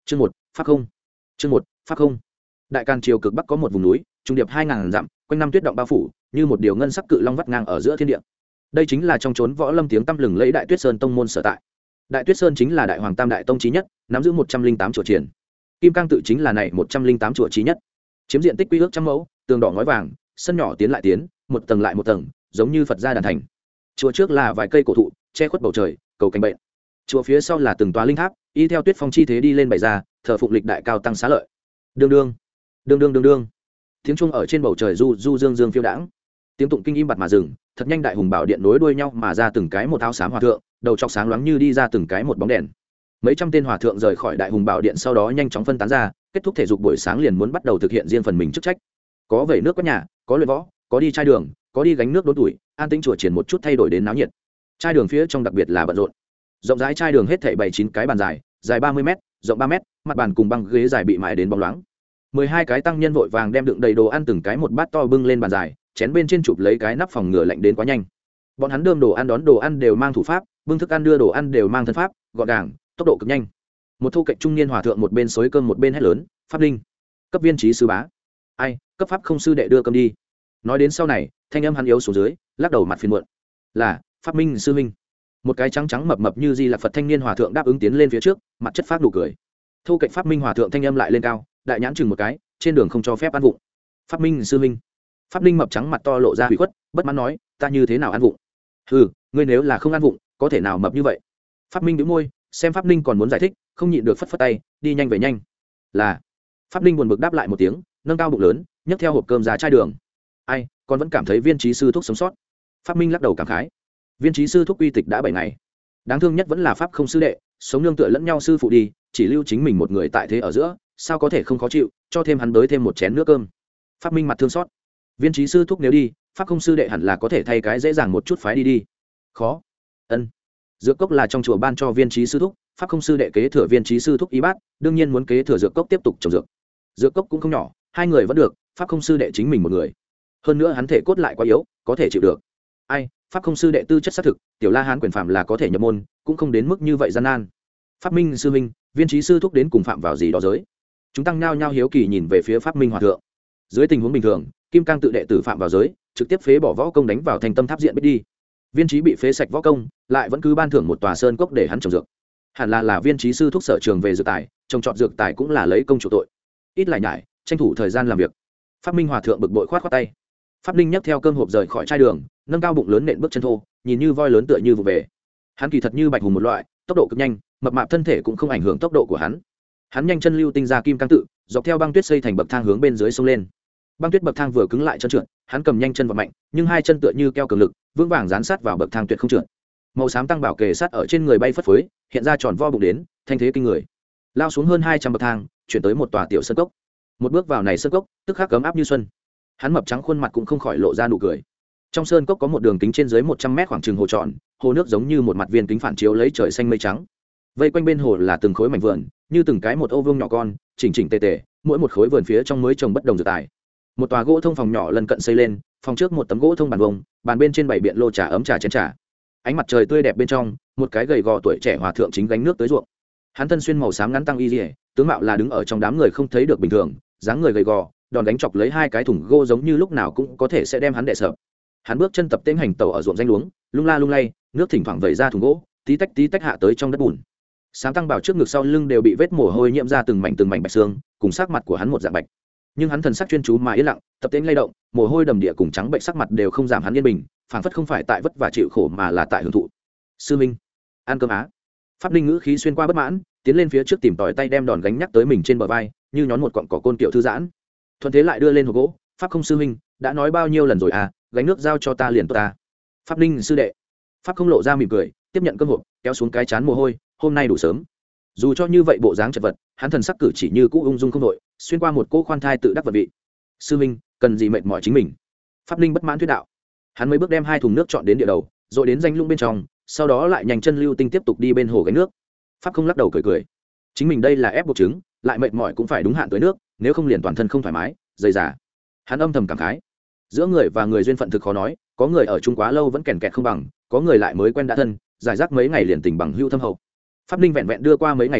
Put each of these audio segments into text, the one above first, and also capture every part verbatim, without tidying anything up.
chương một pháp không chương một pháp không đại càn triều cực bắc có một vùng núi trung điệp hai ngàn dặm, quanh năm tuyết động bao phủ như một điều ngân sắc cự long vắt ngang ở giữa thiên địa. Đây chính là trong chốn võ lâm tiếng tăm lừng lẫy Đại Tuyết Sơn tông môn sở tại. Đại Tuyết Sơn chính là đại hoàng tam đại tông chí nhất, nắm giữ một trăm linh tám chùa triển. Kim Cang tự chính là này một trăm linh tám chùa chí nhất, chiếm diện tích quy ước trăm mẫu, tường đỏ ngói vàng, sân nhỏ tiến lại tiến, một tầng lại một tầng, giống như Phật gia đàn thành. Chùa trước là vài cây cổ thụ, che khuất bầu trời, cầu cánh bệnh. Chùa phía sau là từng tòa linh tháp, y theo tuyết phong chi thế đi lên bày ra, thờ phụng lịch đại cao tăng xá lợi. Đương đương, đương đương đương đương. Tiếng chuông ở trên bầu trời du du dương dương phiêu đãng. Tiếng tụng kinh im bặt mà dừng, thật nhanh đại hùng bảo điện nối đuôi nhau mà ra từng cái một áo xám hòa thượng, đầu chọc sáng loáng như đi ra từng cái một bóng đèn. Mấy trăm tên hòa thượng rời khỏi đại hùng bảo điện sau đó nhanh chóng phân tán ra, kết thúc thể dục buổi sáng liền muốn bắt đầu thực hiện riêng phần mình chức trách. Có vẩy nước quét nhà, có luyện võ, có đi chai đường, có đi gánh nước đốn tuổi, an tĩnh chùa triển một chút thay đổi đến náo nhiệt. Chai đường phía trong đặc biệt là bận rộn. Rộng rãi chai đường hết thảy bảy chín cái bàn dài, dài ba mươi mét, rộng ba mét, mặt bàn cùng băng ghế dài bị mài đến bóng loáng. Mười hai cái tăng nhân vội vàng đem đựng đầy đồ ăn từng cái một bát to bưng lên bàn dài, chén bên trên chụp lấy cái nắp phòng ngừa lạnh đến quá nhanh. Bọn hắn đơm đồ ăn đón đồ ăn đều mang thủ pháp, bưng thức ăn đưa đồ ăn đều mang thân pháp, gọn gàng, tốc độ cực nhanh. Một thu cạnh trung niên hòa thượng một bên xối cơm một bên hét lớn: "Pháp Linh, cấp viên trí sư bá." "Ai, cấp pháp không sư đệ đưa cơm đi." Nói đến sau này, thanh âm hắn yếu xuống dưới, lắc đầu mặt phiền muộn. "Là, Pháp Minh sư huynh." Một cái trắng trắng mập mập như Di Lặc Phật thanh niên hòa thượng đáp ứng tiến lên phía trước, mặt chất phát nụ cười. Thu cạnh Pháp Minh hòa thượng thanh âm lại lên cao, đại nhãn chừng một cái, trên đường không cho phép ăn vụng. "Pháp Minh sư huynh." Pháp Linh mập trắng mặt to lộ ra hủy khuất, bất mãn nói: "Ta như thế nào ăn vụng?" "Hừ, ngươi nếu là không ăn vụng, có thể nào mập như vậy?" Pháp Minh bĩu môi, xem Pháp Linh còn muốn giải thích, không nhịn được phất phất tay, đi nhanh về nhanh. "Là." Pháp Linh buồn bực đáp lại một tiếng, nâng cao bụng lớn, nhấc theo hộp cơm ra chai đường. "Ai, con vẫn cảm thấy Viên Chí sư thúc sống sót." Pháp Minh lắc đầu cảm khái. Viên Chí sư thúc uy tịch đã bảy ngày, đáng thương nhất vẫn là Pháp không sư đệ, sống nương tựa lẫn nhau sư phụ đi, chỉ lưu chính mình một người tại thế ở giữa, sao có thể không khó chịu, cho thêm hắn đới thêm một chén nước cơm. Pháp Minh mặt thương xót. Viên Chí sư thúc nếu đi, Pháp không sư đệ hẳn là có thể thay cái dễ dàng một chút phái đi đi. Khó. Ân. Dược cốc là trong chùa ban cho Viên Chí sư thúc, Pháp không sư đệ kế thừa Viên Chí sư thúc y bát, đương nhiên muốn kế thừa dược cốc tiếp tục trồng dược. Dược cốc cũng không nhỏ, hai người vẫn được, Pháp không sư đệ chính mình một người. Hơn nữa hắn thể cốt lại quá yếu, có thể chịu được. Ai, Pháp không sư đệ tư chất xác thực, tiểu La Hán quyền phạm là có thể nhập môn, cũng không đến mức như vậy gian nan. Pháp Minh sư huynh, Viên Chí sư thúc đến cùng phạm vào gì đó giới? Chúng tăng nhao nhao hiếu kỳ nhìn về phía Pháp Minh hòa thượng. Dưới tình huống bình thường, Kim Cang tự đệ tử phạm vào giới, trực tiếp phế bỏ võ công đánh vào thành tâm tháp diện biết đi. Viên Chí bị phế sạch võ công, lại vẫn cứ ban thưởng một tòa sơn cốc để hắn trồng dược. Hẳn là là Viên Chí sư thúc sở trường về dược tài, trồng trọt dược tài cũng là lấy công chủ tội. Ít lại nhải, tranh thủ thời gian làm việc. Pháp Minh hòa thượng bực bội khoát khoát tay. Pháp Linh nhấc theo cơm hộp rời khỏi chai đường, nâng cao bụng lớn nện bước chân thô, nhìn như voi lớn tựa như vụ về. Hắn kỳ thật như bạch hùng một loại, tốc độ cực nhanh, mập mạp thân thể cũng không ảnh hưởng tốc độ của hắn. Hắn nhanh chân lưu tinh ra Kim Cang tự, dọc theo băng tuyết xây thành bậc thang hướng bên dưới sông lên. Băng tuyết bậc thang vừa cứng lại chân trượt, hắn cầm nhanh chân và mạnh, nhưng hai chân tựa như keo cường lực, vững vàng dán sát vào bậc thang tuyệt không trượt. Màu xám tăng bảo kề sát ở trên người bay phất phới, hiện ra tròn vo bụng đến, thanh thế kinh người. Lao xuống hơn hai trăm bậc thang, chuyển tới một tòa tiểu sơn cốc. Một bước vào này sơn cốc, tức khắc cấm áp như xuân. Hắn mập trắng khuôn mặt cũng không khỏi lộ ra nụ cười. Trong sơn cốc có một đường kính trên dưới một trăm mét khoảng chừng hồ tròn, hồ nước giống như một mặt viên kính phản chiếu lấy trời xanh mây trắng. Vây quanh bên hồ là từng khối mảnh vườn, như từng cái một ô vuông nhỏ con, chỉnh chỉnh tề tề, mỗi một khối vườn phía trong mới trồng bất đồng dược tài. Một tòa gỗ thông phòng nhỏ lần cận xây lên, phòng trước một tấm gỗ thông bàn vông, bàn bên trên bảy biện lô trà ấm trà chén trà. Ánh mặt trời tươi đẹp bên trong, một cái gầy gò tuổi trẻ hòa thượng chính gánh nước tới ruộng. Hắn thân xuyên màu xám ngắn tăng y liễu, tướng mạo là đứng ở trong đám người không thấy được bình thường, dáng người gầy gò, đòn đánh chọc lấy hai cái thùng gỗ giống như lúc nào cũng có thể sẽ đem hắn đè sập. Hắn bước chân tập tễnh hành tẩu ở ruộng danh luống, lung la lung lay, nước thỉnh thoảng vẩy ra thùng gỗ, tí tách tí tách hạ tới trong đất bùn. Sáng tăng bảo trước ngực sau lưng đều bị vết mồ hôi nhiễm ra từng mảnh từng mảnh bạch xương, cùng sắc mặt của hắn một dạng bạch. Nhưng hắn thần sắc chuyên chú mà yên lặng, tập tễnh lay động, mồ hôi đầm địa cùng trắng bệnh sắc mặt đều không giảm hắn yên bình, phảng phất không phải tại vất vả chịu khổ mà là tại hưởng thụ. Sư minh, ăn cơm á. Pháp Linh ngữ khí xuyên qua bất mãn, tiến lên phía trước tìm tòi tay đem đòn gánh nhắc tới mình trên bờ vai, như nhón một cọng cỏ côn kiểu thư giãn. Thuận thế lại đưa lên hộp gỗ. Pháp không sư minh, đã nói bao nhiêu lần rồi à, gánh nước giao cho ta liền tốt ta. Pháp Linh sư đệ. Pháp không lộ ra mỉm cười, tiếp nhận cơm hộp, kéo xuống cái chán mồ hôi, hôm nay đủ sớm. Dù cho như vậy bộ dáng chật vật, hắn thần sắc cử chỉ như cũ ung dung không đội, xuyên qua một cỗ khoan thai tự đắc vật vị. Sư minh, cần gì mệt mỏi chính mình. Pháp Linh bất mãn thuyết đạo. Hắn mấy bước đem hai thùng nước chọn đến địa đầu, rồi đến danh lung bên trong, sau đó lại nhanh chân lưu tinh tiếp tục đi bên hồ gánh nước. Pháp không lắc đầu cười cười, chính mình đây là ép buộc chứng, lại mệt mỏi cũng phải đúng hạn tới nước, nếu không liền toàn thân không thoải mái, dày dả. Hắn âm thầm cảm khái, giữa người và người duyên phận thực khó nói, có người ở chung quá lâu vẫn kèn kẹt không bằng, có người lại mới quen đã thân, giải rác mấy ngày liền tình bằng hữu thâm hậu. Pháp Linh vẹn vẹn đưa qua mấy ngày cơm,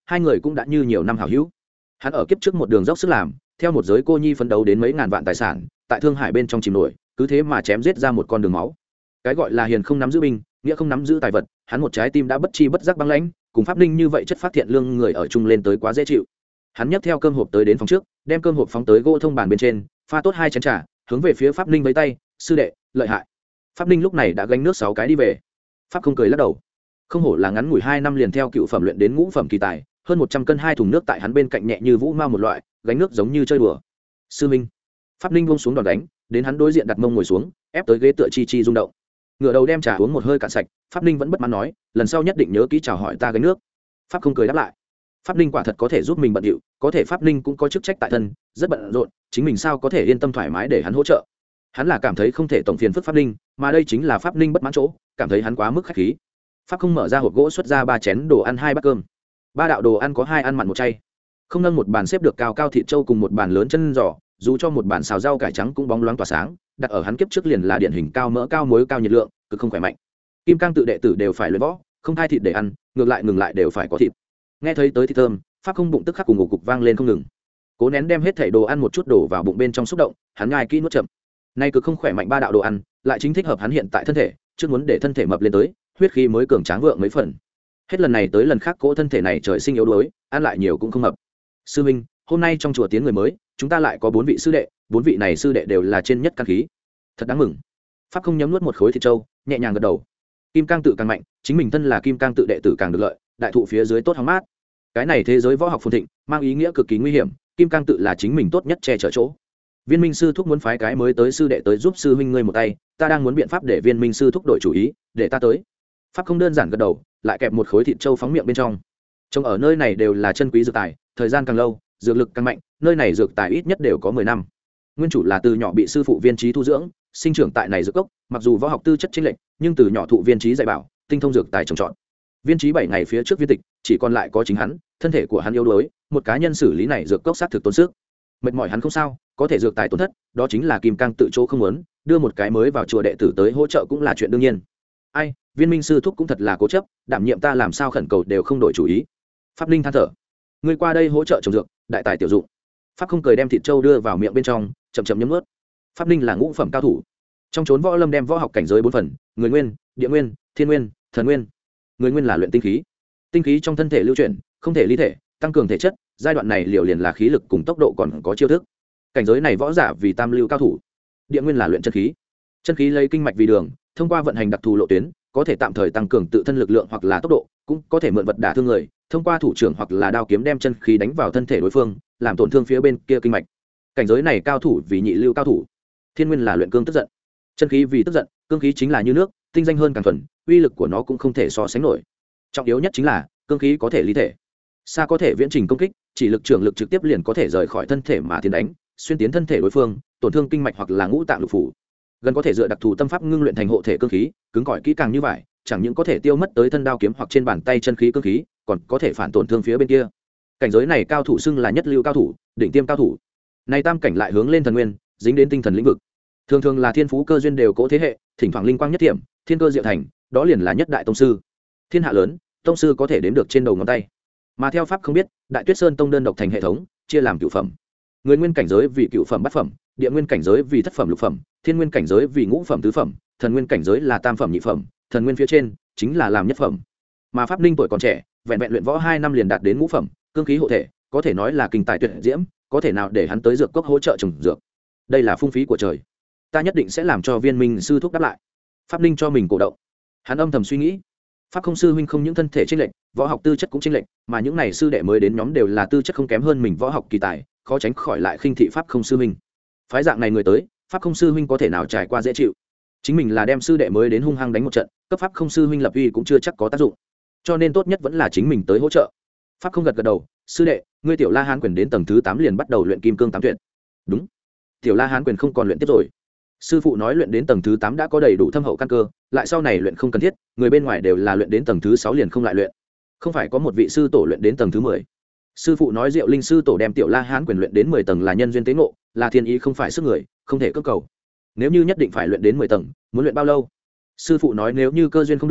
hai người cũng đã như nhiều năm hảo hữu. Hắn ở kiếp trước một đường dốc sức làm, theo một giới cô nhi phấn đấu đến mấy ngàn vạn tài sản, tại thương hải bên trong chìm nổi, cứ thế mà chém giết ra một con đường máu. Cái gọi là hiền không nắm giữ binh, nghĩa không nắm giữ tài vật, hắn một trái tim đã bất chi bất giác băng lãnh, cùng Pháp Ninh như vậy chất phát thiện lương người ở chung lên tới quá dễ chịu. Hắn nhấc theo cơm hộp tới đến phòng trước, đem cơm hộp phóng tới gỗ thông bàn bên trên, pha tốt hai chén trà, hướng về phía Pháp Ninh với tay, sư đệ, lợi hại. Pháp Ninh lúc này đã gánh nước sáu cái đi về. Pháp không cười lắc đầu, không hổ là ngắn ngủi hai năm liền theo cựu phẩm luyện đến ngũ phẩm kỳ tài, hơn một trăm cân hai thùng nước tại hắn bên cạnh nhẹ như vũ mao một loại, gánh nước giống như chơi đùa. Sư minh. Pháp Ninh buông xuống đòn đánh, đến hắn đối diện đặt mông ngồi xuống, ép tới ghế tựa chi chi rung động. Ngửa đầu đem trà uống một hơi cạn sạch, Pháp Ninh vẫn bất mãn nói, lần sau nhất định nhớ kỹ chào hỏi ta gánh nước. Pháp không cười đáp lại. Pháp Ninh quả thật có thể giúp mình bận điệu, có thể Pháp Ninh cũng có chức trách tại thân, rất bận rộn, chính mình sao có thể yên tâm thoải mái để hắn hỗ trợ. Hắn là cảm thấy không thể tổng phiền phức Pháp Ninh, mà đây chính là Pháp Ninh bất mãn chỗ, cảm thấy hắn quá mức khách khí. Pháp không mở ra hộp gỗ xuất ra ba chén đồ ăn hai bát cơm. Ba đạo đồ ăn có hai ăn mặn một chay. Không nâng một bàn xếp được cao cao thịt trâu cùng một bàn lớn chân giò, dù cho một bàn xào rau cải trắng cũng bóng loáng tỏa sáng, đặt ở hắn kiếp trước liền là điển hình cao mỡ cao muối cao nhiệt lượng, cực không khỏe mạnh. Kim Cang tự đệ tử đều phải luyện võ, không thay thịt để ăn, ngược lại ngừng lại đều phải có thịt. Nghe thấy tới thịt thơm, Pháp không bụng tức khắc cùng ngủ cục vang lên không ngừng. Cố nén đem hết thảy đồ ăn một chút đổ vào bụng bên trong xúc động, hắn nhai kỹ nuốt chậm. Nay cực không khỏe mạnh ba đạo đồ ăn, lại chính thích hợp hắn hiện tại thân thể, trước muốn để thân thể mập lên tới, huyết khí mới cường tráng vượng mấy phần. Hết lần này tới lần khác cỗ thân thể này trời sinh yếu đuối, ăn lại nhiều cũng không mập. Sư minh, hôm nay trong chùa tiến người mới, chúng ta lại có bốn vị sư đệ, bốn vị này sư đệ đều là trên nhất căn khí, thật đáng mừng. Pháp không nhấm nuốt một khối thịt trâu, nhẹ nhàng gật đầu. Kim Cang tự càng mạnh, chính mình thân là Kim Cang tự đệ tử càng được lợi, đại thụ phía dưới tốt hóng mát. Cái này thế giới võ học phồn thịnh, mang ý nghĩa cực kỳ nguy hiểm, Kim Cang tự là chính mình tốt nhất che chở chỗ. Viên Minh sư thúc muốn phái cái mới tới sư đệ tới giúp sư huynh ngươi một tay, ta đang muốn biện pháp để Viên Minh sư thúc đổi chủ ý, để ta tới. Pháp không đơn giản gật đầu, lại kẹp một khối thịt trâu phóng miệng bên trong. Trông ở nơi này đều là chân quý dược tài, thời gian càng lâu, dược lực càng mạnh, nơi này dược tài ít nhất đều có mười năm. Nguyên chủ là từ nhỏ bị sư phụ Viên Chí thu dưỡng, sinh trưởng tại này dược cốc, mặc dù võ học tư chất chênh lệch, nhưng từ nhỏ thụ Viên Chí dạy bảo, tinh thông dược tài trồng trọt. Viên Chí bảy ngày phía trước viên tịch, chỉ còn lại có chính hắn, thân thể của hắn yếu đuối, một cá nhân xử lý này dược cốc sát thực tốn sức. Mệt mỏi hắn không sao, có thể dược tài tổn thất, đó chính là Kim Cang tự chỗ không muốn, đưa một cái mới vào chùa đệ tử tới hỗ trợ cũng là chuyện đương nhiên. Ai, Viên Minh sư thúc cũng thật là cố chấp, đảm nhiệm ta làm sao khẩn cầu đều không đổi chủ ý. Pháp Ninh than thở, ngươi qua đây hỗ trợ trồng dược, đại tài tiểu dụng. Pháp không cười đem thịt trâu đưa vào miệng bên trong, chậm chậm nhấm nuốt. Pháp Ninh là ngũ phẩm cao thủ, trong chốn võ lâm đem võ học cảnh giới bốn phần: người nguyên, địa nguyên, thiên nguyên, thần nguyên. Người nguyên là luyện tinh khí, tinh khí trong thân thể lưu chuyển, không thể ly thể, tăng cường thể chất, giai đoạn này liều liền là khí lực cùng tốc độ còn có chiêu thức. Cảnh giới này võ giả vì tam lưu cao thủ. Địa nguyên là luyện chân khí, chân khí lấy kinh mạch vì đường, thông qua vận hành đặc thù lộ tuyến, có thể tạm thời tăng cường tự thân lực lượng hoặc là tốc độ, cũng có thể mượn vật đả thương người, thông qua thủ trưởng hoặc là đao kiếm đem chân khí đánh vào thân thể đối phương, làm tổn thương phía bên kia kinh mạch. Cảnh giới này cao thủ vì nhị lưu cao thủ. Thiên nguyên là luyện cương tức giận, chân khí vì tức giận, cương khí chính là như nước, tinh danh hơn càng thuần, uy lực của nó cũng không thể so sánh nổi. Trọng yếu nhất chính là cương khí có thể ly thể, xa có thể viễn trình công kích, chỉ lực trưởng lực trực tiếp liền có thể rời khỏi thân thể mà tiến đánh, xuyên tiến thân thể đối phương, tổn thương kinh mạch hoặc là ngũ tạng lục phủ. Gần có thể dựa đặc thù tâm pháp ngưng luyện thành hộ thể cương khí, cứng cỏi kỹ càng như vậy, chẳng những có thể tiêu mất tới thân đao kiếm hoặc trên bàn tay chân khí cương khí, còn có thể phản tổn thương phía bên kia. Cảnh giới này cao thủ xưng là nhất lưu cao thủ, đỉnh tiêm cao thủ. Này tam cảnh lại hướng lên thần nguyên, dính đến tinh thần lĩnh vực. Thường thường là thiên phú cơ duyên đều cố thế hệ, thỉnh thoảng linh quang nhất thiểm, thiên cơ diệu thành, đó liền là nhất đại tông sư. Thiên hạ lớn, tông sư có thể đếm được trên đầu ngón tay. Mà theo pháp không biết, Đại Tuyết Sơn tông đơn độc thành hệ thống, chia làm cửu phẩm. Người nguyên cảnh giới vì cửu phẩm bát phẩm, địa nguyên cảnh giới vì thất phẩm lục phẩm, thiên nguyên cảnh giới vì ngũ phẩm tứ phẩm, thần nguyên cảnh giới là tam phẩm nhị phẩm, thần nguyên phía trên chính là làm nhất phẩm. Mà Pháp Ninh tuổi còn trẻ, vẹn vẹn luyện võ hai năm liền đạt đến ngũ phẩm, cương khí hộ thể, có thể nói là kinh tài tuyệt diễm, có thể nào để hắn tới dược cốc hỗ trợ trồng dược. Đây là phung phí của trời, ta nhất định sẽ làm cho Viên Minh sư thúc đáp lại. Pháp Ninh cho mình cổ động, hắn âm thầm suy nghĩ, Pháp không sư huynh không những thân thể chênh lệch, võ học tư chất cũng chênh lệch, mà những này sư đệ mới đến nhóm đều là tư chất không kém hơn mình võ học kỳ tài, khó tránh khỏi lại khinh thị Pháp không sư huynh. Phái dạng này người tới, Pháp không sư huynh có thể nào trải qua dễ chịu. Chính mình là đem sư đệ mới đến hung hăng đánh một trận, cấp Pháp không sư huynh lập uy cũng chưa chắc có tác dụng, cho nên tốt nhất vẫn là chính mình tới hỗ trợ. Pháp không gật gật đầu, sư đệ, ngươi tiểu La Hán quyền đến tầng thứ tám liền bắt đầu luyện kim cương tám tuyệt. Đúng, tiểu La Hán quyền không còn luyện tiếp rồi. Sư phụ nói luyện đến tầng thứ tám đã có đầy đủ thâm hậu căn cơ, lại sau này luyện không cần thiết, người bên ngoài đều là luyện đến tầng thứ sáu liền không lại luyện. Không phải có một vị sư tổ luyện đến tầng thứ mười. Sư phụ nói Diệu Linh sư tổ đem tiểu La Hán quyền luyện đến mười tầng là nhân duyên tế ngộ, là thiên ý không phải sức người, không thể cưỡng cầu. Nếu như nhất định phải luyện đến mười tầng, muốn luyện bao lâu? Sư phụ nói nếu như cơ duyên không đủ,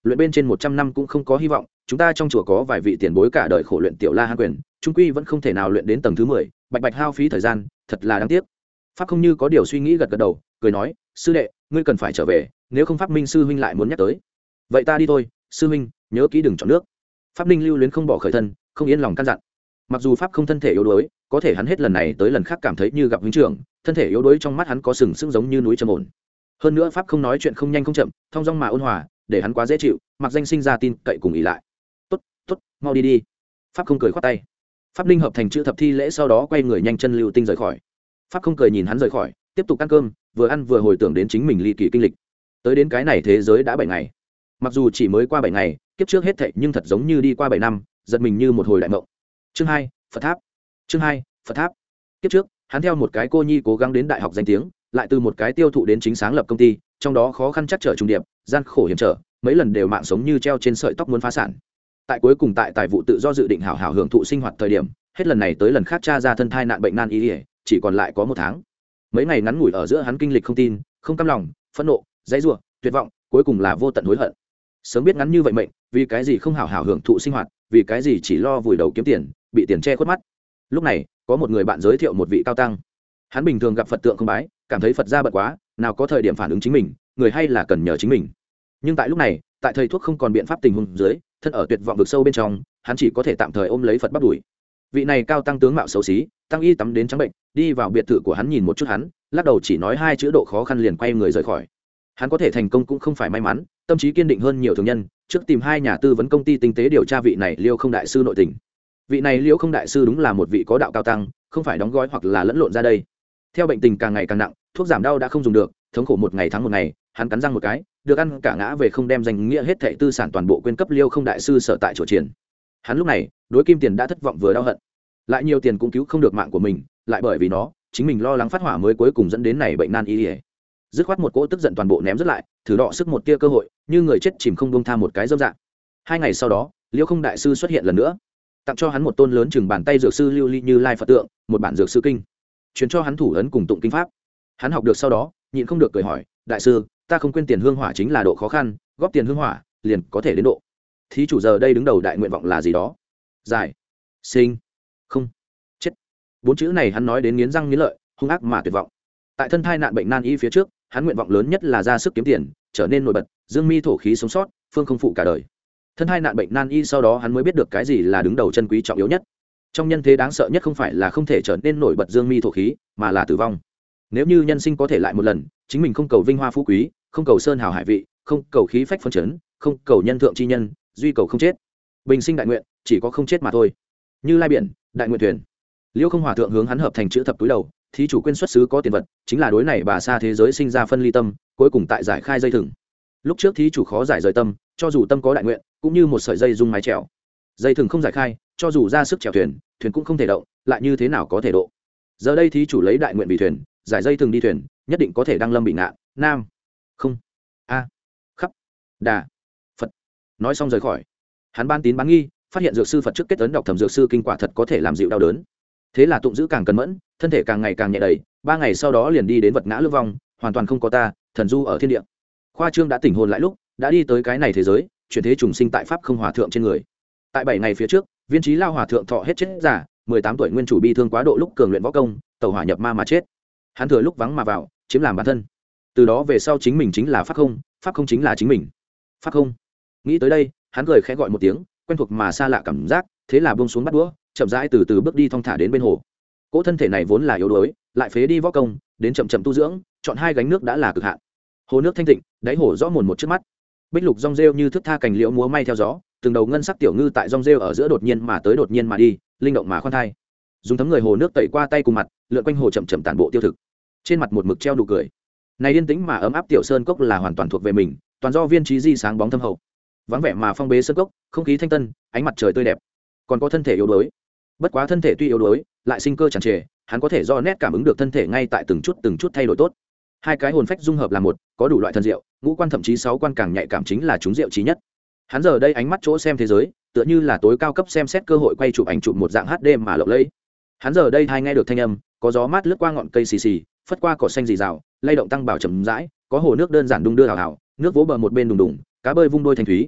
luyện bên trên một trăm năm cũng không có hy vọng, chúng ta trong chùa có vài vị tiền bối cả đời khổ luyện tiểu la hán quyền, trung quy vẫn không thể nào luyện đến tầng thứ mười, bạch bạch hao phí thời gian, thật là đáng tiếc. Pháp không như có điều suy nghĩ gật gật đầu, cười nói, sư đệ, ngươi cần phải trở về, nếu không Pháp Minh sư huynh lại muốn nhắc tới. Vậy ta đi thôi, sư huynh, nhớ kỹ đừng chọn nước. Pháp Ninh lưu luyến không bỏ khởi thân, không yên lòng căn dặn. Mặc dù Pháp không thân thể yếu đuối, có thể hắn hết lần này tới lần khác cảm thấy như gặp huynh trưởng, thân thể yếu đuối trong mắt hắn có sừng sững giống như núi trầm ổn. Hơn nữa Pháp không nói chuyện không nhanh không chậm, thong dong mà ôn hòa, để hắn quá dễ chịu, mặc danh sinh ra tin cậy cùng ý lại. Tốt, tốt, mau đi đi. Pháp không cười khoát tay. Pháp Ninh hợp thành chữ thập thi lễ, sau đó quay người nhanh chân lưu tinh rời khỏi. Pháp không cười nhìn hắn rời khỏi, tiếp tục ăn cơm, vừa ăn vừa hồi tưởng đến chính mình ly kỳ kinh lịch. Tới đến cái này thế giới đã bảy ngày, mặc dù chỉ mới qua bảy ngày, kiếp trước hết thảy nhưng thật giống như đi qua bảy năm, giật mình như một hồi đại mộng. Chương hai, Phật tháp. Chương hai, Phật tháp. Kiếp trước, hắn theo một cái cô nhi cố gắng đến đại học danh tiếng, lại từ một cái tiêu thụ đến chính sáng lập công ty, trong đó khó khăn chắc trở trùng điệp, gian khổ hiểm trở, mấy lần đều mạng sống như treo trên sợi tóc muốn phá sản. Tại cuối cùng tại tài vụ tự do dự định hảo hảo hưởng thụ sinh hoạt thời điểm, hết lần này tới lần khác tra ra thân thai nạn bệnh nan y, chỉ còn lại có một tháng. Mấy ngày ngắn ngủi ở giữa hắn kinh lịch không tin, không cam lòng, phẫn nộ, dãy rủa, tuyệt vọng, cuối cùng là vô tận hối hận. Sớm biết ngắn như vậy mệnh, vì cái gì không hảo hảo hưởng thụ sinh hoạt, vì cái gì chỉ lo vùi đầu kiếm tiền, bị tiền che khuất mắt. Lúc này, có một người bạn giới thiệu một vị cao tăng. Hắn bình thường gặp Phật tượng không bái, cảm thấy Phật gia bận quá, nào có thời điểm phản ứng chính mình, người hay là cần nhờ chính mình. Nhưng tại lúc này, tại thầy thuốc không còn biện pháp tình huống dưới, thân ở tuyệt vọng vực sâu bên trong, hắn chỉ có thể tạm thời ôm lấy Phật bắt đuổi. Vị này cao tăng tướng mạo xấu xí, tăng y tắm đến trắng bệnh, đi vào biệt thự của hắn nhìn một chút hắn, lắc đầu chỉ nói hai chữ độ khó khăn liền quay người rời khỏi. Hắn có thể thành công cũng không phải may mắn, tâm trí kiên định hơn nhiều thường nhân, trước tìm hai nhà tư vấn công ty tinh tế điều tra vị này Liêu Không đại sư nội tình. Vị này Liêu Không đại sư đúng là một vị có đạo cao tăng, không phải đóng gói hoặc là lẫn lộn ra đây. Theo bệnh tình càng ngày càng nặng, thuốc giảm đau đã không dùng được, thống khổ một ngày tháng một ngày, hắn cắn răng một cái, được ăn cả ngã về không đem danh nghĩa hết thảy tư sản toàn bộ quyên cấp Liêu Không đại sư sở tại chùa triển. Hắn lúc này, đối kim tiền đã thất vọng vừa đau hận. Lại nhiều tiền cũng cứu không được mạng của mình, lại bởi vì nó, chính mình lo lắng phát hỏa mới cuối cùng dẫn đến này bệnh nan y. Dứt khoát một cỗ tức giận toàn bộ ném rất lại, thử đọ sức một tia cơ hội, như người chết chìm không buông tha một cái dâm dạng. Hai ngày sau đó, Liêu Không đại sư xuất hiện lần nữa, tặng cho hắn một tôn lớn chừng bàn tay dược sư lưu ly như lai Phật tượng, một bản dược sư kinh, truyền cho hắn thủ ấn cùng tụng kinh pháp. Hắn học được sau đó, nhịn không được cười hỏi, đại sư, ta không quên tiền hương hỏa chính là độ khó khăn, góp tiền hương hỏa liền có thể đến độ. Thí chủ giờ đây đứng đầu đại nguyện vọng là gì đó? Giải, sinh, không, chết. Bốn chữ này hắn nói đến nghiến răng nghiến lợi, hung ác mà tuyệt vọng. Tại thân thai nạn bệnh nan y phía trước, hắn nguyện vọng lớn nhất là ra sức kiếm tiền, trở nên nổi bật, dương mi thổ khí sống sót, phương không phụ cả đời. Thân hai nạn bệnh nan y sau đó hắn mới biết được cái gì là đứng đầu chân quý trọng yếu nhất. Trong nhân thế đáng sợ nhất không phải là không thể trở nên nổi bật dương mi thổ khí, mà là tử vong. Nếu như nhân sinh có thể lại một lần, chính mình không cầu vinh hoa phú quý, không cầu sơn hào hải vị, không cầu khí phách phân chấn, không cầu nhân thượng chi nhân, duy cầu không chết. Bình sinh đại nguyện, chỉ có không chết mà thôi. Như lai biển, đại nguyện thuyền. Liêu Không hòa thượng hướng hắn hợp thành chữ thập túi đầu, thí chủ quên xuất xứ có tiền vật, chính là đối này bà xa thế giới sinh ra phân ly tâm, cuối cùng tại giải khai dây thừng. Lúc trước thí chủ khó giải rời tâm, cho dù tâm có đại nguyện, cũng như một sợi dây dung mái chèo. Dây thừng không giải khai, cho dù ra sức chèo thuyền, thuyền cũng không thể động, lại như thế nào có thể độ. Giờ đây thí chủ lấy đại nguyện vì thuyền, giải dây thừng đi thuyền, nhất định có thể đăng lâm bị nạn. Nam, không, a, khắp, đà, Phật. Nói xong rời khỏi. Hắn ban tín bán nghi, phát hiện dược sư Phật trước kết ấn đọc thẩm dược sư kinh quả thật có thể làm dịu đau đớn. Thế là tụng giữ càng cẩn mẫn, thân thể càng ngày càng nhẹ đầy, ba ngày sau đó liền đi đến vật ngã lưỡng vong, hoàn toàn không có ta, thần du ở thiên địa. Khoa Trương đã tỉnh hồn lại lúc, đã đi tới cái này thế giới, chuyển thế trùng sinh tại pháp không hòa thượng trên người. Tại bảy ngày phía trước, Viên Chí Lao hòa thượng thọ hết chết giả, mười tám tuổi nguyên chủ bi thương quá độ lúc cường luyện võ công, tẩu hỏa nhập ma mà chết. Hắn thừa lúc vắng mà vào, chiếm làm bản thân. Từ đó về sau chính mình chính là pháp không, pháp không chính là chính mình. Pháp không. Nghĩ tới đây, hắn cười khẽ gọi một tiếng, quen thuộc mà xa lạ cảm giác, thế là buông xuống bắt đũa, chậm rãi từ từ bước đi thong thả đến bên hồ. Cỗ thân thể này vốn là yếu đuối, lại phế đi võ công, đến chậm chậm tu dưỡng, chọn hai gánh nước đã là cực hạn. Hồ nước thanh tịnh, đáy hồ rõ mồn một trước mắt. Bích lục rong rêu như thước tha cành liễu múa may theo gió, từng đầu ngân sắc tiểu ngư tại rong rêu ở giữa đột nhiên mà tới đột nhiên mà đi, linh động mà khoan thai. Dùng thấm người hồ nước tẩy qua tay cùng mặt, lượn quanh hồ chậm chậm tản bộ tiêu thực. Trên mặt một mực treo nụ cười. Này yên tĩnh mà ấm áp tiểu sơn cốc là hoàn toàn thuộc về mình, toàn do Viên Chí Di sáng bóng thâm hậu. Vắng vẻ mà phong bế sơn cốc, không khí thanh tân, ánh mặt trời tươi đẹp. Còn có thân thể yếu đuối. Bất quá thân thể tuy yếu đuối, lại sinh cơ tràn trề, hắn có thể do nét cảm ứng được thân thể ngay tại từng chút từng chút thay đổi tốt. Hai cái hồn phách dung hợp là một, có đủ loại thần diệu, ngũ quan thậm chí sáu quan càng nhạy cảm chính là chúng diệu trí nhất. Hắn giờ đây ánh mắt chỗ xem thế giới, tựa như là tối cao cấp xem xét cơ hội quay chụp ảnh chụp một dạng hát đê mà lộng lẫy. Hắn giờ đây hay nghe được thanh âm, có gió mát lướt qua ngọn cây xì xì, phất qua cỏ xanh rì rào, lay động tăng bảo chậm rãi, có hồ nước đơn giản đung đưa hào hào, nước vỗ bờ một bên đùng đùng, cá bơi vung đôi thanh thúy,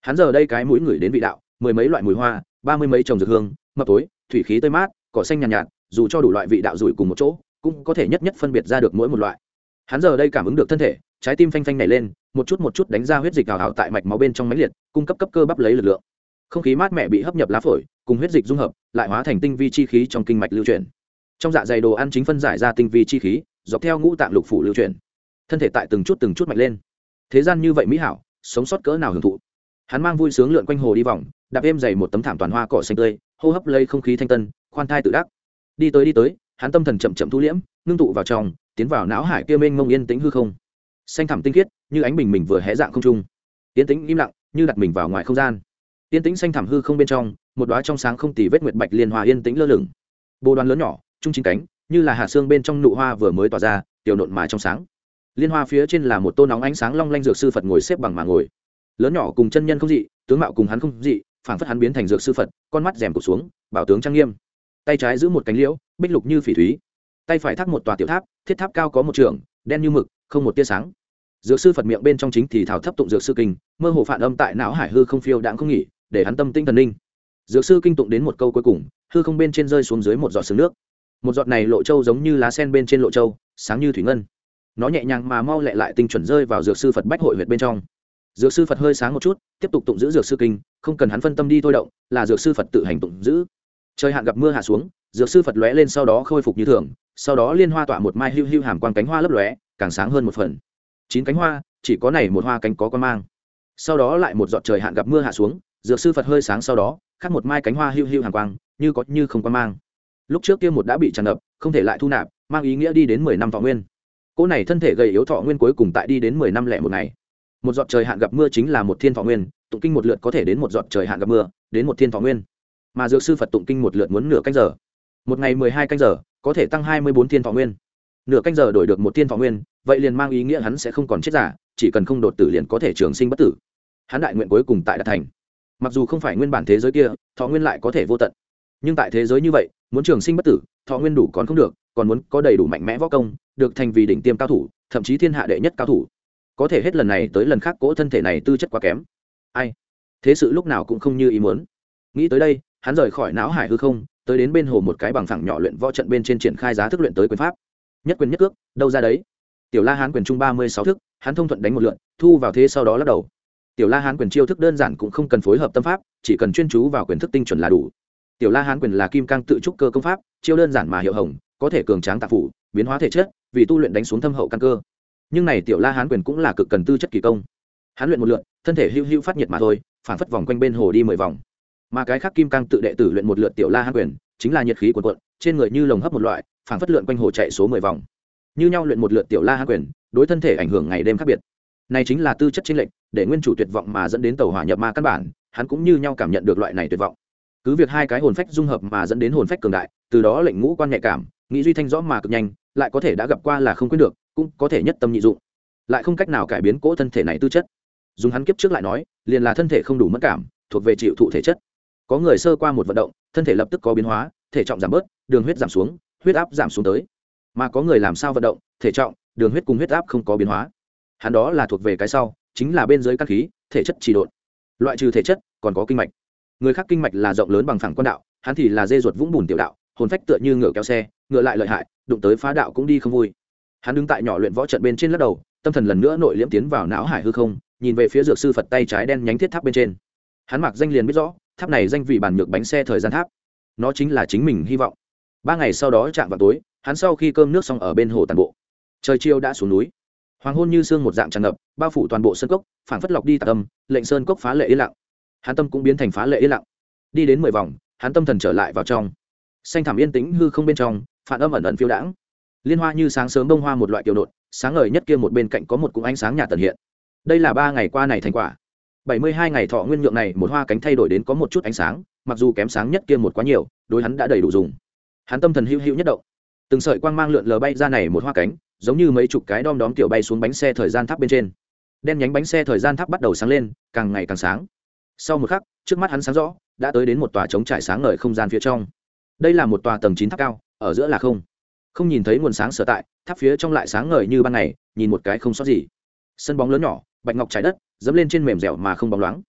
Hắn giờ đây cái mũi ngửi đến vị đạo mười mấy loại mùi hoa, ba mươi mấy trồng dược hương, mập tối thủy khí tươi mát, cỏ xanh nhàn nhạt, nhạt dù cho đủ loại vị đạo rủi cùng một chỗ cũng có thể nhất nhất phân biệt ra được mỗi một loại. Hắn giờ đây cảm ứng được thân thể, trái tim phanh phanh nảy lên, một chút một chút đánh ra huyết dịch hào hào tại mạch máu bên trong mãnh liệt, cung cấp cấp cơ bắp lấy lực lượng. Không khí mát mẻ bị hấp nhập lá phổi, cùng huyết dịch dung hợp, lại hóa thành tinh vi chi khí trong kinh mạch lưu chuyển. Trong dạ dày đồ ăn chính phân giải ra tinh vi chi khí, dọc theo ngũ tạng lục phủ lưu chuyển. Thân thể tại từng chút từng chút mạnh lên. Thế gian như vậy mỹ hảo, sống sót cỡ nào hưởng thụ. Hắn mang vui sướng lượn quanh hồ đi vòng, đạp êm dày một tấm thảm toàn hoa cỏ xanh tươi, hô hấp lấy không khí thanh tân, khoan thai tự đắc. Đi tới đi tới, hắn tâm thần chậm chậm thu liễm, ngưng tụ vào trong, tiến vào não hải kia mênh mông yên tĩnh hư không. Xanh thẳm tinh khiết, như ánh bình mình vừa hé dạng không trung. Yên tĩnh im lặng, như đặt mình vào ngoài không gian. Yên tĩnh xanh thẳm hư không bên trong, một đóa trong sáng không tì vết nguyệt bạch liên hoa yên tĩnh lơ lửng. Bồ đoàn lớn nhỏ, trung chín cánh, như là hạt xương bên trong nụ hoa vừa mới tỏa ra, tiểu nộn mà trong sáng. Liên hoa phía trên là một tô nóng ánh sáng long lanh dược sư Phật ngồi xếp bằng mà ngồi. Lớn nhỏ cùng chân nhân không dị, tướng mạo cùng hắn không dị, phảng phất hắn biến thành dược sư Phật, con mắt rèm cụp xuống, bảo tướng trang nghiêm. Tay trái giữ một cánh liễu, bích lục như phỉ thúy. Tay phải thác một tòa tiểu tháp, thiết tháp cao có một trượng, đen như mực, không một tia sáng. Dược sư Phật miệng bên trong chính thì thảo thấp tụng dược sư kinh, mơ hồ phản âm tại não hải hư không phiêu đãng không nghỉ, để hắn tâm tinh thần ninh. Dược sư kinh tụng đến một câu cuối cùng, hư không bên trên rơi xuống dưới một giọt sương nước. Một giọt này lộ châu giống như lá sen bên trên lộ châu, sáng như thủy ngân. Nó nhẹ nhàng mà mau lẹ lại tinh chuẩn rơi vào dược sư Phật bách hội huyệt bên trong. Dược sư Phật hơi sáng một chút, tiếp tục tụng giữ dược sư kinh, không cần hắn phân tâm đi thôi động, là dược sư Phật tự hành tụng giữ. Trời hạn gặp mưa hạ xuống, dược sư Phật lóe lên sau đó khôi phục như thường, sau đó liên hoa tỏa một mai hưu hưu hàm quang cánh hoa lấp lóe, càng sáng hơn một phần. Chín cánh hoa, chỉ có này một hoa cánh có quan mang. Sau đó lại một giọt trời hạn gặp mưa hạ xuống, dược sư Phật hơi sáng sau đó, khác một mai cánh hoa hưu hưu hàm quang, như có như không quan mang. Lúc trước kia một đã bị tràn ngập, không thể lại thu nạp, mang ý nghĩa đi đến mười năm thọ nguyên. Cô này thân thể gầy yếu thọ nguyên cuối cùng tại đi đến mười năm lẻ một ngày. Một giọt trời hạn gặp mưa chính là một thiên thọ nguyên, tụng kinh một lượt có thể đến một giọt trời hạn gặp mưa, đến một thiên thọ nguyên. Mà dược sư Phật tụng kinh một lượt muốn nửa canh giờ. Một ngày mười hai canh giờ, có thể tăng hai mươi bốn thiên thọ nguyên. Nửa canh giờ đổi được một thiên thọ nguyên, vậy liền mang ý nghĩa hắn sẽ không còn chết giả, chỉ cần không đột tử liền có thể trường sinh bất tử. Hắn đại nguyện cuối cùng tại đạt thành. Mặc dù không phải nguyên bản thế giới kia, thọ nguyên lại có thể vô tận. Nhưng tại thế giới như vậy, muốn trường sinh bất tử, thọ nguyên đủ còn không được, còn muốn có đầy đủ mạnh mẽ võ công, được thành vì đỉnh tiêm cao thủ, thậm chí thiên hạ đệ nhất cao thủ. Có thể hết lần này tới lần khác cỗ thân thể này tư chất quá kém. Ai? Thế sự lúc nào cũng không như ý muốn. Nghĩ tới đây, hắn rời khỏi não hải hư không, tới đến bên hồ một cái bằng phẳng nhỏ luyện võ trận bên trên triển khai giá thức luyện tới quyền pháp. Nhất quyền nhất cước, đâu ra đấy. Tiểu La Hán quyền trung ba mươi sáu thức, hắn thông thuận đánh một lượt, thu vào thế sau đó lắc đầu. Tiểu La Hán quyền chiêu thức đơn giản cũng không cần phối hợp tâm pháp, chỉ cần chuyên chú vào quyền thức tinh chuẩn là đủ. Tiểu La Hán quyền là kim cang tự trúc cơ công pháp, chiêu đơn giản mà hiệu hồng, có thể cường tráng tạp phủ, biến hóa thể chất, vì tu luyện đánh xuống thâm hậu căn cơ. Nhưng này Tiểu La Hán quyền cũng là cực cần tư chất kỳ công. Hắn luyện một lượt, thân thể hưu hưu phát nhiệt mà thôi, phản phất vòng quanh bên hồ đi mười vòng. Mà cái khác kim cang tự đệ tử luyện một lượt Tiểu La Hán quyền, chính là nhiệt khí cuồn cuộn, trên người như lồng hấp một loại, phản phất lượn quanh hồ chạy số mười vòng. Như nhau luyện một lượt Tiểu La Hán quyền, đối thân thể ảnh hưởng ngày đêm khác biệt. Này chính là tư chất chênh lệch, để nguyên chủ tuyệt vọng mà dẫn đến tẩu hỏa nhập ma căn bản, hắn cũng như nhau cảm nhận được loại này tuyệt vọng. Cứ việc hai cái hồn phách dung hợp mà dẫn đến hồn phách cường đại, từ đó lệnh ngũ quan nhạy cảm, nghĩ duy thanh rõ mà cực nhanh, lại có thể đã gặp qua là không quên được, cũng có thể nhất tâm nhị dụng, lại không cách nào cải biến cỗ thân thể này tư chất. Dùng hắn kiếp trước lại nói, liền là thân thể không đủ mất cảm, thuộc về chịu thụ thể chất. Có người sơ qua một vận động, thân thể lập tức có biến hóa, thể trọng giảm bớt, đường huyết giảm xuống, huyết áp giảm xuống tới. Mà có người làm sao vận động, thể trọng, đường huyết cùng huyết áp không có biến hóa. Hắn đó là thuộc về cái sau, chính là bên dưới căn khí, thể chất trì độn. Loại trừ thể chất, còn có kinh mạch. Người khác kinh mạch là rộng lớn bằng phẳng quan đạo, hắn thì là dê ruột vũng bùn tiểu đạo, hồn phách tựa như ngựa kéo xe, ngựa lại lợi hại, đụng tới phá đạo cũng đi không vui. Hắn đứng tại nhỏ luyện võ trận bên trên lắc đầu, tâm thần lần nữa nội liễm tiến vào não hải hư không, nhìn về phía dược sư Phật tay trái đen nhánh thiết tháp bên trên. Hắn mặc danh liền biết rõ, tháp này danh vị bản nhược bánh xe thời gian tháp. Nó chính là chính mình hy vọng. Ba ngày sau đó chạm vào tối, hắn sau khi cơm nước xong ở bên hồ tàn bộ. Trời chiều đã xuống núi. Hoàng hôn như sương một dạng tràn ngập, bao phủ toàn bộ sơn cốc, phảng phất lọc đi tà âm, lệnh sơn cốc phá lệ yên lặng. Hắn tâm cũng biến thành phá lệ yên lặng. Đi đến mười vòng, hắn tâm thần trở lại vào trong. Xanh thẳm yên tĩnh hư không bên trong, phản âm ẩn ẩn phiêu đãng. Liên hoa như sáng sớm bông hoa một loại kiều nộn, sáng ngời nhất kia một bên cạnh có một cụm ánh sáng nhạt tần hiện. Đây là ba ngày qua này thành quả. bảy mươi hai ngày thọ nguyên nhượng này một hoa cánh thay đổi đến có một chút ánh sáng, mặc dù kém sáng nhất kia một quá nhiều, đối hắn đã đầy đủ dùng. Hắn tâm thần hữu hữu nhất động. Từng sợi quang mang lượn lờ bay ra này một hoa cánh, giống như mấy chục cái đom đóm tiểu bay xuống bánh xe thời gian tháp bên trên. Đen nhánh bánh xe thời gian tháp bắt đầu sáng lên, càng ngày càng sáng. Sau một khắc, trước mắt hắn sáng rõ, đã tới đến một tòa trống trải sáng ngời không gian phía trong. Đây là một tòa tầng chín tháp cao, ở giữa là không. Không nhìn thấy nguồn sáng sở tại, tháp phía trong lại sáng ngời như ban ngày, nhìn một cái không sót gì. Sân bóng lớn nhỏ, bạch ngọc trái đất, dẫm lên trên mềm dẻo mà không bóng loáng.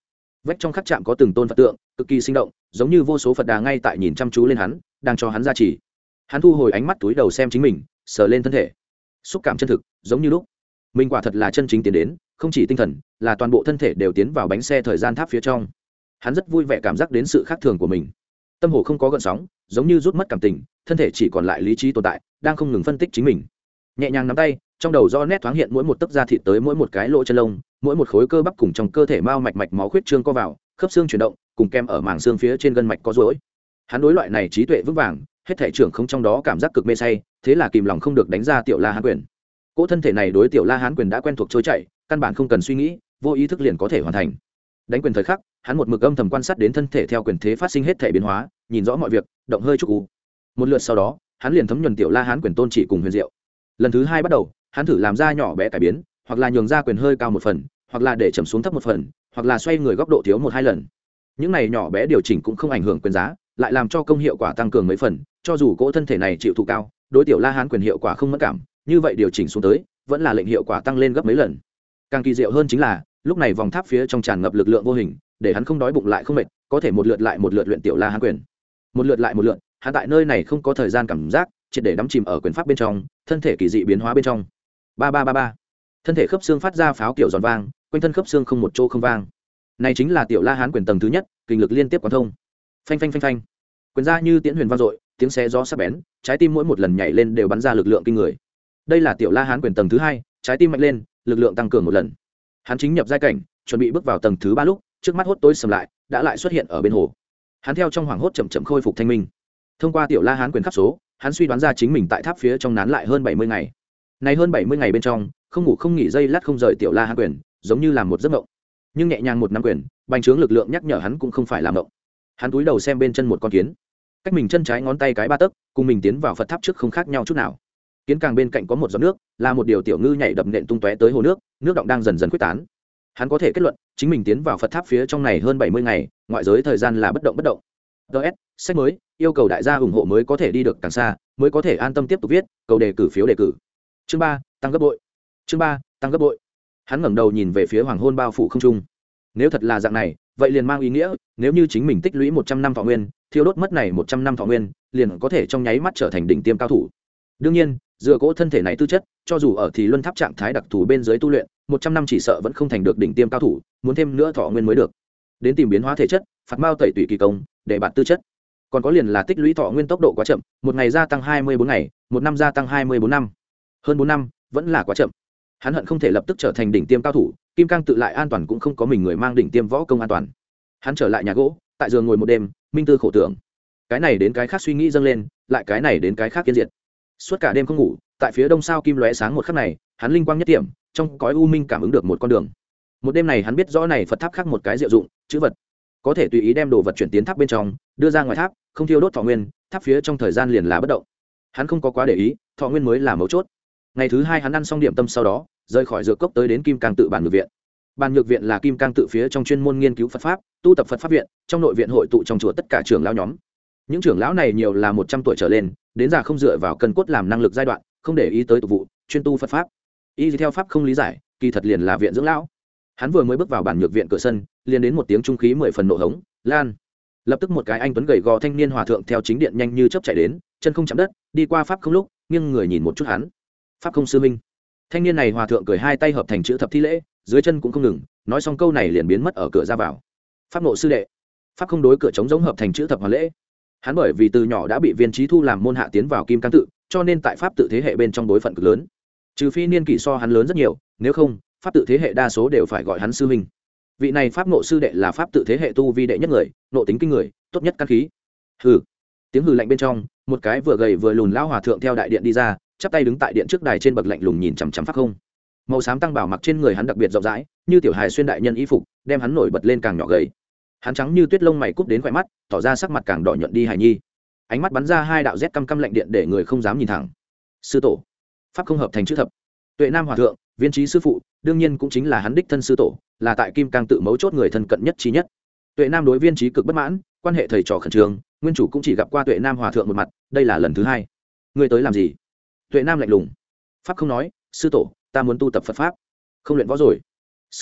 vách trong khắc trạm có từng tôn phật tượng cực kỳ sinh động, giống như vô số phật đà ngay tại nhìn chăm chú lên hắn, đang cho hắn gia trì. Hắn thu hồi ánh mắt túi đầu xem chính mình, sờ lên thân thể, xúc cảm chân thực, giống như lúc mình quả thật là chân chính tiến đến, không chỉ tinh thần, là toàn bộ thân thể đều tiến vào bánh xe thời gian tháp phía trong. Hắn rất vui vẻ cảm giác đến sự khác thường của mình, tâm hồ không có gợn sóng, giống như rút mất cảm tình, thân thể chỉ còn lại lý trí tồn tại, đang không ngừng phân tích chính mình. Nhẹ nhàng nắm tay, trong đầu do nét thoáng hiện mỗi một tấc da thịt tới mỗi một cái lỗ chân lông, mỗi một khối cơ bắp cùng trong cơ thể mao mạch mạch máu khuyết trương co vào, khớp xương chuyển động, cùng kem ở màng xương phía trên gân mạch có rối. Hắn đối loại này trí tuệ vững vàng, hết thể trưởng không trong đó cảm giác cực mê say, thế là kìm lòng không được đánh ra tiểu La Hán quyền. Cỗ thân thể này đối tiểu La Hán quyền đã quen thuộc trôi chảy, căn bản không cần suy nghĩ, vô ý thức liền có thể hoàn thành. Đánh quyền thời khắc, hắn một mực âm thầm quan sát đến thân thể theo quyền thế phát sinh hết thể biến hóa, nhìn rõ mọi việc, động hơi chút u. Một lượt sau đó, hắn liền thấm nhuần tiểu La Hán quyền tôn chỉ cùng huyền diệu. Lần thứ hai bắt đầu, hắn thử làm ra nhỏ bé cải biến, hoặc là nhường ra quyền hơi cao một phần, hoặc là để chậm xuống thấp một phần, hoặc là xoay người góc độ thiếu một hai lần. Những này nhỏ bé điều chỉnh cũng không ảnh hưởng quyền giá, lại làm cho công hiệu quả tăng cường mấy phần, cho dù cỗ thân thể này chịu thụ cao, đối tiểu La Hán quyền hiệu quả không mất cảm, như vậy điều chỉnh xuống tới, vẫn là lệnh hiệu quả tăng lên gấp mấy lần. Càng kỳ diệu hơn chính là, lúc này vòng tháp phía trong tràn ngập lực lượng vô hình, để hắn không đói bụng lại không mệt, có thể một lượt lại một lượt luyện tiểu La Hán quyền. Một lượt lại một lượt, hắn tại nơi này không có thời gian cảm giác, triệt để đắm chìm ở quyền pháp bên trong, thân thể kỳ dị biến hóa bên trong. Ba ba ba ba. Thân thể khớp xương phát ra pháo kiểu giòn vang, quanh thân khớp xương không một chỗ không vang. Này chính là tiểu La Hán quyền tầng thứ nhất, kinh lực liên tiếp quán thông. Phanh phanh phanh phanh. Quyền ra như tiễn huyền vang dội, tiếng xé gió sắc bén, trái tim mỗi một lần nhảy lên đều bắn ra lực lượng kinh người. Đây là tiểu La Hán quyền tầng thứ hai, trái tim mạnh lên, lực lượng tăng cường một lần. Hắn chính nhập giai cảnh, chuẩn bị bước vào tầng thứ ba lúc, trước mắt hốt tối sầm lại, đã lại xuất hiện ở bên hồ. Hắn theo trong hoàng hốt chậm chậm khôi phục thanh minh. Thông qua tiểu La Hán quyền khắp số, hắn suy đoán ra chính mình tại tháp phía trong nán lại hơn bảy mươi ngày. Này hơn bảy mươi ngày bên trong, không ngủ không nghỉ giây lát không rời tiểu La Hán quyền, giống như làm một giấc mộng. Nhưng nhẹ nhàng một năm quyền, bành trướng lực lượng nhắc nhở hắn cũng không phải làm mộng. Hắn cúi đầu xem bên chân một con kiến, cách mình chân trái ngón tay cái ba tấc, cùng mình tiến vào Phật tháp trước không khác nhau chút nào. Kiến càng bên cạnh có một giọt nước, là một điều tiểu ngư nhảy đập nện tung tóe tới hồ nước, nước động đang dần dần quyết tán. Hắn có thể kết luận, chính mình tiến vào Phật tháp phía trong này hơn bảy mươi ngày, ngoại giới thời gian là bất động bất động. đê ét, sách mới, yêu cầu đại gia ủng hộ mới có thể đi được càng xa, mới có thể an tâm tiếp tục viết, cầu đề cử phiếu đề cử. Chương ba, tăng gấp bội. Chương ba, tăng gấp bội. Hắn ngẩng đầu nhìn về phía hoàng hôn bao phủ không trung. Nếu thật là dạng này, vậy liền mang ý nghĩa, nếu như chính mình tích lũy một trăm năm thọ nguyên, thiêu đốt mất này một trăm năm thọ nguyên, liền có thể trong nháy mắt trở thành đỉnh tiêm cao thủ. Đương nhiên, dựa cỗ thân thể này tư chất, cho dù ở thì luân tháp trạng thái đặc thù bên dưới tu luyện, một trăm năm chỉ sợ vẫn không thành được đỉnh tiêm cao thủ, muốn thêm nữa thọ nguyên mới được. Đến tìm biến hóa thể chất, phạt mao tẩy tùy kỳ công, để bạn tư chất. Còn có liền là tích lũy thọ nguyên tốc độ quá chậm, một ngày gia tăng hai mươi bốn ngày, một năm gia tăng hai mươi bốn năm. Hơn bốn năm, vẫn là quá chậm. Hắn hận không thể lập tức trở thành đỉnh tiêm cao thủ, kim cang tự lại an toàn cũng không có mình người mang đỉnh tiêm võ công an toàn. Hắn trở lại nhà gỗ, tại giường ngồi một đêm, minh tư khổ tưởng. Cái này đến cái khác suy nghĩ dâng lên, lại cái này đến cái khác kiên diệt. Suốt cả đêm không ngủ, tại phía đông sao kim lóe sáng một khắc này, hắn linh quang nhất điểm, trong cõi u minh cảm ứng được một con đường. Một đêm này hắn biết rõ này Phật tháp khác một cái diệu dụng, chữ vật, có thể tùy ý đem đồ vật chuyển tiến tháp bên trong, đưa ra ngoài tháp, không thiêu đốt thọ nguyên, tháp phía trong thời gian liền là bất động. Hắn không có quá để ý, thọ nguyên mới là mấu chốt. Ngày thứ hai hắn ăn xong điểm tâm sau đó, rời khỏi dược cốc tới đến Kim Cang tự bản nhược viện. Bản nhược viện là Kim Cang tự phía trong chuyên môn nghiên cứu Phật pháp, tu tập Phật pháp viện, trong nội viện hội tụ trong chùa tất cả trưởng lão nhóm. Những trưởng lão này nhiều là một trăm tuổi trở lên, đến già không dựa vào cân cốt làm năng lực giai đoạn, không để ý tới tục vụ, chuyên tu Phật pháp. Y theo pháp không lý giải, kỳ thật liền là viện dưỡng lão. Hắn vừa mới bước vào bản nhược viện cửa sân, liền đến một tiếng trung khí mười phần nộ hống, lan. Lập tức một cái anh tuấn gầy gò thanh niên hòa thượng theo chính điện nhanh như chớp chạy đến, chân không chạm đất, đi qua pháp không lúc, nghiêng người nhìn một chút hắn. Pháp không sư minh. Thanh niên này hòa thượng cười hai tay hợp thành chữ thập thi lễ, dưới chân cũng không ngừng, nói xong câu này liền biến mất ở cửa ra vào. Pháp nộ sư đệ. Pháp không đối cửa chống giống hợp thành chữ thập hoàn lễ. Hắn bởi vì từ nhỏ đã bị viên trí thu làm môn hạ tiến vào Kim Cang tự, cho nên tại pháp tự thế hệ bên trong đối phận cực lớn. Trừ phi niên kỷ so hắn lớn rất nhiều, nếu không, pháp tự thế hệ đa số đều phải gọi hắn sư huynh. Vị này pháp nộ sư đệ là pháp tự thế hệ tu vi đệ nhất người, nộ tính kinh người, tốt nhất căn khí. Hừ. Tiếng hừ lạnh bên trong, một cái vừa gầy vừa lùn lão hòa thượng theo đại điện đi ra, chắp tay đứng tại điện trước đài trên bậc lạnh lùng nhìn chằm chằm pháp không. Màu xám tăng bảo mặc trên người hắn đặc biệt rộng rãi, như tiểu hài xuyên đại nhân y phục, đem hắn nổi bật lên càng nhỏ gầy. Hắn trắng như tuyết lông mày cúp đến khóe mắt, tỏ ra sắc mặt càng đỏ nhuận đi hài nhi. Ánh mắt bắn ra hai đạo rét căm căm lạnh điện để người không dám nhìn thẳng. Sư tổ. Pháp không hợp thành chữ thập. Tuệ Nam hòa thượng, viên trí sư phụ, đương nhiên cũng chính là hắn đích thân sư tổ, là tại Kim Cang tự mấu chốt người thân cận nhất trí nhất. Tuệ Nam đối viên trí cực bất mãn, quan hệ thầy trò khẩn trương, nguyên chủ cũng chỉ gặp qua Tuệ Nam hòa thượng một mặt, đây là lần thứ hai. Ngươi tới làm gì? Tuệ Nam lạnh lùng. Pháp không nói, sư tổ, ta muốn tu tập Phật pháp. Không luyện võ rồi. Sư tổ,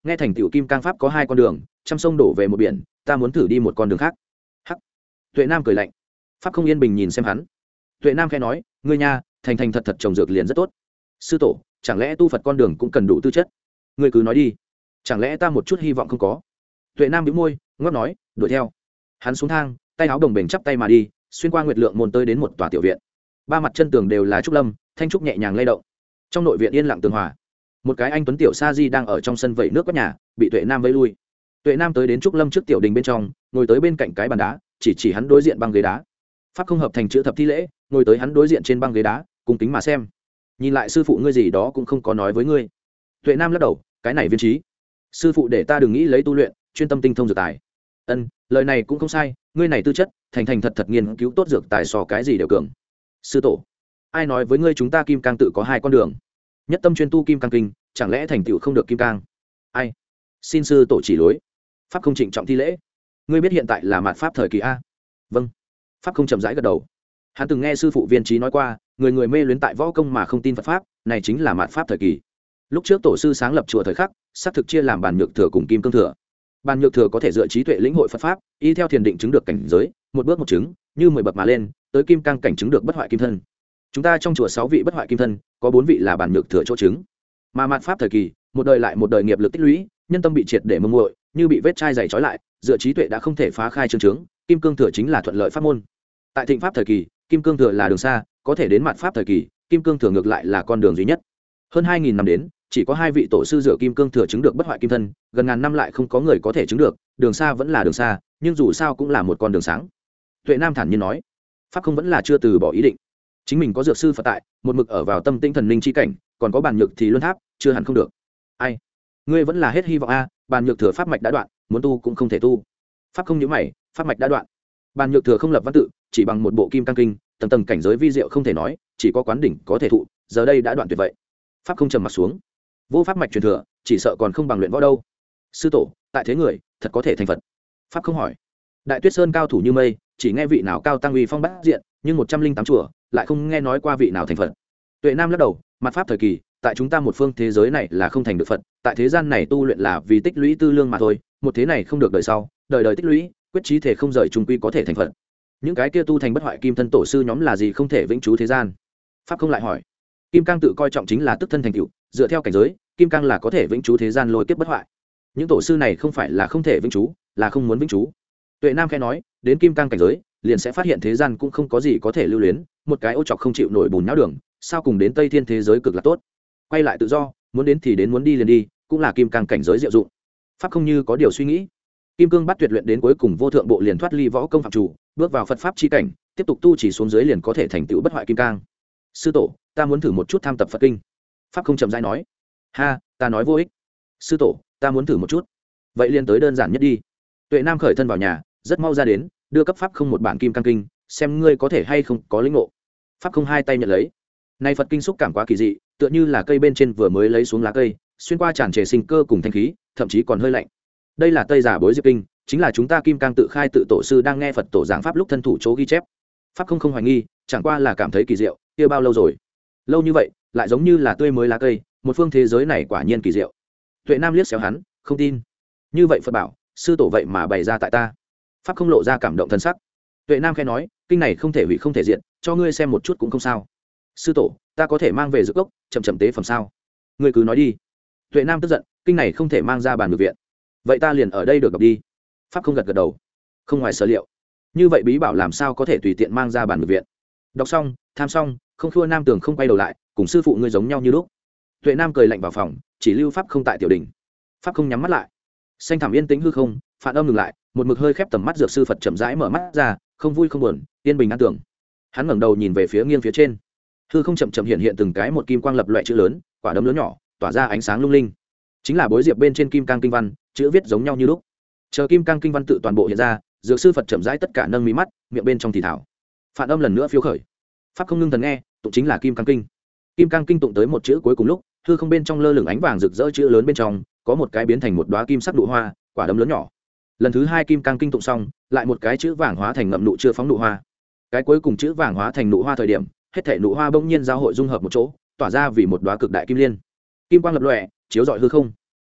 nghe thành tựu kim cang pháp có hai con đường, trăm sông đổ về một biển, ta muốn thử đi một con đường khác. Hắc. Tuệ Nam cười lạnh. Pháp không yên bình nhìn xem hắn. Tuệ Nam khẽ nói, ngươi nha, thành thành thật thật trồng dược liền rất tốt. Sư tổ, chẳng lẽ tu Phật con đường cũng cần đủ tư chất? Ngươi cứ nói đi, chẳng lẽ ta một chút hy vọng không có? Tuệ Nam bĩu môi, ngót nói, đuổi theo. Hắn xuống thang, tay áo đồng bền chắp tay mà đi, xuyên qua nguyệt lượng môn tới đến một tòa tiểu viện. Ba mặt chân tường đều là trúc lâm, thanh trúc nhẹ nhàng lay động. Trong nội viện yên lặng tường hòa. Một cái anh tuấn tiểu sa di đang ở trong sân vẩy nước quét nhà, bị Tuệ Nam vây lui. Tuệ Nam tới đến trúc lâm trước tiểu đình bên trong, ngồi tới bên cạnh cái bàn đá, chỉ chỉ hắn đối diện băng ghế đá. Pháp không hợp thành chữ thập thi lễ, ngồi tới hắn đối diện trên băng ghế đá, cung kính mà xem. Nhìn lại sư phụ ngươi gì đó cũng không có nói với ngươi. Tuệ Nam lắc đầu, cái này viên trí. Sư phụ để ta đừng nghĩ lấy tu luyện, chuyên tâm tinh thông dược tài. Ân, lời này cũng không sai, ngươi này tư chất, thành thành thật thật nghiên cứu tốt dược tài so cái gì đều cường. Sư tổ, ai nói với ngươi chúng ta kim cang tự có hai con đường? Nhất tâm chuyên tu kim cang kinh, chẳng lẽ thành tựu không được kim cang? Ai? Xin sư tổ chỉ lối. Pháp không trịnh trọng thi lễ. Ngươi biết hiện tại là mạt pháp thời kỳ a? Vâng. Pháp không chậm rãi gật đầu. Hắn từng nghe sư phụ Viên Trí nói qua, người người mê luyến tại võ công mà không tin Phật pháp, này chính là mạt pháp thời kỳ. Lúc trước tổ sư sáng lập chùa thời khắc, xác thực chia làm bàn nhược thừa cùng kim cương thừa. Bàn nhược thừa có thể dựa trí tuệ lĩnh hội Phật pháp, y theo thiền định chứng được cảnh giới, một bước một chứng, như mười bậc mà lên, tới kim cang cảnh chứng được bất hoại kim thân. Chúng ta trong chùa sáu vị bất hoại kim thân, có bốn vị là bàn nhược thừa chỗ chứng. Mà mạt pháp thời kỳ, một đời lại một đời nghiệp lực tích lũy, nhân tâm bị triệt để mông muội, như bị vết chai dày trói lại, dựa trí tuệ đã không thể phá khai chương chứng, kim cương thừa chính là thuận lợi pháp môn. Tại thịnh pháp thời kỳ, kim cương thừa là đường xa, có thể đến mạt pháp thời kỳ, kim cương thừa ngược lại là con đường duy nhất. Hơn hai nghìn năm đến, chỉ có hai vị tổ sư dựa kim cương thừa chứng được bất hoại kim thân, gần ngàn năm lại không có người có thể chứng được, đường xa vẫn là đường xa, nhưng dù sao cũng là một con đường sáng. Tuệ Nam thản nhiên nói, pháp không vẫn là chưa từ bỏ ý định. Chính mình có dược sư Phật tại, một mực ở vào tâm tinh thần linh chi cảnh, còn có bàn nhược thì luân tháp, chưa hẳn không được. Ai? Ngươi vẫn là hết hy vọng a, bàn nhược thừa pháp mạch đã đoạn, muốn tu cũng không thể tu. Pháp không nhíu mày, pháp mạch đã đoạn. Bàn nhược thừa không lập văn tự, chỉ bằng một bộ kim cang kinh, tầng tầng cảnh giới vi diệu không thể nói, chỉ có quán đỉnh có thể thụ, giờ đây đã đoạn tuyệt vậy. Pháp không trầm mặt xuống. Vô pháp mạch truyền thừa, chỉ sợ còn không bằng luyện võ đâu. Sư tổ, tại thế người, thật có thể thành Phật. Pháp không hỏi. Đại Tuyết Sơn cao thủ như mây, chỉ nghe vị nào cao tăng uy phong bát diện, nhưng một trăm linh tám chùa, lại không nghe nói qua vị nào thành Phật. Tuệ Nam lắc đầu, mặt pháp thời kỳ, tại chúng ta một phương thế giới này là không thành được Phật, tại thế gian này tu luyện là vì tích lũy tư lương mà thôi, một thế này không được đời sau, đời đời tích lũy, quyết chí thể không rời trùng quy có thể thành Phật. Những cái kia tu thành bất hoại kim thân tổ sư nhóm là gì không thể vĩnh trú thế gian? Pháp không lại hỏi. Kim cang tự coi trọng chính là tức thân thành tựu, dựa theo cảnh giới, kim cang là có thể vĩnh trú thế gian lôi kiếp bất hoại. Những tổ sư này không phải là không thể vĩnh trú, là không muốn vĩnh trú. Tuệ Nam khẽ nói, đến kim cang cảnh giới, liền sẽ phát hiện thế gian cũng không có gì có thể lưu luyến, một cái ô trọc không chịu nổi bùn nhão đường, sao cùng đến Tây Thiên thế giới cực là tốt. Quay lại tự do, muốn đến thì đến, muốn đi liền đi, cũng là kim cang cảnh giới diệu dụng. Pháp không như có điều suy nghĩ. Kim cương bắt tuyệt luyện đến cuối cùng vô thượng bộ liền thoát ly võ công phạm chủ, bước vào Phật pháp chi cảnh, tiếp tục tu chỉ xuống dưới liền có thể thành tựu bất hoại kim cang. Sư tổ, ta muốn thử một chút tham tập Phật kinh. Pháp không chậm rãi nói. Ha, ta nói vô ích. Sư tổ, ta muốn thử một chút. Vậy liền tới đơn giản nhất đi. Tuệ Nam khởi thân vào nhà, rất mau ra đến, đưa cấp pháp không một bản kim cang kinh, xem ngươi có thể hay không có lĩnh ngộ. Pháp không hai tay nhận lấy. Nay Phật kinh xúc cảm quá kỳ dị, tựa như là cây bên trên vừa mới lấy xuống lá cây, xuyên qua tràn trề sinh cơ cùng thanh khí, thậm chí còn hơi lạnh. Đây là Tây giả bối diệp kinh, chính là chúng ta kim cang tự khai tự tổ sư đang nghe Phật tổ giảng pháp lúc thân thủ chỗ ghi chép. Pháp không không hoài nghi, chẳng qua là cảm thấy kỳ diệu, kia bao lâu rồi? Lâu như vậy, lại giống như là tươi mới lá cây, một phương thế giới này quả nhiên kỳ diệu. Tuệ Nam liếc xéo hắn, không tin. Như vậy Phật bảo, sư tổ vậy mà bày ra tại ta. Pháp không lộ ra cảm động thân sắc. Tuệ Nam khẽ nói, kinh này không thể hủy không thể diện, cho ngươi xem một chút cũng không sao. Sư tổ, ta có thể mang về dược cốc, chậm chậm tế phẩm sao? Ngươi cứ nói đi. Tuệ Nam tức giận, kinh này không thể mang ra bàn ngược viện. Vậy ta liền ở đây được gặp đi. Pháp không gật gật đầu. Không ngoài sở liệu. Như vậy bí bảo làm sao có thể tùy tiện mang ra bàn ngược viện? Đọc xong, tham xong, không thua Nam Tường không quay đầu lại, cùng sư phụ ngươi giống nhau như lúc. Tuệ Nam cười lạnh vào phòng, chỉ lưu Pháp không tại tiểu đình. Pháp không nhắm mắt lại. Xanh thẳm yên tĩnh hư không, phản âm ngừng lại, một mực hơi khép tầm mắt dược sư Phật chậm rãi mở mắt ra, không vui không buồn, yên bình an tưởng. Hắn ngẩng đầu nhìn về phía nghiêng phía trên. Hư không chậm chậm hiện hiện từng cái một kim quang lập loè chữ lớn, quả đấm lớn nhỏ, tỏa ra ánh sáng lung linh. Chính là bối diệp bên trên kim cang kinh văn, chữ viết giống nhau như lúc. Chờ kim cang kinh văn tự toàn bộ hiện ra, dược sư Phật chậm rãi tất cả nâng mí mắt, miệng bên trong thì thảo. Phản âm lần nữa phiêu khởi. Pháp không ngưng thần nghe, tụng chính là kim cang kinh. Kim cang kinh tụng tới một chữ cuối cùng lúc, hư không bên trong lơ lửng ánh vàng rực rỡ chữ lớn bên trong, có một cái biến thành một đóa kim sắc nụ hoa, quả đấm lớn nhỏ. Lần thứ hai kim cang kinh tụng xong, lại một cái chữ vàng hóa thành ngậm nụ chưa phóng nụ hoa. Cái cuối cùng chữ vàng hóa thành nụ hoa thời điểm, hết thảy nụ hoa bỗng nhiên giao hội dung hợp một chỗ, tỏa ra vì một đóa cực đại kim liên. Kim quang lập lòe, chiếu rọi hư không.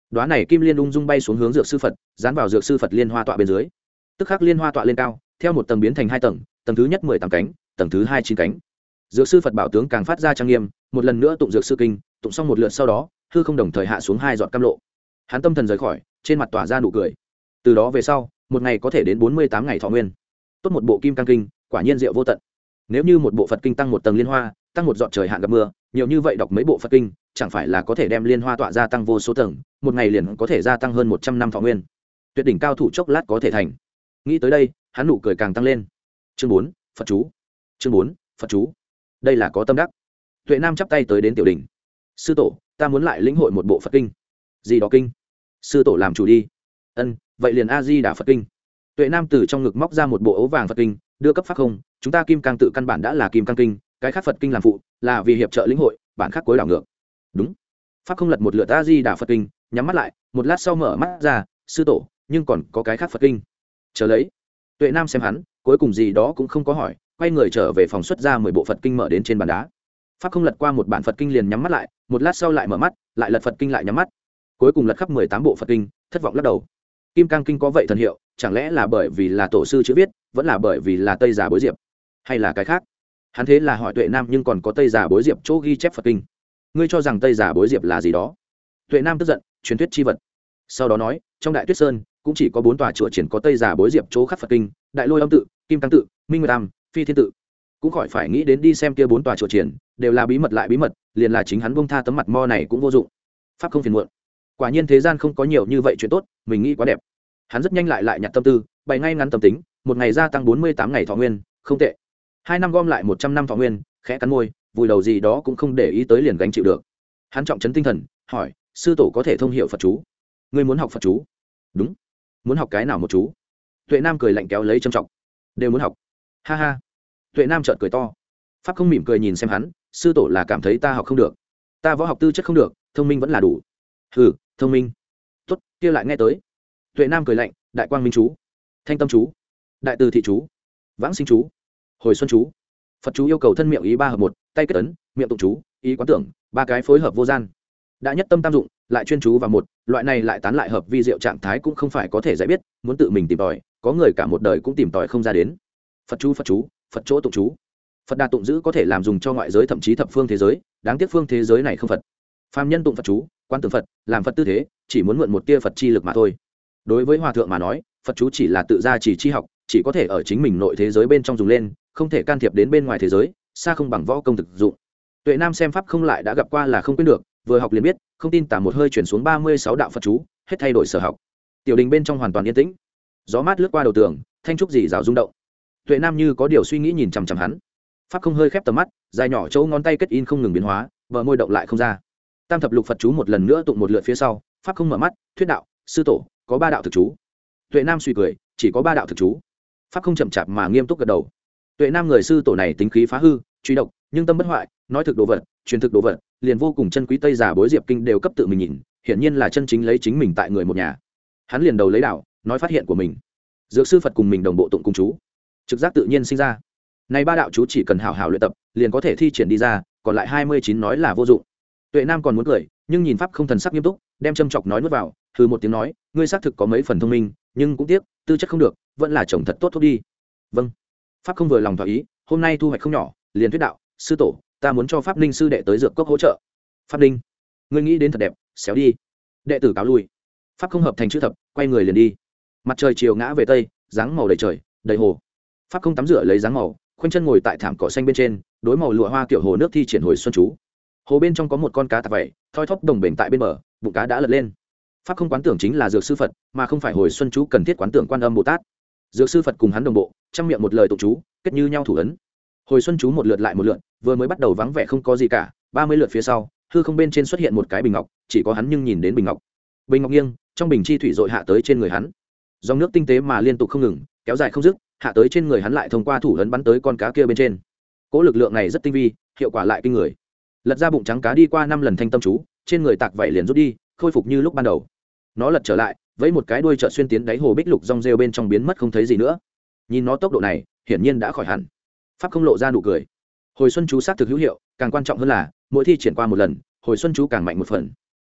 Đóa này kim liên ung dung bay xuống hướng dược sư Phật, dán vào dược sư Phật liên hoa tọa bên dưới. Tức khắc liên hoa tọa lên cao, theo một tầng biến thành hai tầng, tầng thứ nhất mười tám cánh, tầng thứ hai chín cánh. Dược sư Phật bảo tướng càng phát ra trang nghiêm, một lần nữa tụng dược sư kinh, tụng xong một lượt sau đó, hư không đồng thời hạ xuống hai giọt cam lộ. Hắn tâm thần rời khỏi, trên mặt tỏa ra nụ cười. Từ đó về sau, một ngày có thể đến bốn mươi tám ngày thọ nguyên. Tốt một bộ kim cang kinh, quả nhiên diệu vô tận. Nếu như một bộ Phật kinh tăng một tầng liên hoa, tăng một giọt trời hạn gặp mưa, nhiều như vậy đọc mấy bộ Phật kinh, chẳng phải là có thể đem liên hoa tọa gia tăng vô số tầng, một ngày liền có thể gia tăng hơn một trăm năm thọ nguyên. Tuyệt đỉnh cao thủ chốc lát có thể thành. Nghĩ tới đây, hắn nụ cười càng tăng lên. Chương bốn, Phật chú. Chương bốn, Phật chú. Đây là có tâm đắc. Tuệ Nam chắp tay tới đến tiểu đỉnh. Sư tổ, ta muốn lại lĩnh hội một bộ Phật kinh. Gì đó kinh? Sư tổ làm chủ đi. Ân, vậy liền A Di Đà Phật kinh. Tuệ Nam từ trong ngực móc ra một bộ ấu vàng Phật kinh, đưa cấp Pháp Không, chúng ta kim cang tự căn bản đã là kim cang kinh, cái khác Phật kinh làm phụ, là vì hiệp trợ lĩnh hội, bản khác cuối đảo ngược. Đúng. Pháp Không lật một lượt A Di Đà Phật kinh, nhắm mắt lại, một lát sau mở mắt ra, sư tổ, nhưng còn có cái khác Phật kinh. Chờ lấy. Tuệ Nam xem hắn, cuối cùng gì đó cũng không có hỏi, quay người trở về phòng xuất ra mười bộ Phật kinh mở đến trên bàn đá. Pháp Không lật qua một bản Phật kinh liền nhắm mắt lại, một lát sau lại mở mắt, lại lật Phật kinh lại nhắm mắt. Cuối cùng lật khắp mười tám bộ Phật kinh, thất vọng lắc đầu. Kim cang kinh có vậy thần hiệu, chẳng lẽ là bởi vì là tổ sư chữ viết, vẫn là bởi vì là Tây Giả Bối Diệp, hay là cái khác? Hắn thế là hỏi Tuệ Nam, nhưng còn có Tây Giả Bối Diệp chỗ ghi chép Phật kinh, ngươi cho rằng Tây Giả Bối Diệp là gì đó? Tuệ Nam tức giận, truyền thuyết chi vật. Sau đó nói, trong Đại Tuyết Sơn cũng chỉ có bốn tòa chùa triển có Tây Giả Bối Diệp chỗ khắc Phật kinh, Đại Lôi Âm tự, Kim Cang tự, Minh Nguyệt Tam, Phi Thiên tự. Cũng khỏi phải nghĩ đến đi xem kia bốn tòa chùa triển, đều là bí mật lại bí mật, liền là chính hắn buông tha tấm mặt mo này cũng vô dụng. Pháp không phiền muộn. Quả nhiên thế gian không có nhiều như vậy chuyện tốt, mình nghĩ quá đẹp. Hắn rất nhanh lại lại nhặt tâm tư, bày ngay ngắn tâm tính, một ngày gia tăng bốn mươi tám ngày thọ nguyên, không tệ. Hai năm gom lại một trăm năm thọ nguyên, khẽ cắn môi, vùi đầu gì đó cũng không để ý tới liền gánh chịu được. Hắn trọng trấn tinh thần, hỏi, sư tổ có thể thông hiểu Phật chú? Ngươi muốn học Phật chú? Đúng. Muốn học cái nào một chú? Tuệ Nam cười lạnh kéo lấy trầm trọng. Đều muốn học. Ha ha. Tuệ Nam chợt cười to. Pháp không mỉm cười nhìn xem hắn, sư tổ là cảm thấy ta học không được. Ta võ học tư chất không được, thông minh vẫn là đủ. Hừ, thông minh. Tốt, kia lại nghe tới. Tuệ Nam cười lạnh, đại quang minh chú, thanh tâm chú, đại từ thị chú, vãng sinh chú, hồi xuân chú. Phật chú yêu cầu thân miệng ý ba hợp một, tay kết ấn, miệng tụng chú, ý quán tưởng, ba cái phối hợp vô gian. Đã nhất tâm tam dụng, lại chuyên chú vào một, loại này lại tán lại hợp vi diệu trạng thái cũng không phải có thể giải biết, muốn tự mình tìm tòi, có người cả một đời cũng tìm tòi không ra đến. Phật chú, Phật chú, Phật chỗ tụng chú. Phật đà tụng giữ có thể làm dùng cho ngoại giới thậm chí thập phương thế giới, đáng tiếc phương thế giới này không Phật. Phàm nhân tụng Phật chú, quan tưởng Phật, làm Phật tư thế, chỉ muốn mượn một tia Phật chi lực mà thôi. Đối với hòa thượng mà nói, Phật chú chỉ là tự gia chỉ chi học, chỉ có thể ở chính mình nội thế giới bên trong dùng lên, không thể can thiệp đến bên ngoài thế giới, xa không bằng võ công thực dụng. Tuệ Nam xem pháp không lại đã gặp qua là không quên được, vừa học liền biết, không tin tả một hơi chuyển xuống ba mươi sáu đạo Phật chú, hết thay đổi sở học. Tiểu đình bên trong hoàn toàn yên tĩnh, gió mát lướt qua đầu tường, thanh trúc dì rào rung động. Tuệ Nam như có điều suy nghĩ nhìn chằm chằm hắn. Pháp không hơi khép tầm mắt, dài nhỏ chỗ ngón tay kết in không ngừng biến hóa, bờ môi động lại không ra. Tam thập lục Phật chú một lần nữa tụng một lượt phía sau, pháp không mở mắt, thuyết đạo, sư tổ, có ba đạo thực chú. Tuệ Nam suy cười, chỉ có ba đạo thực chú. Pháp không chậm chạp mà nghiêm túc gật đầu. Tuệ Nam người sư tổ này tính khí phá hư, truy độc, nhưng tâm bất hoại, nói thực đồ vật, truyền thực đồ vật, liền vô cùng chân quý Tây Giả Bối Diệp kinh đều cấp tự mình nhìn, hiển nhiên là chân chính lấy chính mình tại người một nhà. Hắn liền đầu lấy đạo, nói phát hiện của mình. Dược sư Phật cùng mình đồng bộ tụng cùng chú, trực giác tự nhiên sinh ra. Này ba đạo chú chỉ cần hảo hảo luyện tập, liền có thể thi triển đi ra, còn lại hai mươi chín nói là vô dụng. Tuệ Nam còn muốn cười, nhưng nhìn pháp không thần sắc nghiêm túc, đem châm chọc nói nuốt vào, hừ một tiếng nói, ngươi xác thực có mấy phần thông minh, nhưng cũng tiếc, tư chất không được, vẫn là chồng thật tốt thuốc đi. Vâng. Pháp không vừa lòng thỏa ý, hôm nay thu hoạch không nhỏ, liền thuyết đạo, sư tổ, ta muốn cho Pháp Ninh sư đệ tới dược cốc hỗ trợ. Pháp Ninh, ngươi nghĩ đến thật đẹp, xéo đi. Đệ tử cáo lui. Pháp không hợp thành chữ thập, quay người liền đi. Mặt trời chiều ngã về tây, dáng màu đầy trời, đầy hồ. Pháp không tắm rửa lấy dáng màu, khoanh chân ngồi tại thảm cỏ xanh bên trên, đối màu lụa hoa kiểu hồ nước thi triển hồi xuân chú. Hồ bên trong có một con cá tạp vảy, thoi thóp đồng bền tại bên bờ, bụng cá đã lật lên. Pháp không quán tưởng chính là dược sư Phật, mà không phải hồi xuân chú cần thiết quán tưởng Quan Âm Bồ Tát. Dược sư Phật cùng hắn đồng bộ, trăm miệng một lời tụng chú, kết như nhau thủ ấn. Hồi xuân chú một lượt lại một lượt, vừa mới bắt đầu vắng vẻ không có gì cả, ba mươi lượt phía sau, hư không bên trên xuất hiện một cái bình ngọc, chỉ có hắn nhưng nhìn đến bình ngọc. Bình ngọc nghiêng, trong bình chi thủy dội hạ tới trên người hắn. Dòng nước tinh tế mà liên tục không ngừng, kéo dài không dứt, hạ tới trên người hắn lại thông qua thủ ấn bắn tới con cá kia bên trên. Cỗ lực lượng này rất tinh vi, hiệu quả lại kinh người. Lật ra bụng trắng cá đi qua năm lần thanh tâm chú, trên người tạc vảy liền rút đi, khôi phục như lúc ban đầu. Nó lật trở lại, với một cái đuôi chợt xuyên tiến đáy hồ bích lục rong rêu bên trong biến mất không thấy gì nữa. Nhìn nó tốc độ này, hiển nhiên đã khỏi hẳn. Pháp không lộ ra nụ cười. Hồi xuân chú xác thực hữu hiệu, càng quan trọng hơn là mỗi thi triển qua một lần, hồi xuân chú càng mạnh một phần.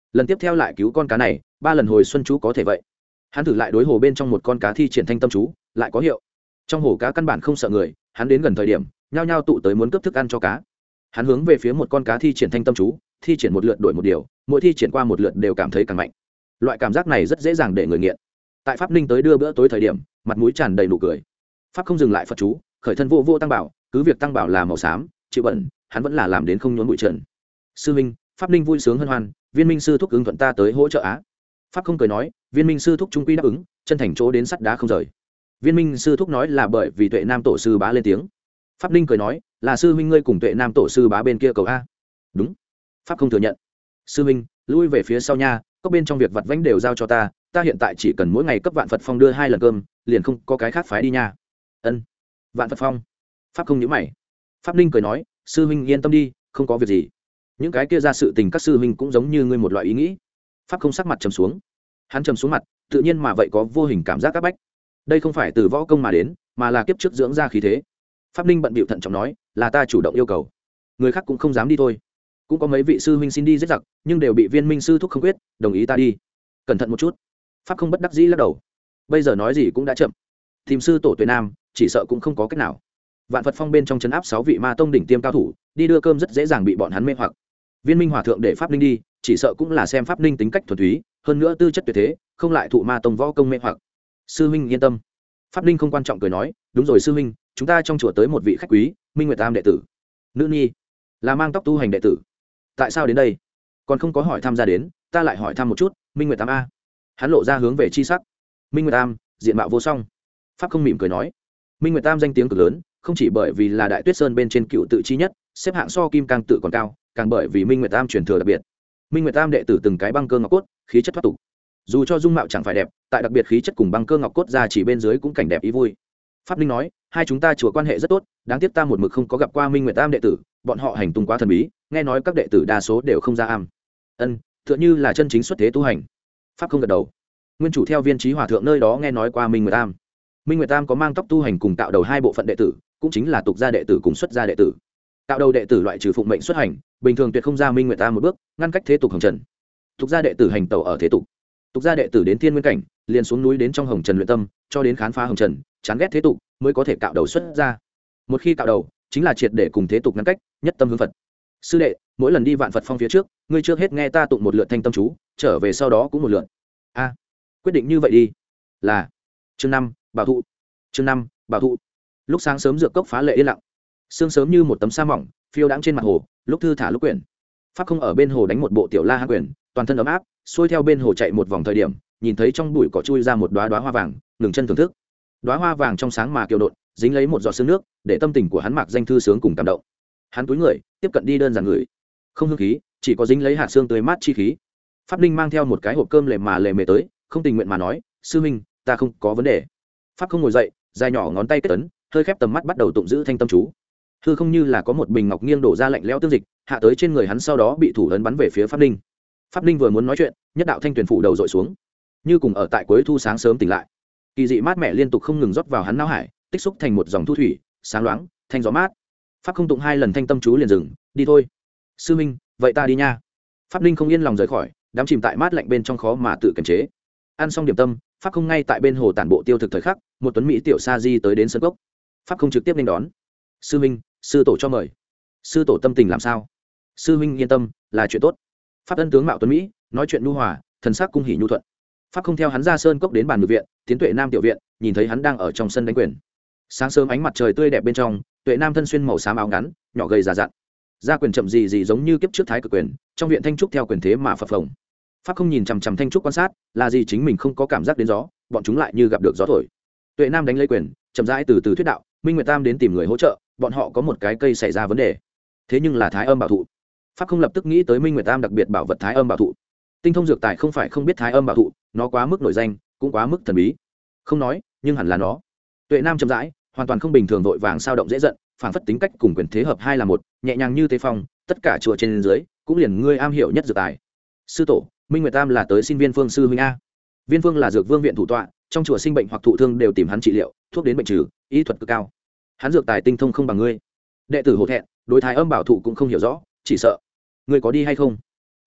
lần tiếp theo lại cứu con cá này ba lần hồi xuân chú có thể vậy. Hắn thử lại đối hồ bên trong một con cá thi triển thanh tâm chú lại có hiệu. Trong hồ cá căn bản không sợ người, hắn đến gần thời điểm nhao nhao tụ tới muốn cướp thức ăn cho cá. Hắn hướng về phía một con cá thi triển thanh tâm chú, thi triển một lượt đổi một điều, mỗi thi triển qua một lượt đều cảm thấy càng mạnh. Loại cảm giác này rất dễ dàng để người nghiện. Tại Pháp Ninh tới đưa bữa tối thời điểm, mặt mũi tràn đầy nụ cười. Pháp không dừng lại Phật chú, khởi thân vô vô tăng bảo, cứ việc tăng bảo là màu xám chịu bẩn, hắn vẫn là làm đến không nhốn bụi trần. Sư minh, Pháp Ninh vui sướng hân hoan, Viên Minh sư thúc ứng thuận ta tới hỗ trợ á. Pháp không cười nói, Viên Minh sư thúc trung quy đáp ứng, chân thành chỗ đến sắt đá không rời. Viên Minh sư thúc nói là bởi vì Tuệ Nam tổ sư bá lên tiếng. Pháp Ninh cười nói, là sư huynh ngươi cùng Tuệ Nam tổ sư bá bên kia cầu a. Đúng. Pháp không thừa nhận. Sư huynh, lui về phía sau nha, có bên trong việc vặt vãnh đều giao cho ta, ta hiện tại chỉ cần mỗi ngày cấp Vạn Phật Phong đưa hai lần cơm, liền không có cái khác phái đi nha. Ân. Vạn Phật Phong. Pháp không nhíu mày. Pháp Ninh cười nói, sư huynh yên tâm đi, không có việc gì. Những cái kia ra sự tình các sư huynh cũng giống như ngươi một loại ý nghĩ. Pháp không sắc mặt trầm xuống. Hắn trầm xuống mặt, tự nhiên mà vậy có vô hình cảm giác áp bách. Đây không phải từ võ công mà đến, mà là kiếp trước dưỡng ra khí thế. Pháp Ninh bận bịu thận trọng nói, là ta chủ động yêu cầu, người khác cũng không dám đi thôi. Cũng có mấy vị sư huynh xin đi giết giặc, nhưng đều bị Viên Minh sư thúc không quyết, đồng ý ta đi. Cẩn thận một chút. Pháp không bất đắc dĩ lắc đầu. Bây giờ nói gì cũng đã chậm. Tìm sư tổ Tuệ Nam, chỉ sợ cũng không có cách nào. Vạn Phật Phong bên trong trấn áp sáu vị ma tông đỉnh tiêm cao thủ, đi đưa cơm rất dễ dàng bị bọn hắn mê hoặc. Viên Minh hòa thượng để Pháp Ninh đi, chỉ sợ cũng là xem Pháp Ninh tính cách thuần túy, hơn nữa tư chất tuyệt thế, không lại thụ ma tông võ công mê hoặc. Sư huynh yên tâm. Pháp Ninh không quan trọng cười nói, đúng rồi sư huynh, chúng ta trong chùa tới một vị khách quý, Minh Nguyệt Tam đệ tử. Nữ nhi, là mang tóc tu hành đệ tử. Tại sao đến đây? Còn không có hỏi tham gia đến, ta lại hỏi thăm một chút, Minh Nguyệt Tam a. Hắn lộ ra hướng về chi sắc. Minh Nguyệt Tam, diện mạo vô song. Pháp không mỉm cười nói, Minh Nguyệt Tam danh tiếng cực lớn, không chỉ bởi vì là Đại Tuyết Sơn bên trên cựu tự chi nhất, xếp hạng so Kim Cang tự còn cao, càng bởi vì Minh Nguyệt Tam truyền thừa đặc biệt. Minh Nguyệt Tam đệ tử từng cái băng cơ ngọc cốt, khí chất thoát tục. Dù cho dung mạo chẳng phải đẹp, tại đặc biệt khí chất cùng băng cơ ngọc cốt ra chỉ bên dưới cũng cảnh đẹp ý vui. Pháp Ninh nói, hai chúng ta chùa quan hệ rất tốt, đáng tiếc ta một mực không có gặp qua Minh Nguyệt Tam đệ tử, bọn họ hành tung quá thần bí, nghe nói các đệ tử đa số đều không ra am. Ân, tựa như là chân chính xuất thế tu hành. Pháp không gật đầu. Nguyên chủ theo Viên Chí Hòa thượng nơi đó nghe nói qua Minh Nguyệt Tam. Minh Nguyệt Tam có mang tóc tu hành cùng tạo đầu hai bộ phận đệ tử, cũng chính là tục gia đệ tử cùng xuất gia đệ tử. Tạo đầu đệ tử loại trừ phụng mệnh xuất hành, bình thường tuyệt không ra Minh Nguyệt Tam một bước, ngăn cách thế tục hồng trần. Tục gia đệ tử hành tẩu ở thế tục. Tục gia đệ tử đến thiên nguyên cảnh, liền xuống núi đến trong hồng trần luyện tâm, cho đến khám phá hồng trần, chán ghét thế tục, mới có thể cạo đầu xuất ra. Một khi cạo đầu, chính là triệt để cùng thế tục ngăn cách, nhất tâm hướng Phật. Sư đệ, mỗi lần đi Vạn Phật Phong phía trước, ngươi trước hết nghe ta tụng một lượt thanh tâm chú, trở về sau đó cũng một lượt. A, quyết định như vậy đi. Là. Chương năm, bảo thụ. Chương năm, bảo thụ. Lúc sáng sớm dược cốc phá lệ yên lặng. Sương sớm như một tấm sa mỏng, phiêu đãng trên mặt hồ, lúc thư thả lúc quyển. Pháp không ở bên hồ đánh một bộ tiểu la hán quyển, toàn thân ấm áp, xuôi theo bên hồ chạy một vòng thời điểm, nhìn thấy trong bụi cỏ chui ra một đóa đóa hoa vàng, ngừng chân thưởng thức. Đóa hoa vàng trong sáng mà kiều nộn, dính lấy một giọt sương nước, để tâm tình của hắn mạc danh thư sướng cùng cảm động. Hắn cúi người, tiếp cận đi đơn giản người. Không hương khí, chỉ có dính lấy hạt sương tươi mát chi khí. Pháp Ninh mang theo một cái hộp cơm lề mà lề mề tới, không tình nguyện mà nói, sư huynh, ta không có vấn đề. Pháp không ngồi dậy, dài nhỏ ngón tay kết ấn, hơi khép tầm mắt bắt đầu tụng giữ thanh tâm chú. Hư không như là có một bình ngọc nghiêng đổ ra lạnh lẽo tương dịch, hạ tới trên người hắn sau đó bị thủ ấn bắn về phía Pháp Ninh. Pháp Ninh vừa muốn nói chuyện, nhất đạo thanh tuyển phủ đầu dội xuống, như cùng ở tại cuối thu sáng sớm tỉnh lại. Kỳ dị mát mẻ liên tục không ngừng rót vào hắn não hải, tích xúc thành một dòng thu thủy, sáng loáng, thanh gió mát. Pháp không tụng hai lần thanh tâm chú liền dừng, đi thôi. Sư minh, vậy ta đi nha. Pháp Ninh không yên lòng rời khỏi, đắm chìm tại mát lạnh bên trong khó mà tự kiềm chế. Ăn xong điểm tâm, Pháp không ngay tại bên hồ tản bộ tiêu thực thời khắc, một tuấn mỹ tiểu sa di tới đến sân cốc. Pháp không trực tiếp nên đón. Sư minh, sư tổ cho mời. Sư tổ tâm tình làm sao? Sư minh yên tâm, là chuyện tốt. Pháp ân tướng mạo tuấn mỹ, nói chuyện nhu hòa, thần sắc cung hỉ nhu thuận. Pháp không theo hắn ra sơn cốc đến bàn ngự viện, tiến Tuệ Nam tiểu viện, nhìn thấy hắn đang ở trong sân đánh quyền. Sáng sớm ánh mặt trời tươi đẹp bên trong, Tuệ Nam thân xuyên màu xám áo ngắn, nhỏ gầy già dặn, ra quyền chậm gì gì giống như kiếp trước thái cực quyền, trong viện thanh trúc theo quyền thế mà phập phồng. Pháp không nhìn chằm chằm thanh trúc quan sát, là gì chính mình không có cảm giác đến gió, bọn chúng lại như gặp được gió thổi. Tuệ Nam đánh lấy quyền, chậm rãi từ từ thuyết đạo, Minh Nguyệt Tam đến tìm người hỗ trợ, bọn họ có một cái cây xảy ra vấn đề. Thế nhưng là Thái Âm bảo thụ. Pháp không lập tức nghĩ tới Minh Nguyệt Tam đặc biệt bảo vật Thái Âm bảo thụ. Tinh thông dược tài không phải không biết Thái Âm bảo thụ, nó quá mức nổi danh, cũng quá mức thần bí. Không nói, nhưng hẳn là nó. Tuệ Nam chậm rãi, hoàn toàn không bình thường vội vàng sao động dễ giận, phản phất tính cách cùng quyền thế hợp hai là một, nhẹ nhàng như tế phong, tất cả chùa trên dưới, cũng liền ngươi am hiểu nhất dược tài. Sư tổ, Minh Nguyệt Tam là tới xin Viên Phương sư huynh a. Viên Phương là dược vương viện thủ tọa, trong chùa sinh bệnh hoặc thụ thương đều tìm hắn trị liệu, thuốc đến bệnh trừ, y thuật cực cao. Hắn dược tài tinh thông không bằng ngươi. Đệ tử hổ thẹn, đối Thái Âm bảo thụ cũng không hiểu rõ, chỉ sợ ngươi có đi hay không.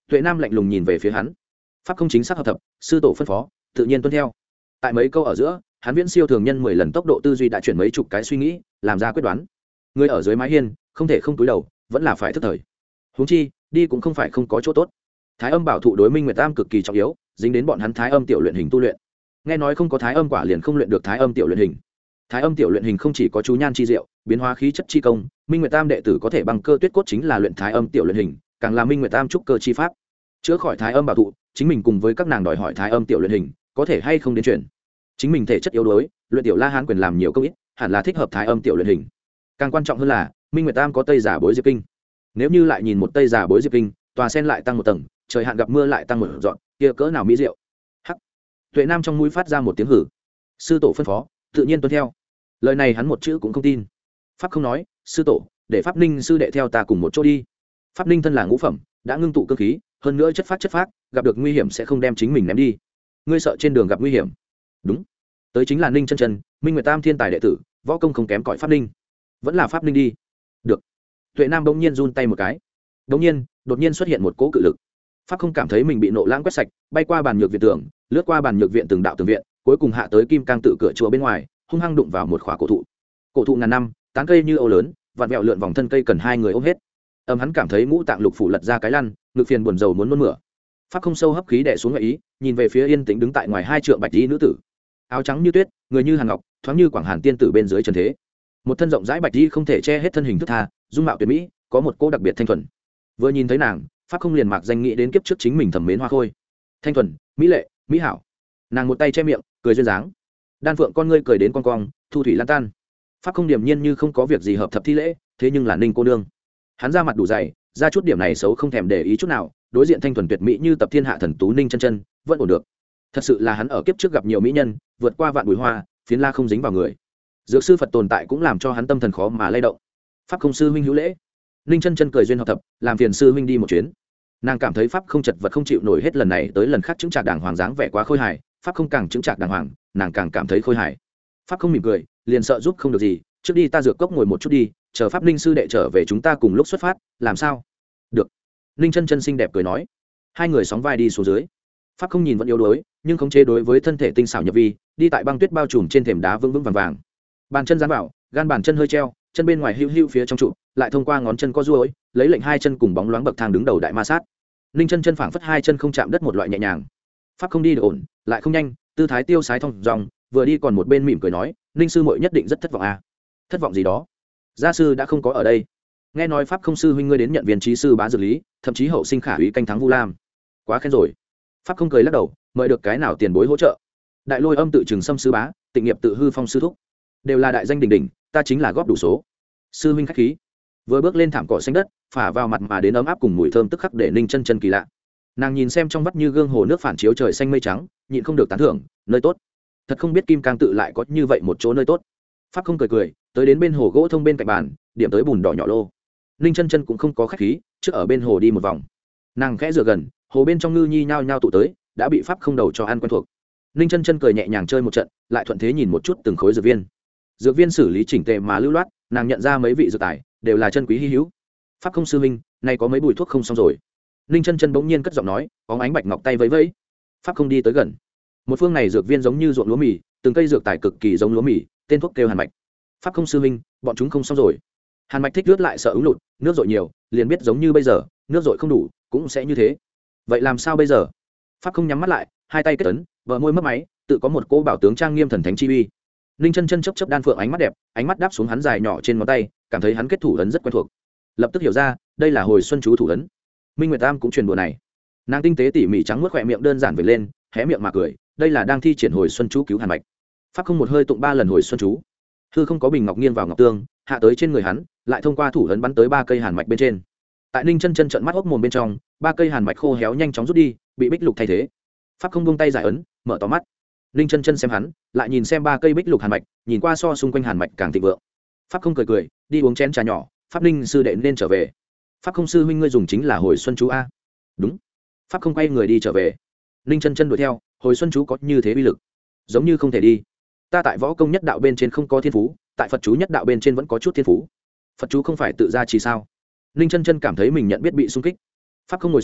Tuệ Nam lạnh lùng nhìn về phía hắn. Pháp không chính xác hợp thập, sư tổ phân phó, tự nhiên tuân theo. Tại mấy câu ở giữa, hắn viễn siêu thường nhân mười lần tốc độ tư duy đã chuyển mấy chục cái suy nghĩ, làm ra quyết đoán. Người ở dưới mái hiên, không thể không cúi đầu, vẫn là phải thức thời. Huống chi, đi cũng không phải không có chỗ tốt. Thái âm bảo thụ đối Minh Nguyệt Tam cực kỳ trọng yếu, dính đến bọn hắn Thái âm tiểu luyện hình tu luyện. Nghe nói không có Thái âm quả liền không luyện được Thái âm tiểu luyện hình. Thái âm tiểu luyện hình không chỉ có chú nhan chi diệu, biến hóa khí chất chi công, Minh Nguyệt Tam đệ tử có thể bằng cơ tuyết cốt chính là luyện Thái âm tiểu luyện hình, càng là Minh Nguyệt Tam trúc cơ chi pháp. Chữa khỏi Thái âm bảo thụ, chính mình cùng với các nàng đòi hỏi Thái âm tiểu luyện hình, có thể hay không đến chuyển. Chính mình thể chất yếu đuối, luyện tiểu La Hán quyền làm nhiều công ít, hẳn là thích hợp Thái âm tiểu luyện hình. Càng quan trọng hơn là, Minh Nguyệt Tam có Tây Giả Bối Diệp Kinh. Nếu như lại nhìn một Tây Giả Bối Diệp Kinh, tòa sen lại tăng một tầng, trời hạn gặp mưa lại tăng một dọn, kia cỡ nào mỹ diệu. Hắc. Tuệ Nam trong mũi phát ra một tiếng hử. Sư tổ phân phó, tự nhiên tuân theo. Lời này hắn một chữ cũng không tin. Pháp không nói, sư tổ, để Pháp Ninh sư đệ theo ta cùng một chỗ đi. Pháp Ninh thân là ngũ phẩm, đã ngưng tụ cơ khí, hơn nữa chất phát chất phát, gặp được nguy hiểm sẽ không đem chính mình ném đi. Ngươi sợ trên đường gặp nguy hiểm? Đúng. Tới chính là Ninh chân chân, Minh Nguyệt Tam thiên tài đệ tử, võ công không kém cỏi Pháp Ninh. Vẫn là Pháp Ninh đi. Được. Tuệ Nam bỗng nhiên run tay một cái. Bỗng nhiên, đột nhiên xuất hiện một cỗ cự lực. Pháp không cảm thấy mình bị nộ lãng quét sạch, bay qua bàn nhược viện tường, lướt qua bàn nhược viện từng đạo từng viện, cuối cùng hạ tới kim cang tự cửa chùa bên ngoài, hung hăng đụng vào một khỏa cổ thụ. Cổ thụ ngàn năm, tán cây như âu lớn, vặn vẹo lượn vòng thân cây cần hai người ôm hết. Âm hắn cảm thấy ngũ tạng lục phủ lật ra cái lăn, ngực phiền buồn rầu muốn nôn mửa. Pháp không sâu hấp khí đè xuống ngoại ý, nhìn về phía yên tĩnh đứng tại ngoài hai trượng bạch y nữ tử, áo trắng như tuyết, người như hàn ngọc, thoáng như quảng hàn tiên tử bên dưới trần thế. Một thân rộng rãi bạch y không thể che hết thân hình thức tha, dung mạo tuyệt mỹ, có một cô đặc biệt thanh thuần. Vừa nhìn thấy nàng, Pháp không liền mạc danh nghĩ đến kiếp trước chính mình thẩm mến hoa khôi, thanh thuần, mỹ lệ, mỹ hảo. Nàng một tay che miệng, cười duyên dáng. Đan phượng con ngươi cười đến con cong, thu thủy lan tan. Pháp không điềm nhiên như không có việc gì hợp thập thi lễ, thế nhưng là Ninh cô nương. Hắn ra mặt đủ dày, ra chút điểm này xấu không thèm để ý chút nào, đối diện thanh thuần tuyệt mỹ như tập thiên hạ thần tú Ninh chân chân, vẫn ổn được. Thật sự là hắn ở kiếp trước gặp nhiều mỹ nhân, vượt qua vạn bùi hoa, phiến la không dính vào người. Dược sư Phật tồn tại cũng làm cho hắn tâm thần khó mà lay động. Pháp không sư huynh hữu lễ. Ninh chân chân cười duyên hợp thập, làm phiền sư huynh đi một chuyến. Nàng cảm thấy pháp không chật vật không chịu nổi hết lần này tới lần khác chứng trạc đàng hoàng dáng vẻ quá khôi hài, pháp không càng chứng trạc đàng hoàng, nàng càng cảm thấy khôi hài. Pháp không mỉm cười, liền sợ giúp không được gì, trước đi ta dược cốc ngồi một chút đi, chờ pháp Ninh sư đệ trở về chúng ta cùng lúc xuất phát, làm sao? Được. Ninh chân chân xinh đẹp cười nói. Hai người sóng vai đi xuống dưới. Pháp không nhìn vẫn yếu đuối, nhưng khống chế đối với thân thể tinh xảo nhập vi, đi tại băng tuyết bao trùm trên thềm đá vững vững vàng vàng. Bàn chân dán vào, gan bàn chân hơi treo, chân bên ngoài hữu hữu phía trong trụ, lại thông qua ngón chân có duỗi, lấy lệnh hai chân cùng bóng loáng bậc thang đứng đầu đại ma sát. Ninh chân chân phảng phất hai chân không chạm đất một loại nhẹ nhàng. Pháp không đi được ổn, lại không nhanh, tư thái tiêu sái thông dòng, vừa đi còn một bên mỉm cười nói, Ninh sư muội nhất định rất thất vọng à? Thất vọng gì đó? Gia sư đã không có ở đây. Nghe nói pháp không sư huynh ngươi đến nhận viên trí sư bá dược lý, thậm chí hậu sinh khả úy canh thắng Vu Lam. Quá khen rồi. Pháp không cười lắc đầu, mời được cái nào tiền bối hỗ trợ. Đại Lôi Âm tự Trường Sâm sư bá, Tịnh Nghiệp tự Hư Phong sư thúc, đều là đại danh đỉnh đỉnh, ta chính là góp đủ số. Sư huynh khách khí. Vừa bước lên thảm cỏ xanh đất, phả vào mặt mà đến ấm áp cùng mùi thơm tức khắc để Ninh chân chân kỳ lạ. Nàng nhìn xem trong vắt như gương hồ nước phản chiếu trời xanh mây trắng, nhịn không được tán thưởng, nơi tốt. Thật không biết Kim Cang tự lại có như vậy một chỗ nơi tốt. Pháp không cười cười, tới đến bên hồ gỗ thông bên cạnh bàn, điểm tới bùn đỏ nhỏ lô. Ninh chân chân cũng không có khách khí, trước ở bên hồ đi một vòng. Nàng khẽ dựa gần, hồ bên trong ngư nhi nhao nhao tụ tới, đã bị pháp không đầu cho ăn quen thuộc. Ninh chân chân cười nhẹ nhàng chơi một trận, lại thuận thế nhìn một chút từng khối dược viên. Dược viên xử lý chỉnh tề mà lưu loát, nàng nhận ra mấy vị dược tài đều là chân quý hi hữu. Pháp không sư huynh, nay có mấy bùi thuốc không xong rồi. Ninh chân chân bỗng nhiên cất giọng nói, có ánh bạch ngọc tay vẫy vẫy. Pháp không đi tới gần. Một phương này dược viên giống như ruộng lúa mì, từng cây dược tài cực kỳ giống lúa mì, tên thuốc kêu hàn mạch. Pháp không sư huynh, bọn chúng không xong rồi. Hàn mạch thích nước lại sợ ứng lụt, nước dội nhiều, liền biết giống như bây giờ, nước dội không đủ, cũng sẽ như thế. Vậy làm sao bây giờ? Pháp không nhắm mắt lại, hai tay kết ấn, vợ môi mất máy, tự có một cô bảo tướng trang nghiêm thần thánh chi uy. Ninh chân chân chớp chớp đan phượng ánh mắt đẹp, ánh mắt đáp xuống hắn dài nhỏ trên ngón tay, cảm thấy hắn kết thủ ấn rất quen thuộc. Lập tức hiểu ra, đây là hồi xuân chú thủ ấn. Minh Nguyệt Tam cũng truyền đùa này. Nàng tinh tế tỉ mỉ trắng muốt khỏe miệng đơn giản về lên, hé miệng mà cười, đây là đang thi triển hồi xuân chú cứu hàn mạch. Pháp không một hơi tụng ba lần hồi xuân chú. Hư không có bình ngọc nghiêng vào ngọc tương, hạ tới trên người hắn, lại thông qua thủ ấn bắn tới ba cây hàn mạch bên trên. Tại Ninh chân chân trợn mắt ốc mồm bên trong, ba cây hàn mạch khô héo nhanh chóng rút đi, bị bích lục thay thế. Pháp không buông tay giải ấn, mở to mắt. Ninh chân chân xem hắn, lại nhìn xem ba cây bích lục hàn mạch, nhìn qua so xung quanh hàn mạch càng thịnh vượng. Pháp không cười cười, đi uống chén trà nhỏ, Pháp Ninh sư đệ nên trở về. Pháp không sư huynh ngươi dùng chính là hồi xuân chú a? Đúng. Pháp không quay người đi trở về. Ninh chân chân đuổi theo, hồi xuân chú có như thế uy lực, giống như không thể đi. Ta tại võ công nhất đạo bên trên không có thiên phú, tại Phật chú nhất đạo bên trên vẫn có chút thiên phú. Phật chú không phải tự ra chỉ sao? Ninh chân chân cảm thấy mình nhận biết bị xung kích. Pháp không ngồi xuống,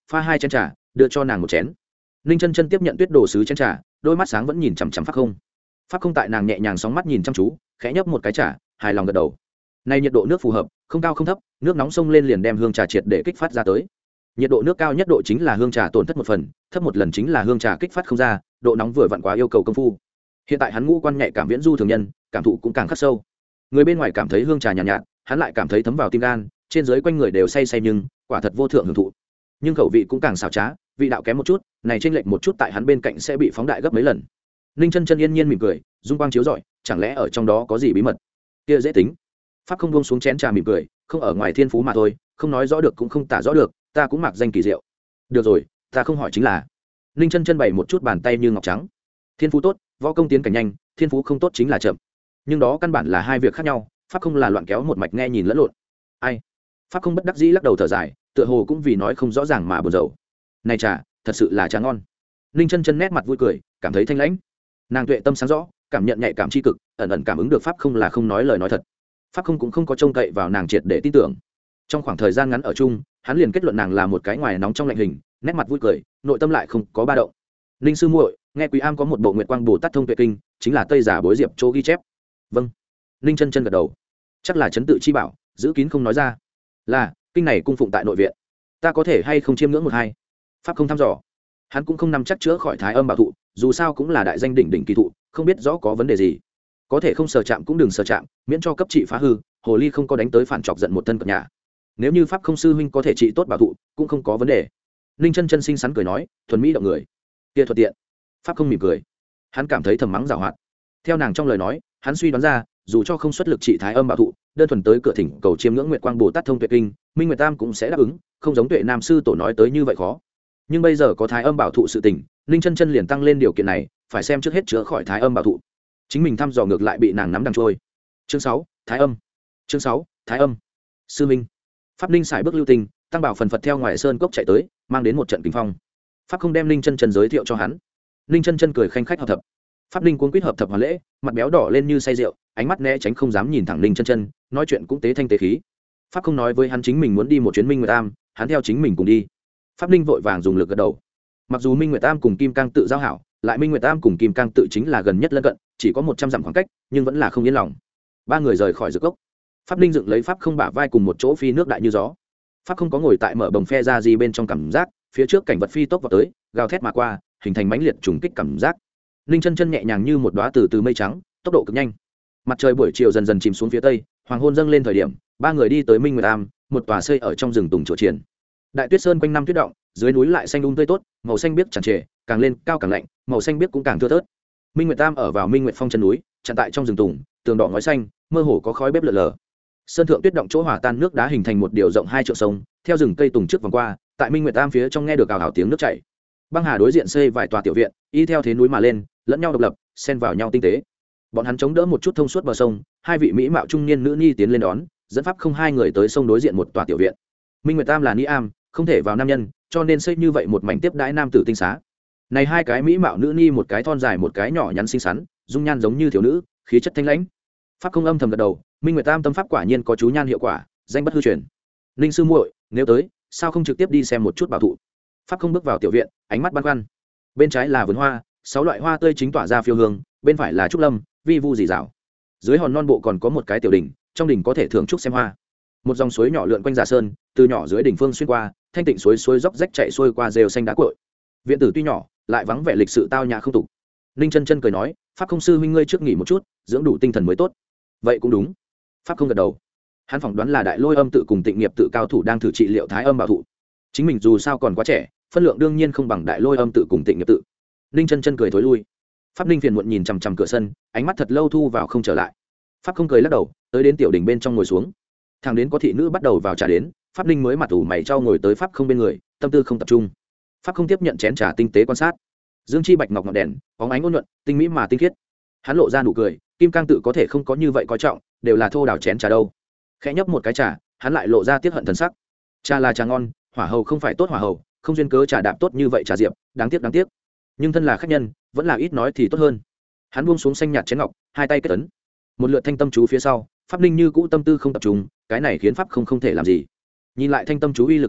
pha hai chén trà đưa cho nàng một chén. Ninh chân chân tiếp nhận tuyết đồ sứ chén trà, đôi mắt sáng vẫn nhìn chằm chằm Pháp Không. Pháp Không tại nàng nhẹ nhàng sóng mắt nhìn chăm chú, khẽ nhấp một cái trà, hài lòng gật đầu. Này nhiệt độ nước phù hợp, không cao không thấp, nước nóng xông lên liền đem hương trà triệt để kích phát ra tới. Nhiệt độ nước cao nhất độ chính là hương trà tổn thất một phần, thấp một lần chính là hương trà kích phát không ra, độ nóng vừa vặn quá yêu cầu công phu. Hiện tại hắn ngũ quan nhạy cảm viễn du thường nhân, cảm thụ cũng càng khắc sâu. Người bên ngoài cảm thấy hương trà nhàn nhạt, nhạt, hắn lại cảm thấy thấm vào tim gan, trên dưới quanh người đều say say nhưng quả thật vô thượng hưởng thụ. Nhưng khẩu vị cũng càng xảo trá, vị đạo kém một chút, này chênh lệch một chút tại hắn bên cạnh sẽ bị phóng đại gấp mấy lần. Ninh chân chân yên nhiên mỉm cười, dung quang chiếu rọi, chẳng lẽ ở trong đó có gì bí mật? Kia dễ tính. Pháp Không buông xuống chén trà mỉm cười, không ở ngoài thiên phú mà thôi, không nói rõ được cũng không tả rõ được, ta cũng mặc danh kỳ diệu. Được rồi, ta không hỏi chính là. Ninh chân chân bày một chút bàn tay như ngọc trắng. Thiên phú tốt, võ công tiến cảnh nhanh, thiên phú không tốt chính là chậm. Nhưng đó căn bản là hai việc khác nhau, Pháp Không là loạn kéo một mạch nghe nhìn lẫn lộn. Ai? Pháp Không bất đắc dĩ lắc đầu thở dài, tựa hồ cũng vì nói không rõ ràng mà buồn rầu. Này trà, thật sự là trà ngon. Ninh chân chân nét mặt vui cười, cảm thấy thanh lãnh. Nàng tuệ tâm sáng rõ, cảm nhận nhạy cảm tri cực, ẩn ẩn cảm ứng được Pháp Không là không nói lời nói thật. Pháp Không cũng không có trông cậy vào nàng triệt để tin tưởng. Trong khoảng thời gian ngắn ở chung, hắn liền kết luận nàng là một cái ngoài nóng trong lạnh hình, nét mặt vui cười, nội tâm lại không có ba động. Ninh sư muội, nghe Quý Am có một bộ Nguyệt Quang Bồ Tát thông tuệ kinh, chính là Tây giả Bối Diệp chỗ ghi chép. Vâng. Ninh chân chân gật đầu. Chắc là chấn tự chi bảo, giữ kín không nói ra. Là, kinh này cung phụng tại nội viện. Ta có thể hay không chiêm ngưỡng một hai? Pháp Không thăm dò. Hắn cũng không nắm chắc chữa khỏi thái âm bảo thụ, dù sao cũng là đại danh đỉnh đỉnh kỳ thụ, không biết rõ có vấn đề gì. Có thể không sờ chạm cũng đừng sờ chạm, miễn cho cấp trị phá hư, hồ ly không có đánh tới phản chọc giận một thân cập nhà. Nếu như Pháp Không sư huynh có thể trị tốt bảo thụ, cũng không có vấn đề. Ninh chân chân xinh xắn cười nói, thuần mỹ động người. Kia thuận tiện. Pháp Không mỉm cười. Hắn cảm thấy thầm mắng giảo hoạt. Theo nàng trong lời nói, hắn suy đoán ra, dù cho không xuất lực trị thái âm bảo thụ, đơn thuần tới cửa thỉnh cầu chiêm ngưỡng Nguyệt Quang Bồ Tát thông tuệ kinh, Minh Nguyệt Tam cũng sẽ đáp ứng, không giống Tuệ Nam sư tổ nói tới như vậy khó. Nhưng bây giờ có thái âm bảo thụ sự tình, Ninh chân chân liền tăng lên điều kiện này, phải xem trước hết chữa khỏi thái âm bảo thụ. Chính mình thăm dò ngược lại bị nàng nắm đằng trôi. Chương sáu, thái âm. Chương sáu, thái âm. Sư Minh. Pháp Ninh xài bước lưu tình, tăng bảo phần phật theo ngoài sơn cốc chạy tới, mang đến một trận kinh phong. Pháp Không đem Ninh chân chân giới thiệu cho hắn. Ninh chân chân cười khanh khách hợp thập. Pháp Ninh cuống quýt hợp thập hoàn lễ, mặt béo đỏ lên như say rượu, ánh mắt né tránh không dám nhìn thẳng Ninh chân chân, nói chuyện cũng tế thanh tế khí. Pháp Không nói với hắn chính mình muốn đi một chuyến Minh Nguyệt Tam, hắn theo chính mình cùng đi. Pháp Ninh vội vàng dùng lực gật đầu. Mặc dù Minh Nguyệt Tam cùng Kim Cang tự giao hảo, lại Minh Nguyệt Tam cùng Kim Cang tự chính là gần nhất lân cận, chỉ có một trăm dặm khoảng cách, nhưng vẫn là không yên lòng. Ba người rời khỏi dược cốc. Pháp Ninh dựng lấy Pháp Không bả vai cùng một chỗ phi nước đại như gió. Pháp Không có ngồi tại mở bồng phe ra gì bên trong cảm giác, phía trước cảnh vật phi tốc vào tới, gào thét mà qua, hình thành mãnh liệt trùng kích cảm giác. Ninh chân chân nhẹ nhàng như một đóa từ từ mây trắng, tốc độ cực nhanh. Mặt trời buổi chiều dần dần chìm xuống phía tây, hoàng hôn dâng lên thời điểm, ba người đi tới Minh Nguyệt Tam, một tòa xây ở trong rừng tùng chùa triển. Đại tuyết sơn quanh năm tuyết động, dưới núi lại xanh um tươi tốt, màu xanh biếc tràn trề, càng lên cao càng lạnh, màu xanh biếc cũng càng thưa thớt. Minh Nguyệt Tam ở vào Minh Nguyệt Phong chân núi, chặn tại trong rừng tùng, tường đỏ ngói xanh, mơ hồ có khói bếp lờ lờ. Sơn thượng tuyết động chỗ hòa tan nước đá hình thành một điều rộng hai trượng sông, theo rừng cây tùng trước vòng qua, tại Minh Nguyệt Tam phía trong nghe được ào ào tiếng nước chảy. Băng Hà đối diện xây vài tòa tiểu viện, y theo thế núi mà lên, lẫn nhau độc lập, xen vào nhau tinh tế. Bọn hắn chống đỡ một chút thông suốt bờ sông, hai vị mỹ mạo trung niên nữ nhi tiến lên đón, dẫn Pháp Không hai người tới sông đối diện một tòa tiểu viện. Minh Nguyệt Tam là ni am, không thể vào nam nhân, cho nên xây như vậy một mảnh tiếp đãi nam tử tinh xá. Này hai cái mỹ mạo nữ nhi một cái thon dài một cái nhỏ nhắn xinh xắn, dung nhan giống như thiếu nữ, khí chất thanh lãnh. Pháp Không âm thầm gật đầu, Minh Nguyệt Tam tâm pháp quả nhiên có chú nhan hiệu quả, danh bất hư truyền. Linh sư muội, nếu tới, sao không trực tiếp đi xem một chút bảo thụ? Pháp Không bước vào tiểu viện, ánh mắt băn khoăn. Bên trái là vườn hoa, sáu loại hoa tươi chính tỏa ra phiêu hương, bên phải là trúc lâm, vi vu dì rào. Dưới hòn non bộ còn có một cái tiểu đỉnh, trong đỉnh có thể thưởng trúc xem hoa. Một dòng suối nhỏ lượn quanh giả sơn, từ nhỏ dưới đỉnh phương xuyên qua, thanh tịnh suối suối dốc rách chạy xuôi qua rêu xanh đá cội. Viện tử tuy nhỏ, lại vắng vẻ lịch sự tao nhã không tục. Ninh chân chân cười nói, Pháp Không sư huynh ngươi trước nghỉ một chút, dưỡng đủ tinh thần mới tốt. Vậy cũng đúng. Pháp Không gật đầu. Hắn phỏng đoán là Đại Lôi Âm tự cùng Tịnh Nghiệp tự cao thủ đang thử trị liệu thái âm bảo thụ. Chính mình dù sao còn quá trẻ, phân lượng đương nhiên không bằng Đại Lôi Âm tự cùng Tịnh Nghiệp tự. Ninh chân chân cười thối lui. Pháp Ninh phiền muộn nhìn chằm chằm cửa sân, ánh mắt thật lâu thu vào không trở lại. Pháp Không cười lắc đầu, tới đến tiểu đỉnh bên trong ngồi xuống. Thằng đến có thị nữ bắt đầu vào trà đến, Pháp Ninh mới mặt ủ mày trao ngồi tới Pháp Không bên người, tâm tư không tập trung. Pháp Không tiếp nhận chén trà tinh tế quan sát. Dương chi bạch ngọc ngọn đèn, bóng ánh ôn nhuận, tinh mỹ mà tinh khiết. Hắn lộ ra nụ cười, Kim Cang tự có thể không có như vậy coi trọng, đều là thô đào chén trà đâu. Khẽ nhấp một cái trà, hắn lại lộ ra tiếc hận thần sắc. Trà là trà ngon, hỏa hầu không phải tốt hỏa hầu, không duyên cớ trà đạp tốt như vậy trà diệp, đáng tiếc đáng tiếc. Nhưng thân là khách nhân, vẫn là ít nói thì tốt hơn. Hắn buông xuống xanh nhạt chén ngọc, hai tay kết ấn. Một lượt thanh tâm chú phía sau, Pháp Ninh như cũ tâm tư không tập trung, cái này khiến Pháp Không không thể làm gì. Nhìn lại thanh tâm chú uy lực không đủ,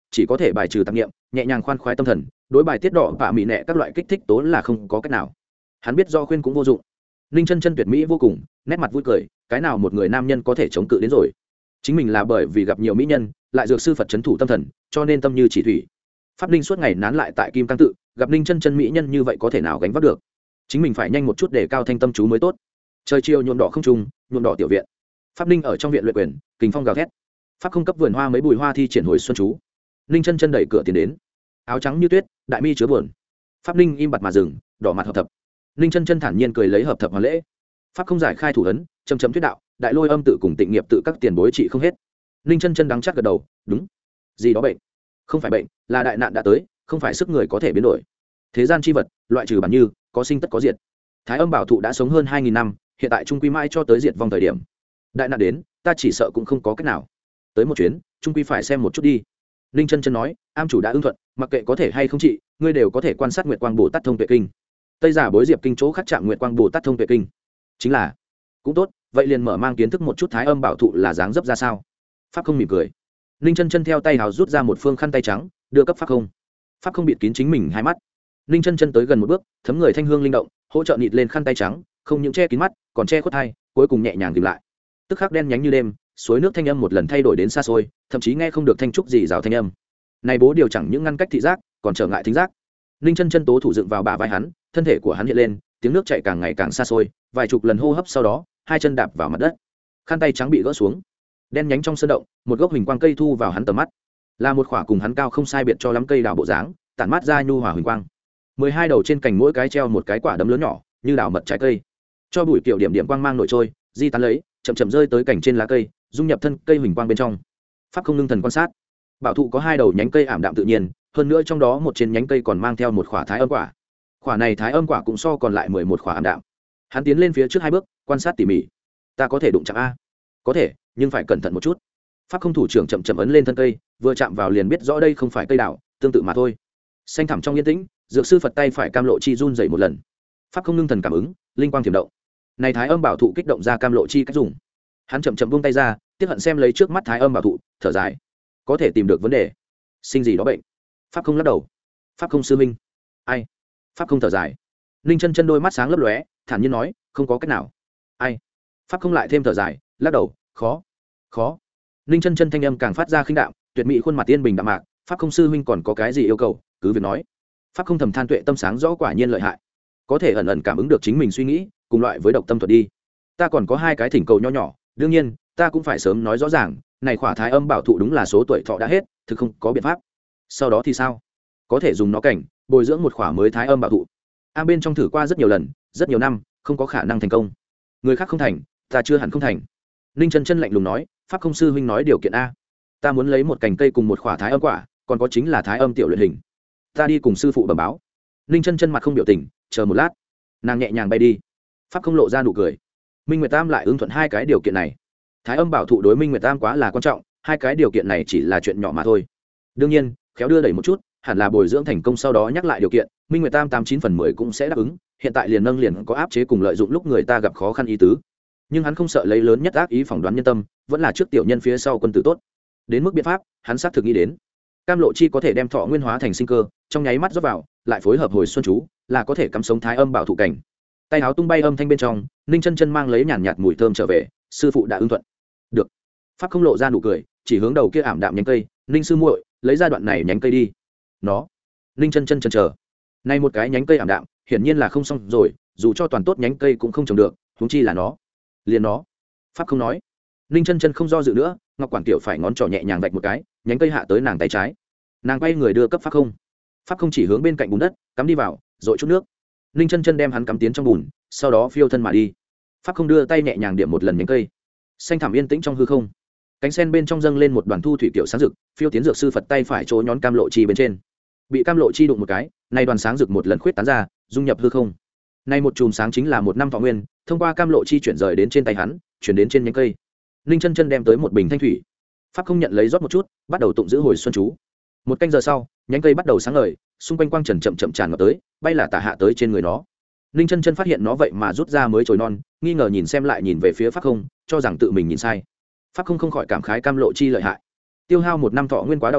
chỉ có thể bài trừ tạp nghiệm, nhẹ nhàng khoan khoái tâm thần. Đối bài tiết đỏ và mị nẹ các loại kích thích tố là không có cách nào. Hắn biết do khuyên cũng vô dụng. Ninh chân chân tuyệt mỹ vô cùng, nét mặt vui cười, cái nào một người nam nhân có thể chống cự đến rồi. Chính mình là bởi vì gặp nhiều mỹ nhân, lại dược sư Phật trấn thủ tâm thần, cho nên tâm như chỉ thủy. Pháp Ninh suốt ngày nán lại tại Kim Cang tự, gặp Ninh chân chân mỹ nhân như vậy có thể nào gánh vác được. Chính mình phải nhanh một chút để cao thanh tâm chú mới tốt. Trời chiều nhuộm đỏ không trung, nhuộm đỏ tiểu viện. Pháp Ninh ở trong viện luyện quyền, kình phong gào thét. Pháp không cấp vườn hoa mấy bùi hoa thi triển hồi xuân chú. Ninh chân chân đẩy cửa tiến đến, áo trắng như tuyết, đại mi chứa buồn. Pháp Ninh im bặt mà dừng, đỏ mặt hợp thập. Ninh chân chân thản nhiên cười lấy hợp thập hoàn lễ. Pháp không giải khai thủ ấn, chậm chậm thuyết đạo, đại lôi âm tự cùng tịnh nghiệp tự các tiền bối trị không hết. Ninh chân chân đắng chắc gật đầu, đúng. Gì đó bệnh? Không phải bệnh, là đại nạn đã tới, không phải sức người có thể biến đổi. Thế gian chi vật, loại trừ bản như, có sinh tất có diệt. Thái âm bảo thụ đã sống hơn hai nghìn năm, hiện tại trung quy mãi cho tới diệt vong thời điểm. Đại nạn đến, ta chỉ sợ cũng không có cách nào. Tới một chuyến, trung quy phải xem một chút đi. Ninh chân chân nói, am chủ đã ưng thuận, mặc kệ có thể hay không trị, ngươi đều có thể quan sát Nguyệt Quang Bồ Tát thông tuệ kinh. Tây giả bối diệp kinh chỗ khắc chạm Nguyệt Quang Bồ Tát thông tuệ kinh. Chính là, cũng tốt, vậy liền mở mang kiến thức một chút Thái âm bảo thụ là dáng dấp ra sao. Pháp không mỉm cười. Ninh chân chân theo tay hào rút ra một phương khăn tay trắng, đưa cấp Pháp không. Pháp không bịt kín chính mình hai mắt. Ninh chân chân tới gần một bước, thấm người thanh hương linh động, hỗ trợ nịt lên khăn tay trắng, không những che kín mắt, còn che khuất hai, cuối cùng nhẹ nhàng tìm lại. Tức khắc đen nhánh như đêm, suối nước thanh âm một lần thay đổi đến xa xôi, thậm chí nghe không được thanh trúc gì rào thanh âm. Này bố điều chẳng những ngăn cách thị giác, còn trở ngại thính giác. Ninh chân chân tố thủ dựng vào bả vai hắn, thân thể của hắn hiện lên, tiếng nước chảy càng ngày càng xa xôi, vài chục lần hô hấp sau đó, hai chân đạp vào mặt đất. Khăn tay trắng bị gỡ xuống. Đen nhánh trong sơn động, một gốc huỳnh quang cây thu vào hắn tầm mắt. Là một khỏa cùng hắn cao không sai biệt cho lắm cây đào bộ dáng, tản mát ra nhu hòa huỳnh quang. Mười hai đầu trên cành mỗi cái treo một cái quả đấm lớn nhỏ, như đào mật trái cây. Cho bụi kiểu điểm điểm quang mang nổi trôi, di tán lấy, chậm chậm rơi tới cành trên lá cây, dung nhập thân cây huỳnh quang bên trong. Pháp không ngưng thần quan sát. Bảo thụ có hai đầu nhánh cây ảm đạm tự nhiên, hơn nữa trong đó một trên nhánh cây còn mang theo một khỏa thái âm quả. Khỏa này thái âm quả cũng so còn lại mười một khỏa ảm đạm. Hắn tiến lên phía trước hai bước, quan sát tỉ mỉ. Ta có thể đụng chạm a? Có thể, nhưng phải cẩn thận một chút. Pháp không thủ trưởng chậm chậm ấn lên thân cây, vừa chạm vào liền biết rõ đây không phải cây đào, tương tự mà thôi. Xanh thẳm trong yên tĩnh, dược sư Phật tay phải cam lộ chi run dậy một lần. Pháp không ngưng thần cảm ứng, linh quang tiềm động. Này thái âm bảo thụ kích động ra cam lộ chi cách dùng. Hắn chậm chậm buông tay ra, tiếp hận xem lấy trước mắt thái âm bảo thụ, thở dài. Có thể tìm được vấn đề. Sinh gì đó bệnh. Pháp không lắc đầu. Pháp không sư minh. Ai? Pháp không thở dài. Ninh chân chân đôi mắt sáng lấp lóe, thản nhiên nói, không có cách nào. Ai? Pháp không lại thêm thở dài, lắc đầu, khó, khó. Ninh chân chân thanh âm càng phát ra khinh đạm, tuyệt mỹ khuôn mặt tiên bình đạm mạc. Pháp không sư huynh còn có cái gì yêu cầu, cứ việc nói. Pháp không thầm than tuệ tâm sáng rõ quả nhiên lợi hại, có thể ẩn ẩn cảm ứng được chính mình suy nghĩ, cùng loại với độc tâm thuật đi. Ta còn có hai cái thỉnh cầu nho nhỏ, đương nhiên ta cũng phải sớm nói rõ ràng, này khỏa thái âm bảo thụ đúng là số tuổi thọ đã hết, thực không có biện pháp. Sau đó thì sao? Có thể dùng nó cảnh bồi dưỡng một khỏa mới thái âm bảo thụ. A bên trong thử qua rất nhiều lần, rất nhiều năm, không có khả năng thành công. Người khác không thành, ta chưa hẳn không thành. Ninh chân chân lạnh lùng nói, Pháp không sư huynh nói điều kiện a. Ta muốn lấy một cành cây cùng một khỏa thái âm quả, còn có chính là thái âm tiểu luyện hình. Ta đi cùng sư phụ bẩm báo. Ninh chân chân mặt không biểu tình, chờ một lát, nàng nhẹ nhàng bay đi. Pháp không lộ ra nụ cười. Minh Nguyệt Tam lại ứng thuận hai cái điều kiện này. Thái âm bảo thụ đối Minh Nguyệt Tam quá là quan trọng, hai cái điều kiện này chỉ là chuyện nhỏ mà thôi. Đương nhiên, khéo đưa đẩy một chút, hẳn là bồi dưỡng thành công sau đó nhắc lại điều kiện, Minh Nguyệt Tam tám chín phần mười cũng sẽ đáp ứng. Hiện tại liền nâng liền có áp chế cùng lợi dụng lúc người ta gặp khó khăn ý tứ. Nhưng hắn không sợ lấy lớn nhất ác ý phỏng đoán nhân tâm, vẫn là trước tiểu nhân phía sau quân tử tốt. Đến mức biện pháp, hắn xác thực nghĩ đến. Cam lộ chi có thể đem thọ nguyên hóa thành sinh cơ, trong nháy mắt rót vào, lại phối hợp hồi xuân chú, là có thể cắm sống thái âm bảo thụ cảnh. Tay áo tung bay âm thanh bên trong, Ninh chân chân mang lấy nhàn nhạt mùi thơm trở về, sư phụ đã ưng thuận. Được. Pháp không lộ ra nụ cười, chỉ hướng đầu kia ảm đạm nhánh cây, Ninh sư muội, lấy ra đoạn này nhánh cây đi. Nó. Ninh chân chân chần chờ. Này một cái nhánh cây ảm đạm, hiển nhiên là không xong rồi, dù cho toàn tốt nhánh cây cũng không trồng được, huống chi là nó. Liền nó. Pháp không nói. Ninh chân chân không do dự nữa, ngọc quản tiểu phải ngón trỏ nhẹ nhàng vạch một cái, nhánh cây hạ tới nàng tay trái. Nàng quay người đưa cấp Pháp không. Pháp không chỉ hướng bên cạnh bùn đất, cắm đi vào, dội chút nước. Ninh chân chân đem hắn cắm tiến trong bùn, sau đó phiêu thân mà đi. Pháp không đưa tay nhẹ nhàng điểm một lần nhánh cây, xanh thẳm yên tĩnh trong hư không, cánh sen bên trong dâng lên một đoàn thu thủy kiểu sáng rực, phiêu tiến dược sư Phật tay phải chỗ nhón cam lộ chi bên trên, bị cam lộ chi đụng một cái, nay đoàn sáng rực một lần khuyết tán ra, dung nhập hư không. Nay một chùm sáng chính là một năm thọ nguyên, thông qua cam lộ chi chuyển rời đến trên tay hắn, chuyển đến trên nhánh cây. Ninh chân chân đem tới một bình thanh thủy, Pháp không nhận lấy rót một chút, bắt đầu tụng giữ hồi xuân chú. Một canh giờ sau, nhánh cây bắt đầu sáng ngời, xung quanh quang trần chậm chậm tràn ngập tới, bay là tả hạ tới trên người nó. Ninh chân chân phát hiện nó vậy mà rút ra mới trồi non, nghi ngờ nhìn xem lại nhìn về phía Pháp không, cho rằng tự mình nhìn sai. Pháp không không khỏi cảm khái cam lộ chi lợi hại. Tiêu hao một năm thọ nguyên quá đau lòng,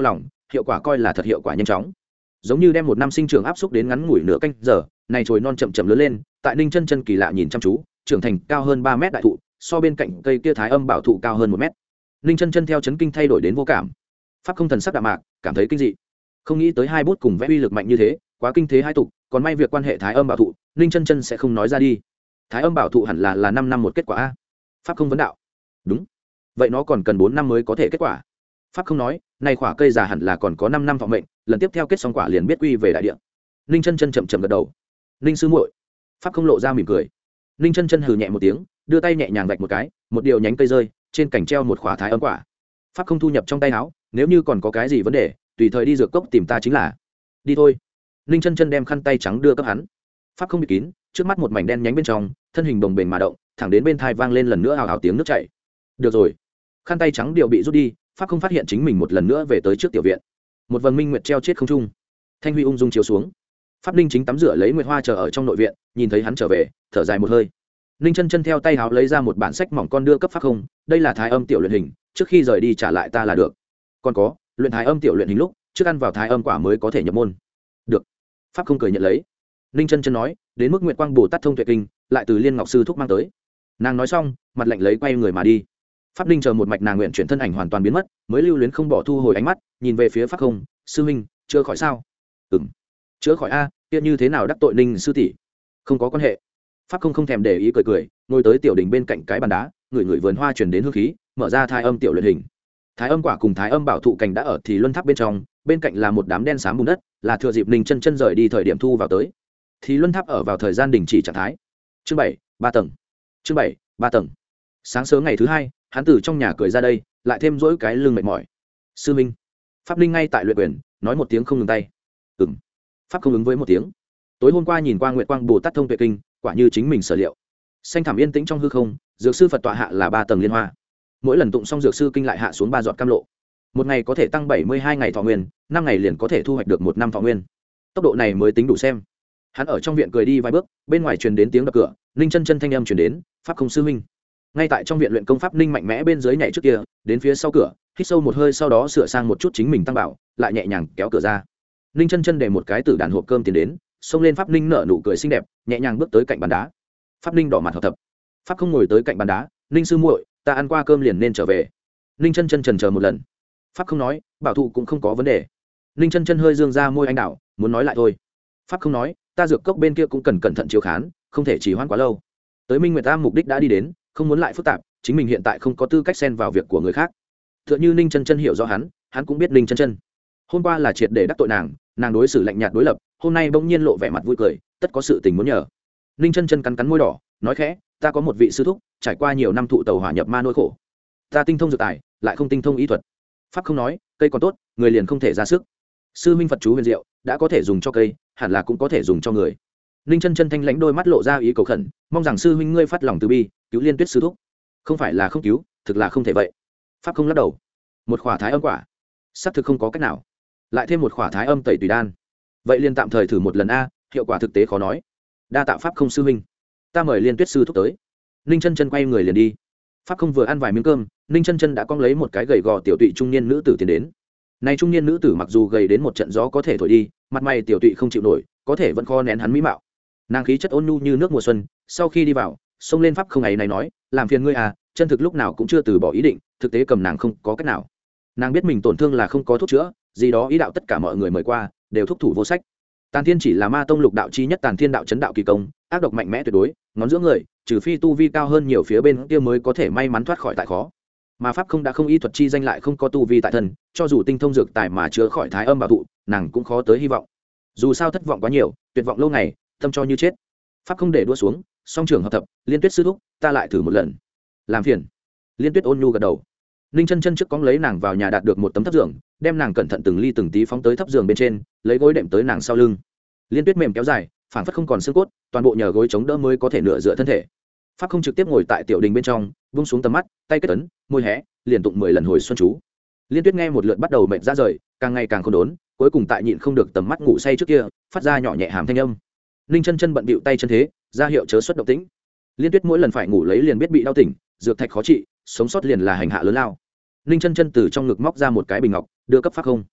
hiệu quả coi là thật hiệu quả nhanh chóng, giống như đem một năm sinh trưởng áp xúc đến ngắn ngủi nửa canh giờ, này chồi non chậm chậm lớn lên, tại Ninh Chân Chân kỳ lạ nhìn chăm chú, trưởng thành cao hơn ba mét đại thụ, so bên cạnh cây kia Thái Âm bảo thụ cao hơn một mét. Ninh Chân Chân theo chấn kinh thay đổi đến vô cảm. Pháp không thần sắc đạm mạc, cảm thấy kinh dị. Không nghĩ tới hai bút cùng vẽ uy lực mạnh như thế, quá kinh thế hai tục, còn may việc quan hệ Thái Âm bảo thụ, Ninh Chân Chân sẽ không nói ra đi. Thái Âm bảo thụ hẳn là là năm năm một kết quả a. Pháp không vấn đạo. Đúng. Vậy nó còn cần bốn năm mới có thể kết quả. Pháp không nói, này quả cây già hẳn là còn có năm năm thọ mệnh, lần tiếp theo kết xong quả liền biết quy về đại địa. Ninh Chân Chân chậm chậm gật đầu. Ninh sư muội. Pháp không lộ ra mỉm cười. Ninh Chân Chân hừ nhẹ một tiếng, đưa tay nhẹ nhàng vạch một cái, một điều nhánh cây rơi, trên cành treo một quả Thái Âm quả. Pháp không thu nhập trong tay áo, nếu như còn có cái gì vấn đề, tùy thời đi dược cốc tìm ta chính là. Đi thôi. Ninh Chân Chân đem khăn tay trắng đưa cấp hắn. Pháp không bị kín, trước mắt một mảnh đen nhánh bên trong, thân hình đồng bền mà động, thẳng đến bên thai vang lên lần nữa ào ào tiếng nước chảy. Được rồi. Khăn tay trắng điều bị rút đi, Pháp không phát hiện chính mình một lần nữa về tới trước tiểu viện. Một vầng minh nguyệt treo chết không trung, thanh huy ung dung chiếu xuống. Pháp Ninh chính tắm rửa lấy nguyệt hoa chờ ở trong nội viện, nhìn thấy hắn trở về, thở dài một hơi. Ninh Chân Chân theo tay háo lấy ra một bản sách mỏng con đưa cấp Pháp không, đây là Thái Âm tiểu luyện hình, trước khi rời đi trả lại ta là được. Còn có, luyện Thái Âm tiểu luyện hình lúc, trước ăn vào Thái Âm quả mới có thể nhập môn. Được. Pháp không cười nhận lấy. Ninh Chân Chân nói, đến mức Nguyệt Quang Bồ Tát thông tuệ kinh, lại từ Liên Ngọc sư thúc mang tới. Nàng nói xong, mặt lạnh lấy quay người mà đi. Pháp Ninh chờ một mạch nàng nguyện chuyển thân ảnh hoàn toàn biến mất, mới lưu luyến không bỏ thu hồi ánh mắt, nhìn về phía Pháp không, sư huynh, chưa khỏi sao? Ừm, chữa khỏi a, kia như thế nào đắc tội Ninh sư tỷ? Không có quan hệ. Pháp không không thèm để ý cười cười, ngồi tới tiểu đình bên cạnh cái bàn đá, ngửi ngửi vườn hoa truyền đến hương khí, mở ra Thái Âm tiểu luyện hình. Thái Âm quả cùng Thái Âm bảo thụ cành đã ở thì luân tháp bên trong, bên cạnh là một đám đen xám bùn đất, là thừa dịp Ninh Chân Chân rời đi thời điểm thu vào tới. Thì luân tháp ở vào thời gian đình chỉ trạng thái. Chương bảy, ba tầng. Chương bảy, ba tầng. Sáng sớm ngày thứ hai, hắn từ trong nhà cười ra đây, lại thêm dỗi cái lưng mệt mỏi. Sư minh. Pháp Ninh ngay tại luyện quyền, nói một tiếng không ngừng tay. Ừm. Pháp không ứng với một tiếng. Tối hôm qua nhìn qua Nguyệt Quang Bồ Tát thông tuệ kinh, quả như chính mình sở liệu. Xanh thẳm yên tĩnh trong hư không, dược sư Phật tọa hạ là ba tầng liên hoa. Mỗi lần tụng xong dược sư kinh lại hạ xuống ba giọt cam lộ. Một ngày có thể tăng bảy mươi hai ngày thọ nguyên, năm ngày liền có thể thu hoạch được một năm thọ nguyên. Tốc độ này mới tính đủ xem. Hắn ở trong viện cười đi vài bước, bên ngoài truyền đến tiếng đập cửa, Ninh Chân Chân thanh âm truyền đến, Pháp không sư huynh. Ngay tại trong viện luyện công pháp Ninh mạnh mẽ bên dưới nhảy trước kia, đến phía sau cửa, hít sâu một hơi sau đó sửa sang một chút chính mình tăng bảo, lại nhẹ nhàng kéo cửa ra. Ninh Chân Chân để một cái tử đàn hộp cơm tiến đến, xông lên Pháp Ninh nở nụ cười xinh đẹp, nhẹ nhàng bước tới cạnh bàn đá. Pháp Ninh đỏ mặt hợp thập. Pháp không ngồi tới cạnh bàn đá, Ninh sư muội, ta ăn qua cơm liền nên trở về. Ninh Chân Chân chần chờ một lần. Pháp không nói, bảo thụ cũng không có vấn đề. Ninh Chân Chân hơi dương ra môi anh đảo, muốn nói lại thôi. Pháp không nói, ta dược cốc bên kia cũng cần cẩn thận chiếu khán, không thể trì hoãn quá lâu. Tới Minh Nguyệt Tam mục đích đã đi đến, không muốn lại phức tạp, chính mình hiện tại không có tư cách xen vào việc của người khác. Tựa như Ninh Chân Chân hiểu rõ hắn, hắn cũng biết Ninh Chân Chân. Hôm qua là triệt để đắc tội nàng, nàng đối xử lạnh nhạt đối lập, hôm nay bỗng nhiên lộ vẻ mặt vui cười, tất có sự tình muốn nhờ. Ninh Chân Chân cắn cắn môi đỏ, nói khẽ, ta có một vị sư thúc, trải qua nhiều năm thụ tàu hỏa nhập ma nỗi khổ. Ta tinh thông dược tài, lại không tinh thông y thuật. Pháp không nói, cây còn tốt, người liền không thể ra sức. Sư minh Phật chú huyền diệu, đã có thể dùng cho cây, hẳn là cũng có thể dùng cho người. Ninh Chân Chân thanh lãnh đôi mắt lộ ra ý cầu khẩn, mong rằng sư huynh ngươi phát lòng từ bi, cứu Liên Tuyết sư thúc. Không phải là không cứu, thực là không thể vậy. Pháp không lắc đầu. Một khỏa Thái Âm quả, xác thực không có cách nào. Lại thêm một khỏa Thái Âm tẩy tùy đan. Vậy liền tạm thời thử một lần a, hiệu quả thực tế khó nói. Đa tạ Pháp không sư huynh. Ta mời Liên Tuyết sư thúc tới. Ninh Chân Chân quay người liền đi. Pháp không vừa ăn vài miếng cơm, Ninh Chân Chân đã cong lấy một cái gầy gò tiểu tụy trung niên nữ tử tiến đến. Này trung niên nữ tử mặc dù gầy đến một trận gió có thể thổi đi, mặt mày tiểu tụy không chịu nổi, có thể vẫn khó nén hắn mỹ mạo. Nàng khí chất ôn nhu như nước mùa xuân, sau khi đi vào, xông lên Pháp không ấy này nói, làm phiền ngươi à, chân thực lúc nào cũng chưa từ bỏ ý định, thực tế cầm nàng không có cách nào. Nàng biết mình tổn thương là không có thuốc chữa, gì đó ý đạo tất cả mọi người mời qua, đều thúc thủ vô sách. Tàn Thiên chỉ là ma tông lục đạo chi nhất Tàn Thiên đạo chấn đạo kỳ công, ác độc mạnh mẽ tuyệt đối, ngón giữa người, trừ phi tu vi cao hơn nhiều phía bên kia mới có thể may mắn thoát khỏi tại khó. Mà Pháp không đã không y thuật chi danh lại không có tu vi tại thân, cho dù tinh thông dược tài mà chữa khỏi Thái Âm bảo thụ, nàng cũng khó tới hy vọng. Dù sao thất vọng quá nhiều, tuyệt vọng lâu ngày, tâm cho như chết. Pháp không để đua xuống, song trường hợp thập, Liên Tuyết sư thúc, ta lại thử một lần. Làm phiền. Liên Tuyết ôn nhu gật đầu. Ninh Chân Chân trước cóng lấy nàng vào nhà đạt được một tấm thấp giường, đem nàng cẩn thận từng ly từng tí phóng tới thấp giường bên trên, lấy gối đệm tới nàng sau lưng. Liên Tuyết mềm kéo dài, phản phất không còn xương cốt, toàn bộ nhờ gối chống đỡ mới có thể nửa dựa thân thể. Pháp không trực tiếp ngồi tại tiểu đình bên trong, buông xuống tầm mắt, tay kết ấn, môi hé, liền tụng mười lần hồi xuân chú. Liên Tuyết nghe một lượt bắt đầu mệt ra rời, càng ngày càng khôn đốn, cuối cùng tại nhịn không được tầm mắt ngủ say trước kia, phát ra nhỏ nhẹ hàm thanh âm. Ninh Chân Chân bận bịu tay chân thế, ra hiệu chớ xuất động tĩnh. Liên Tuyết mỗi lần phải ngủ lấy liền biết bị đau tỉnh, dược thạch khó trị, sống sót liền là hành hạ lớn lao. Ninh Chân Chân từ trong ngực móc ra một cái bình ngọc, đưa cấp Pháp không.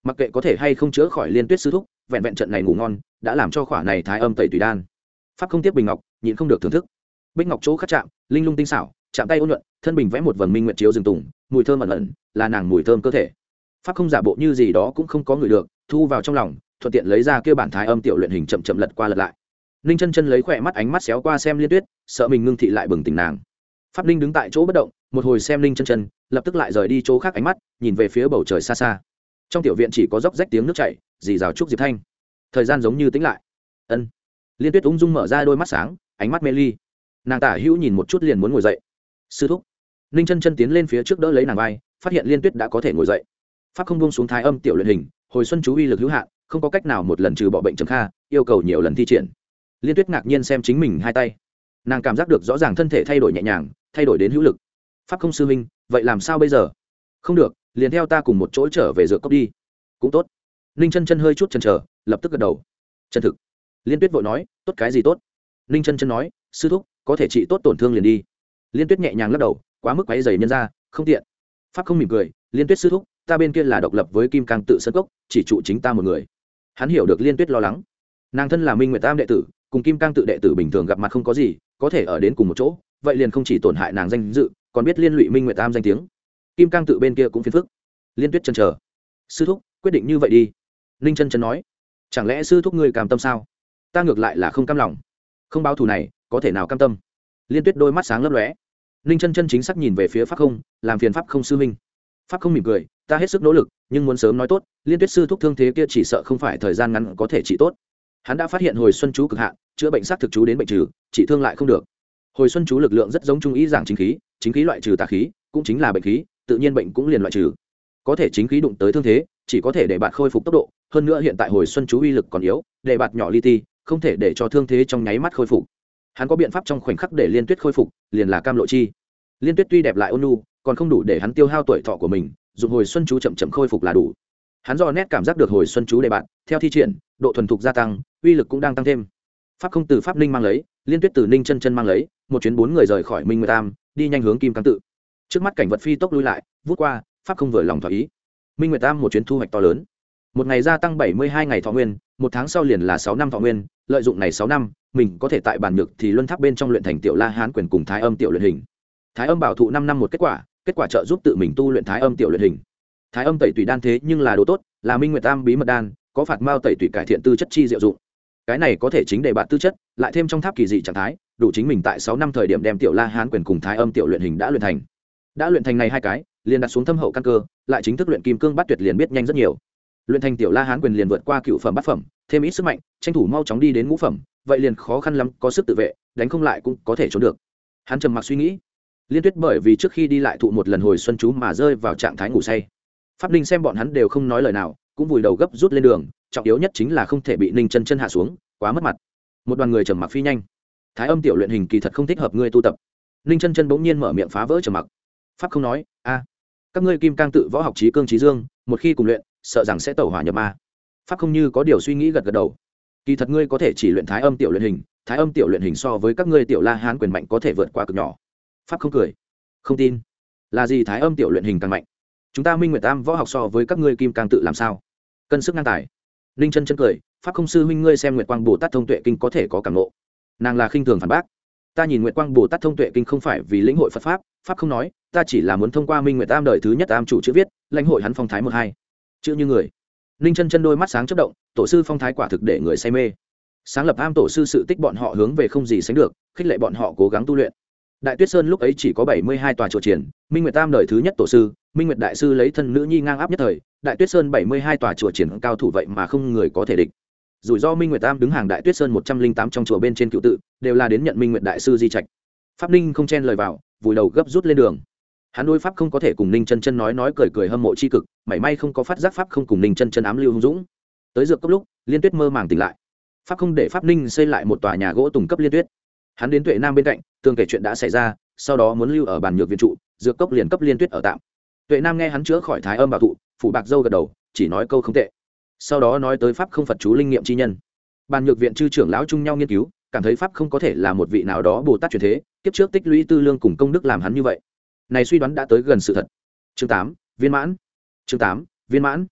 mặc kệ có thể hay không chữa khỏi Liên Tuyết sư thúc, vẹn vẹn trận này ngủ ngon đã làm cho khỏa này thái âm tẩy tùy đan. Pháp không tiếp bình ngọc, nhịn không được thưởng thức. Bích ngọc chỗ khắc chạm, linh lung tinh xảo, chạm tay ôn nhuận, thân bình vẽ một vầng minh nguyệt chiếu rừng tùng, mùi thơm ẩn ẩn, là nàng mùi thơm cơ thể. Pháp không giả bộ như gì đó cũng không có người được, thu vào trong lòng, thuận tiện lấy ra kia bản thái âm tiểu luyện hình chậm chậm lật qua lật lại. Ninh chân chân lấy khỏe mắt ánh mắt xéo qua xem Liên Tuyết, sợ mình ngưng thị lại bừng tỉnh nàng. Pháp Ninh đứng tại chỗ bất động, một hồi xem Ninh chân chân, lập tức lại rời đi chỗ khác ánh mắt, nhìn về phía bầu trời xa xa. Trong tiểu viện chỉ có róc rách tiếng nước chảy, rì rào trúc diệp thanh. Thời gian giống như tĩnh lại. Ân. Liên Tuyết ung dung mở ra đôi mắt sáng, ánh mắt mê ly. Nàng tả hữu nhìn một chút liền muốn ngồi dậy. Sư thúc. Ninh chân chân tiến lên phía trước đỡ lấy nàng vai, phát hiện Liên Tuyết đã có thể ngồi dậy. Pháp không buông xuống thái âm tiểu luyện hình, hồi xuân chú uy lực hữu hạn, không có cách nào một lần trừ bỏ bệnh trầm kha, yêu cầu nhiều lần thi triển. Liên Tuyết ngạc nhiên xem chính mình hai tay, nàng cảm giác được rõ ràng thân thể thay đổi nhẹ nhàng, thay đổi đến hữu lực. Pháp không sư huynh, vậy làm sao bây giờ? Không được, liền theo ta cùng một chỗ trở về dược cốc đi. Cũng tốt. Ninh chân chân hơi chút chần chờ, lập tức gật đầu. Chân thực. Liên Tuyết vội nói, tốt cái gì tốt? Ninh chân chân nói, sư thúc, có thể trị tốt tổn thương liền đi. Liên Tuyết nhẹ nhàng lắc đầu, quá mức quấy rầy nhân ra, không tiện. Pháp không mỉm cười, Liên Tuyết sư thúc, ta bên kia là độc lập với Kim Cang tự sơn cốc, chỉ trụ chính ta một người. Hắn hiểu được Liên Tuyết lo lắng. Nàng thân là Minh Nguyệt Tam đệ tử, cùng Kim Cang tự đệ tử bình thường gặp mặt không có gì, có thể ở đến cùng một chỗ, vậy liền không chỉ tổn hại nàng danh dự, còn biết liên lụy Minh Nguyệt Tam danh tiếng. Kim Cang tự bên kia cũng phiền phức. Liên Tuyết chần chờ, sư thúc, quyết định như vậy đi. Ninh chân chân nói, chẳng lẽ sư thúc ngươi cam tâm sao? Ta ngược lại là không cam lòng, không báo thù này, có thể nào cam tâm? Liên Tuyết đôi mắt sáng lấp lóe. Ninh chân chân chính xác nhìn về phía Pháp không, làm phiền Pháp không sư huynh. Pháp không mỉm cười, ta hết sức nỗ lực, nhưng muốn sớm nói tốt, Liên Tuyết sư thúc thương thế kia chỉ sợ không phải thời gian ngắn có thể trị tốt. Hắn đã phát hiện hồi xuân chú cực hạn, chữa bệnh xác thực chú đến bệnh trừ, trị thương lại không được. Hồi xuân chú lực lượng rất giống trung ý giảng chính khí, chính khí loại trừ tà khí, cũng chính là bệnh khí, tự nhiên bệnh cũng liền loại trừ. Có thể chính khí đụng tới thương thế, chỉ có thể để bạn khôi phục tốc độ, hơn nữa hiện tại hồi xuân chú uy lực còn yếu, để bạn nhỏ li ti, không thể để cho thương thế trong nháy mắt khôi phục. Hắn có biện pháp trong khoảnh khắc để Liên Tuyết khôi phục, liền là cam lộ chi. Liên Tuyết tuy đẹp lại ôn nhu, còn không đủ để hắn tiêu hao tuổi thọ của mình, dùng hồi xuân chú chậm chậm khôi phục là đủ. Hắn do nét cảm giác được hồi xuân chú đề bạn, theo thi triển, độ thuần thục gia tăng, uy lực cũng đang tăng thêm. Pháp không từ Pháp Ninh mang lấy, Liên Tuyết từ Ninh chân chân mang lấy, một chuyến bốn người rời khỏi Minh Nguyệt Tam, đi nhanh hướng Kim Cang tự. Trước mắt cảnh vật phi tốc lui lại, vút qua, Pháp không vừa lòng thỏa ý. Minh Nguyệt Tam một chuyến thu hoạch to lớn. Một ngày gia tăng bảy mươi hai ngày thọ nguyên, một tháng sau liền là sáu năm thọ nguyên, lợi dụng này sáu năm, mình có thể tại bản nhược thì luân tháp bên trong luyện thành tiểu La Hán quyền cùng Thái Âm tiểu luyện hình. Thái Âm bảo thụ năm năm một kết quả, kết quả trợ giúp tự mình tu luyện Thái Âm tiểu luyện hình. Thái Âm tẩy tùy đan thế nhưng là đồ tốt, là Minh Nguyệt Tam bí mật đan, có phạt mao tẩy tùy cải thiện tư chất chi diệu dụng. Cái này có thể chính để bạn tư chất, lại thêm trong tháp kỳ dị trạng thái, đủ chính mình tại sáu năm thời điểm đem tiểu La Hán quyền cùng Thái Âm tiểu luyện hình đã luyện thành. Đã luyện thành này hai cái, liền đặt xuống thâm hậu căn cơ, lại chính thức luyện kim cương bát tuyệt liền biết nhanh rất nhiều. Luyện thành tiểu La Hán quyền liền vượt qua cựu phẩm bát phẩm, thêm ít sức mạnh, tranh thủ mau chóng đi đến ngũ phẩm, vậy liền khó khăn lắm, có sức tự vệ, đánh không lại cũng có thể trốn được. Hắn trầm mặc suy nghĩ. Liên Tuyết bởi vì trước khi đi lại thụ một lần hồi xuân chú mà rơi vào trạng thái ngủ say. Pháp Ninh xem bọn hắn đều không nói lời nào, cũng vùi đầu gấp rút lên đường, trọng yếu nhất chính là không thể bị Ninh chân chân hạ xuống, quá mất mặt. Một đoàn người trầm mặc phi nhanh. Thái Âm tiểu luyện hình kỳ thật không thích hợp ngươi tu tập. Ninh chân chân bỗng nhiên mở miệng phá vỡ trầm mặc. Pháp không nói, a, các ngươi Kim Cang tự võ học trí cương trí dương, một khi cùng luyện, sợ rằng sẽ tẩu hỏa nhập ma. Pháp không như có điều suy nghĩ gật gật đầu. Kỳ thật ngươi có thể chỉ luyện Thái Âm tiểu luyện hình, Thái Âm tiểu luyện hình so với các ngươi tiểu La Hán quyền mạnh có thể vượt qua cực nhỏ. Pháp không cười, không tin. Là gì Thái Âm tiểu luyện hình càng mạnh? Chúng ta Minh Nguyệt Tam võ học so với các ngươi Kim Cang tự làm sao? Cân sức ngang tài. Ninh chân chân cười, Pháp không sư huynh ngươi xem Nguyệt Quang Bồ Tát thông tuệ kinh có thể có cảm ngộ. Nàng là khinh thường phản bác. Ta nhìn Nguyệt Quang Bồ Tát thông tuệ kinh không phải vì lĩnh hội Phật pháp, Pháp không nói, ta chỉ là muốn thông qua Minh Nguyệt Tam đời thứ nhất Tam chủ chữ viết, lãnh hội hắn phong thái một hai. Chữ như người. Ninh chân chân đôi mắt sáng chớp động, tổ sư phong thái quả thực để người say mê. Sáng lập am tổ sư sự tích bọn họ hướng về không gì sánh được, khích lệ bọn họ cố gắng tu luyện. Đại Tuyết Sơn lúc ấy chỉ có bảy mươi hai tòa chùa triển, Minh Nguyệt Tam đời thứ nhất tổ sư, Minh Nguyệt đại sư lấy thân nữ nhi ngang áp nhất thời, Đại Tuyết Sơn bảy mươi hai tòa chùa triển cao thủ vậy mà không người có thể địch. Rủi ro Minh Nguyệt Tam đứng hàng Đại Tuyết Sơn một trăm linh tám trong chùa bên trên cựu tự, đều là đến nhận Minh Nguyệt đại sư di trạch. Pháp Ninh không chen lời vào, vùi đầu gấp rút lên đường. Hắn đối pháp không có thể cùng Ninh chân chân nói nói cười cười hâm mộ chi cực, mảy may không có phát giác pháp không cùng Ninh chân chân ám lưu hung dũng. Tới dược cấp lúc, Liên Tuyết mơ màng tỉnh lại. Pháp không để pháp Ninh xây lại một tòa nhà gỗ tùng cấp Liên Tuyết. Hắn đến Tuệ Nam bên cạnh, tường kể chuyện đã xảy ra, sau đó muốn lưu ở bàn nhược viện trụ, dược cốc liền cấp Liên Tuyết ở tạm. Tuệ Nam nghe hắn chữa khỏi Thái Âm bảo thụ, phủ bạc dâu gật đầu, chỉ nói câu không tệ. Sau đó nói tới pháp không Phật chú linh nghiệm chi nhân. Bàn nhược viện chư trưởng lão chung nhau nghiên cứu, cảm thấy pháp không có thể là một vị nào đó Bồ Tát truyền thế, kiếp trước tích lũy tư lương cùng công đức làm hắn như vậy. Này suy đoán đã tới gần sự thật. Chương tám, viên mãn. Chương tám, viên mãn.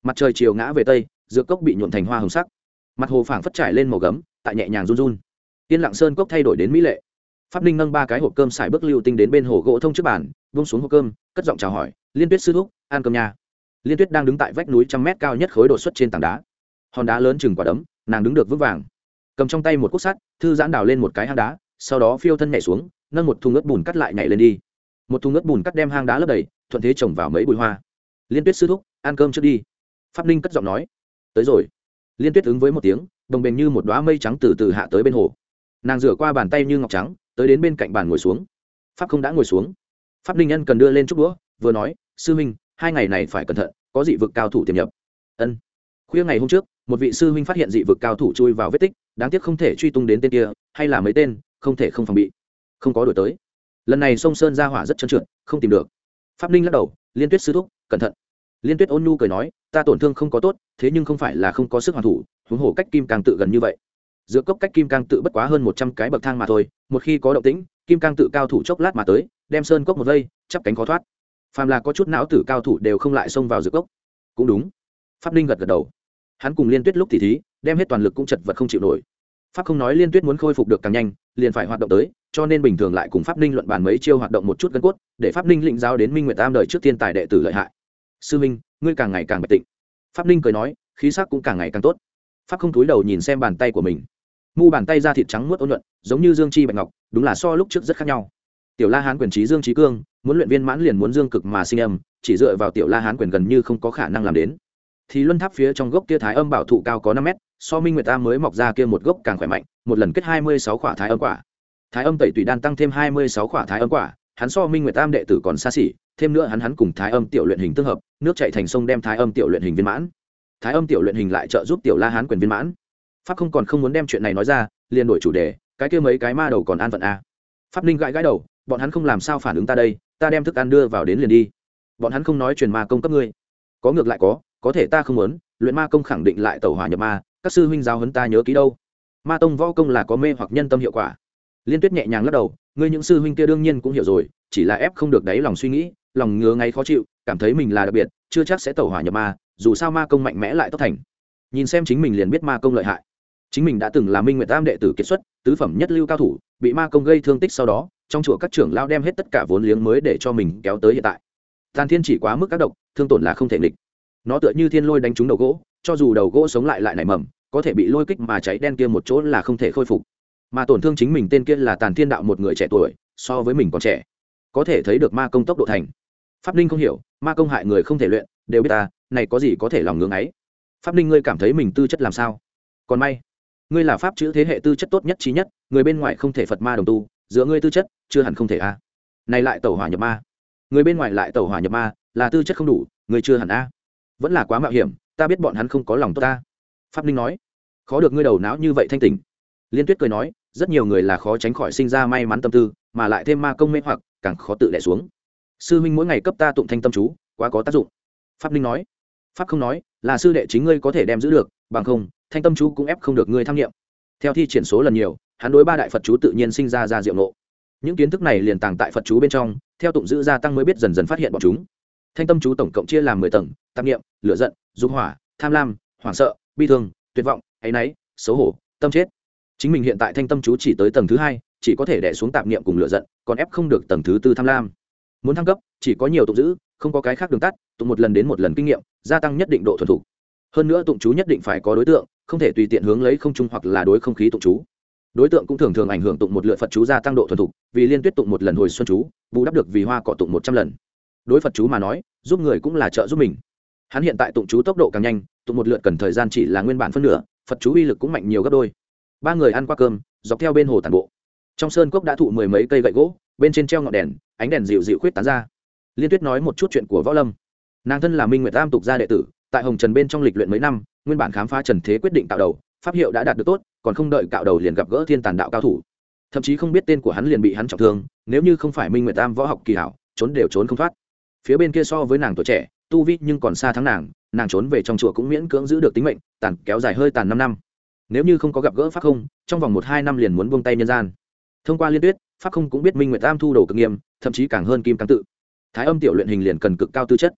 Mặt trời chiều ngã về tây, dược cốc bị nhuộm thành hoa hồng sắc, mặt hồ phảng phất trải lên màu gấm, tại nhẹ nhàng run run. Tiên Lặng Sơn cốc thay đổi đến mỹ lệ. Pháp Ninh nâng ba cái hộp cơm xài bước lưu tinh đến bên hồ gỗ thông trước bàn, buông xuống hộp cơm, cất giọng chào hỏi, Liên Tuyết sư thúc, ăn cơm nha. Liên Tuyết đang đứng tại vách núi trăm mét cao nhất khối đột xuất trên tảng đá, hòn đá lớn chừng quả đấm, nàng đứng được vững vàng, cầm trong tay một cuốc sắt, thư giãn đào lên một cái hang đá, sau đó phiêu thân nhảy xuống, nâng một thùng ướt bùn cắt lại nhảy lên đi. Một thùng ướt bùn cắt đem hang đá lấp đầy, thuận thế trồng vào mấy bụi hoa. Liên Tuyết sư thúc, ăn cơm trước đi. Pháp Ninh cất giọng nói. Tới rồi. Liên Tuyết ứng với một tiếng, đồng bền như một đóa mây trắng từ từ hạ tới bên hồ. Nàng rửa qua bàn tay như ngọc trắng, tới đến bên cạnh bàn ngồi xuống. Pháp không đã ngồi xuống. Pháp Ninh Nhân cần đưa lên chút đũa, vừa nói, sư huynh, hai ngày này phải cẩn thận, có dị vực cao thủ tiềm nhập. Ân. Khuya ngày hôm trước, một vị sư huynh phát hiện dị vực cao thủ chui vào vết tích, đáng tiếc không thể truy tung đến tên kia, hay là mấy tên, không thể không phòng bị, không có đổi tới. Lần này sông sơn ra hỏa rất trơn trượt, không tìm được. Pháp Ninh lắc đầu, Liên Tuyết sư thúc, cẩn thận. Liên Tuyết ôn nhu cười nói, ta tổn thương không có tốt, thế nhưng không phải là không có sức hoàn thủ, huống hồ cách kim càng tự gần như vậy. Giữa cốc cách kim cang tự bất quá hơn một trăm cái bậc thang mà thôi, một khi có động tĩnh, kim cang tự cao thủ chốc lát mà tới, đem sơn cốc một vây, chắp cánh khó thoát. Phàm là có chút não tử cao thủ đều không lại xông vào giữa cốc. Cũng đúng. Pháp Ninh gật gật đầu. Hắn cùng Liên Tuyết lúc tỉ thí, đem hết toàn lực cũng chật vật không chịu nổi. Pháp không nói Liên Tuyết muốn khôi phục được càng nhanh, liền phải hoạt động tới, cho nên bình thường lại cùng Pháp Ninh luận bàn mấy chiêu hoạt động một chút gân cốt, để Pháp Ninh lĩnh giáo đến Minh Nguyệt Tam đời trước tiên tài đệ tử lợi hại. Sư Minh, ngươi càng ngày càng bạch tịnh. Pháp Ninh cười nói, khí sắc cũng càng ngày càng tốt. Pháp không túi đầu nhìn xem bàn tay của mình, mu bàn tay da thịt trắng muốt ôn nhuận, giống như dương chi bạch ngọc, đúng là so lúc trước rất khác nhau. Tiểu La Hán quyền trí dương trí cương, muốn luyện viên mãn liền muốn dương cực mà sinh âm, chỉ dựa vào Tiểu La Hán quyền gần như không có khả năng làm đến. Thì luân tháp phía trong gốc kia thái âm bảo thụ cao có năm mét, so Minh Nguyệt Tam mới mọc ra kia một gốc càng khỏe mạnh, một lần kết hai mươi sáu quả thái âm quả. Thái âm tẩy tùy đan tăng thêm hai mươi sáu quả thái âm quả, hắn so Minh Nguyệt Tam đệ tử còn xa xỉ, thêm nữa hắn hắn cùng thái âm tiểu luyện hình tương hợp, nước chảy thành sông đem thái âm tiểu luyện hình viên mãn. Thái âm tiểu luyện hình lại trợ giúp Tiểu La Hán quyền viên mãn. Pháp không còn không muốn đem chuyện này nói ra, liền đổi chủ đề, cái kia mấy cái ma đầu còn an vận à? Pháp Ninh gãi gãi đầu, bọn hắn không làm sao phản ứng ta đây, ta đem thức ăn đưa vào đến liền đi. Bọn hắn không nói truyền ma công cấp ngươi, có ngược lại có, có thể ta không muốn, luyện ma công khẳng định lại tẩu hỏa nhập ma, các sư huynh giáo huấn ta nhớ kỹ đâu. Ma tông võ công là có mê hoặc nhân tâm hiệu quả. Liên Tuyết nhẹ nhàng lắc đầu, ngươi những sư huynh kia đương nhiên cũng hiểu rồi, chỉ là ép không được đáy lòng suy nghĩ, lòng ngứa ngáy khó chịu, cảm thấy mình là đặc biệt, chưa chắc sẽ tẩu hỏa nhập ma, dù sao ma công mạnh mẽ lại tốt thành. Nhìn xem chính mình liền biết ma công lợi hại. Chính mình đã từng là Minh Nguyệt Tam đệ tử kiệt xuất, tứ phẩm nhất lưu cao thủ, bị ma công gây thương tích sau đó, trong chùa các trưởng lao đem hết tất cả vốn liếng mới để cho mình kéo tới hiện tại. Tàn Thiên chỉ quá mức các độc, thương tổn là không thể nghịch. Nó tựa như thiên lôi đánh trúng đầu gỗ, cho dù đầu gỗ sống lại lại nảy mầm, có thể bị lôi kích mà cháy đen kia một chỗ là không thể khôi phục. Mà tổn thương chính mình tên kia là Tàn Thiên đạo một người trẻ tuổi, so với mình còn trẻ, có thể thấy được ma công tốc độ thành. Pháp Ninh không hiểu, ma công hại người không thể luyện, đều biết ta, này có gì có thể lòng ngưỡng ấy. Pháp Ninh, ngươi cảm thấy mình tư chất làm sao? Còn may, ngươi là pháp chữ thế hệ tư chất tốt nhất trí nhất, người bên ngoài không thể Phật ma đồng tu, giữa ngươi tư chất chưa hẳn không thể a. Này lại tẩu hỏa nhập ma, người bên ngoài lại tẩu hỏa nhập ma, là tư chất không đủ, ngươi chưa hẳn a. Vẫn là quá mạo hiểm, ta biết bọn hắn không có lòng tốt ta. Pháp Ninh nói, khó được ngươi đầu não như vậy thanh tỉnh. Liên Tuyết cười nói, rất nhiều người là khó tránh khỏi sinh ra may mắn tâm tư, mà lại thêm ma công mê hoặc, càng khó tự đè xuống. Sư huynh mỗi ngày cấp ta tụng thanh tâm chú, quá có tác dụng. Pháp Ninh nói, Pháp không nói, là sư đệ chính ngươi có thể đem giữ được, bằng không thanh tâm chú cũng ép không được ngươi tham nghiệm. Theo thi triển số lần nhiều, hắn đối ba đại Phật chú tự nhiên sinh ra ra diệu nộ. Những kiến thức này liền tàng tại Phật chú bên trong, theo tụng giữ gia tăng mới biết dần dần phát hiện bọn chúng. Thanh tâm chú tổng cộng chia làm mười tầng: tạp niệm, lửa giận, dục hỏa, tham lam, hoảng sợ, bi thương, tuyệt vọng, áy náy, xấu hổ, tâm chết. Chính mình hiện tại thanh tâm chú chỉ tới tầng thứ hai, chỉ có thể đè xuống tạp niệm cùng lửa giận, còn ép không được tầng thứ tư tham lam. Muốn thăng cấp, chỉ có nhiều tụng giữ, không có cái khác đường tắt, tụng một lần đến một lần kinh nghiệm, gia tăng nhất định độ thuần thục. Hơn nữa tụng chú nhất định phải có đối tượng, không thể tùy tiện hướng lấy không trung hoặc là đối không khí tụng chú. Đối tượng cũng thường thường ảnh hưởng tụng một lượt Phật chú gia tăng độ thuần thục, vì Liên Tuyết tụng một lần hồi xuân chú, bù đắp được vì hoa cỏ tụng một trăm lần. Đối Phật chú mà nói, giúp người cũng là trợ giúp mình. Hắn hiện tại tụng chú tốc độ càng nhanh, tụng một lượt cần thời gian chỉ là nguyên bản phân nửa, Phật chú uy lực cũng mạnh nhiều gấp đôi. Ba người ăn qua cơm, dọc theo bên hồ tản bộ. Trong sơn cốc đã thụ mười mấy cây gậy gỗ, bên trên treo ngọn đèn, ánh đèn dịu dịu khuyết tán ra. Liên Tuyết nói một chút chuyện của Võ Lâm. Nàng thân là Minh Nguyệt Tam tục gia đệ tử, tại Hồng Trần bên trong lịch luyện mấy năm, nguyên bản khám phá trần thế quyết định cạo đầu, pháp hiệu đã đạt được tốt, còn không đợi cạo đầu liền gặp gỡ thiên tàn đạo cao thủ. Thậm chí không biết tên của hắn liền bị hắn trọng thương, nếu như không phải Minh Nguyệt Tam võ học kỳ hảo, trốn đều trốn không thoát. Phía bên kia so với nàng tuổi trẻ, tu vi nhưng còn xa thắng nàng, nàng trốn về trong chùa cũng miễn cưỡng giữ được tính mệnh, tàn kéo dài hơi tàn năm năm. Nếu như không có gặp gỡ pháp không, trong vòng một hai năm liền muốn buông tay nhân gian. Thông qua Liên Tuyết, pháp không cũng biết Minh Nguyệt Tam thu đồ cực nghiêm, thậm chí càng hơn kim cang tự. Thái âm tiểu luyện hình liền cần cực cao tư chất.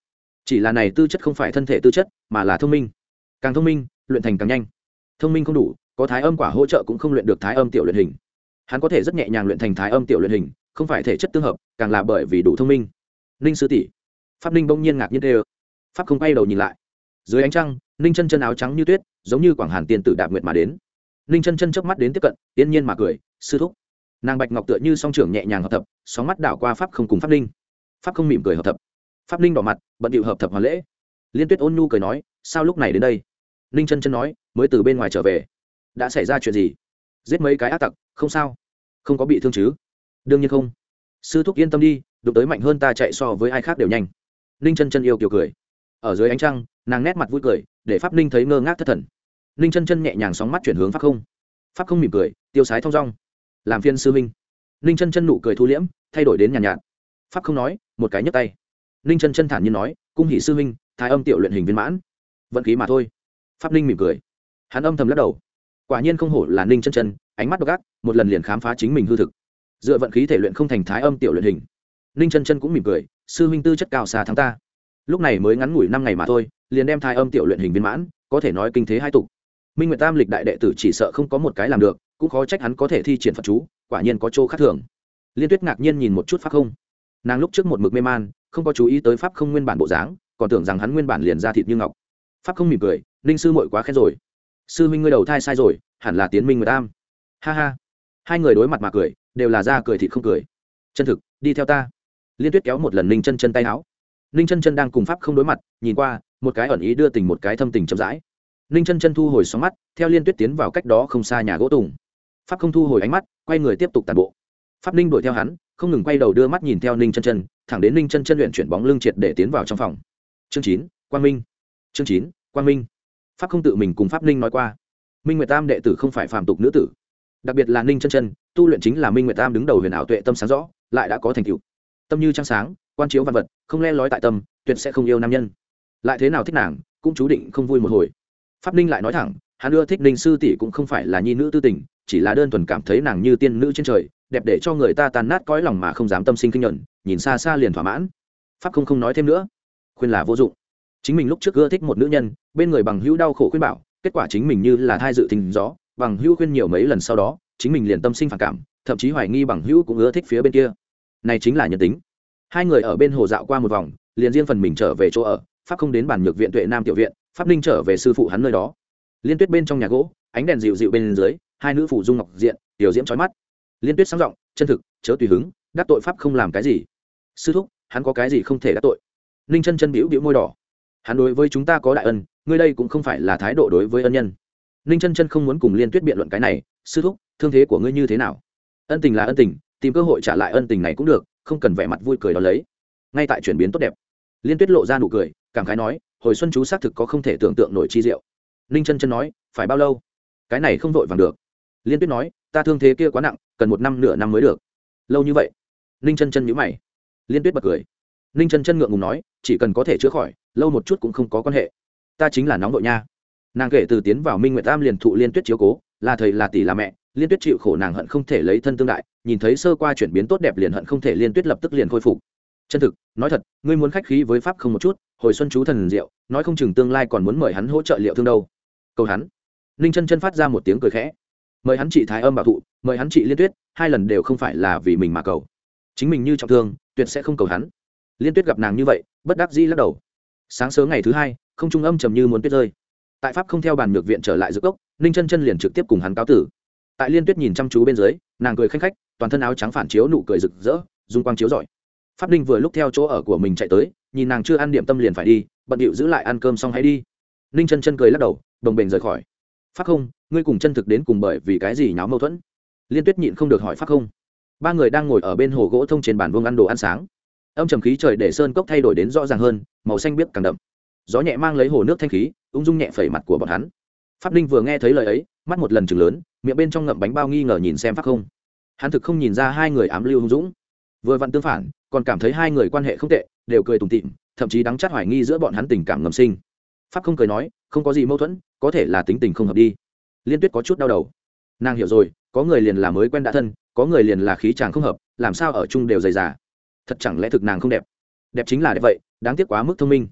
chỉ là này tư chất không phải thân thể tư chất mà là thông minh, càng thông minh luyện thành càng nhanh. Thông minh không đủ, có thái âm quả hỗ trợ cũng không luyện được thái âm tiểu luyện hình. Hắn có thể rất nhẹ nhàng luyện thành thái âm tiểu luyện hình, không phải thể chất tương hợp, càng là bởi vì đủ thông minh. Ninh sư tỷ. Pháp Ninh bỗng nhiên ngạc nhiên tê. Pháp không quay đầu nhìn lại. Dưới ánh trăng, Ninh chân chân áo trắng như tuyết, giống như quảng hàn tiên tử đạp nguyệt mà đến. Ninh chân chân chớp mắt đến tiếp cận, yên nhiên mà cười, sư thúc. Nàng bạch ngọc tựa như song trưởng nhẹ nhàng hợp thập, sóng mắt đảo qua Pháp không cùng Pháp Ninh. Pháp không mỉm cười hợp thập. Pháp Ninh đỏ mặt, bận điệu hợp thập hoàn lễ. Liên Tuyết ôn nhu cười nói, sao lúc này đến đây? Ninh chân chân nói, mới từ bên ngoài trở về. Đã xảy ra chuyện gì? Giết mấy cái ác tặc, không sao? Không có bị thương chứ? Đương nhiên không. Sư thúc yên tâm đi, đụng tới mạnh hơn ta chạy so với ai khác đều nhanh. Ninh chân chân yêu kiều cười. Ở dưới ánh trăng, nàng nét mặt vui cười, để Pháp Ninh thấy ngơ ngác thất thần. Ninh chân chân nhẹ nhàng sóng mắt chuyển hướng Pháp không. Pháp không mỉm cười, tiêu sái thong dong. Làm phiên sư minh. Ninh chân chân nụ cười thu liễm, thay đổi đến nhàn nhạt, nhạt. Pháp không nói, một cái nhấc tay. Ninh chân chân thản nhiên nói, cung hỷ sư minh, thái âm tiểu luyện hình viên mãn. Vận khí mà thôi. Pháp Ninh mỉm cười. Hắn âm thầm lắc đầu. Quả nhiên không hổ là Ninh chân chân, ánh mắt độc ác, một lần liền khám phá chính mình hư thực. Dựa vận khí thể luyện không thành thái âm tiểu luyện hình. Ninh chân chân cũng mỉm cười, sư minh tư chất cao xa thắng ta. Lúc này mới ngắn ngủi năm ngày mà thôi, liền đem thái âm tiểu luyện hình viên mãn, có thể nói kinh thế hai tục. Minh Nguyệt Tam lịch đại đệ tử chỉ sợ không có một cái làm được, cũng khó trách hắn có thể thi triển Phật chú, quả nhiên có chỗ khác thường. Liên Tuyết ngạc nhiên nhìn một chút Pháp không. Nàng lúc trước một mực mê man, không có chú ý tới Pháp không nguyên bản bộ dáng, còn tưởng rằng hắn nguyên bản liền da thịt như ngọc. Pháp không mỉm cười, Ninh sư muội quá khen rồi. Sư minh ngươi đầu thai sai rồi, hẳn là tiến Minh Nguyệt Tam. Ha ha. Hai người đối mặt mà cười, đều là da cười thịt không cười. Chân thực, đi theo ta. Liên Tuyết kéo một lần Ninh chân chân tay áo. Ninh chân chân đang cùng Pháp không đối mặt, nhìn qua, một cái ẩn ý đưa tình một cái thâm tình chậm rãi. Ninh chân chân thu hồi sóng mắt, theo Liên Tuyết tiến vào cách đó không xa nhà gỗ tùng. Pháp không thu hồi ánh mắt, quay người tiếp tục tàn bộ. Pháp Ninh đuổi theo hắn, không ngừng quay đầu đưa mắt nhìn theo Ninh chân chân, thẳng đến Ninh chân chân luyện chuyển bóng lưng triệt để tiến vào trong phòng. Chương chín, Quang Minh. Chương chín, Quang Minh. Pháp không tự mình cùng Pháp Ninh nói qua, Minh Nguyệt Tam đệ tử không phải phàm tục nữ tử, đặc biệt là Ninh chân chân, tu luyện chính là Minh Nguyệt Tam đứng đầu huyền ảo tuệ tâm sáng rõ, lại đã có thành tựu. Tâm như trăng sáng, quan chiếu văn vật, không le lói tại tâm, tuyệt sẽ không yêu nam nhân. Lại thế nào thích nàng, cũng chú định không vui một hồi. Pháp Ninh lại nói thẳng, hắn ưa thích Ninh sư tỷ cũng không phải là nhi nữ tư tình, chỉ là đơn thuần cảm thấy nàng như tiên nữ trên trời, đẹp để cho người ta tan nát cõi lòng mà không dám tâm sinh kinh nhuận, nhìn xa xa liền thỏa mãn. Pháp không không nói thêm nữa, khuyên là vô dụng. Chính mình lúc trước ưa thích một nữ nhân, bên người bằng hữu đau khổ khuyên bảo, kết quả chính mình như là thai dự thình gió, bằng hữu khuyên nhiều mấy lần sau đó, chính mình liền tâm sinh phản cảm, thậm chí hoài nghi bằng hữu cũng ưa thích phía bên kia. Này chính là nhân tính. Hai người ở bên hồ dạo qua một vòng, liền riêng phần mình trở về chỗ ở. Pháp không đến bản nhược viện Tuệ Nam tiểu viện, Pháp Ninh trở về sư phụ hắn nơi đó. Liên Tuyết bên trong nhà gỗ, ánh đèn dịu dịu bên dưới, hai nữ phụ dung ngọc diện, tiểu diễm chói mắt. Liên Tuyết sáng giọng, chân thực, chớ tùy hứng, đắc tội Pháp không làm cái gì. Sư thúc, hắn có cái gì không thể đắc tội? Ninh chân chân bĩu bĩu môi đỏ. Hắn đối với chúng ta có đại ân, ngươi đây cũng không phải là thái độ đối với ân nhân. Ninh chân chân không muốn cùng Liên Tuyết biện luận cái này. Sư thúc, thương thế của ngươi như thế nào? Ân tình là ân tình, tìm cơ hội trả lại ân tình này cũng được, không cần vẻ mặt vui cười đó lấy. Ngay tại chuyển biến tốt đẹp, Liên Tuyết lộ ra nụ cười, cảm khái nói, hồi xuân chú xác thực có không thể tưởng tượng nổi chi diệu. Ninh chân chân nói, phải bao lâu? Cái này không vội vàng được. Liên Tuyết nói, ta thương thế kia quá nặng, cần một năm nửa năm mới được. Lâu như vậy? Ninh chân chân nhíu mày. Liên Tuyết bật cười. Ninh chân chân ngượng ngùng nói, chỉ cần có thể chữa khỏi, lâu một chút cũng không có quan hệ. Ta chính là nóng vội nha. Nàng kể từ tiến vào Minh Nguyệt Tam liền thụ Liên Tuyết chiếu cố, là thầy là tỷ là mẹ, Liên Tuyết chịu khổ nàng hận không thể lấy thân tương đại, nhìn thấy sơ qua chuyển biến tốt đẹp liền hận không thể Liên Tuyết lập tức liền khôi phục. Chân thực, nói thật, ngươi muốn khách khí với Pháp không một chút, hồi xuân chú thần diệu, nói không chừng tương lai còn muốn mời hắn hỗ trợ liệu thương đâu. Cầu hắn. Ninh chân chân phát ra một tiếng cười khẽ. Mời hắn trị thái âm bảo thụ, mời hắn trị Liên Tuyết, hai lần đều không phải là vì mình mà cầu. Chính mình như trọng thương, tuyệt sẽ không cầu hắn. Liên Tuyết gặp nàng như vậy, bất đắc dĩ lắc đầu. Sáng sớm ngày thứ hai, không trung âm trầm như muốn tuyết rơi. Tại Pháp không theo bàn nhược viện trở lại dược cốc, Ninh chân chân liền trực tiếp cùng hắn cáo tử. Tại Liên Tuyết nhìn chăm chú bên dưới, nàng cười khanh khách, toàn thân áo trắng phản chiếu nụ cười rực rỡ, dung quang chiếu rọi. Pháp Ninh vừa lúc theo chỗ ở của mình chạy tới, nhìn nàng chưa ăn điểm tâm liền phải đi, bận điệu giữ lại ăn cơm xong hãy đi. Ninh chân chân cười lắc đầu, bồng bềnh rời khỏi. Pháp không, ngươi cùng chân thực đến cùng bởi vì cái gì nháo mâu thuẫn? Liên Tuyết nhịn không được hỏi Pháp không. Ba người đang ngồi ở bên hồ gỗ thông trên bàn vuông ăn đồ ăn sáng. Âm trầm khí trời để sơn cốc thay đổi đến rõ ràng hơn, màu xanh biếc càng đậm. Gió nhẹ mang lấy hồ nước thanh khí, ung dung nhẹ phẩy mặt của bọn hắn. Pháp Ninh vừa nghe thấy lời ấy, mắt một lần trừng lớn, miệng bên trong ngậm bánh bao nghi ngờ nhìn xem Pháp không. Hắn thực không nhìn ra hai người ám lưu hung dũng, vừa vặn tương phản, còn cảm thấy hai người quan hệ không tệ, đều cười tủm tỉm, thậm chí đắng chát hoài nghi giữa bọn hắn tình cảm ngầm sinh. Pháp không cười nói, không có gì mâu thuẫn, có thể là tính tình không hợp đi. Liên Tuyết có chút đau đầu. Nàng hiểu rồi, có người liền là mới quen đã thân, có người liền là khí chàng không hợp, làm sao ở chung đều dày dà. Thật chẳng lẽ thực nàng không đẹp? Đẹp chính là đẹp vậy, đáng tiếc quá mức thông minh.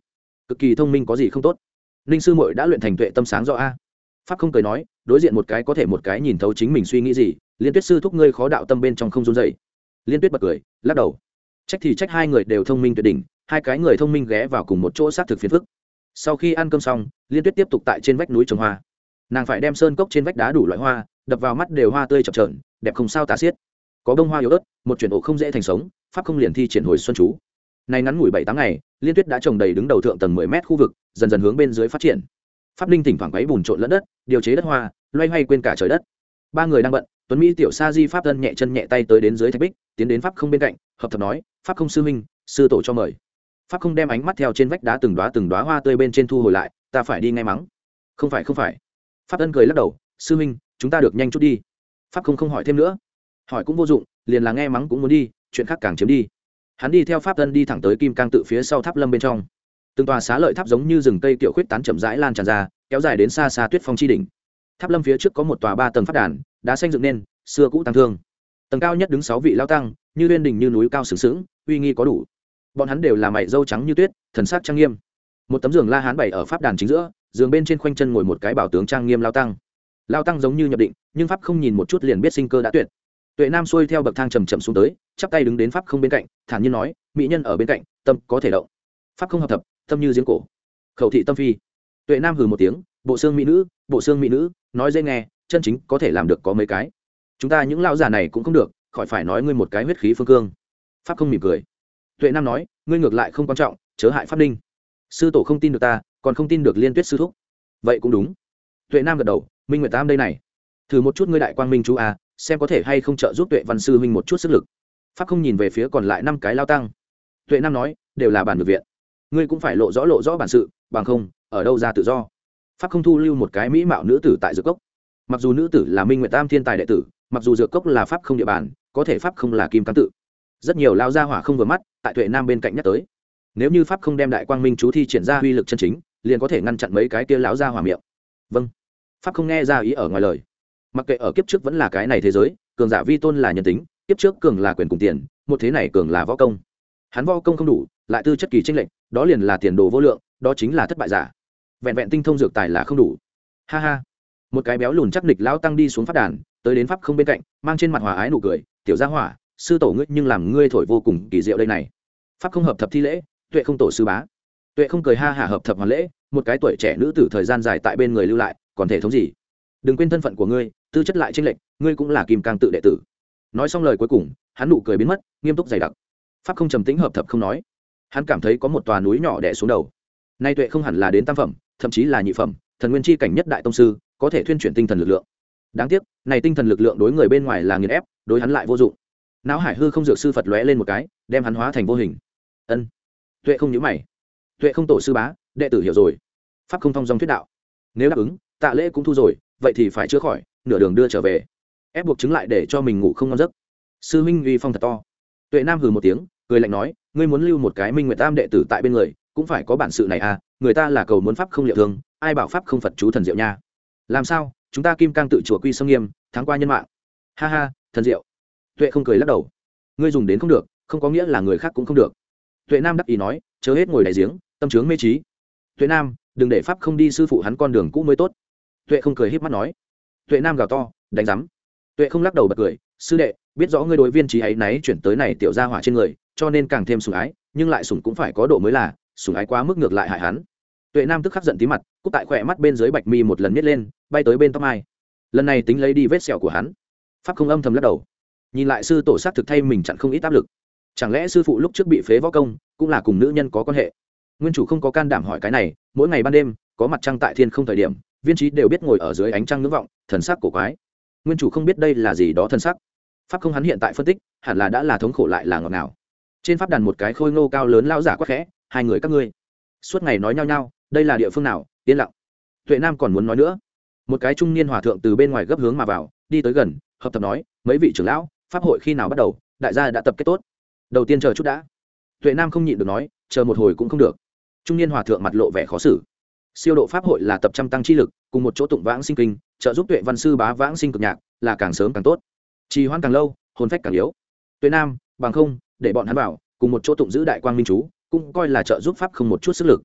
cực kỳ thông minh có gì không tốt. Ninh sư muội đã luyện thành tuệ tâm sáng rõ a. Pháp không cười nói, đối diện một cái có thể một cái nhìn thấu chính mình suy nghĩ gì, Liên Tuyết sư thúc ngươi khó đạo tâm bên trong không run dậy. Liên Tuyết bật cười lắc đầu, trách thì trách hai người đều thông minh tuyệt đỉnh, hai cái người thông minh ghé vào cùng một chỗ sát thực phiền phức. Sau khi ăn cơm xong, Liên Tuyết tiếp tục tại trên vách núi trồng hoa. Nàng phải đem sơn cốc trên vách đá đủ loại hoa, đập vào mắt đều hoa tươi chập chờn, đẹp không sao tả xiết. Có bông hoa yếu ớt, một chuyển ổ không dễ thành sống, Pháp không liền thi triển hồi xuân chú. Này ngắn ngủi bảy tám ngày, Liên Tuyết đã trồng đầy đứng đầu thượng tầng mười mét khu vực, dần dần hướng bên dưới phát triển. Pháp Linh thỉnh thoảng quấy bùn trộn lẫn đất, điều chế đất hoa, loay hoay quên cả trời đất. Ba người đang bận, Tuấn Mỹ tiểu sa di Pháp Tân nhẹ chân nhẹ tay tới đến dưới thạch bích, tiến đến Pháp không bên cạnh, hợp thập nói, Pháp không sư huynh, sư tổ cho mời. Pháp không đem ánh mắt theo trên vách đá từng đóa từng đóa hoa tươi bên trên thu hồi lại, ta phải đi ngay mắng. Không phải không phải. Pháp Tân cười lắc đầu, sư huynh, chúng ta được nhanh chút đi. Pháp không không hỏi thêm nữa, hỏi cũng vô dụng, liền là nghe mắng cũng muốn đi, chuyện khác càng chiếm đi. Hắn đi theo Pháp Tân đi thẳng tới Kim Cang tự phía sau tháp lâm bên trong. Từng tòa xá lợi tháp giống như rừng cây tiểu khuyết tán chậm rãi lan tràn ra, kéo dài đến xa xa Tuyết Phong chi đỉnh. Tháp lâm phía trước có một tòa ba tầng pháp đàn, đá xanh dựng nên, xưa cũ tăng thương. Tầng cao nhất đứng sáu vị lao tăng, như liên đỉnh như núi cao sừng sững, uy nghi có đủ. Bọn hắn đều là mày râu trắng như tuyết, thần sắc trang nghiêm. Một tấm giường la hán bày ở pháp đàn chính giữa, giường bên trên khoanh chân ngồi một cái bảo tướng trang nghiêm lao tăng. Lao tăng giống như nhập định, nhưng pháp không nhìn một chút liền biết sinh cơ đã tuyệt. Tuệ Nam xuôi theo bậc thang chậm chậm xuống tới, chắp tay đứng đến pháp không bên cạnh, thản nhiên nói, mỹ nhân ở bên cạnh, tâm có thể động. Pháp không hợp thập, tâm như giếng cổ, khẩu thị tâm phi. Tuệ Nam hừ một tiếng, bộ xương mỹ nữ, bộ xương mỹ nữ, nói dễ nghe, chân chính có thể làm được có mấy cái. Chúng ta những lão già này cũng không được, khỏi phải nói ngươi một cái huyết khí phương cương. Pháp không mỉm cười. Tuệ Nam nói, ngươi ngược lại không quan trọng, chớ hại pháp linh. Sư tổ không tin được ta, còn không tin được Liên Tuyết sư thúc. Vậy cũng đúng. Tuệ Nam gật đầu, Minh Nguyệt Tam đây này, thử một chút ngươi đại quang minh chú à, xem có thể hay không trợ giúp Tuệ Văn sư huynh một chút sức lực. Pháp không nhìn về phía còn lại năm cái lao tăng. Tuệ Nam nói, đều là bản ngược viện, ngươi cũng phải lộ rõ lộ rõ bản sự, bằng không ở đâu ra tự do. Pháp không thu lưu một cái mỹ mạo nữ tử tại dược cốc. Mặc dù nữ tử là Minh Nguyệt Tam thiên tài đệ tử, mặc dù dược cốc là pháp không địa bàn, có thể pháp không là kim cang tự. Rất nhiều lao gia hỏa không vừa mắt, tại Tuệ Nam bên cạnh nhắc tới, nếu như pháp không đem đại quang minh chú thi triển ra uy lực chân chính, liền có thể ngăn chặn mấy cái kia lão gia hỏa miệng. Vâng. Pháp không nghe ra ý ở ngoài lời. Mặc kệ ở kiếp trước vẫn là cái này thế giới, cường giả vi tôn là nhân tính, kiếp trước cường là quyền cùng tiền, một thế này cường là võ công. Hắn võ công không đủ, lại tư chất kỳ chênh lệch, đó liền là tiền đồ vô lượng, đó chính là thất bại giả. Vẹn vẹn tinh thông dược tài là không đủ. Ha ha. Một cái béo lùn chắc nịch lão tăng đi xuống pháp đàn, tới đến pháp không bên cạnh, mang trên mặt hòa ái nụ cười, tiểu gia hỏa, sư tổ ngươi nhưng làm ngươi thổi vô cùng kỳ diệu đây này. Pháp không hợp thập thi lễ, Tuệ không tổ sư bá. Tuệ không cười ha hả hợp thập hoàn lễ, một cái tuổi trẻ nữ tử thời gian dài tại bên người lưu lại, còn thể thống gì? Đừng quên thân phận của ngươi, tư chất lại chênh lệch, ngươi cũng là kim cang tự đệ tử. Nói xong lời cuối cùng, hắn nụ cười biến mất, nghiêm túc dày đặc. Pháp không trầm tĩnh hợp thập không nói. Hắn cảm thấy có một tòa núi nhỏ đè xuống đầu. Nay Tuệ không hẳn là đến tam phẩm, thậm chí là nhị phẩm, thần nguyên chi cảnh nhất đại tông sư, có thể thuyên chuyển tinh thần lực lượng. Đáng tiếc, này tinh thần lực lượng đối người bên ngoài là nghiền ép, đối hắn lại vô dụng. Não hải hư không dược sư Phật lóe lên một cái, đem hắn hóa thành vô hình. Ân. Tuệ không nhíu mày. Tuệ không tổ sư bá, đệ tử hiểu rồi. Pháp không thông dong thuyết đạo. Nếu đáp ứng, tạ lễ cũng thu rồi, vậy thì phải chữa khỏi, nửa đường đưa trở về. Ép buộc chứng lại để cho mình ngủ không ngon giấc. Sư huynh uy phong thật to. Tuệ Nam hừ một tiếng, cười lạnh nói, ngươi muốn lưu một cái Minh Nguyệt Tam đệ tử tại bên người, cũng phải có bản sự này à, người ta là cầu muốn pháp không liệu thương, ai bảo pháp không Phật chú thần diệu nha. Làm sao, chúng ta kim cang tự chùa quy sông nghiêm, thắng qua nhân mạng. Ha ha, thần diệu. Tuệ không cười lắc đầu. Ngươi dùng đến không được, không có nghĩa là người khác cũng không được. Tuệ Nam đắc ý nói, chớ hết ngồi đại giếng, tâm trướng mê trí. Tuệ Nam, đừng để pháp không đi sư phụ hắn con đường cũ mới tốt. Tuệ không cười híp mắt nói. Tuệ Nam gào to, đánh rắm. Tuệ không lắc đầu bật cười, sư đệ, biết rõ ngươi đối viên trí ấy náy chuyển tới này tiểu gia hỏa trên người, cho nên càng thêm sủng ái, nhưng lại sủng cũng phải có độ mới là, sủng ái quá mức ngược lại hại hắn. Tuệ Nam tức khắc giận tí mặt, cúc tại khỏe mắt bên dưới bạch mi một lần nhếch lên, bay tới bên tóc mai. Lần này tính lấy đi vết sẹo của hắn. Pháp không âm thầm lắc đầu, nhìn lại sư tổ sát thực thay mình chặn không ít áp lực. Chẳng lẽ sư phụ lúc trước bị phế võ công, cũng là cùng nữ nhân có quan hệ? Nguyên chủ không có can đảm hỏi cái này, mỗi ngày ban đêm, có mặt trăng tại thiên không thời điểm, viên trí đều biết ngồi ở dưới ánh trăng ngưỡng vọng, thần sắc cổ quái. Nguyên chủ không biết đây là gì đó thần sắc. Pháp không hắn hiện tại phân tích, hẳn là đã là thống khổ lại là ngọt ngào. Trên pháp đàn một cái khôi ngô cao lớn lão giả quát khẽ, hai người các ngươi suốt ngày nói nhau nhau, đây là địa phương nào? Yên lặng. Tuệ Nam còn muốn nói nữa, một cái trung niên hòa thượng từ bên ngoài gấp hướng mà vào, đi tới gần, hợp tập nói, mấy vị trưởng lão, pháp hội khi nào bắt đầu? Đại gia đã tập kết tốt. Đầu tiên chờ chút đã. Tuệ Nam không nhịn được nói, chờ một hồi cũng không được. Trung niên hòa thượng mặt lộ vẻ khó xử. Siêu độ pháp hội là tập trăm tăng chi lực, cùng một chỗ tụng vãng sinh kinh, trợ giúp Tuệ Văn sư bá vãng sinh cực nhạc, là càng sớm càng tốt. Trì hoãn càng lâu, hồn phách càng yếu. Tuệ Nam, bằng không, để bọn hắn vào, cùng một chỗ tụng giữ đại quang minh chú, cũng coi là trợ giúp pháp không một chút sức lực.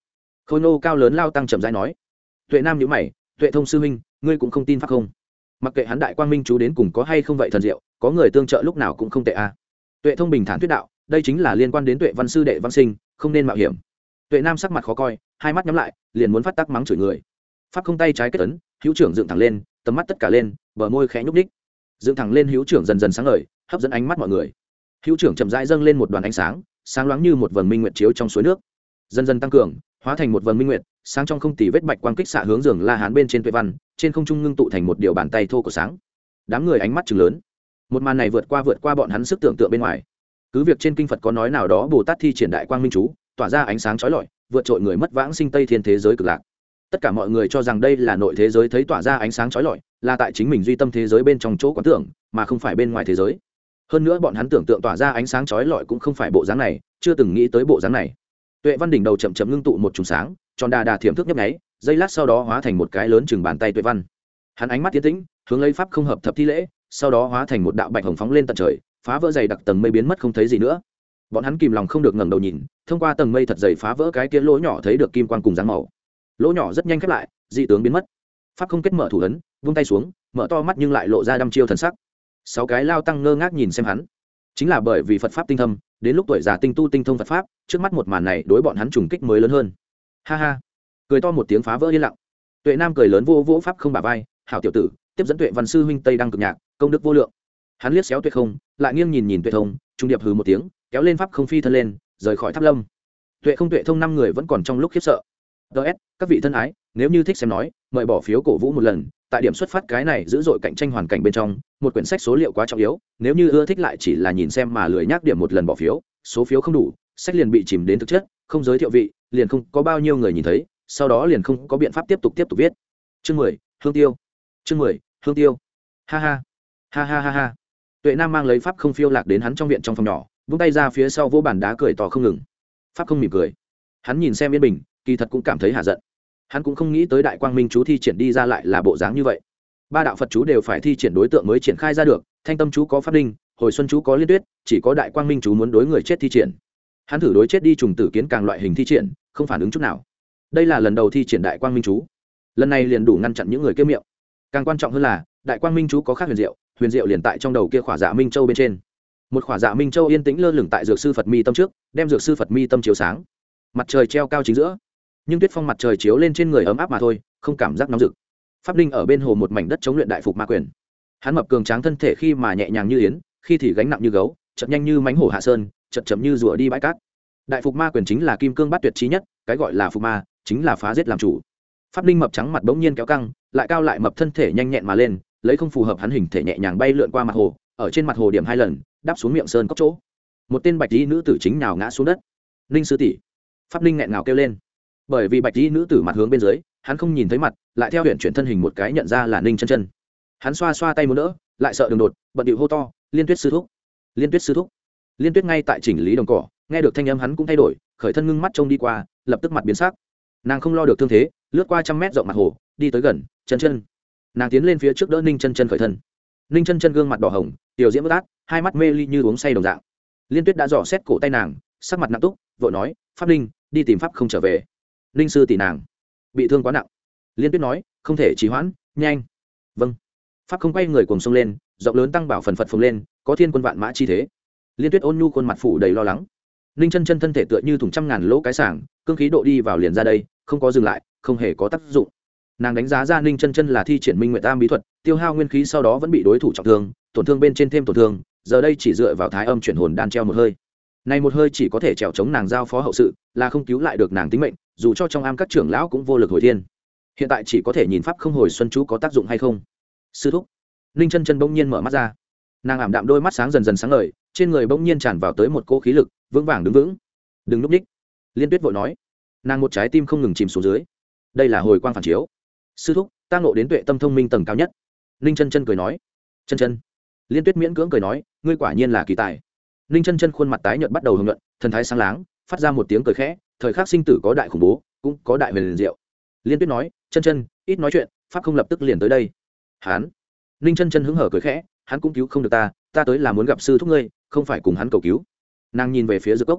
Khôi nô cao lớn lao tăng chậm rãi nói. Tuệ Nam nhíu mày, Tuệ Thông sư huynh, ngươi cũng không tin pháp không? Mặc kệ hắn đại quang minh chú đến cùng có hay không vậy thần diệu, có người tương trợ lúc nào cũng không tệ a. Tuệ Thông bình thản thuyết đạo, đây chính là liên quan đến Tuệ Văn sư đệ Văn Sinh, không nên mạo hiểm. Tuệ Nam sắc mặt khó coi, hai mắt nhắm lại, liền muốn phát tác mắng chửi người. Pháp không tay trái kết ấn, hữu trưởng dựng thẳng lên, tầm mắt tất cả lên, bờ môi khẽ nhúc nhích. Dựng thẳng lên hữu trưởng dần dần sáng ngời, hấp dẫn ánh mắt mọi người. Hữu trưởng chậm rãi dâng lên một đoàn ánh sáng, sáng loáng như một vầng minh nguyệt chiếu trong suối nước. Dần dần tăng cường, hóa thành một vầng minh nguyệt, sáng trong không tì vết bạch quang kích xạ hướng giường La Hán bên trên Tuệ Văn, trên không trung ngưng tụ thành một điều bàn tay thô của sáng. Đám người ánh mắt trừng lớn. Một màn này vượt qua vượt qua bọn hắn sức tưởng tượng bên ngoài. Cứ việc trên kinh Phật có nói nào đó Bồ Tát thi triển đại quang minh chú, tỏa ra ánh sáng chói lọi, vượt trội người mất vãng sinh tây thiên thế giới cực lạc. Tất cả mọi người cho rằng đây là nội thế giới thấy tỏa ra ánh sáng chói lọi, là tại chính mình duy tâm thế giới bên trong chỗ quán tưởng, mà không phải bên ngoài thế giới. Hơn nữa bọn hắn tưởng tượng tỏa ra ánh sáng chói lọi cũng không phải bộ dáng này, chưa từng nghĩ tới bộ dáng này. Tuệ Văn đỉnh đầu chậm chậm ngưng tụ một chùm sáng, tròn đà đà thiểm thức nhấp nháy, giây lát sau đó hóa thành một cái lớn chừng bàn tay Tuệ Văn. Hắn ánh mắt tiến tĩnh, hướng lấy pháp không hợp thập thi lễ, sau đó hóa thành một đạo bạch hồng phóng lên tận trời, phá vỡ dày đặc tầng mây biến mất không thấy gì nữa. Bọn hắn kìm lòng không được ngẩng đầu nhìn, thông qua tầng mây thật dày phá vỡ cái kia lỗ nhỏ thấy được kim quang cùng dáng màu. Lỗ nhỏ rất nhanh khép lại, dị tướng biến mất. Pháp không kết mở thủ ấn, vung tay xuống, mở to mắt nhưng lại lộ ra đăm chiêu thần sắc. Sáu cái lao tăng ngơ ngác nhìn xem hắn. Chính là bởi vì Phật pháp tinh thâm, đến lúc tuổi già tinh tu tinh thông Phật pháp, trước mắt một màn này đối bọn hắn trùng kích mới lớn hơn. Ha ha, cười to một tiếng phá vỡ yên lặng. Tuệ Nam cười lớn vô vỗ pháp không bả vai, hảo tiểu tử, tiếp dẫn Tuệ Văn sư huynh tây đăng cực nhạc, công đức vô lượng. Hắn liếc xéo Tuệ Không, lại nghiêng nhìn nhìn Tuệ Thông, trung điệp hừ một tiếng, kéo lên pháp không phi thân lên, rời khỏi tháp lâm. Tuệ Không Tuệ Thông năm người vẫn còn trong lúc khiếp sợ. ds các vị thân ái, nếu như thích xem nói, mời bỏ phiếu cổ vũ một lần. Tại điểm xuất phát cái này dữ dội cạnh tranh hoàn cảnh bên trong, một quyển sách số liệu quá trọng yếu, nếu như ưa thích lại chỉ là nhìn xem mà lười nhác điểm một lần bỏ phiếu, số phiếu không đủ, sách liền bị chìm đến thực chất, không giới thiệu vị, liền không có bao nhiêu người nhìn thấy, sau đó liền không có biện pháp tiếp tục tiếp tục viết. Chương mười, Hương Tiêu. Chương mười, Hương Tiêu. Ha ha. Ha ha ha ha. Tuệ Nam mang lấy pháp không phiêu lạc đến hắn trong viện trong phòng nhỏ, vung tay ra phía sau vỗ bàn đá cười to không ngừng. Pháp không mỉm cười. Hắn nhìn xem yên bình, kỳ thật cũng cảm thấy hạ giận. Hắn cũng không nghĩ tới đại quang minh chú thi triển đi ra lại là bộ dáng như vậy. Ba đạo Phật chú đều phải thi triển đối tượng mới triển khai ra được, thanh tâm chú có pháp linh, hồi xuân chú có liên tuyết, chỉ có đại quang minh chú muốn đối người chết thi triển. Hắn thử đối chết đi trùng tử kiến càng loại hình thi triển, không phản ứng chút nào. Đây là lần đầu thi triển đại quang minh chú, lần này liền đủ ngăn chặn những người kia miệng. Càng quan trọng hơn là đại quang minh chú có khác huyền diệu, huyền diệu liền tại trong đầu kia khỏa dạ minh châu bên trên. Một khỏa dạ minh châu yên tĩnh lơ lửng tại dược sư Phật mi tâm trước, đem dược sư Phật mi tâm chiếu sáng. Mặt trời treo cao chính giữa, nhưng tuyết phong mặt trời chiếu lên trên người ấm áp mà thôi, không cảm giác nóng rực. Pháp Linh ở bên hồ một mảnh đất chống luyện đại phục ma quyền. Hắn mập cường tráng thân thể khi mà nhẹ nhàng như yến, khi thì gánh nặng như gấu, chậm nhanh như mánh hổ hạ sơn, chậm chậm như rùa đi bãi cát. Đại phục ma quyền chính là kim cương bát tuyệt chí nhất, cái gọi là phục ma chính là phá giết làm chủ. Pháp Linh mập trắng mặt bỗng nhiên kéo căng, lại cao lại mập thân thể nhanh nhẹn mà lên, lấy không phù hợp hắn hình thể nhẹ nhàng bay lượn qua mặt hồ, ở trên mặt hồ điểm hai lần, đáp xuống miệng sơn cốc chỗ. Một tên bạch y nữ tử chính nào ngã xuống đất. Ninh sư tỷ. Pháp Linh nghẹn ngào kêu lên. Bởi vì bạch y nữ tử mặt hướng bên dưới, hắn không nhìn thấy mặt, lại theo huyền chuyển thân hình một cái nhận ra là Ninh Chân Chân. Hắn xoa xoa tay muốn đỡ, lại sợ đường đột, bận điệu hô to, Liên Tuyết sư thúc, Liên Tuyết sư thúc. Liên Tuyết ngay tại chỉnh lý đồng cỏ, nghe được thanh âm hắn cũng thay đổi, khởi thân ngưng mắt trông đi qua, lập tức mặt biến sắc. Nàng không lo được thương thế, lướt qua trăm mét rộng mặt hồ, đi tới gần, Chân Chân. Nàng tiến lên phía trước đỡ Ninh Chân Chân khởi thân. Ninh Chân Chân gương mặt đỏ hồng, tiểu diễm bất át, hai mắt mê ly như uống say đồng dạng. Liên Tuyết đã dò xét cổ tay nàng, sắc mặt nặng túc, vội nói, Pháp Linh, đi tìm pháp không trở về. Ninh sư tỷ nàng bị thương quá nặng. Liên Tuyết nói, không thể trì hoãn, nhanh. Vâng. Pháp không quay người cùng xông lên, rộng lớn tăng bảo phần phật phồng lên, có thiên quân vạn mã chi thế. Liên Tuyết ôn nhu khuôn mặt phủ đầy lo lắng. Ninh Chân Chân thân thể tựa như thùng trăm ngàn lỗ cái sảng, cương khí độ đi vào liền ra đây, không có dừng lại, không hề có tác dụng. Nàng đánh giá ra Ninh Chân Chân là thi triển Minh Nguyệt Tam bí thuật, tiêu hao nguyên khí sau đó vẫn bị đối thủ trọng thương, tổn thương bên trên thêm tổn thương, giờ đây chỉ dựa vào thái âm chuyển hồn đan treo một hơi. Này một hơi chỉ có thể trèo chống nàng giao phó hậu sự, là không cứu lại được nàng tính mệnh, dù cho trong am các trưởng lão cũng vô lực hồi thiên. Hiện tại chỉ có thể nhìn pháp không hồi xuân chú có tác dụng hay không. Sư thúc. Ninh Chân Chân bỗng nhiên mở mắt ra. Nàng ảm đạm đôi mắt sáng dần dần sáng ngời, trên người bỗng nhiên tràn vào tới một cỗ khí lực, vững vàng đứng vững. Đừng lúc ních. Liên Tuyết vội nói. Nàng một trái tim không ngừng chìm xuống dưới. Đây là hồi quang phản chiếu. Sư thúc, ta ngộ đến tuệ tâm thông minh tầng cao nhất. Ninh Chân Chân cười nói. Chân Chân. Liên Tuyết miễn cưỡng cười nói, ngươi quả nhiên là kỳ tài. Ninh Chân Chân khuôn mặt tái nhợt bắt đầu hưởng nhuận, thần thái sáng láng, phát ra một tiếng cười khẽ, thời khắc sinh tử có đại khủng bố, cũng có đại huyền diệu. Liên Tuyết nói, Chân Chân, ít nói chuyện, pháp không lập tức liền tới đây. Hán. Ninh Chân Chân hứng hở cười khẽ, hắn cũng cứu không được ta, ta tới là muốn gặp sư thúc ngươi, không phải cùng hắn cầu cứu. Nàng nhìn về phía dược cốc.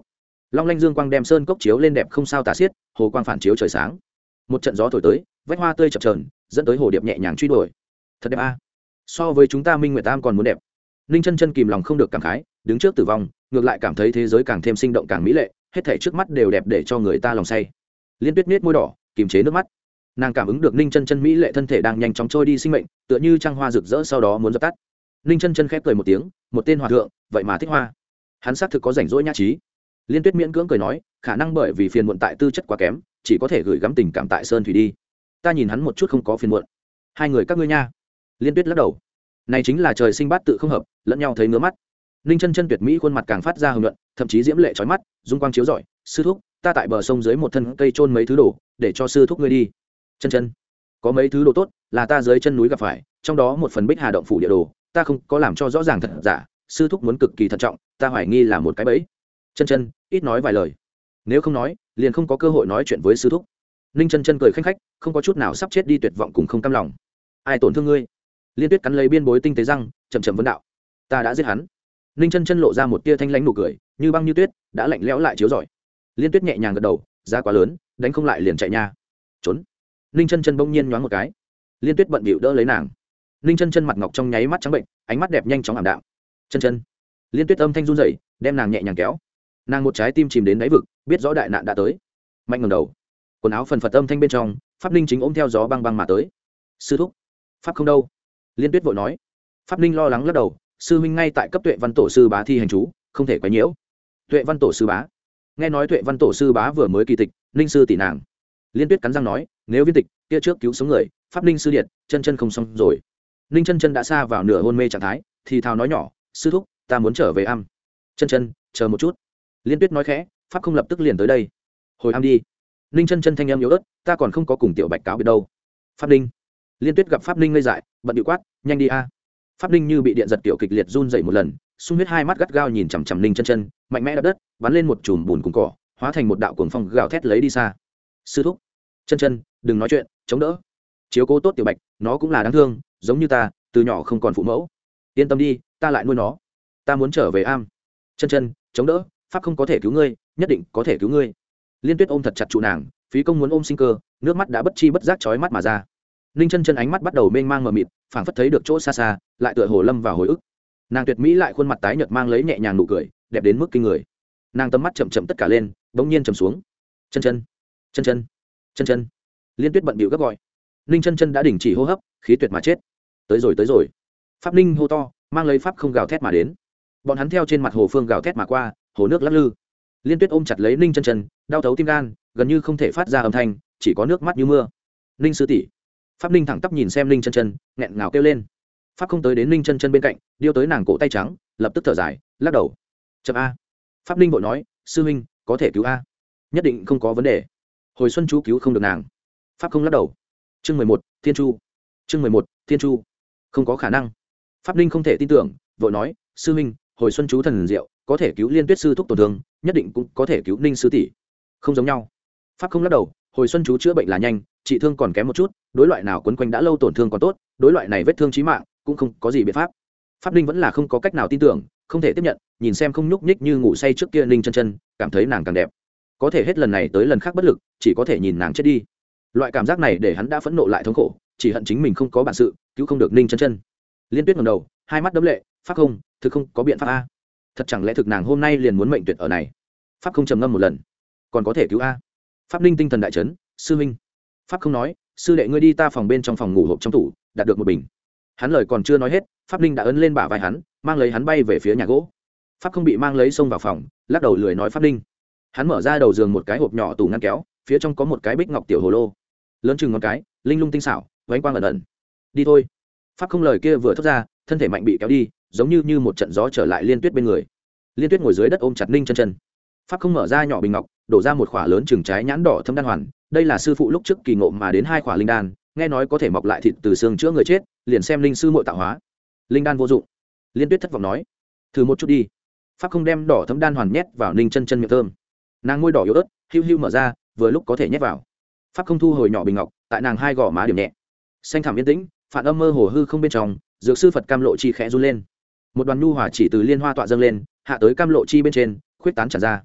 long lanh dương quang đem sơn cốc chiếu lên đẹp không sao tả xiết, hồ quang phản chiếu trời sáng. Một trận gió thổi tới, vách hoa tươi chập trờn, dẫn tới hồ điệp nhẹ nhàng truy đuổi. Thật đẹp a, so với chúng ta Minh Nguyệt Tam còn muốn đẹp. Ninh chân chân kìm lòng không được cảm khái, đứng trước tử vong ngược lại cảm thấy thế giới càng thêm sinh động càng mỹ lệ, hết thảy trước mắt đều đẹp để cho người ta lòng say. Liên Tuyết nết môi đỏ kìm chế nước mắt, nàng cảm ứng được Ninh chân chân mỹ lệ thân thể đang nhanh chóng trôi đi sinh mệnh, tựa như trăng hoa rực rỡ sau đó muốn dập tắt. Ninh chân chân khép cười một tiếng, một tên hòa thượng vậy mà thích hoa, hắn xác thực có rảnh rỗi nhã trí. Liên Tuyết miễn cưỡng cười nói, khả năng bởi vì phiền muộn tại tư chất quá kém, chỉ có thể gửi gắm tình cảm tại sơn thủy đi. Ta nhìn hắn một chút không có phiền muộn. Hai người các ngươi nha. Liên Tuyết lắc đầu, này chính là trời sinh bát tự không hợp, lẫn nhau thấy ngứa mắt. Ninh chân chân tuyệt mỹ khuôn mặt càng phát ra hồng nhuận, thậm chí diễm lệ chói mắt, dung quang chiếu rọi. Sư thúc, ta tại bờ sông dưới một thân cây trôn mấy thứ đồ, để cho sư thúc ngươi đi. Chân chân, có mấy thứ đồ tốt, là ta dưới chân núi gặp phải, trong đó một phần Bích Hà động phủ địa đồ, ta không có làm cho rõ ràng thật giả, sư thúc muốn cực kỳ thận trọng, ta hoài nghi là một cái bẫy. Chân chân, ít nói vài lời, nếu không nói, liền không có cơ hội nói chuyện với sư thúc. Ninh chân chân cười khanh khách, không có chút nào sắp chết đi tuyệt vọng cùng không cam lòng. Ai tổn thương ngươi? Liên Tuyết cắn lấy biên bối tinh tế răng, chậm chậm vấn đạo. Ta đã giết hắn. Ninh chân chân lộ ra một tia thanh lãnh nụ cười, như băng như tuyết, đã lạnh lẽo lại chiếu rọi. Liên Tuyết nhẹ nhàng gật đầu, giá quá lớn, đánh không lại liền chạy nha. Trốn. Ninh chân chân bỗng nhiên nhoáng một cái. Liên Tuyết bận bịu đỡ lấy nàng. Ninh chân chân mặt ngọc trong nháy mắt trắng bệnh, ánh mắt đẹp nhanh chóng ảm đạm. Chân chân. Liên Tuyết âm thanh run rẩy, đem nàng nhẹ nhàng kéo. Nàng một trái tim chìm đến đáy vực, biết rõ đại nạn đã tới. Mạnh ngẩng đầu. Quần áo phần phật âm thanh bên trong, Pháp Ninh chính ôm theo gió băng băng mà tới. Sư thúc, pháp không đâu? Liên Tuyết vội nói. Pháp Ninh lo lắng lắc đầu, sư huynh ngay tại cấp Tuệ Văn tổ sư bá thi hành chú, không thể quấy nhiễu. Tuệ Văn tổ sư bá? Nghe nói Tuệ Văn tổ sư bá vừa mới kỳ tịch, Ninh sư tỷ nàng. Liên Tuyết cắn răng nói, nếu viên tịch kia trước cứu sống người, Pháp Ninh sư điện, chân chân không xong rồi. Ninh chân chân đã xa vào nửa hôn mê trạng thái, thì thào nói nhỏ, sư thúc, ta muốn trở về am. Chân chân, chờ một chút. Liên Tuyết nói khẽ, pháp không lập tức liền tới đây. Hồi am đi. Ninh chân chân thanh âm yếu ớt, ta còn không có cùng tiểu bạch cáo biệt đâu. Pháp Ninh. Liên Tuyết gặp Pháp Ninh ngây dại, bận điệu quát, nhanh đi a. Pháp Ninh như bị điện giật tiểu kịch liệt run rẩy một lần, sung huyết hai mắt gắt gao nhìn chằm chằm Ninh chân chân, mạnh mẽ đập đất, bắn lên một chùm bùn cùng cỏ, hóa thành một đạo cuồng phong gào thét lấy đi xa. Sư thúc, chân chân, đừng nói chuyện, chống đỡ. Chiếu cố tốt tiểu bạch, nó cũng là đáng thương, giống như ta, từ nhỏ không còn phụ mẫu. Yên tâm đi, ta lại nuôi nó. Ta muốn trở về am. Chân chân, chống đỡ, pháp không có thể cứu ngươi, nhất định có thể cứu ngươi. Liên Tuyết ôm thật chặt trụ nàng, phí công muốn ôm sinh cơ, nước mắt đã bất chi bất giác chói mắt mà ra. Ninh chân chân ánh mắt bắt đầu mênh mang mờ mịt, phảng phất thấy được chỗ xa xa, lại tựa hồ lâm vào hồi ức. Nàng tuyệt mỹ lại khuôn mặt tái nhợt mang lấy nhẹ nhàng nụ cười, đẹp đến mức kinh người. Nàng tầm mắt chậm chậm tất cả lên, bỗng nhiên trầm xuống. Chân chân, chân chân, chân chân. Liên Tuyết bận bịu gấp gọi. Ninh chân chân đã đình chỉ hô hấp, khí tuyệt mà chết. Tới rồi tới rồi. Pháp Ninh hô to, mang lấy pháp không gào thét mà đến. Bọn hắn theo trên mặt hồ phương gào thét mà qua, hồ nước lắc lư. Liên Tuyết ôm chặt lấy Ninh chân chân, đau thấu tim gan, gần như không thể phát ra âm thanh, chỉ có nước mắt như mưa. Ninh sư tỷ. Pháp Ninh thẳng tắp nhìn xem Ninh chân chân, nghẹn ngào kêu lên. Pháp không tới đến Ninh chân chân bên cạnh, điêu tới nàng cổ tay trắng, lập tức thở dài, lắc đầu. Chậm a. Pháp Ninh vội nói, sư huynh, có thể cứu a, nhất định không có vấn đề. Hồi xuân chú cứu không được nàng. Pháp không lắc đầu. Chương mười một, Thiên Chu. Chương mười một, Thiên Chu. Không có khả năng. Pháp Ninh không thể tin tưởng, vội nói, sư huynh, hồi xuân chú thần diệu, có thể cứu Liên Tuyết sư thúc tổn thương, nhất định cũng có thể cứu Ninh sư tỷ. Không giống nhau. Pháp không lắc đầu, hồi xuân chú chữa bệnh là nhanh, trị thương còn kém một chút, đối loại nào quấn quanh đã lâu tổn thương còn tốt, đối loại này vết thương chí mạng cũng không có gì biện pháp. Pháp Ninh vẫn là không có cách nào tin tưởng, không thể tiếp nhận, nhìn xem không nhúc nhích như ngủ say trước kia Ninh chân chân, cảm thấy nàng càng đẹp. Có thể hết lần này tới lần khác bất lực, chỉ có thể nhìn nàng chết đi. Loại cảm giác này để hắn đã phẫn nộ lại thống khổ, chỉ hận chính mình không có bản sự, cứu không được Ninh chân chân. Liên Tuyết ngẩng đầu, hai mắt đẫm lệ, pháp không, thực không có biện pháp a. Thật chẳng lẽ thực nàng hôm nay liền muốn mệnh tuyệt ở này? Pháp không trầm ngâm một lần, còn có thể cứu a? Pháp Ninh tinh thần đại chấn, sư huynh. Pháp không nói, sư đệ ngươi đi ta phòng bên trong phòng ngủ hộp trong tủ, đạt được một bình. Hắn lời còn chưa nói hết, Pháp Ninh đã ấn lên bả vai hắn, mang lấy hắn bay về phía nhà gỗ. Pháp không bị mang lấy xông vào phòng, lắc đầu lười nói Pháp Ninh. Hắn mở ra đầu giường một cái hộp nhỏ tủ ngăn kéo, phía trong có một cái bích ngọc tiểu hồ lô, lớn chừng ngón cái, linh lung tinh xảo, vánh quang ẩn ẩn. Đi thôi. Pháp không lời kia vừa thốt ra, thân thể mạnh bị kéo đi, giống như như một trận gió trở lại Liên Tuyết bên người. Liên Tuyết ngồi dưới đất ôm chặt Ninh chân chân. Pháp không mở ra nhỏ bình ngọc, đổ ra một khỏa lớn chừng trái nhãn đỏ thâm đan hoàn, đây là sư phụ lúc trước kỳ ngộ mà đến hai khỏa linh đan, nghe nói có thể mọc lại thịt từ xương chữa người chết, liền xem linh sư muội tạo hóa. Linh đan vô dụng. Liên Tuyết thất vọng nói, thử một chút đi. Pháp không đem đỏ thâm đan hoàn nhét vào Ninh chân chân miệng thơm. Nàng môi đỏ yếu ớt, hiu hiu mở ra, vừa lúc có thể nhét vào. Pháp không thu hồi nhỏ bình ngọc, tại nàng hai gò má điểm nhẹ. Xanh thẳm yên tĩnh, phản âm mơ hồ hư không bên trong, dược sư Phật cam lộ chi khẽ run lên. Một đoàn nhu hòa chỉ từ liên hoa tọa dâng lên, hạ tới cam lộ chi bên trên, khuyết tán tràn ra.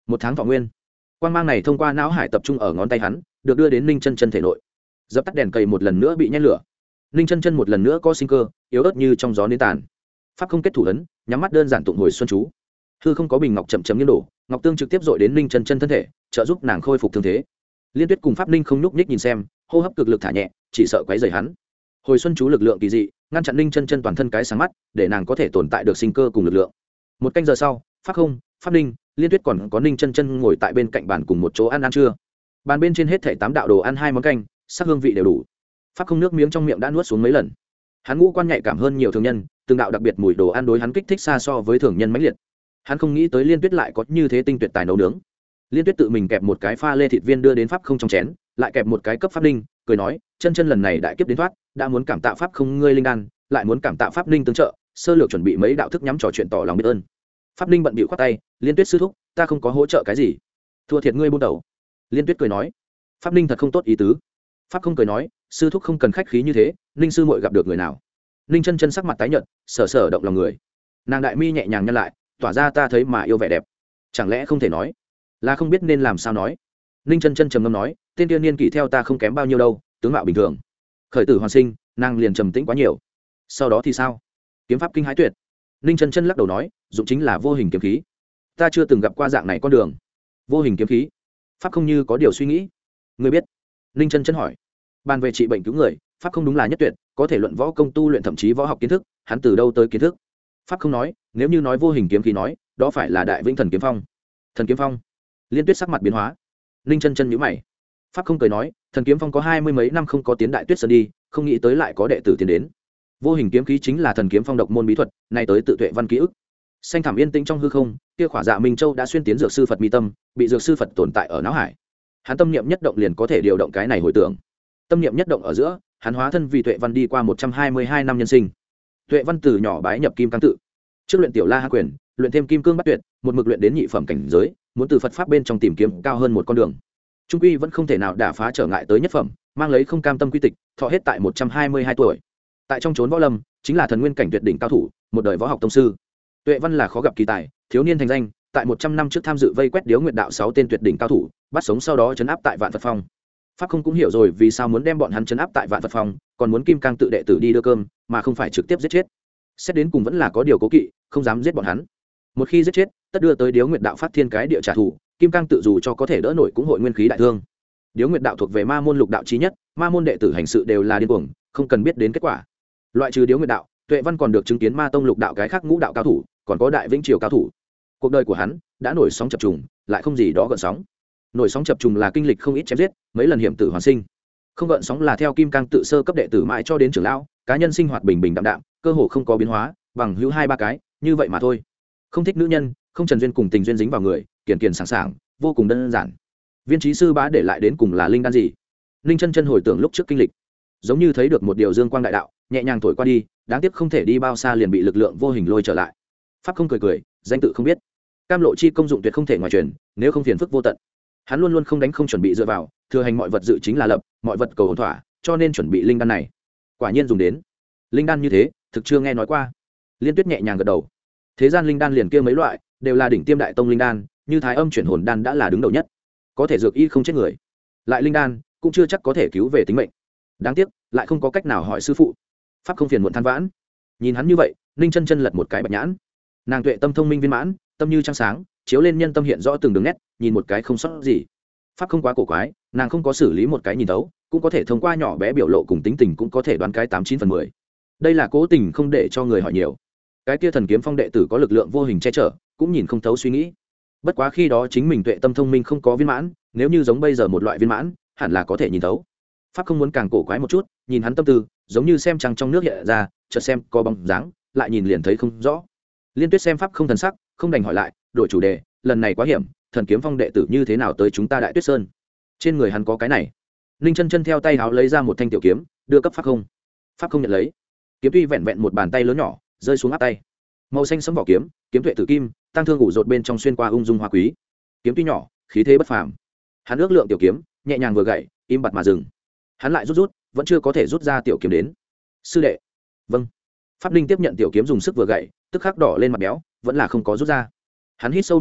một tháng thọ nguyên. Quang mang này thông qua não hải tập trung ở ngón tay hắn, được đưa đến Ninh Chân Chân thể nội. Dập tắt đèn cầy một lần nữa bị nhét lửa. Ninh Chân Chân một lần nữa có sinh cơ, yếu ớt như trong gió nến tàn. Pháp không kết thủ ấn, nhắm mắt đơn giản tụng hồi xuân chú. Hư không có bình ngọc chậm chậm nghiêng đổ, ngọc tương trực tiếp dội đến Ninh Chân Chân thân thể, trợ giúp nàng khôi phục thương thế. Liên Tuyết cùng Pháp Ninh không nhúc nhích nhìn xem, hô hấp cực lực thả nhẹ, chỉ sợ quấy rầy hắn. Hồi xuân chú lực lượng kỳ dị, ngăn chặn Ninh Chân Chân toàn thân cái sáng mắt, để nàng có thể tồn tại được sinh cơ cùng lực lượng. Một canh giờ sau, Pháp không, Pháp Ninh, Liên Tuyết còn có Ninh Chân Chân ngồi tại bên cạnh bàn cùng một chỗ ăn ăn trưa. Bàn bên trên hết thảy tám đạo đồ ăn hai món canh, sắc hương vị đều đủ. Pháp không nước miếng trong miệng đã nuốt xuống mấy lần. Hắn ngũ quan nhạy cảm hơn nhiều thường nhân, từng đạo đặc biệt mùi đồ ăn đối hắn kích thích xa so với thường nhân mãnh liệt. Hắn không nghĩ tới Liên Tuyết lại có như thế tinh tuyệt tài nấu nướng. Liên Tuyết tự mình kẹp một cái pha lê thịt viên đưa đến Pháp không trong chén, lại kẹp một cái cấp Pháp Ninh, cười nói, Chân Chân lần này đại kiếp đến thoát, đã muốn cảm tạ Pháp không ngươi linh đan, lại muốn cảm tạ Pháp Ninh tương trợ, sơ lược chuẩn bị mấy đạo thức nhắm trò chuyện tỏ lòng biết ơn. Pháp Ninh bận bịu khoát tay, Liên Tuyết sư thúc, ta không có hỗ trợ cái gì, thua thiệt ngươi buôn đầu. Liên Tuyết cười nói, Pháp Ninh thật không tốt ý tứ. Pháp không cười nói, sư thúc không cần khách khí như thế, Ninh sư muội gặp được người nào. Ninh Chân Chân sắc mặt tái nhợt, sở sở động lòng người. Nàng đại mi nhẹ nhàng nhăn lại, tỏa ra ta thấy mà yêu vẻ đẹp. Chẳng lẽ không thể nói, là không biết nên làm sao nói. Ninh Chân Chân trầm ngâm nói, tên tiên niên kỷ theo ta không kém bao nhiêu đâu, tướng mạo bình thường. Khởi tử hoàn sinh, nàng liền trầm tĩnh quá nhiều. Sau đó thì sao? Kiếm pháp kinh hãi tuyệt. Ninh Chân Chân lắc đầu nói, dụng chính là vô hình kiếm khí. Ta chưa từng gặp qua dạng này con đường. Vô hình kiếm khí. Pháp không như có điều suy nghĩ. Ngươi biết? Ninh Chân Chân hỏi. Bàn về trị bệnh cứu người, Pháp không đúng là nhất tuyệt, có thể luận võ công tu luyện thậm chí võ học kiến thức, hắn từ đâu tới kiến thức? Pháp không nói, nếu như nói vô hình kiếm khí nói, đó phải là Đại Vĩnh Thần Kiếm Phong. Thần Kiếm Phong? Liên Tuyết sắc mặt biến hóa. Ninh Chân Chân nhíu mày. Pháp không cười nói, Thần Kiếm Phong có hai mươi mấy năm không có tiến Đại Tuyết Sơn đi, không nghĩ tới lại có đệ tử tiến đến. Vô hình kiếm khí chính là Thần Kiếm Phong độc môn bí thuật, nay tới tự tuệ văn ký ức. Xanh thẳm yên tĩnh trong hư không, kia khỏa dạ Minh Châu đã xuyên tiến dược sư Phật mi tâm, bị dược sư Phật tồn tại ở não hải. Hắn tâm niệm nhất động liền có thể điều động cái này hồi tưởng. Tâm niệm nhất động ở giữa, hắn hóa thân vì Tuệ Văn đi qua một trăm hai mươi hai năm nhân sinh. Tuệ Văn từ nhỏ bái nhập Kim Cang tự, trước luyện tiểu La Ha quyền, luyện thêm Kim Cương Bất Tuyệt, một mực luyện đến nhị phẩm cảnh giới, muốn từ Phật pháp bên trong tìm kiếm cao hơn một con đường. Trung quy vẫn không thể nào đả phá trở ngại tới nhất phẩm, mang lấy không cam tâm quy tịch, thọ hết tại một trăm hai mươi hai tuổi. Tại trong chốn võ lâm, chính là thần nguyên cảnh tuyệt đỉnh cao thủ, một đời võ học tông sư. Tuệ Văn là khó gặp kỳ tài, thiếu niên thành danh, tại một trăm năm trước tham dự vây quét Điếu Nguyệt đạo sáu tên tuyệt đỉnh cao thủ, bắt sống sau đó trấn áp tại Vạn Phật Phong. Pháp không cũng hiểu rồi vì sao muốn đem bọn hắn trấn áp tại Vạn Phật Phong, còn muốn Kim Cang tự đệ tử đi đưa cơm, mà không phải trực tiếp giết chết. Xét đến cùng vẫn là có điều cố kỵ, không dám giết bọn hắn. Một khi giết chết, tất đưa tới Điếu Nguyệt đạo phát thiên cái địa trả thù, Kim Cang tự dù cho có thể đỡ nổi cũng hội nguyên khí đại thương. Điếu Nguyệt đạo thuộc về ma môn lục đạo chí nhất, ma môn đệ tử hành sự đều là điên cuồng, không cần biết đến kết quả. Loại trừ Điếu Nguyệt đạo, Tuệ Văn còn được chứng kiến ma tông lục đạo cái khác ngũ đạo cao thủ, còn có Đại Vĩnh Triều cao thủ. Cuộc đời của hắn đã nổi sóng chập trùng, lại không gì đó gợn sóng. Nổi sóng chập trùng là kinh lịch không ít chém giết, mấy lần hiểm tử hoàn sinh. Không gợn sóng là theo Kim Cang tự sơ cấp đệ tử mãi cho đến trưởng lão, cá nhân sinh hoạt bình bình đạm đạm, cơ hồ không có biến hóa, bằng hữu hai ba cái, như vậy mà thôi. Không thích nữ nhân, không trần duyên cùng tình duyên dính vào người, kiền kiền sảng sảng, vô cùng đơn giản. Viên trí sư bá để lại đến cùng là linh đan gì? Linh Chân Chân hồi tưởng lúc trước kinh lịch, giống như thấy được một điều dương quang đại đạo, nhẹ nhàng thổi qua đi, đáng tiếc không thể đi bao xa liền bị lực lượng vô hình lôi trở lại. Pháp không cười cười, danh tự không biết. Cam lộ chi công dụng tuyệt không thể ngoài truyền, nếu không phiền phức vô tận. Hắn luôn luôn không đánh không chuẩn bị dựa vào, thừa hành mọi vật dự chính là lập, mọi vật cầu ổn thỏa, cho nên chuẩn bị linh đan này. Quả nhiên dùng đến. Linh đan như thế, thực chưa nghe nói qua. Liên Tuyết nhẹ nhàng gật đầu. Thế gian linh đan liền kia mấy loại, đều là đỉnh tiêm đại tông linh đan, như Thái Âm chuyển hồn đan đã là đứng đầu nhất. Có thể dược y không chết người. Lại linh đan, cũng chưa chắc có thể cứu về tính mệnh. Đáng tiếc, lại không có cách nào hỏi sư phụ. Pháp không phiền muộn than vãn. Nhìn hắn như vậy, Ninh Chân Chân lật một cái bạch nhãn. Nàng tuệ tâm thông minh viên mãn, tâm như trăng sáng, chiếu lên nhân tâm hiện rõ từng đường nét, nhìn một cái không sót gì. Pháp không quá cổ quái, nàng không có xử lý một cái nhìn thấu, cũng có thể thông qua nhỏ bé biểu lộ cùng tính tình cũng có thể đoán cái tám chín phần mười. Đây là cố tình không để cho người hỏi nhiều. Cái kia Thần Kiếm Phong đệ tử có lực lượng vô hình che chở, cũng nhìn không thấu suy nghĩ. Bất quá khi đó chính mình tuệ tâm thông minh không có viên mãn, nếu như giống bây giờ một loại viên mãn, hẳn là có thể nhìn thấu. Pháp không muốn càng cổ quái một chút, nhìn hắn tâm tư, giống như xem trăng trong nước hiện ra, chợt xem có bóng dáng, lại nhìn liền thấy không rõ. Liên Tuyết xem Pháp không thần sắc, không đành hỏi lại, đổi chủ đề, lần này quá hiểm, Thần Kiếm Phong đệ tử như thế nào tới chúng ta Đại Tuyết Sơn? Trên người hắn có cái này. Ninh Chân Chân theo tay háo lấy ra một thanh tiểu kiếm, đưa cấp Pháp không. Pháp không nhận lấy. Kiếm tuy vẹn vẹn một bàn tay lớn nhỏ, rơi xuống áp tay. Màu xanh sẫm vỏ kiếm, kiếm tuệ tử kim, tăng thương ngủ rột bên trong xuyên qua ung dung hoa quý. Kiếm tuy nhỏ, khí thế bất phàm. Hắn ước lượng tiểu kiếm, nhẹ nhàng vừa gậy, im bặt mà dừng. Hắn lại rút rút, vẫn chưa có thể rút ra tiểu kiếm đến. Sư đệ. Vâng. Pháp Ninh tiếp nhận tiểu kiếm dùng sức vừa gậy, tức khắc đỏ lên mặt béo, vẫn là không có rút ra. Hắn hít sâu một hơi,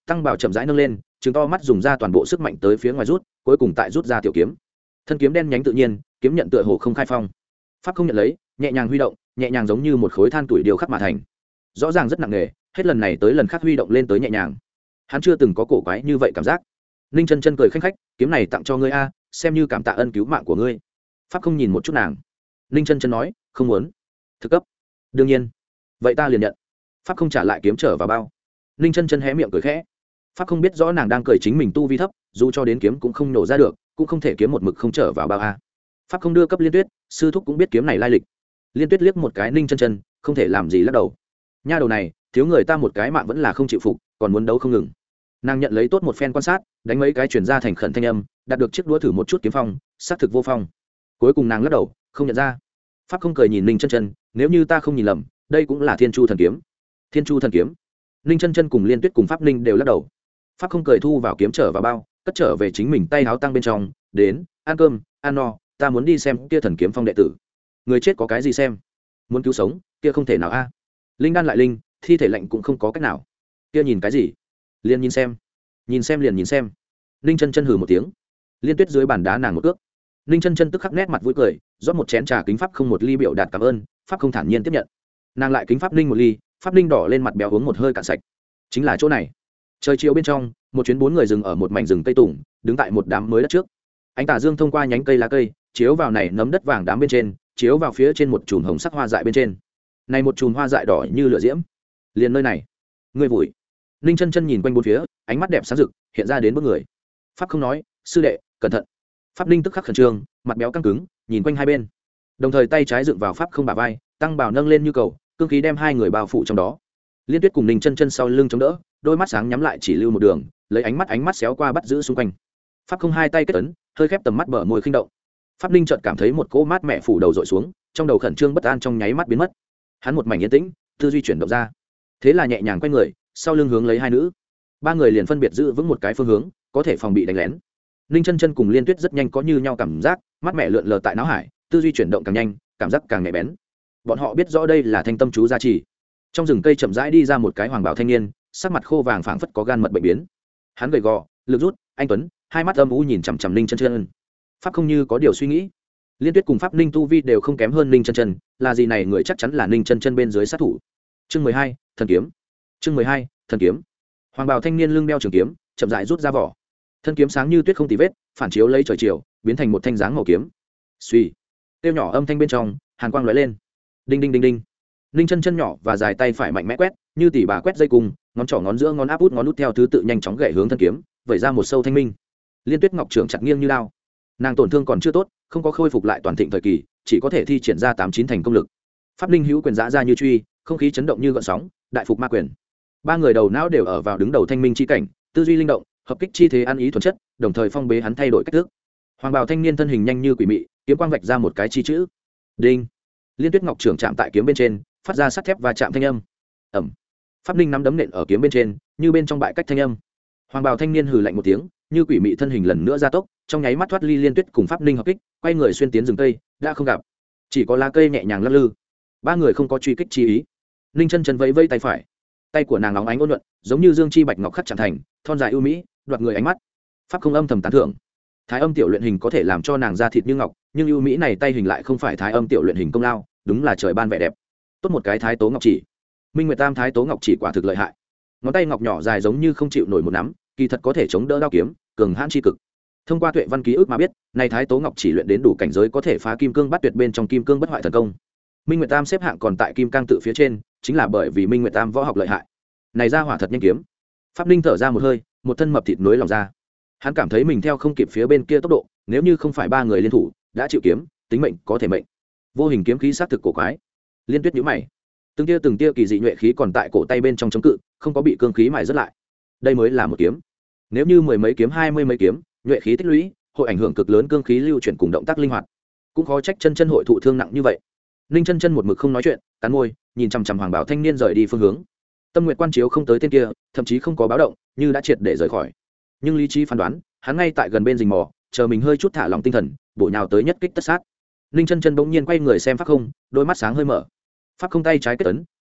tăng bảo chậm rãi nâng lên, trừng to mắt dùng ra toàn bộ sức mạnh tới phía ngoài rút, cuối cùng tại rút ra tiểu kiếm. Thân kiếm đen nhánh tự nhiên, kiếm nhận tựa hồ không khai phong. Pháp không nhận lấy, nhẹ nhàng huy động, nhẹ nhàng giống như một khối than tuổi điều khắc mà thành. Rõ ràng rất nặng nề, hết lần này tới lần khác huy động lên tới nhẹ nhàng. Hắn chưa từng có cổ quái như vậy cảm giác. Ninh Chân Chân cười khanh khách, kiếm này tặng cho ngươi a, xem như cảm tạ ân cứu mạng của ngươi. Pháp không nhìn một chút nàng. Ninh Chân Chân nói, không muốn. Thực cấp. Đương nhiên. Vậy ta liền nhận. Pháp không trả lại kiếm trở vào bao. Ninh Chân Chân hé miệng cười khẽ. Pháp không biết rõ nàng đang cười chính mình tu vi thấp, dù cho đến kiếm cũng không nổ ra được, cũng không thể kiếm một mực không trở vào bao a. Pháp không đưa cấp Liên Tuyết, sư thúc cũng biết kiếm này lai lịch. Liên Tuyết liếc một cái Ninh Chân Chân, không thể làm gì lắc đầu. Nha đầu này, thiếu người ta một cái mạng vẫn là không chịu phục, còn muốn đấu không ngừng. Nàng nhận lấy tốt một phen quan sát, đánh mấy cái chuyển ra thành khẩn thanh âm, đạt được chiếc đũa thử một chút kiếm phong, xác thực vô phong. Cuối cùng nàng lắc đầu, không nhận ra. Pháp không cười nhìn Ninh Chân Chân, nếu như ta không nhìn lầm, đây cũng là Thiên Chu thần kiếm. Thiên Chu thần kiếm. Ninh Chân Chân cùng Liên Tuyết cùng Pháp Ninh đều lắc đầu. Pháp không cười thu vào kiếm trở vào bao, cất trở về chính mình tay áo tăng bên trong, đến, ăn cơm, ăn no, ta muốn đi xem kia thần kiếm phong đệ tử. Người chết có cái gì xem? Muốn cứu sống, kia không thể nào a. Linh đan lại linh, thi thể lạnh cũng không có cách nào. Kia nhìn cái gì? Liền nhìn xem. Nhìn xem liền nhìn xem. Ninh Chân Chân hừ một tiếng. Liên Tuyết dưới bàn đá nàng một cước. Ninh Chân Chân tức khắc nét mặt vui cười, rót một chén trà kính pháp không một ly biểu đạt cảm ơn, pháp không thản nhiên tiếp nhận. Nàng lại kính pháp Ninh một ly, pháp Ninh đỏ lên mặt béo uống một hơi cạn sạch. Chính là chỗ này. Trời chiều bên trong, một chuyến bốn người dừng ở một mảnh rừng cây tùng, đứng tại một đám mới đất trước. Ánh tà dương thông qua nhánh cây lá cây, chiếu vào này nấm đất vàng đám bên trên, chiếu vào phía trên một chùm hồng sắc hoa dại bên trên. Này một chùm hoa dại đỏ như lửa diễm. Liền nơi này, ngươi vùi. Ninh Chân Chân nhìn quanh bốn phía, ánh mắt đẹp sáng rực, hiện ra đến bước người. Pháp không nói, sư đệ, cẩn thận. Pháp Ninh tức khắc khẩn trương, mặt béo căng cứng, nhìn quanh hai bên. Đồng thời tay trái dựng vào pháp không bả vai, tăng bảo nâng lên như cầu, cương khí đem hai người bao phủ trong đó. Liên Tuyết cùng Ninh Chân Chân sau lưng chống đỡ, đôi mắt sáng nhắm lại chỉ lưu một đường, lấy ánh mắt ánh mắt xéo qua bắt giữ xung quanh. Pháp không hai tay kết ấn, hơi khép tầm mắt bờ môi khinh động. Pháp Ninh chợt cảm thấy một cỗ mát mẹ phủ đầu dội xuống, trong đầu khẩn trương bất an trong nháy mắt biến mất. Hắn một mảnh yên tĩnh, tư duy chuyển động ra. Thế là nhẹ nhàng quay người, sau lưng hướng lấy hai nữ. Ba người liền phân biệt giữ vững một cái phương hướng, có thể phòng bị đánh lén. Ninh Chân Chân cùng Liên Tuyết rất nhanh có như nhau cảm giác, mắt mẹ lượn lờ tại não hải, tư duy chuyển động càng nhanh, cảm giác càng nhạy bén. Bọn họ biết rõ đây là thanh tâm chú gia trì. Trong rừng cây chậm rãi đi ra một cái hoàng bào thanh niên, sắc mặt khô vàng phảng phất có gan mật bệnh biến. Hắn gầy gò, lực rút, anh tuấn, hai mắt âm u nhìn chằm chằm Ninh Chân Chân. Pháp không như có điều suy nghĩ. Liên Tuyết cùng Pháp Ninh tu vi đều không kém hơn Ninh Chân Chân, là gì này người chắc chắn là Ninh Chân Chân bên dưới sát thủ. Chương mười hai, thần kiếm. Chương mười hai, thần kiếm. Hoàng bào thanh niên lưng đeo trường kiếm, chậm rãi rút ra vỏ. Thân kiếm sáng như tuyết không tì vết, phản chiếu lấy trời chiều, biến thành một thanh dáng màu kiếm. Suy, tiêu nhỏ âm thanh bên trong, hàn quang lóe lên. Đinh đinh đinh đinh. Ninh Chân Chân nhỏ và dài tay phải mạnh mẽ quét, như tỷ bà quét dây cung, ngón trỏ ngón giữa ngón áp út ngón út theo thứ tự nhanh chóng gậy hướng thân kiếm, vẩy ra một sâu thanh minh. Liên Tuyết ngọc trưởng chặt nghiêng như lao. Nàng tổn thương còn chưa tốt, không có khôi phục lại toàn thịnh thời kỳ, chỉ có thể thi triển ra tám chín thành công lực. Pháp Ninh hữu quyền giã ra như truy, không khí chấn động như gợn sóng, đại phục ma quyền. Ba người đầu não đều ở vào đứng đầu thanh minh chi cảnh, tư duy linh động, hợp kích chi thế ăn ý thuần chất, đồng thời phong bế hắn thay đổi cách thức. Hoàng bào thanh niên thân hình nhanh như quỷ mị, kiếm quang vạch ra một cái chi chữ. Đinh. Liên Tuyết ngọc trưởng chạm tại kiếm bên trên, phát ra sắt thép và chạm thanh âm. Ầm. Pháp Ninh nắm đấm nện ở kiếm bên trên, như bên trong bại cách thanh âm. Hoàng bào thanh niên hừ lạnh một tiếng, như quỷ mị thân hình lần nữa gia tốc, trong nháy mắt thoát ly Liên Tuyết cùng Pháp Ninh hợp kích, quay người xuyên tiến rừng cây, đã không gặp, chỉ có lá cây nhẹ nhàng lắc lư. Ba người không có truy kích chi ý. Ninh Chân Chân vẫy vẫy tay phải, tay của nàng óng ánh ôn nhuận, giống như dương chi bạch ngọc khắc chạm thành, thon dài ưu mỹ, đoạt người ánh mắt. Pháp không âm thầm tán thưởng. Thái âm tiểu luyện hình có thể làm cho nàng da thịt như ngọc, nhưng ưu mỹ này tay hình lại không phải thái âm tiểu luyện hình công lao, đúng là trời ban vẻ đẹp. Tốt một cái thái tố ngọc chỉ. Minh Nguyệt Tam thái tố ngọc chỉ quả thực lợi hại. Ngón tay ngọc nhỏ dài giống như không chịu nổi một nắm, kỳ thật có thể chống đỡ đao kiếm, cường hãn chi cực. Thông qua tuệ văn ký ức mà biết, này thái tố ngọc chỉ luyện đến đủ cảnh giới có thể phá kim cương bắt tuyệt bên trong kim cương bất hoại thần công. Minh Nguyệt Tam xếp hạng còn tại kim cang tự phía trên, chính là bởi vì Minh Nguyệt Tam võ học lợi hại. Này ra hỏa thật nhanh kiếm. Pháp Ninh thở ra một hơi, một thân mập thịt nối lòng ra. Hắn cảm thấy mình theo không kịp phía bên kia tốc độ, nếu như không phải ba người liên thủ, đã chịu kiếm, tính mệnh có thể mệnh. Vô hình kiếm khí sát thực cổ quái. Liên Tuyết nhíu mày. Từng tia từng tia kỳ dị nhuệ khí còn tại cổ tay bên trong chống cự, không có bị cương khí mài rất lại. Đây mới là một kiếm. Nếu như mười mấy kiếm, hai mươi mấy kiếm, nhuệ khí tích lũy, hội ảnh hưởng cực lớn cương khí lưu chuyển cùng động tác linh hoạt. Cũng khó trách chân chân hội thụ thương nặng như vậy. Ninh Chân Chân một mực không nói chuyện, cắn môi, nhìn chằm chằm Hoàng Bảo thanh niên rời đi phương hướng. Tâm nguyện quan chiếu không tới tên kia, thậm chí không có báo động, như đã triệt để rời khỏi. Nhưng lý trí phán đoán, hắn ngay tại gần bên rình mò, chờ mình hơi chút thả lòng tinh thần, bổ nhào tới nhất kích tất sát. Ninh Chân Chân bỗng nhiên quay người xem Pháp Không, đôi mắt sáng hơi mở. Pháp Không tay trái kết ấn,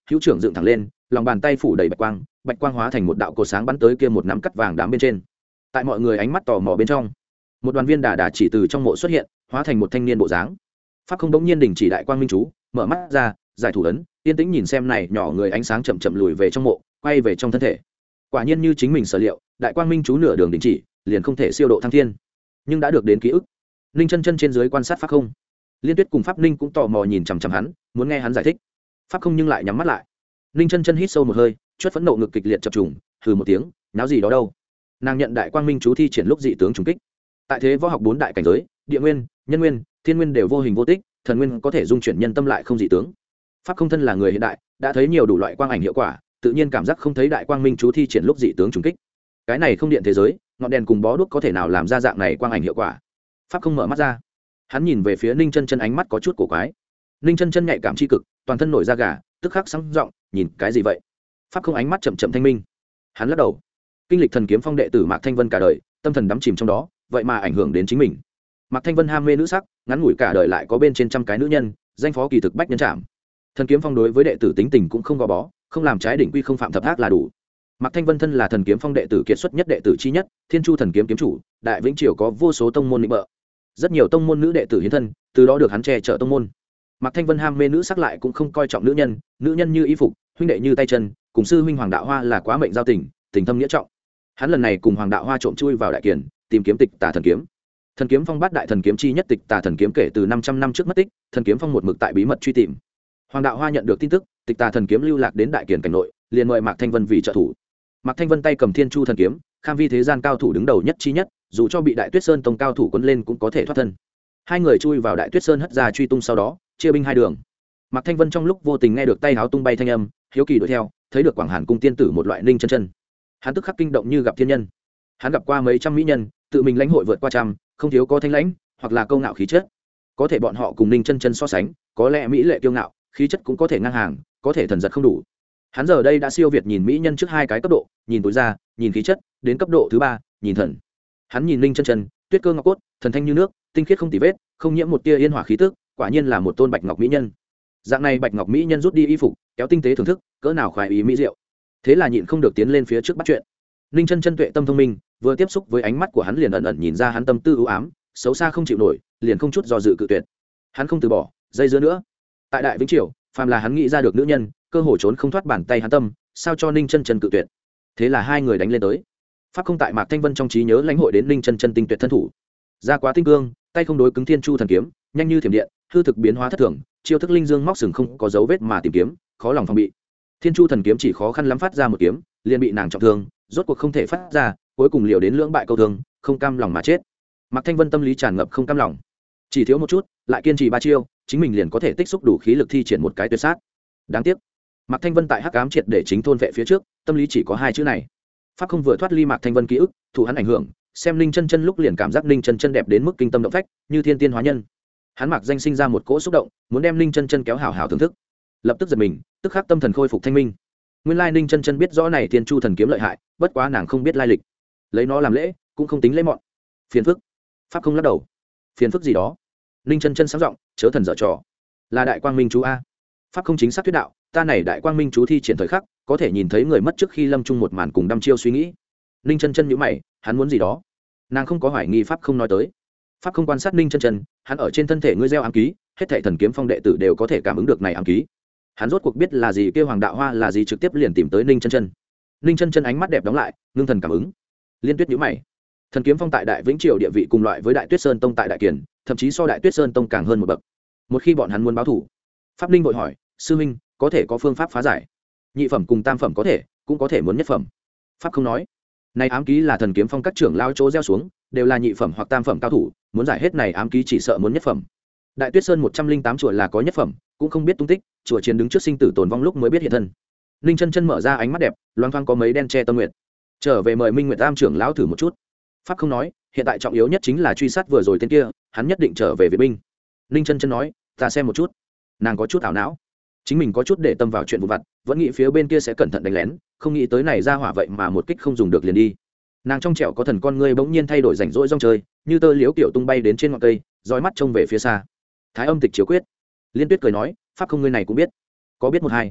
hữu trưởng dựng thẳng lên, lòng bàn tay phủ đầy bạch quang, bạch quang hóa thành một đạo cột sáng bắn tới kia một nắm cắt vàng đám bên trên. Tại mọi người ánh mắt tò mò bên trong, một đoàn viên đà đà chỉ từ trong mộ xuất hiện, hóa thành một thanh niên bộ dáng. Pháp không đống nhiên đình chỉ đại quang minh chú, mở mắt ra, giải thủ ấn, yên tĩnh nhìn xem này nhỏ người ánh sáng chậm chậm lùi về trong mộ, quay về trong thân thể. Quả nhiên như chính mình sở liệu, đại quang minh chú nửa đường đình chỉ, liền không thể siêu độ thăng thiên, nhưng đã được đến ký ức. Ninh chân chân trên dưới quan sát pháp không, Liên Tuyết cùng Pháp Ninh cũng tò mò nhìn chằm chằm hắn, muốn nghe hắn giải thích. Pháp không nhưng lại nhắm mắt lại. Ninh chân chân hít sâu một hơi, chuất phẫn nộ ngực kịch liệt chập trùng, hừ một tiếng, náo gì đó đâu? Nàng nhận đại quang minh chú thi triển lúc dị tướng trùng kích. Tại thế võ học bốn đại cảnh giới, địa nguyên, nhân nguyên, thiên nguyên đều vô hình vô tích, thần nguyên có thể dung chuyển nhân tâm lại không dị tướng. Pháp không thân là người hiện đại, đã thấy nhiều đủ loại quang ảnh hiệu quả, tự nhiên cảm giác không thấy đại quang minh chú thi triển lúc dị tướng trùng kích. Cái này không điện thế giới, ngọn đèn cùng bó đuốc có thể nào làm ra dạng này quang ảnh hiệu quả? Pháp không mở mắt ra, hắn nhìn về phía Ninh chân chân, ánh mắt có chút cổ quái. Ninh chân chân nhạy cảm chi cực, toàn thân nổi da gà, tức khắc sáng giọng, nhìn cái gì vậy? Pháp không ánh mắt chậm chậm thanh minh, hắn lắc đầu. Kinh lịch thần kiếm phong đệ tử Mạc Thanh Vân cả đời, tâm thần đắm chìm trong đó, vậy mà ảnh hưởng đến chính mình. Mạc Thanh Vân ham mê nữ sắc, ngắn ngủi cả đời lại có bên trên trăm cái nữ nhân, danh phó kỳ thực bách nhân trảm. Thần kiếm phong đối với đệ tử tính tình cũng không gò bó, không làm trái đỉnh quy không phạm thập ác là đủ. Mạc Thanh Vân thân là thần kiếm phong đệ tử kiệt xuất nhất đệ tử chi nhất, Thiên Chu thần kiếm kiếm chủ, đại vĩnh triều có vô số tông môn nịnh bợ. Rất nhiều tông môn nữ đệ tử hiến thân, từ đó được hắn che chở tông môn. Mạc Thanh Vân ham mê nữ sắc lại cũng không coi trọng nữ nhân, nữ nhân như y phục, huynh đệ như tay chân, cùng sư huynh Hoàng Đạo Hoa là quá mệnh giao tình, tình thâm nghĩa trọng. Hắn lần này cùng Hoàng Đạo Hoa trộm chui vào đại kiền, tìm kiếm Tịch Tà thần kiếm. Thần kiếm phong bát đại thần kiếm chi nhất Tịch Tà thần kiếm kể từ năm trăm năm trước mất tích, thần kiếm phong một mực tại bí mật truy tìm. Hoàng Đạo Hoa nhận được tin tức, Tịch Tà thần kiếm lưu lạc đến đại kiền cảnh nội, liền mời Mạc Thanh Vân vì trợ thủ. Mạc Thanh Vân tay cầm Thiên Chu thần kiếm, kham vi thế gian cao thủ đứng đầu nhất chi nhất, dù cho bị Đại Tuyết Sơn tông cao thủ quấn lên cũng có thể thoát thân. Hai người chui vào Đại Tuyết Sơn hất ra truy tung, sau đó chia binh hai đường. Mạc Thanh Vân trong lúc vô tình nghe được tay háo tung bay thanh âm, hiếu kỳ đuổi theo, thấy được Quảng Hàn cung tiên tử một loại Ninh chân chân. Hắn tức khắc kinh động như gặp thiên nhân. Hắn gặp qua mấy trăm mỹ nhân, tự mình lãnh hội vượt qua trăm, không thiếu có thanh lãnh, hoặc là câu ngạo khí chất. Có thể bọn họ cùng Ninh chân chân so sánh, có lẽ mỹ lệ kiêu ngạo, khí chất cũng có thể ngang hàng, có thể thần giật không đủ. Hắn giờ đây đã siêu việt nhìn mỹ nhân trước hai cái cấp độ, nhìn tối ra, nhìn khí chất, đến cấp độ thứ ba, nhìn thần. Hắn nhìn Ninh chân chân, tuyết cơ ngọc cốt, thần thanh như nước, tinh khiết không tì vết, không nhiễm một tia yên hỏa khí tức, quả nhiên là một tôn bạch ngọc mỹ nhân. Dạng này bạch ngọc mỹ nhân rút đi y phục, kéo tinh tế thưởng thức, cỡ nào khoái ý mỹ diệu. Thế là nhịn không được tiến lên phía trước bắt chuyện. Ninh chân chân tuệ tâm thông minh, vừa tiếp xúc với ánh mắt của hắn liền ẩn ẩn nhìn ra hắn tâm tư ưu ám, xấu xa không chịu nổi, liền không chút do dự cự tuyệt. Hắn không từ bỏ, dây dưa nữa. Tại đại vĩnh triều, phàm là hắn nghĩ ra được nữ nhân, cơ hội trốn không thoát bàn tay hắn tâm, sao cho Ninh chân chân cự tuyệt. Thế là hai người đánh lên tới. Pháp không tại Mạc Thanh Vân trong trí nhớ lãnh hội đến Ninh chân chân tinh tuyệt thân thủ, ra quá tinh cương, tay không đối cứng Thiên Chu thần kiếm, nhanh như thiểm điện, hư thực biến hóa thất thường, chiêu thức linh dương móc sừng không có dấu vết mà tìm kiếm, khó lòng phòng bị. Thiên Chu thần kiếm chỉ khó khăn lắm phát ra một kiếm, liền bị nàng trọng thương, rốt cuộc không thể phát ra, cuối cùng liều đến lưỡng bại câu thương, không cam lòng mà chết. Mạc Thanh Vân tâm lý tràn ngập không cam lòng, chỉ thiếu một chút, lại kiên trì ba chiêu, chính mình liền có thể tích xúc đủ khí lực thi triển một cái tuyệt sát. Đáng tiếc, Mạc Thanh Vân tại hắc ám triệt để chính thôn vệ phía trước, tâm lý chỉ có hai chữ này. Pháp không vừa thoát ly Mạc Thanh Vân ký ức, thụ hắn ảnh hưởng, xem Ninh chân chân lúc liền cảm giác Ninh chân chân đẹp đến mức kinh tâm động phách, như thiên tiên hóa nhân. Hắn mặc danh sinh ra một cỗ xúc động, muốn đem Ninh chân chân kéo hảo hảo thưởng thức. Lập tức giật mình, tức khắc tâm thần khôi phục thanh minh. Nguyên lai Ninh chân chân biết rõ này Thiên Chu thần kiếm lợi hại, bất quá nàng không biết lai lịch, lấy nó làm lễ cũng không tính lễ mọn. Phiền phức. Pháp không lắc đầu. Phiền phức gì đó? Ninh chân chân sáng giọng, chớ thần dở trò. Là đại quang minh chú a. Pháp không chính xác thuyết đạo, ta này đại quang minh chú thi triển thời khắc, có thể nhìn thấy người mất trước khi lâm chung một màn cùng đăm chiêu suy nghĩ. Ninh chân chân nhíu mày, hắn muốn gì đó? Nàng không có hoài nghi Pháp không nói tới. Pháp không quan sát Ninh chân chân, hắn ở trên thân thể ngươi gieo ám ký, hết thảy thần kiếm phong đệ tử đều có thể cảm ứng được này ám ký. Hắn rốt cuộc biết là gì, kêu Hoàng Đạo Hoa là gì, trực tiếp liền tìm tới Ninh chân chân. Ninh chân chân ánh mắt đẹp đóng lại, ngưng thần cảm ứng. Liên Tuyết nhíu mày. Thần kiếm phong tại đại vĩnh triều địa vị cùng loại với đại Tuyết Sơn tông tại đại kiền, thậm chí so đại Tuyết Sơn tông càng hơn một bậc. Một khi bọn hắn muốn báo thù, Pháp Ninh vội hỏi, sư huynh, có thể có phương pháp phá giải? Nhị phẩm cùng tam phẩm có thể, cũng có thể muốn nhất phẩm. Pháp không nói. Này ám ký là thần kiếm phong các trưởng lao chỗ gieo xuống, đều là nhị phẩm hoặc tam phẩm cao thủ, muốn giải hết này ám ký chỉ sợ muốn nhất phẩm. Đại Tuyết Sơn một trăm linh tám chùa là có nhất phẩm, cũng không biết tung tích, chùa chiến đứng trước sinh tử tồn vong lúc mới biết hiện thân. Ninh chân chân mở ra ánh mắt đẹp, loang thoáng có mấy đen che tâm nguyện. Trở về mời Minh Nguyệt Tam trưởng lão thử một chút. Pháp không nói, hiện tại trọng yếu nhất chính là truy sát vừa rồi tên kia, hắn nhất định trở về viện binh. Ninh chân chân nói, ta xem một chút. Nàng có chút ảo não, chính mình có chút để tâm vào chuyện vụ vặt, vẫn nghĩ phía bên kia sẽ cẩn thận đánh lén, không nghĩ tới này ra hỏa vậy mà một kích không dùng được liền đi. Nàng trong trẻo có thần con ngươi bỗng nhiên thay đổi rảnh rỗi rong chơi, như tơ liễu kiểu tung bay đến trên ngọn cây, dõi mắt trông về phía xa. Thái âm tịch chiếu quyết. Liên Tuyết cười nói, Pháp không ngươi này cũng biết, có biết một hai.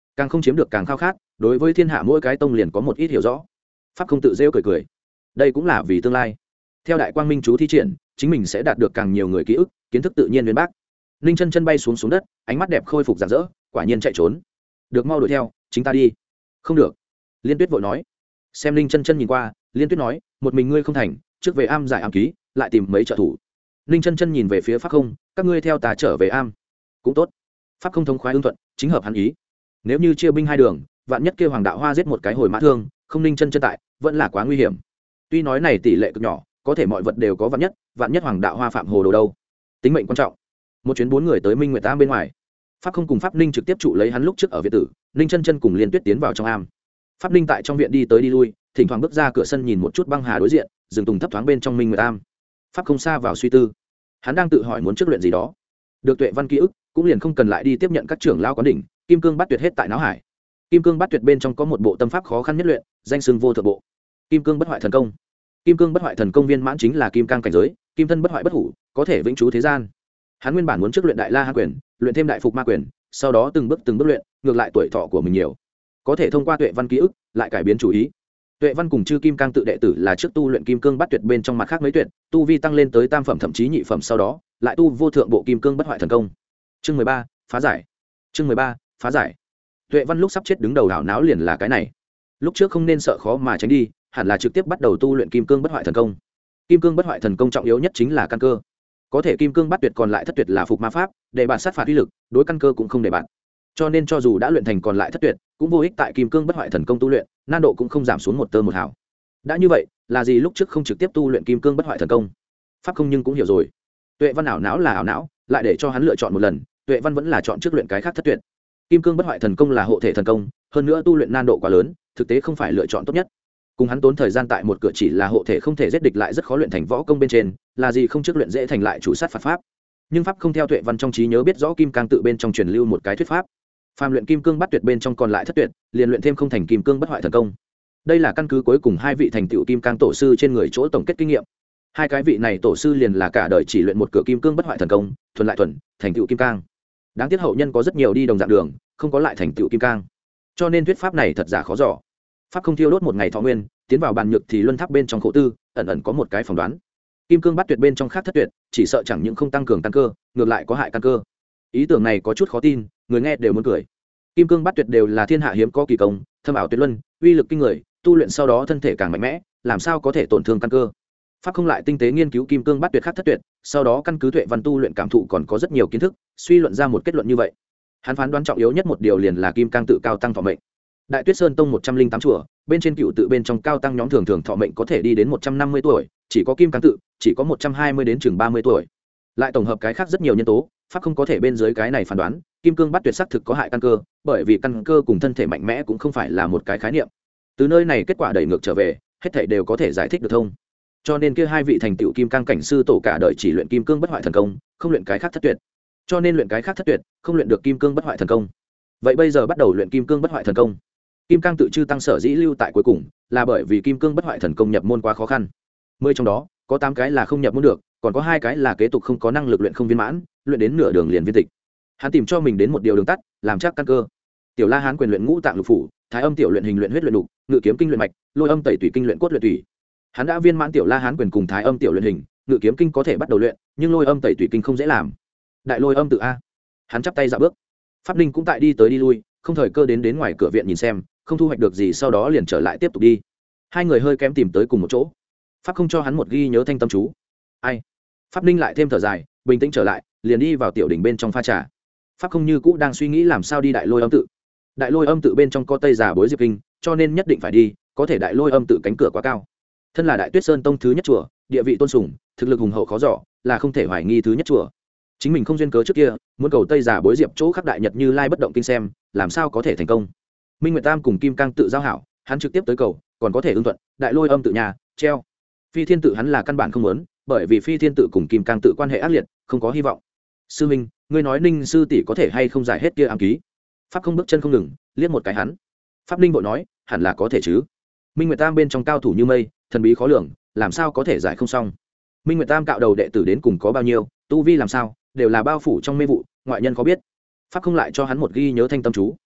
càng không chiếm được càng khao khát, đối với thiên hạ mỗi cái tông liền có một ít hiểu rõ. Pháp không tự rêu cười cười, đây cũng là vì tương lai, theo đại quang minh chú thi triển, chính mình sẽ đạt được càng nhiều người ký ức, kiến thức tự nhiên uyên bác. Ninh chân chân bay xuống xuống đất, ánh mắt đẹp khôi phục rạng rỡ, quả nhiên chạy trốn. Được, mau đuổi theo, chính ta đi. Không được, Liên Tuyết vội nói. Xem Ninh chân chân nhìn qua, Liên Tuyết nói, một mình ngươi không thành, trước về am giải am ký, lại tìm mấy trợ thủ. Ninh chân chân nhìn về phía Pháp không, các ngươi theo ta trở về am. Cũng tốt. Pháp không thông khoái ưng thuận, chính hợp hắn ý. Nếu như chia binh hai đường, vạn nhất kêu Hoàng Đạo Hoa giết một cái hồi mã thương, không Ninh chân chân tại, vẫn là quá nguy hiểm. Tuy nói này tỷ lệ cực nhỏ, có thể mọi vật đều có vạn nhất, vạn nhất Hoàng Đạo Hoa phạm hồ đồ đâu. Tính mệnh quan trọng. Một chuyến bốn người tới Minh Nguyệt Am bên ngoài. Pháp không cùng Pháp Ninh trực tiếp trụ lấy hắn lúc trước ở viện tử, Ninh chân chân cùng Liên Tuyết tiến vào trong am. Pháp Ninh tại trong viện đi tới đi lui, thỉnh thoảng bước ra cửa sân nhìn một chút băng hà đối diện, dừng tùng thấp thoáng bên trong Minh Nguyệt Am. Pháp không xa vào suy tư, hắn đang tự hỏi muốn trước luyện gì đó. Được Tuệ Văn ký ức, cũng liền không cần lại đi tiếp nhận các trưởng lao quán đỉnh, kim cương bắt tuyệt hết tại não hải. Kim cương bắt tuyệt bên trong có một bộ tâm pháp khó khăn nhất luyện, danh xưng vô thượng bộ. Kim cương bất hoại thần công. Kim cương bất hoại thần công viên mãn chính là kim cang cảnh giới, kim thân bất hoại bất hủ, có thể vĩnh trú thế gian. Hắn nguyên bản muốn trước luyện đại la ha quyền, luyện thêm đại phục ma quyền, sau đó từng bước từng bước luyện, ngược lại tuổi thọ của mình nhiều, có thể thông qua Tuệ Văn ký ức lại cải biến chủ ý. Tuệ Văn cùng chư kim cang tự đệ tử là trước tu luyện kim cương bắt tuyệt bên trong mặt khác mấy tuyệt, tu vi tăng lên tới tam phẩm thậm chí nhị phẩm, sau đó lại tu vô thượng bộ kim cương bất hoại thần công. Chương mười ba, phá giải. Chương mười ba, phá giải. Tuệ Văn lúc sắp chết đứng đầu đảo náo liền là cái này. Lúc trước không nên sợ khó mà tránh đi, hẳn là trực tiếp bắt đầu tu luyện kim cương bất hoại thần công. Kim cương bất hoại thần công trọng yếu nhất chính là căn cơ. Có thể kim cương bắt tuyệt còn lại thất tuyệt là phục ma pháp, để bạn sát phạt uy lực, đối căn cơ cũng không để bạn. Cho nên cho dù đã luyện thành còn lại thất tuyệt, cũng vô ích tại kim cương bất hoại thần công tu luyện, nan độ cũng không giảm xuống một tơ một hào. Đã như vậy, là gì lúc trước không trực tiếp tu luyện kim cương bất hoại thần công? Pháp không nhưng cũng hiểu rồi. Tuệ Văn ảo não là ảo não, lại để cho hắn lựa chọn một lần, Tuệ Văn vẫn là chọn trước luyện cái khác thất tuyệt. Kim cương bất hoại thần công là hộ thể thần công, hơn nữa tu luyện nan độ quá lớn, thực tế không phải lựa chọn tốt nhất. Cùng hắn tốn thời gian tại một cửa chỉ là hộ thể không thể giết địch lại rất khó luyện thành võ công bên trên, là gì không trước luyện dễ thành lại chủ sát phạt pháp. Nhưng pháp không theo Tuệ Văn trong trí nhớ biết rõ kim cang tự bên trong truyền lưu một cái thuyết pháp. Phàm luyện kim cương bắt tuyệt bên trong còn lại thất tuyệt, liền luyện thêm không thành kim cương bất hoại thần công. Đây là căn cứ cuối cùng hai vị thành tựu kim cang tổ sư trên người chỗ tổng kết kinh nghiệm. Hai cái vị này tổ sư liền là cả đời chỉ luyện một cửa kim cương bất hoại thần công, thuần lại thuần, thành tựu kim cang. Đáng tiếc hậu nhân có rất nhiều đi đồng dạng đường, không có lại thành tựu kim cang. Cho nên thuyết pháp này thật giả khó dò. Pháp không thiêu đốt một ngày thọ nguyên, tiến vào bàn nhược thì luân tháp bên trong khổ tư, ẩn ẩn có một cái phỏng đoán. Kim cương bắt tuyệt bên trong khác thất tuyệt, chỉ sợ chẳng những không tăng cường căn cơ, ngược lại có hại căn cơ. Ý tưởng này có chút khó tin, người nghe đều muốn cười. Kim cương bắt tuyệt đều là thiên hạ hiếm có kỳ công, thâm ảo tuyệt luân, uy lực kinh người, tu luyện sau đó thân thể càng mạnh mẽ, làm sao có thể tổn thương căn cơ. Pháp không lại tinh tế nghiên cứu kim cương bắt tuyệt khác thất tuyệt, sau đó căn cứ Tuệ Văn tu luyện cảm thụ còn có rất nhiều kiến thức, suy luận ra một kết luận như vậy. Hắn phán đoán trọng yếu nhất một điều liền là kim cang tự cao tăng thọ mệnh. Đại Tuyết Sơn tông một trăm linh tám chùa, bên trên cựu tự bên trong cao tăng nhóm thường thường thọ mệnh có thể đi đến một trăm năm mươi tuổi, chỉ có kim cang tự chỉ có một trăm hai mươi đến chừng ba mươi tuổi. Lại tổng hợp cái khác rất nhiều nhân tố, pháp không có thể bên dưới cái này phán đoán, kim cương bắt tuyệt sắc thực có hại căn cơ, bởi vì căn cơ cùng thân thể mạnh mẽ cũng không phải là một cái khái niệm. Từ nơi này kết quả đẩy ngược trở về, hết thảy đều có thể giải thích được thông. Cho nên kia hai vị thành tựu kim cang cảnh sư tổ cả đời chỉ luyện kim cương bất hoại thần công, không luyện cái khác thất tuyệt. Cho nên luyện cái khác thất tuyệt, không luyện được kim cương bất hoại thần công. Vậy bây giờ bắt đầu luyện kim cương bất hoại thần công. Kim cang tự chư tăng sở dĩ lưu tại cuối cùng, là bởi vì kim cương bất hoại thần công nhập môn quá khó khăn. Mười trong đó, có tám cái là không nhập môn được, còn có hai cái là kế tục không có năng lực luyện không viên mãn, luyện đến nửa đường liền viên tịch. Hắn tìm cho mình đến một điều đường tắt, làm chắc căn cơ. Tiểu La Hán quyền luyện ngũ tạng lục phủ, Thái Âm tiểu luyện hình luyện huyết luyện đục, Ngự kiếm kinh luyện mạch, Lôi Âm tẩy tủy kinh luyện cốt luyện tủy. Hắn đã viên mãn Tiểu La Hán quyền cùng Thái Âm tiểu luyện hình, Ngự kiếm kinh có thể bắt đầu luyện, nhưng Lôi Âm tẩy tủy kinh không dễ làm. Đại Lôi Âm tự a. Hắn chắp tay dạo bước. Pháp Ninh cũng tại đi tới đi lui, không thời cơ đến đến ngoài cửa viện nhìn xem, không thu hoạch được gì sau đó liền trở lại tiếp tục đi. Hai người hơi kém tìm tới cùng một chỗ. Pháp không cho hắn một ghi nhớ thanh tâm chú. Ai? Pháp Ninh lại thêm thở dài, bình tĩnh trở lại, liền đi vào tiểu đỉnh bên trong pha trà. Pháp không như cũ đang suy nghĩ làm sao đi Đại Lôi Âm tự. Đại Lôi Âm tự bên trong có Tây Giả Bối Diệp kinh, cho nên nhất định phải đi, có thể Đại Lôi Âm tự cánh cửa quá cao. Thân là Đại Tuyết Sơn tông thứ nhất chùa, địa vị tôn sùng, thực lực hùng hậu khó dò, là không thể hoài nghi thứ nhất chùa. Chính mình không duyên cớ trước kia, muốn cầu Tây Giả Bối Diệp chỗ khắc đại nhật Như Lai bất động kinh xem, làm sao có thể thành công. Minh Nguyệt Tam cùng Kim Cang tự giao hảo, hắn trực tiếp tới cầu, còn có thể ưng thuận, Đại Lôi Âm tự nhà, treo. Phi Thiên tự hắn là căn bản không muốn, bởi vì Phi Thiên tự cùng Kim Cang tự quan hệ ác liệt, không có hy vọng. Sư Minh, ngươi nói Ninh sư tỷ có thể hay không giải hết kia ám ký? Pháp không bước chân không ngừng, liếc một cái hắn. Pháp Ninh vội nói, hẳn là có thể chứ. Minh Nguyệt Tam bên trong cao thủ như mây, thần bí khó lường, làm sao có thể giải không xong. Minh Nguyệt Tam cạo đầu đệ tử đến cùng có bao nhiêu, tu vi làm sao, đều là bao phủ trong mê vụ, ngoại nhân có biết. Pháp không lại cho hắn một ghi nhớ thanh tâm chú.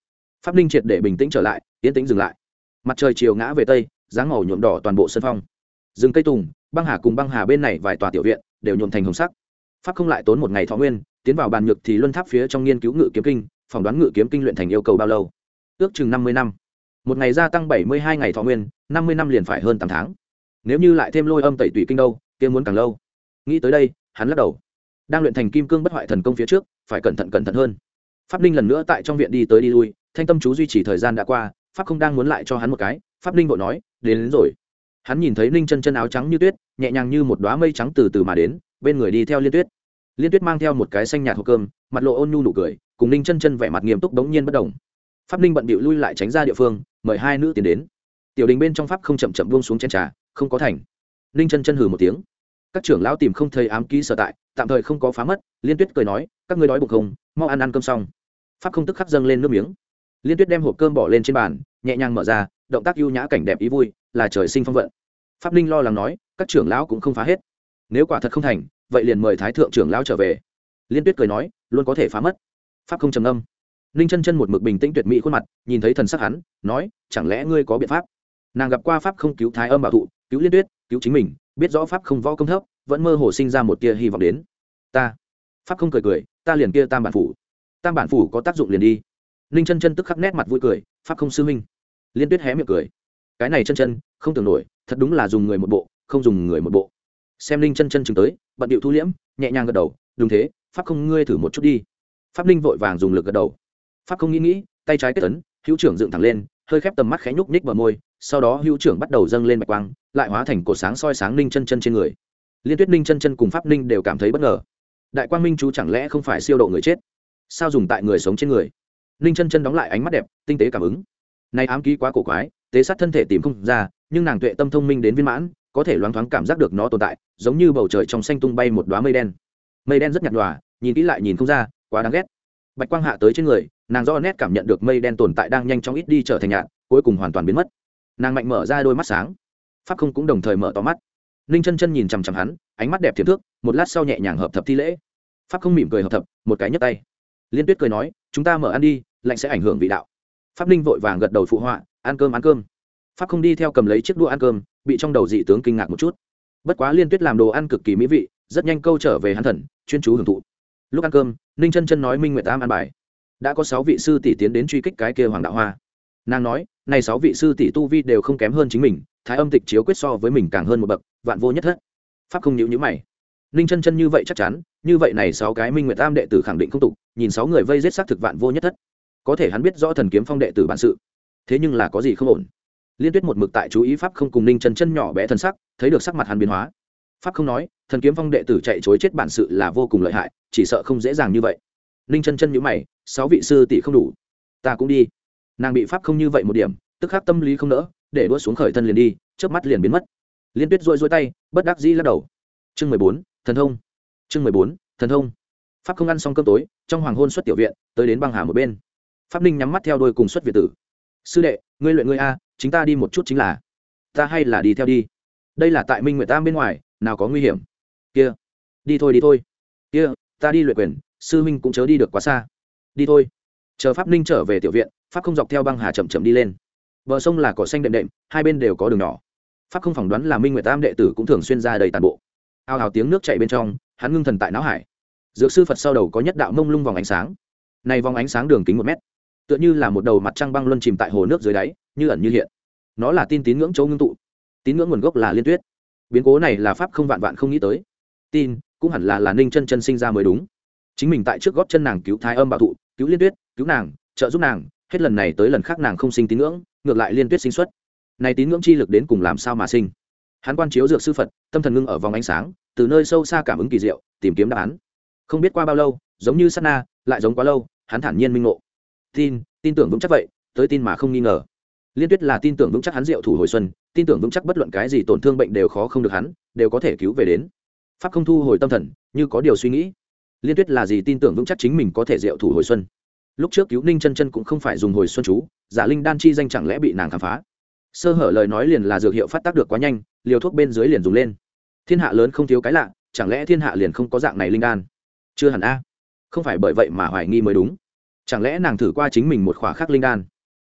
pháp ninh triệt để bình tĩnh trở lại, tiến tĩnh dừng lại. Mặt trời chiều ngã về tây, dáng màu nhuộm đỏ toàn bộ sân phong. Rừng cây tùng, băng hà cùng băng hà bên này vài tòa tiểu viện đều nhuộm thành hồng sắc. Pháp không lại tốn một ngày thọ nguyên, tiến vào bàn nhược thì luân tháp phía trong nghiên cứu ngự kiếm kinh, phỏng đoán ngự kiếm kinh luyện thành yêu cầu bao lâu? Ước chừng năm mươi năm. Một ngày gia tăng bảy mươi hai ngày thọ nguyên, năm mươi năm liền phải hơn tám tháng. Nếu như lại thêm lôi âm tẩy tủy kinh đâu, kia muốn càng lâu. Nghĩ tới đây, hắn lắc đầu. Đang luyện thành kim cương bất hoại thần công phía trước, phải cẩn thận cẩn thận hơn. Pháp Ninh lần nữa tại trong viện đi tới đi lui, thanh tâm chú duy trì thời gian đã qua, pháp không đang muốn lại cho hắn một cái, pháp Ninh vội nói, đến, đến rồi. Hắn nhìn thấy Ninh chân chân áo trắng như tuyết, nhẹ nhàng như một đóa mây trắng từ từ mà đến, bên người đi theo Liên Tuyết. Liên Tuyết mang theo một cái xanh nhạt hộp cơm, mặt lộ ôn nhu nụ cười, cùng Ninh chân chân vẻ mặt nghiêm túc đống nhiên bất động. Pháp Ninh bận bịu lui lại tránh ra địa phương, mời hai nữ tiến đến. Tiểu đình bên trong pháp không chậm chậm buông xuống chén trà, không có thành. Ninh chân chân hừ một tiếng. Các trưởng lão tìm không thấy ám ký sở tại, tạm thời không có phá mất. Liên Tuyết cười nói, các ngươi đói bụng không, mau ăn ăn cơm xong. Pháp không tức khắc dâng lên nước miếng. Liên Tuyết đem hộp cơm bỏ lên trên bàn, nhẹ nhàng mở ra, động tác ưu nhã cảnh đẹp ý vui, là trời sinh phong vận. Pháp Ninh lo lắng nói, các trưởng lão cũng không phá hết, nếu quả thật không thành, vậy liền mời thái thượng trưởng lão trở về. Liên Tuyết cười nói, luôn có thể phá mất. Pháp không trầm ngâm. Ninh chân chân một mực bình tĩnh tuyệt mỹ khuôn mặt, nhìn thấy thần sắc hắn, nói, chẳng lẽ ngươi có biện pháp? Nàng gặp qua pháp không cứu thái âm bảo thụ, cứu Liên Tuyết, cứu chính mình, biết rõ pháp không võ công thấp, vẫn mơ hồ sinh ra một tia hy vọng đến. Ta, pháp không cười cười, ta liền kia tam bản phủ. Tam bản phủ có tác dụng liền đi. Ninh chân chân tức khắc nét mặt vui cười, pháp không sư huynh. Liên Tuyết hé miệng cười, cái này chân chân không tưởng nổi, thật đúng là dùng người một bộ, không dùng người một bộ. Xem Ninh chân chân chừng tới, bận điệu thu liễm, nhẹ nhàng gật đầu, đúng thế, pháp không ngươi thử một chút đi. Pháp Ninh vội vàng dùng lực gật đầu. Pháp không nghĩ nghĩ, tay trái kết ấn, hữu trưởng dựng thẳng lên, hơi khép tầm mắt khẽ nhúc nhích bờ môi, sau đó hữu trưởng bắt đầu dâng lên bạch quang, lại hóa thành cột sáng soi sáng Ninh chân chân trên người. Liên Tuyết, Ninh chân chân cùng pháp Ninh đều cảm thấy bất ngờ. Đại quang minh chú chẳng lẽ không phải siêu độ người chết, sao dùng tại người sống trên người? Ninh chân chân đóng lại ánh mắt đẹp, tinh tế cảm ứng. Này ám ký quá cổ quái, tế sát thân thể tìm không ra, nhưng nàng tuệ tâm thông minh đến viên mãn, có thể loáng thoáng cảm giác được nó tồn tại, giống như bầu trời trong xanh tung bay một đóa mây đen. Mây đen rất nhạt nhòa, nhìn kỹ lại nhìn không ra, quá đáng ghét. Bạch quang hạ tới trên người, nàng rõ nét cảm nhận được mây đen tồn tại đang nhanh chóng ít đi trở thành nhạt, cuối cùng hoàn toàn biến mất. Nàng mạnh mở ra đôi mắt sáng. Pháp không cũng đồng thời mở to mắt. Ninh chân chân nhìn chằm chằm hắn, ánh mắt đẹp thiệp thước, một lát sau nhẹ nhàng hợp thập thi lễ. Pháp không mỉm cười hợp thập, một cái nhấc tay. Liên Tuyết cười nói, chúng ta mở ăn đi, lạnh sẽ ảnh hưởng vị đạo. Pháp Ninh vội vàng gật đầu phụ họa, ăn cơm ăn cơm. Pháp không đi theo cầm lấy chiếc đũa ăn cơm, bị trong đầu dị tướng kinh ngạc một chút. Bất quá Liên Tuyết làm đồ ăn cực kỳ mỹ vị, rất nhanh câu trở về hắn thần, chuyên chú hưởng thụ. Lúc ăn cơm, Ninh chân chân nói Minh Nguyệt Tam ăn bài. Đã có sáu vị sư tỷ tiến đến truy kích cái kia Hoàng Đạo Hoa. Nàng nói, này sáu vị sư tỷ tu vi đều không kém hơn chính mình, Thái Âm Tịch chiếu quyết so với mình càng hơn một bậc, vạn vô nhất thất. Pháp không nhíu nhíu mày. Ninh chân chân như vậy chắc chắn, như vậy này sáu cái Minh Nguyệt Tam đệ tử khẳng định không tục, nhìn sáu người vây giết xác thực vạn vô nhất thất. Có thể hắn biết rõ Thần Kiếm Phong đệ tử bản sự, thế nhưng là có gì không ổn. Liên Tuyết một mực tại chú ý pháp không cùng Ninh chân chân nhỏ bé thần sắc, thấy được sắc mặt hắn biến hóa. Pháp không nói, Thần Kiếm Phong đệ tử chạy chối chết bản sự là vô cùng lợi hại, chỉ sợ không dễ dàng như vậy. Ninh chân chân nhíu mày, sáu vị sư tỷ không đủ, ta cũng đi. Nàng bị pháp không như vậy một điểm, tức khắc tâm lý không nỡ, để đua xuống khởi thân liền đi, chớp mắt liền biến mất. Liên Tuyết rũi rũi tay, bất đắc dĩ lắc đầu. Chương mười bốn, thần thông. Chương mười bốn, thần thông. Pháp không ăn xong cơm tối, trong hoàng hôn xuất tiểu viện, tới đến băng hà một bên. Pháp Ninh nhắm mắt theo đuôi cùng xuất viện tử. Sư đệ, ngươi luyện ngươi a, chính ta đi một chút chính là. Ta hay là đi theo đi. Đây là tại Minh Nguyệt Tam bên ngoài, nào có nguy hiểm. Kia, đi thôi đi thôi. Kia, ta đi luyện quyền, sư huynh cũng chớ đi được quá xa. Đi thôi. Chờ Pháp Ninh trở về tiểu viện, Pháp không dọc theo băng hà chậm chậm đi lên. Bờ sông là cỏ xanh đệm đệm, hai bên đều có đường nhỏ. Pháp không phỏng đoán là Minh Nguyệt Tam đệ tử cũng thường xuyên ra đầy tàn bộ. Ao ào tiếng nước chảy bên trong, hắn ngưng thần tại não hải. Dược sư Phật sau đầu có nhất đạo mông lung vòng ánh sáng. Này vòng ánh sáng đường kính một mét, tựa như là một đầu mặt trăng băng luân chìm tại hồ nước dưới đáy, như ẩn như hiện. Nó là tin tín ngưỡng châu ngưng tụ. Tín ngưỡng nguồn gốc là Liên Tuyết. Biến cố này là pháp không vạn vạn không nghĩ tới. Tin cũng hẳn là là Ninh chân chân sinh ra mới đúng. Chính mình tại trước gót chân nàng cứu Thái Âm bảo thụ, cứu Liên Tuyết, cứu nàng, trợ giúp nàng, hết lần này tới lần khác nàng không sinh tín ngưỡng, ngược lại Liên Tuyết sinh xuất. Này tín ngưỡng chi lực đến cùng làm sao mà sinh? Hắn quan chiếu dược sư Phật, tâm thần ngưng ở vòng ánh sáng, từ nơi sâu xa cảm ứng kỳ diệu, tìm kiếm đáp án. Không biết qua bao lâu, giống như sát na, lại giống quá lâu, hắn thản nhiên minh ngộ. Tin, tin tưởng vững chắc vậy, tới tin mà không nghi ngờ. Liên Tuyết là tin tưởng vững chắc hắn diệu thủ hồi xuân, tin tưởng vững chắc bất luận cái gì tổn thương bệnh đều khó không được hắn, đều có thể cứu về đến. Pháp không thu hồi tâm thần, như có điều suy nghĩ. Liên Tuyết là gì tin tưởng vững chắc chính mình có thể diệu thủ hồi xuân. Lúc trước cứu Ninh chân chân cũng không phải dùng hồi xuân chú, giả linh đan chi danh chẳng lẽ bị nàng khám phá. Sơ hở lời nói liền là dược hiệu phát tác được quá nhanh, liều thuốc bên dưới liền dùng lên. Thiên hạ lớn không thiếu cái lạ, chẳng lẽ thiên hạ liền không có dạng này linh đan? Chưa hẳn a. Không phải bởi vậy mà hoài nghi mới đúng. Chẳng lẽ nàng thử qua chính mình một khỏa khắc linh đan,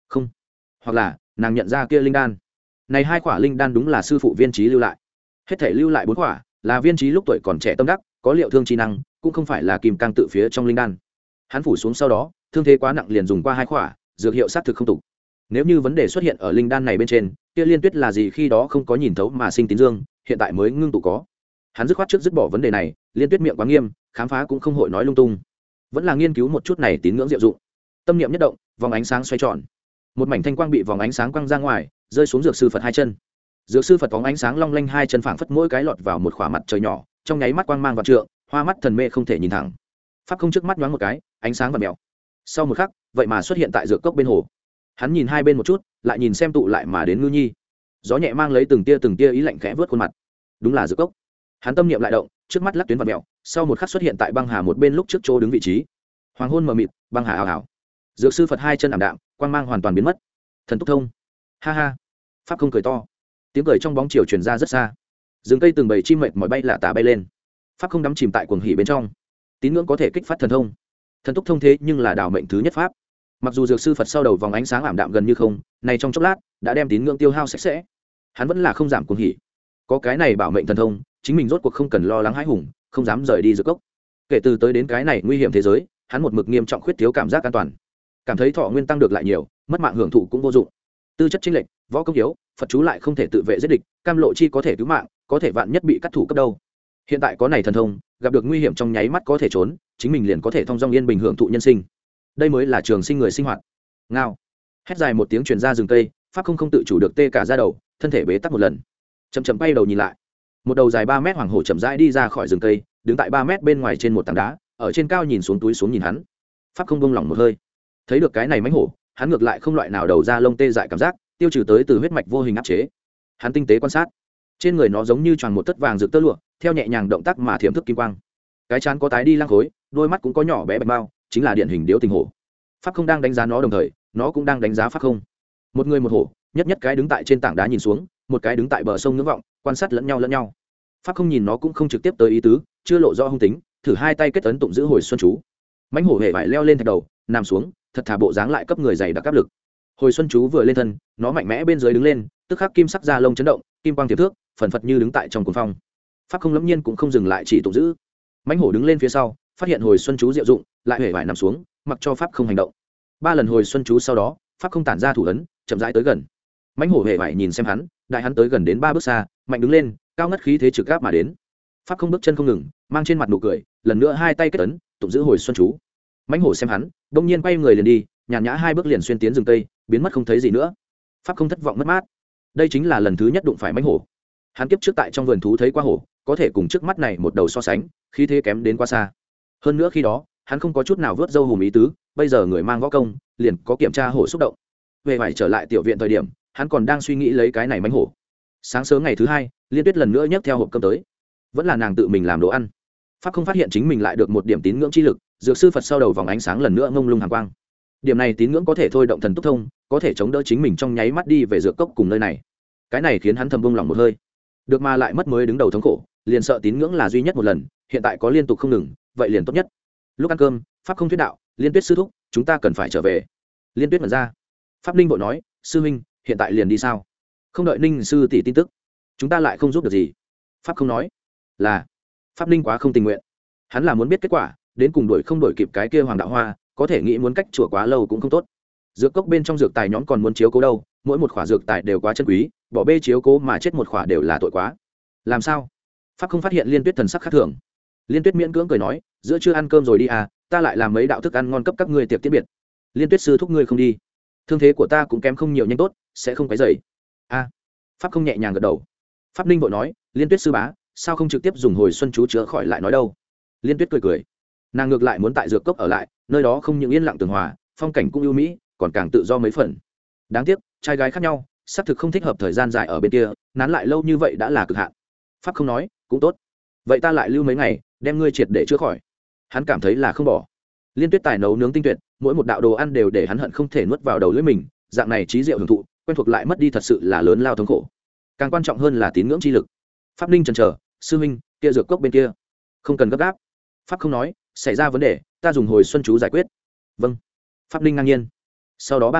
không, hoặc là nàng nhận ra kia linh đan. Này hai quả linh đan đúng là sư phụ Viên Trí lưu lại. Hết thể lưu lại bốn quả, là Viên Trí lúc tuổi còn trẻ tâm đắc, có liệu thương chi năng, cũng không phải là kim cang tự phía trong linh đan. Hắn phủ xuống sau đó, thương thế quá nặng liền dùng qua hai quả, dược hiệu sát thực không tục. Nếu như vấn đề xuất hiện ở linh đan này bên trên, kia Liên Tuyết là gì khi đó không có nhìn thấu mà sinh tín dương, hiện tại mới ngưng tụ có. Hắn dứt khoát trước dứt bỏ vấn đề này, Liên Tuyết miệng quá nghiêm, khám phá cũng không hội nói lung tung, vẫn là nghiên cứu một chút này tín ngưỡng diệu dụng. Tâm niệm nhất động, vòng ánh sáng xoay tròn, một mảnh thanh quang bị vòng ánh sáng quăng ra ngoài, rơi xuống dược sư Phật hai chân. Dược sư Phật phóng ánh sáng long lanh hai chân phảng phất mỗi cái lọt vào một khỏa mặt trời nhỏ, trong nháy mắt quang mang vạn trượng, hoa mắt thần mê không thể nhìn thẳng. Pháp không trước mắt nhoáng một cái, ánh sáng vặn mèo. Sau một khắc, vậy mà xuất hiện tại dược cốc bên hồ. Hắn nhìn hai bên một chút, lại nhìn xem tụ lại mà đến Ngư Nhi. Gió nhẹ mang lấy từng tia từng tia ý lạnh khẽ vớt khuôn mặt. Đúng là dược cốc. Hắn tâm niệm lại động, trước mắt lắc tuyến vặn mèo, sau một khắc xuất hiện tại băng hà một bên lúc trước chỗ đứng vị trí. Hoàng hôn mờ mịt, băng hà ảo ảo. Dược sư Phật hai chân ảm đạm, quang mang hoàn toàn biến mất. Thần túc thông. Ha ha. Pháp không cười to, tiếng cười trong bóng chiều truyền ra rất xa. Rừng cây từng bầy chim mệt mỏi bay lả tả bay lên. Pháp không đắm chìm tại cuồng hỉ bên trong. Tín ngưỡng có thể kích phát thần thông. Thần túc thông thế nhưng là đảo mệnh thứ nhất pháp. Mặc dù dược sư Phật sau đầu vòng ánh sáng ảm đạm gần như không, này trong chốc lát đã đem tín ngưỡng tiêu hao sạch sẽ. Hắn vẫn là không giảm cuồng hỉ. Có cái này bảo mệnh thần thông, chính mình rốt cuộc không cần lo lắng hãi hùng, không dám rời đi dược cốc. Kể từ tới đến cái này nguy hiểm thế giới, hắn một mực nghiêm trọng khuyết thiếu cảm giác an toàn. Cảm thấy thọ nguyên tăng được lại nhiều, mất mạng hưởng thụ cũng vô dụng. Tư chất chênh lệch, võ công yếu, Phật chú lại không thể tự vệ giết địch, cam lộ chi có thể cứu mạng, có thể vạn nhất bị cắt thủ cấp đâu. Hiện tại có này thần thông, gặp được nguy hiểm trong nháy mắt có thể trốn, chính mình liền có thể thông dong yên bình hưởng thụ nhân sinh. Đây mới là trường sinh người sinh hoạt. Ngao. Hét dài một tiếng truyền ra rừng cây, Pháp không không tự chủ được tê cả da đầu, thân thể bế tắc một lần. Chậm chậm bay đầu nhìn lại. Một đầu dài ba mét hoàng hổ chậm rãi đi ra khỏi rừng cây, đứng tại ba mét bên ngoài trên một tảng đá, ở trên cao nhìn xuống túi xuống nhìn hắn. Pháp không buông lỏng một hơi. Thấy được cái này mãnh hổ, hắn ngược lại không loại nào đầu ra lông tê dại cảm giác, tiêu trừ tới từ huyết mạch vô hình áp chế. Hắn tinh tế quan sát, trên người nó giống như tròn một tấc vàng rực tơ lụa, theo nhẹ nhàng động tác mà thiểm thức kim quang. Cái trán có tái đi lăng khối, đôi mắt cũng có nhỏ bé bạch bao, chính là điển hình điếu tình hổ. Pháp không đang đánh giá nó đồng thời, nó cũng đang đánh giá Pháp không. Một người một hổ, nhất nhất cái đứng tại trên tảng đá nhìn xuống, một cái đứng tại bờ sông ngưỡng vọng, quan sát lẫn nhau lẫn nhau. Pháp không nhìn nó cũng không trực tiếp tới ý tứ, chưa lộ rõ hung tính, thử hai tay kết ấn tụng giữ hồi xuân chú. Mãnh hổ hề vải leo lên thạch đầu, nằm xuống, thật thà bộ dáng lại cấp người dày đặc áp lực. Hồi xuân chú vừa lên thân, nó mạnh mẽ bên dưới đứng lên, tức khắc kim sắc da lông chấn động, kim quang tiệp thước, phần phật như đứng tại trong cuồng phong. Pháp không lẫm nhiên cũng không dừng lại chỉ tụng giữ. Mãnh hổ đứng lên phía sau, phát hiện hồi xuân chú diệu dụng, lại hề vải nằm xuống, mặc cho Pháp không hành động. Ba lần hồi xuân chú sau đó, Pháp không tản ra thủ ấn, chậm rãi tới gần. Mãnh hổ hề vải nhìn xem hắn, đại hắn tới gần đến ba bước xa, mạnh đứng lên, cao ngất khí thế trực áp mà đến. Pháp không bước chân không ngừng, mang trên mặt nụ cười, lần nữa hai tay kết ấn, tụng giữ hồi xuân chú. Mãnh hổ xem hắn, đông nhiên quay người liền đi, nhàn nhã hai bước liền xuyên tiến rừng tây, biến mất không thấy gì nữa. Pháp không thất vọng mất mát. Đây chính là lần thứ nhất đụng phải mãnh hổ. Hắn kiếp trước tại trong vườn thú thấy qua hổ, có thể cùng trước mắt này một đầu so sánh, khí thế kém đến quá xa. Hơn nữa khi đó, hắn không có chút nào vớt dâu hùm ý tứ, bây giờ người mang võ công, liền có kiểm tra hổ xúc động. Về phải trở lại tiểu viện thời điểm, hắn còn đang suy nghĩ lấy cái này mãnh hổ. Sáng sớm ngày thứ hai, Liên Tuyết lần nữa nhấc theo hộp cơm tới. Vẫn là nàng tự mình làm đồ ăn. Pháp không phát hiện chính mình lại được một điểm tín ngưỡng chi lực, dược sư Phật sau đầu vòng ánh sáng lần nữa ngông lung hàn quang. Điểm này tín ngưỡng có thể thôi động thần túc thông, có thể chống đỡ chính mình trong nháy mắt đi về dược cốc cùng nơi này. Cái này khiến hắn thầm buông lòng một hơi. Được mà lại mất mới đứng đầu thống khổ, liền sợ tín ngưỡng là duy nhất một lần, hiện tại có liên tục không ngừng, vậy liền tốt nhất. Lúc ăn cơm, Pháp không thuyết đạo, Liên Tuyết sư thúc, chúng ta cần phải trở về. Liên Tuyết mở ra. Pháp Ninh vội nói, sư huynh, hiện tại liền đi sao? Không đợi Ninh sư tỷ tin tức, chúng ta lại không giúp được gì. Pháp không nói, là Pháp Ninh quá không tình nguyện. Hắn là muốn biết kết quả, đến cùng đuổi không đuổi kịp cái kia Hoàng Đạo Hoa, có thể nghĩ muốn cách chùa quá lâu cũng không tốt. Dược cốc bên trong dược tài nhóm còn muốn chiếu cố đâu, mỗi một khỏa dược tài đều quá chân quý, bỏ bê chiếu cố mà chết một khỏa đều là tội quá. Làm sao? Pháp không phát hiện Liên Tuyết thần sắc khác thường. Liên Tuyết miễn cưỡng cười nói, giữa trưa ăn cơm rồi đi à, ta lại làm mấy đạo thức ăn ngon cấp các ngươi tiệc tiễn biệt. Liên Tuyết sư thúc ngươi không đi, thương thế của ta cũng kém không nhiều nhanh tốt, sẽ không cái dày. A. Pháp không nhẹ nhàng gật đầu. Pháp Ninh vội nói, Liên Tuyết sư bá, sao không trực tiếp dùng hồi xuân chú chữa khỏi lại nói đâu? Liên Tuyết cười cười, nàng ngược lại muốn tại dược cốc ở lại, nơi đó không những yên lặng tường hòa, phong cảnh cũng ưu mỹ, còn càng tự do mấy phần. Đáng tiếc, trai gái khác nhau, xác thực không thích hợp thời gian dài ở bên kia, nán lại lâu như vậy đã là cực hạn. Pháp không nói, cũng tốt. Vậy ta lại lưu mấy ngày, đem ngươi triệt để chữa khỏi. Hắn cảm thấy là không bỏ. Liên Tuyết tài nấu nướng tinh tuyệt, mỗi một đạo đồ ăn đều để hắn hận không thể nuốt vào đầu lưỡi mình, dạng này trí diệu hưởng thụ, quen thuộc lại mất đi thật sự là lớn lao thống khổ. Càng quan trọng hơn là tín ngưỡng chi lực. Pháp Ninh chần chờ, sư huynh, kia dược cốc bên kia, không cần gấp gáp. Pháp không nói, xảy ra vấn đề, ta dùng hồi xuân chú giải quyết. Vâng. Pháp Ninh ngang nhiên. Sau đó ba ngày,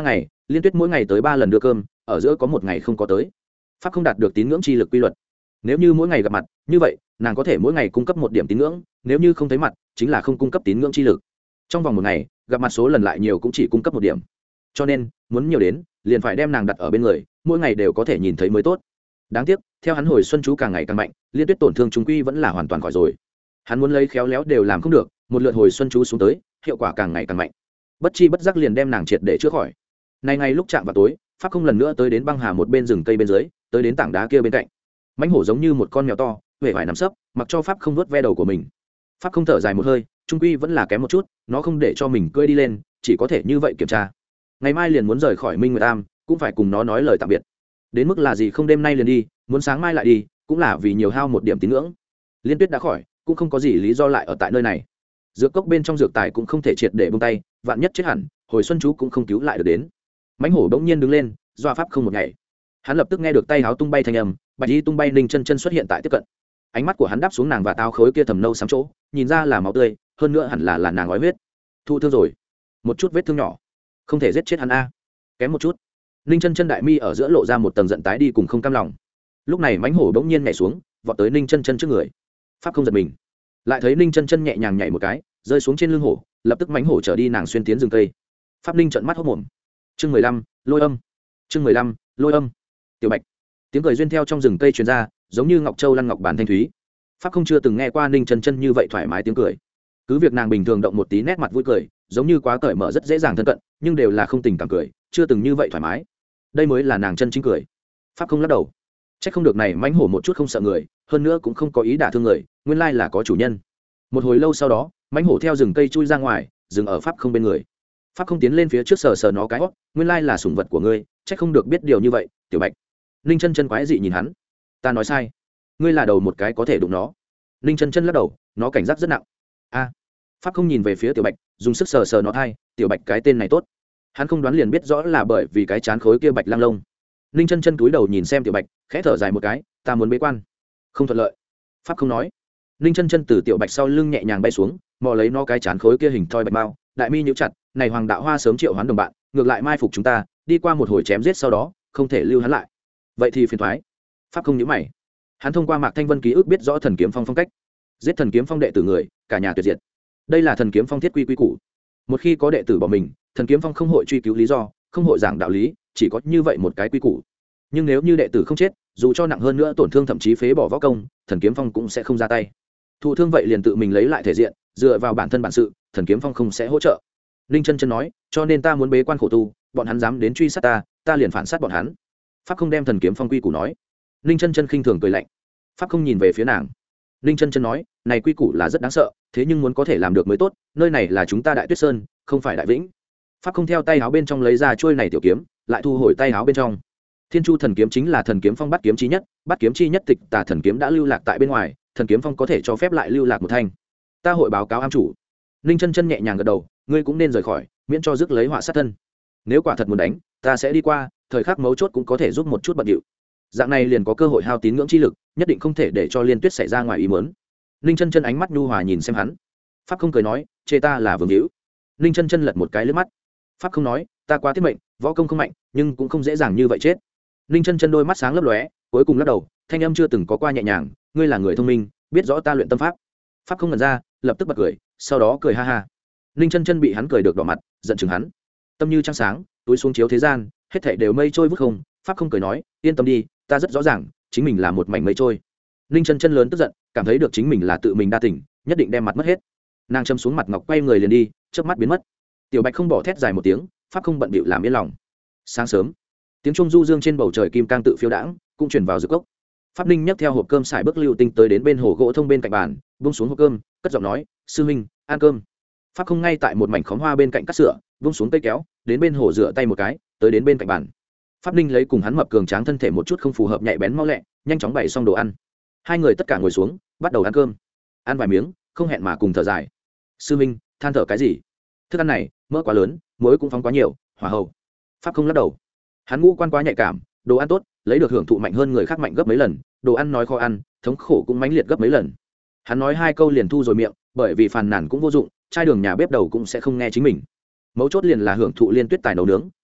Liên Tuyết mỗi ngày tới ba lần đưa cơm, ở giữa có một ngày không có tới. Pháp không đạt được tín ngưỡng chi lực quy luật. Nếu như mỗi ngày gặp mặt, như vậy, nàng có thể mỗi ngày cung cấp một điểm tín ngưỡng, nếu như không thấy mặt, chính là không cung cấp tín ngưỡng chi lực. Trong vòng một ngày, gặp mặt số lần lại nhiều cũng chỉ cung cấp một điểm. Cho nên, muốn nhiều đến, liền phải đem nàng đặt ở bên người, mỗi ngày đều có thể nhìn thấy mới tốt. Đáng tiếc, theo hắn hồi xuân chú càng ngày càng mạnh, Liên Tuyết tổn thương chúng quy vẫn là hoàn toàn khỏi rồi. Hắn muốn lấy khéo léo đều làm không được, một lượt hồi xuân chú xuống tới, hiệu quả càng ngày càng mạnh. Bất chi bất giác liền đem nàng triệt để chữa khỏi. Này ngày lúc chạm vào tối, Pháp không lần nữa tới đến băng hà một bên rừng cây bên dưới, tới đến tảng đá kia bên cạnh. Mãnh hổ giống như một con mèo to, huệ vải nằm sấp, mặc cho Pháp không nuốt ve đầu của mình. Pháp không thở dài một hơi, trung quy vẫn là kém một chút, nó không để cho mình cưỡi đi lên, chỉ có thể như vậy kiểm tra. Ngày mai liền muốn rời khỏi Minh Nguyệt Am, cũng phải cùng nó nói lời tạm biệt. Đến mức là gì không đêm nay liền đi, muốn sáng mai lại đi, cũng là vì nhiều hao một điểm tín ngưỡng. Liên Tuyết đã khỏi, cũng không có gì lý do lại ở tại nơi này. Dược cốc bên trong dược tài cũng không thể triệt để buông tay, vạn nhất chết hẳn, hồi xuân chú cũng không cứu lại được đến. Mãnh hổ bỗng nhiên đứng lên, doa Pháp không một ngày. Hắn lập tức nghe được tay áo tung bay thanh âm, bạch y tung bay Ninh Chân Chân xuất hiện tại tiếp cận. Ánh mắt của hắn đáp xuống nàng và táo khối kia thầm nâu sám chỗ, nhìn ra là máu tươi, hơn nữa hẳn là là nàng ói huyết. Thụ thương rồi, một chút vết thương nhỏ, không thể giết chết hắn a. Kém một chút. Ninh Chân Chân đại mi ở giữa lộ ra một tầng giận tái đi cùng không cam lòng. Lúc này mãnh hổ bỗng nhiên nhảy xuống, vọt tới Ninh Chân Chân trước người. Pháp không giật mình, lại thấy Ninh Chân Chân nhẹ nhàng nhảy một cái, rơi xuống trên lưng hổ, lập tức mãnh hổ trở đi nàng xuyên tiến rừng cây. Pháp Ninh trợn mắt hốt mồm. Chương mười lăm, lôi âm. Chương mười lăm, lôi âm. Tiểu Bạch. Tiếng cười duyên theo trong rừng cây truyền ra, giống như ngọc châu lăn ngọc bản thanh thúy. Pháp không chưa từng nghe qua Ninh Chân Chân như vậy thoải mái tiếng cười. Cứ việc nàng bình thường động một tí nét mặt vui cười, giống như quá cởi mở rất dễ dàng thân cận, nhưng đều là không tình cảm cười, chưa từng như vậy thoải mái. Đây mới là nàng chân chính cười. Pháp không lắc đầu. Chắc không được này mãnh hổ một chút không sợ người, hơn nữa cũng không có ý đả thương người, nguyên lai là có chủ nhân. Một hồi lâu sau đó, mãnh hổ theo rừng cây chui ra ngoài, dừng ở Pháp không bên người. Pháp không tiến lên phía trước sờ sờ nó cái hót, nguyên lai là sủng vật của ngươi, chắc không được biết điều như vậy, Tiểu Bạch. Ninh Chân Chân quái dị nhìn hắn. Ta nói sai, ngươi là đầu một cái có thể đụng nó. Ninh Chân Chân lắc đầu, nó cảnh giác rất nặng. A. Pháp không nhìn về phía Tiểu Bạch, dùng sức sờ sờ nó thai, Tiểu Bạch cái tên này tốt. Hắn không đoán liền biết rõ là bởi vì cái chán khối kia bạch lang lông. Ninh Chân Chân cúi đầu nhìn xem Tiểu Bạch, khẽ thở dài một cái, ta muốn bế quan. Không thuận lợi. Pháp không nói. Ninh Chân Chân từ Tiểu Bạch sau lưng nhẹ nhàng bay xuống, mò lấy nó cái chán khối kia hình thoi bạch bao, đại mi nhíu chặt, này Hoàng Đạo Hoa sớm triệu hoán đồng bạn, ngược lại mai phục chúng ta, đi qua một hồi chém giết sau đó, không thể lưu hắn lại. Vậy thì phiền toái. Pháp không nhíu mày. Hắn thông qua Mạc Thanh Vân ký ức biết rõ Thần Kiếm Phong phong cách. Giết Thần Kiếm Phong đệ tử người, cả nhà tuyệt diệt. Đây là Thần Kiếm Phong thiết quy quy củ. Một khi có đệ tử bỏ mình, Thần Kiếm Phong không hội truy cứu lý do, không hội giảng đạo lý, chỉ có như vậy một cái quy củ. Nhưng nếu như đệ tử không chết, dù cho nặng hơn nữa tổn thương thậm chí phế bỏ võ công, Thần Kiếm Phong cũng sẽ không ra tay. Thụ thương vậy liền tự mình lấy lại thể diện, dựa vào bản thân bản sự, Thần Kiếm Phong không sẽ hỗ trợ. Ninh Chân Chân nói, cho nên ta muốn bế quan khổ tu, bọn hắn dám đến truy sát ta, ta liền phản sát bọn hắn. Pháp không đem Thần Kiếm Phong quy củ nói. Ninh Chân Chân khinh thường cười lạnh. Pháp không nhìn về phía nàng. Ninh Chân Chân nói, này quy củ là rất đáng sợ, thế nhưng muốn có thể làm được mới tốt, nơi này là chúng ta Đại Tuyết Sơn, không phải Đại Vĩnh. Pháp không theo tay áo bên trong lấy ra chuôi này tiểu kiếm, lại thu hồi tay áo bên trong. Thiên Chu Thần Kiếm chính là Thần Kiếm Phong bắt kiếm chí nhất, bắt kiếm chi nhất tịch tà thần kiếm đã lưu lạc tại bên ngoài, Thần Kiếm Phong có thể cho phép lại lưu lạc một thanh. Ta hội báo cáo am chủ. Ninh Chân Chân nhẹ nhàng gật đầu, ngươi cũng nên rời khỏi, miễn cho rước lấy họa sát thân. Nếu quả thật muốn đánh, ta sẽ đi qua, thời khắc mấu chốt cũng có thể giúp một chút bận điệu. Dạng này liền có cơ hội hao tín ngưỡng chi lực, nhất định không thể để cho Liên Tuyết xảy ra ngoài ý muốn. Ninh Chân Chân ánh mắt nhu hòa nhìn xem hắn. Pháp không cười nói, chê ta là vương hữu. Ninh Chân Chân lật một cái lướt mắt. Pháp không nói, ta quá tiết mệnh, võ công không mạnh, nhưng cũng không dễ dàng như vậy chết. Ninh Chân Chân đôi mắt sáng lấp lóe, cuối cùng lắc đầu, thanh âm chưa từng có qua nhẹ nhàng, ngươi là người thông minh, biết rõ ta luyện tâm pháp. Pháp không ngần ra, lập tức bật cười, sau đó cười ha ha. Ninh Chân Chân bị hắn cười được đỏ mặt, giận chừng hắn. Tâm như trăng sáng, túi xuống chiếu thế gian, hết thảy đều mây trôi vút không. Pháp không cười nói, yên tâm đi, ta rất rõ ràng, chính mình là một mảnh mây trôi. Ninh Chân Chân lớn tức giận, cảm thấy được chính mình là tự mình đa tình, nhất định đem mặt mất hết. Nàng châm xuống mặt ngọc quay người liền đi, chớp mắt biến mất. Tiểu Bạch không bỏ thét dài một tiếng, Pháp không bận bịu làm yên lòng. Sáng sớm, tiếng trung du dương trên bầu trời kim cang tự phiêu đãng, cũng truyền vào dược cốc. Pháp Ninh nhấc theo hộp cơm xài bước lưu tinh tới đến bên hồ gỗ thông bên cạnh bàn, buông xuống hộp cơm, cất giọng nói, sư huynh, ăn cơm. Pháp không ngay tại một mảnh khóm hoa bên cạnh cắt sữa, buông xuống cây kéo, đến bên hồ rửa tay một cái, tới đến bên cạnh bàn. Pháp Ninh lấy cùng hắn mập cường tráng thân thể một chút không phù hợp nhạy bén mau lẹ, nhanh chóng bày xong đồ ăn. Hai người tất cả ngồi xuống, bắt đầu ăn cơm. Ăn vài miếng, không hẹn mà cùng thở dài. Sư minh, than thở cái gì? Thức ăn này, mỡ quá lớn, muối cũng phóng quá nhiều, hỏa hậu. Pháp không lắc đầu. Hắn ngũ quan quá nhạy cảm, đồ ăn tốt, lấy được hưởng thụ mạnh hơn người khác mạnh gấp mấy lần, đồ ăn nói khó ăn, thống khổ cũng mãnh liệt gấp mấy lần. Hắn nói hai câu liền thu rồi miệng, bởi vì phàn nàn cũng vô dụng, trai đường nhà bếp đầu cũng sẽ không nghe chính mình. Mấu chốt liền là hưởng thụ Liên Tuyết tài nấu nướng,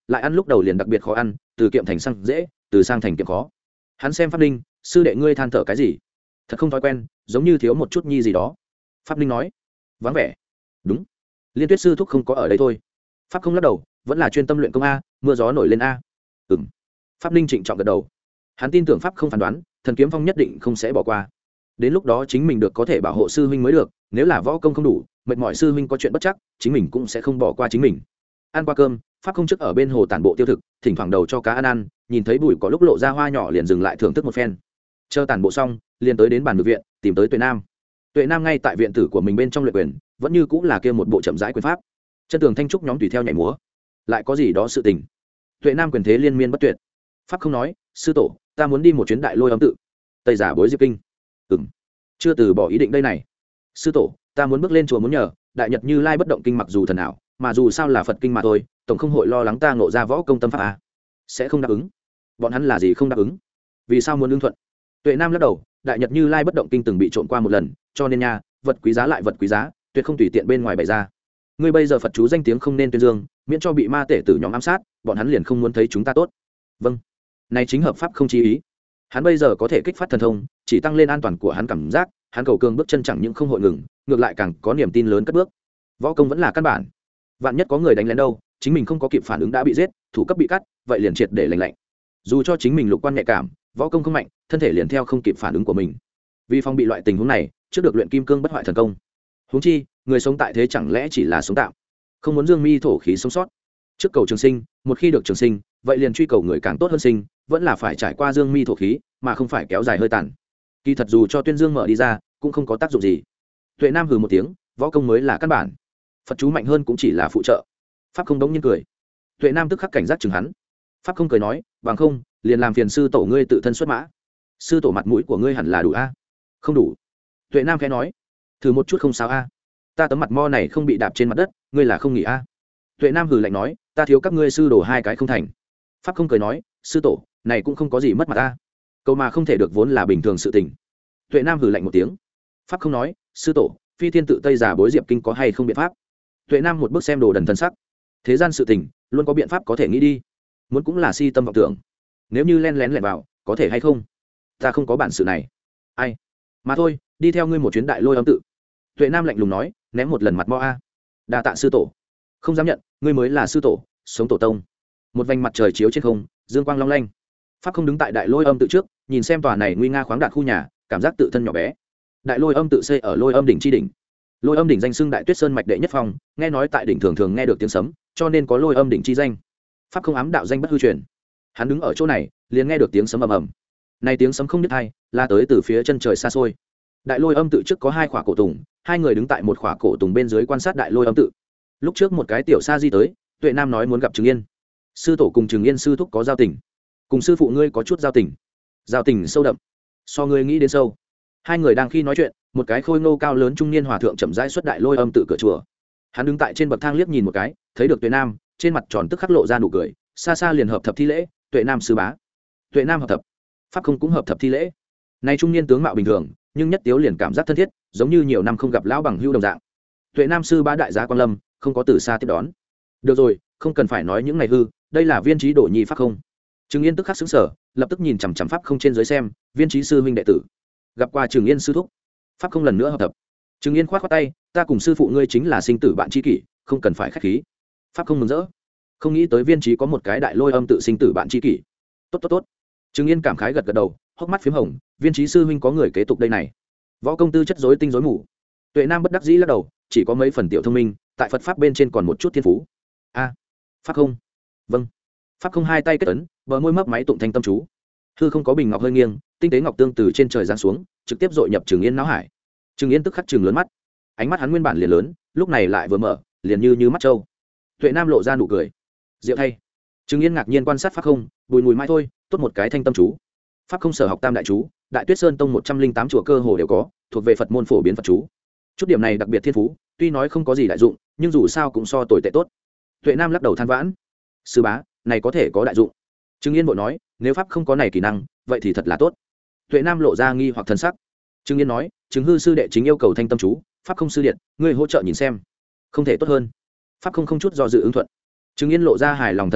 lại ăn lúc đầu liền đặc biệt khó ăn, từ kiệm thành sang dễ, từ sang thành kiệm khó. Hắn xem Pháp Ninh, sư đệ ngươi than thở cái gì? Thật không thói quen, giống như thiếu một chút nhi gì đó. Pháp Ninh nói, vắng vẻ. Đúng, Liên Tuyết sư thúc không có ở đây thôi. Pháp không lắc đầu, vẫn là chuyên tâm luyện công a, mưa gió nổi lên a. Ừm. Pháp Ninh trịnh trọng gật đầu. Hắn tin tưởng Pháp không phán đoán, Thần Kiếm Phong nhất định không sẽ bỏ qua. Đến lúc đó chính mình được có thể bảo hộ sư huynh mới được, nếu là võ công không đủ, mệt mỏi sư huynh có chuyện bất chắc, chính mình cũng sẽ không bỏ qua chính mình. Ăn qua cơm, Pháp không trước ở bên hồ tản bộ tiêu thực, thỉnh thoảng đầu cho cá ăn ăn, nhìn thấy bụi có lúc lộ ra hoa nhỏ liền dừng lại thưởng thức một phen. Chờ tản bộ xong, liền tới đến bàn ngự viện, tìm tới Tuệ Nam. Tuệ Nam ngay tại viện tử của mình bên trong luyện quyền, vẫn như cũng là kia một bộ chậm rãi quyền pháp. Chân tường thanh trúc nhóm tùy theo nhảy múa, lại có gì đó sự tình. Tuệ Nam quyền thế liên miên bất tuyệt. Pháp không nói, sư tổ, ta muốn đi một chuyến đại lôi âm tự. Tây giả bối diệp kinh. Ừm, chưa từ bỏ ý định đây này. Sư tổ, ta muốn bước lên chùa muốn nhờ, đại nhật như lai bất động kinh mặc dù thần ảo, mà dù sao là Phật kinh mà thôi, tổng không hội lo lắng ta ngộ ra võ công tâm pháp à. Sẽ không đáp ứng. Bọn hắn là gì không đáp ứng? Vì sao muốn ứng thuận? Tuệ Nam lắc đầu, đại nhật như lai bất động kinh từng bị trộn qua một lần, cho nên nha, vật quý giá lại vật quý giá, tuyệt không tùy tiện bên ngoài bày ra. Ngươi bây giờ Phật chú danh tiếng không nên tuyên dương, miễn cho bị ma tể tử nhóm ám sát, bọn hắn liền không muốn thấy chúng ta tốt. Vâng, này chính hợp pháp không chí ý. Hắn bây giờ có thể kích phát thần thông, chỉ tăng lên an toàn của hắn cảm giác, hắn cầu cường bước chân chẳng những không hội ngừng, ngược lại càng có niềm tin lớn cất bước. Võ công vẫn là căn bản, vạn nhất có người đánh lén đâu, chính mình không có kịp phản ứng đã bị giết, thủ cấp bị cắt, vậy liền triệt để lành lạnh. Dù cho chính mình lục quan nhạy cảm, võ công không mạnh, thân thể liền theo không kịp phản ứng của mình. Vì phòng bị loại tình huống này, trước được luyện kim cương bất hoại thần công. Huống chi, người sống tại thế chẳng lẽ chỉ là sống tạm, không muốn dương mi thổ khí sống sót. Trước cầu trường sinh, một khi được trường sinh, vậy liền truy cầu người càng tốt hơn sinh, vẫn là phải trải qua dương mi thổ khí, mà không phải kéo dài hơi tàn. Kỳ thật dù cho tuyên dương mở đi ra, cũng không có tác dụng gì. Tuệ Nam hừ một tiếng, võ công mới là căn bản, Phật chú mạnh hơn cũng chỉ là phụ trợ. Pháp không đống nhiên cười. Tuệ Nam tức khắc cảnh giác chừng hắn. Pháp không cười nói, bằng không, liền làm phiền sư tổ ngươi tự thân xuất mã. Sư tổ mặt mũi của ngươi hẳn là đủ a. Không đủ. Tuệ Nam khẽ nói, thử một chút không sao a. Ta tấm mặt mo này không bị đạp trên mặt đất, ngươi là không nghỉ a. Tuệ Nam hừ lạnh nói, ta thiếu các ngươi sư đồ hai cái không thành. Pháp không cười nói, sư tổ, này cũng không có gì mất mặt ta. Câu mà không thể được vốn là bình thường sự tình. Tuệ Nam hừ lạnh một tiếng. Pháp không nói, sư tổ, phi thiên tự tây giả bối diệp kinh có hay không biện pháp? Tuệ Nam một bước xem đồ đần thân sắc. Thế gian sự tình, luôn có biện pháp có thể nghĩ đi. Muốn cũng là si tâm vọng tưởng. Nếu như len lén lẻn vào, có thể hay không? Ta không có bản sự này. Ai? Mà thôi, đi theo ngươi một chuyến đại lôi âm tự. Tuệ Nam lạnh lùng nói, ném một lần mặt mo a. Đa tạ sư tổ. Không dám nhận, ngươi mới là sư tổ, sống tổ tông. Một vành mặt trời chiếu trên không, dương quang long lanh. Pháp không đứng tại đại lôi âm tự trước, nhìn xem tòa này nguy nga khoáng đạt khu nhà, cảm giác tự thân nhỏ bé. Đại lôi âm tự xây ở lôi âm đỉnh chi đỉnh. Lôi âm đỉnh danh xưng đại tuyết sơn mạch đệ nhất phong, nghe nói tại đỉnh thường thường nghe được tiếng sấm, cho nên có lôi âm đỉnh chi danh. Pháp không ám đạo danh bất hư truyền. Hắn đứng ở chỗ này, liền nghe được tiếng sấm ầm ầm. Này tiếng sấm không đứt hay, la tới từ phía chân trời xa xôi. Đại lôi âm tự trước có hai khỏa cổ tùng, hai người đứng tại một khỏa cổ tùng bên dưới quan sát đại lôi âm tự. Lúc trước một cái tiểu sa di tới, Tuệ Nam nói muốn gặp Trừng Yên. Sư tổ cùng Trừng Yên sư thúc có giao tình, cùng sư phụ ngươi có chút giao tình, giao tình sâu đậm, so ngươi nghĩ đến sâu. Hai người đang khi nói chuyện, một cái khôi ngô cao lớn trung niên hòa thượng chậm rãi xuất đại lôi âm tự cửa chùa. Hắn đứng tại trên bậc thang liếc nhìn một cái, thấy được Tuệ Nam, trên mặt tròn tức khắc lộ ra nụ cười, xa xa liền hợp thập thi lễ, Tuệ Nam sư bá. Tuệ Nam hợp thập, Pháp không cũng hợp thập thi lễ. Nay trung niên tướng mạo bình thường, nhưng nhất tiếu liền cảm giác thân thiết, giống như nhiều năm không gặp lão bằng hữu đồng dạng. Tuệ Nam sư bá đại giá quan lâm, không có từ xa tiếp đón. Được rồi, không cần phải nói những ngày hư, đây là viên trí đổ nhi Pháp không. Trừng Yên tức khắc sững sờ, lập tức nhìn chằm chằm Pháp không trên dưới xem, viên trí sư huynh đệ tử. Gặp qua Trừng Yên sư thúc. Pháp không lần nữa hợp thập. Trừng Yên khoát khoát tay, ta cùng sư phụ ngươi chính là sinh tử bạn tri kỷ, không cần phải khách khí. Pháp không mừng rỡ, không nghĩ tới viên trí có một cái đại lôi âm tự sinh tử bạn tri kỷ. Tốt tốt tốt. Trừng Yên cảm khái gật gật đầu, hốc mắt phím hồng, viên trí sư huynh có người kế tục đây này. Võ công tư chất rối tinh rối mù. Tuệ Nam bất đắc dĩ lắc đầu, chỉ có mấy phần tiểu thông minh, tại Phật pháp bên trên còn một chút thiên phú. A, Pháp không. Vâng. Pháp không hai tay kết ấn, bờ môi mấp máy tụng thanh tâm chú. Hư không có bình ngọc hơi nghiêng, tinh tế ngọc tương từ trên trời giáng xuống, trực tiếp dội nhập Trừng Yên não hải. Trừng Yên tức khắc trừng lớn mắt. Ánh mắt hắn nguyên bản liền lớn, lúc này lại vừa mở, liền như như mắt trâu. Tuệ Nam lộ ra nụ cười. Diệu thay. Trừng Yên ngạc nhiên quan sát Pháp không, bùi mùi mãi thôi, tốt một cái thanh tâm chú. Pháp không sở học tam đại chú, Đại Tuyết Sơn tông một trăm linh tám chùa cơ hồ đều có, thuộc về Phật môn phổ biến Phật chú. Chút điểm này đặc biệt thiên phú, tuy nói không có gì đại dụng, nhưng dù sao cũng so tồi tệ tốt. Tuệ Nam lắc đầu than vãn. Sư bá, này có thể có đại dụng. Trừng Yên vội nói, nếu Pháp không có này kỹ năng, vậy thì thật là tốt. Tuệ Nam lộ ra nghi hoặc thần sắc. Trừng Yên nói, Trừng hư sư đệ chính yêu cầu thanh tâm chú, Pháp không sư điện, ngươi hỗ trợ nhìn xem. Không thể tốt hơn. Pháp không không chút do dự ứng thuận. Trừng Yên lộ ra hài lòng thần sắc,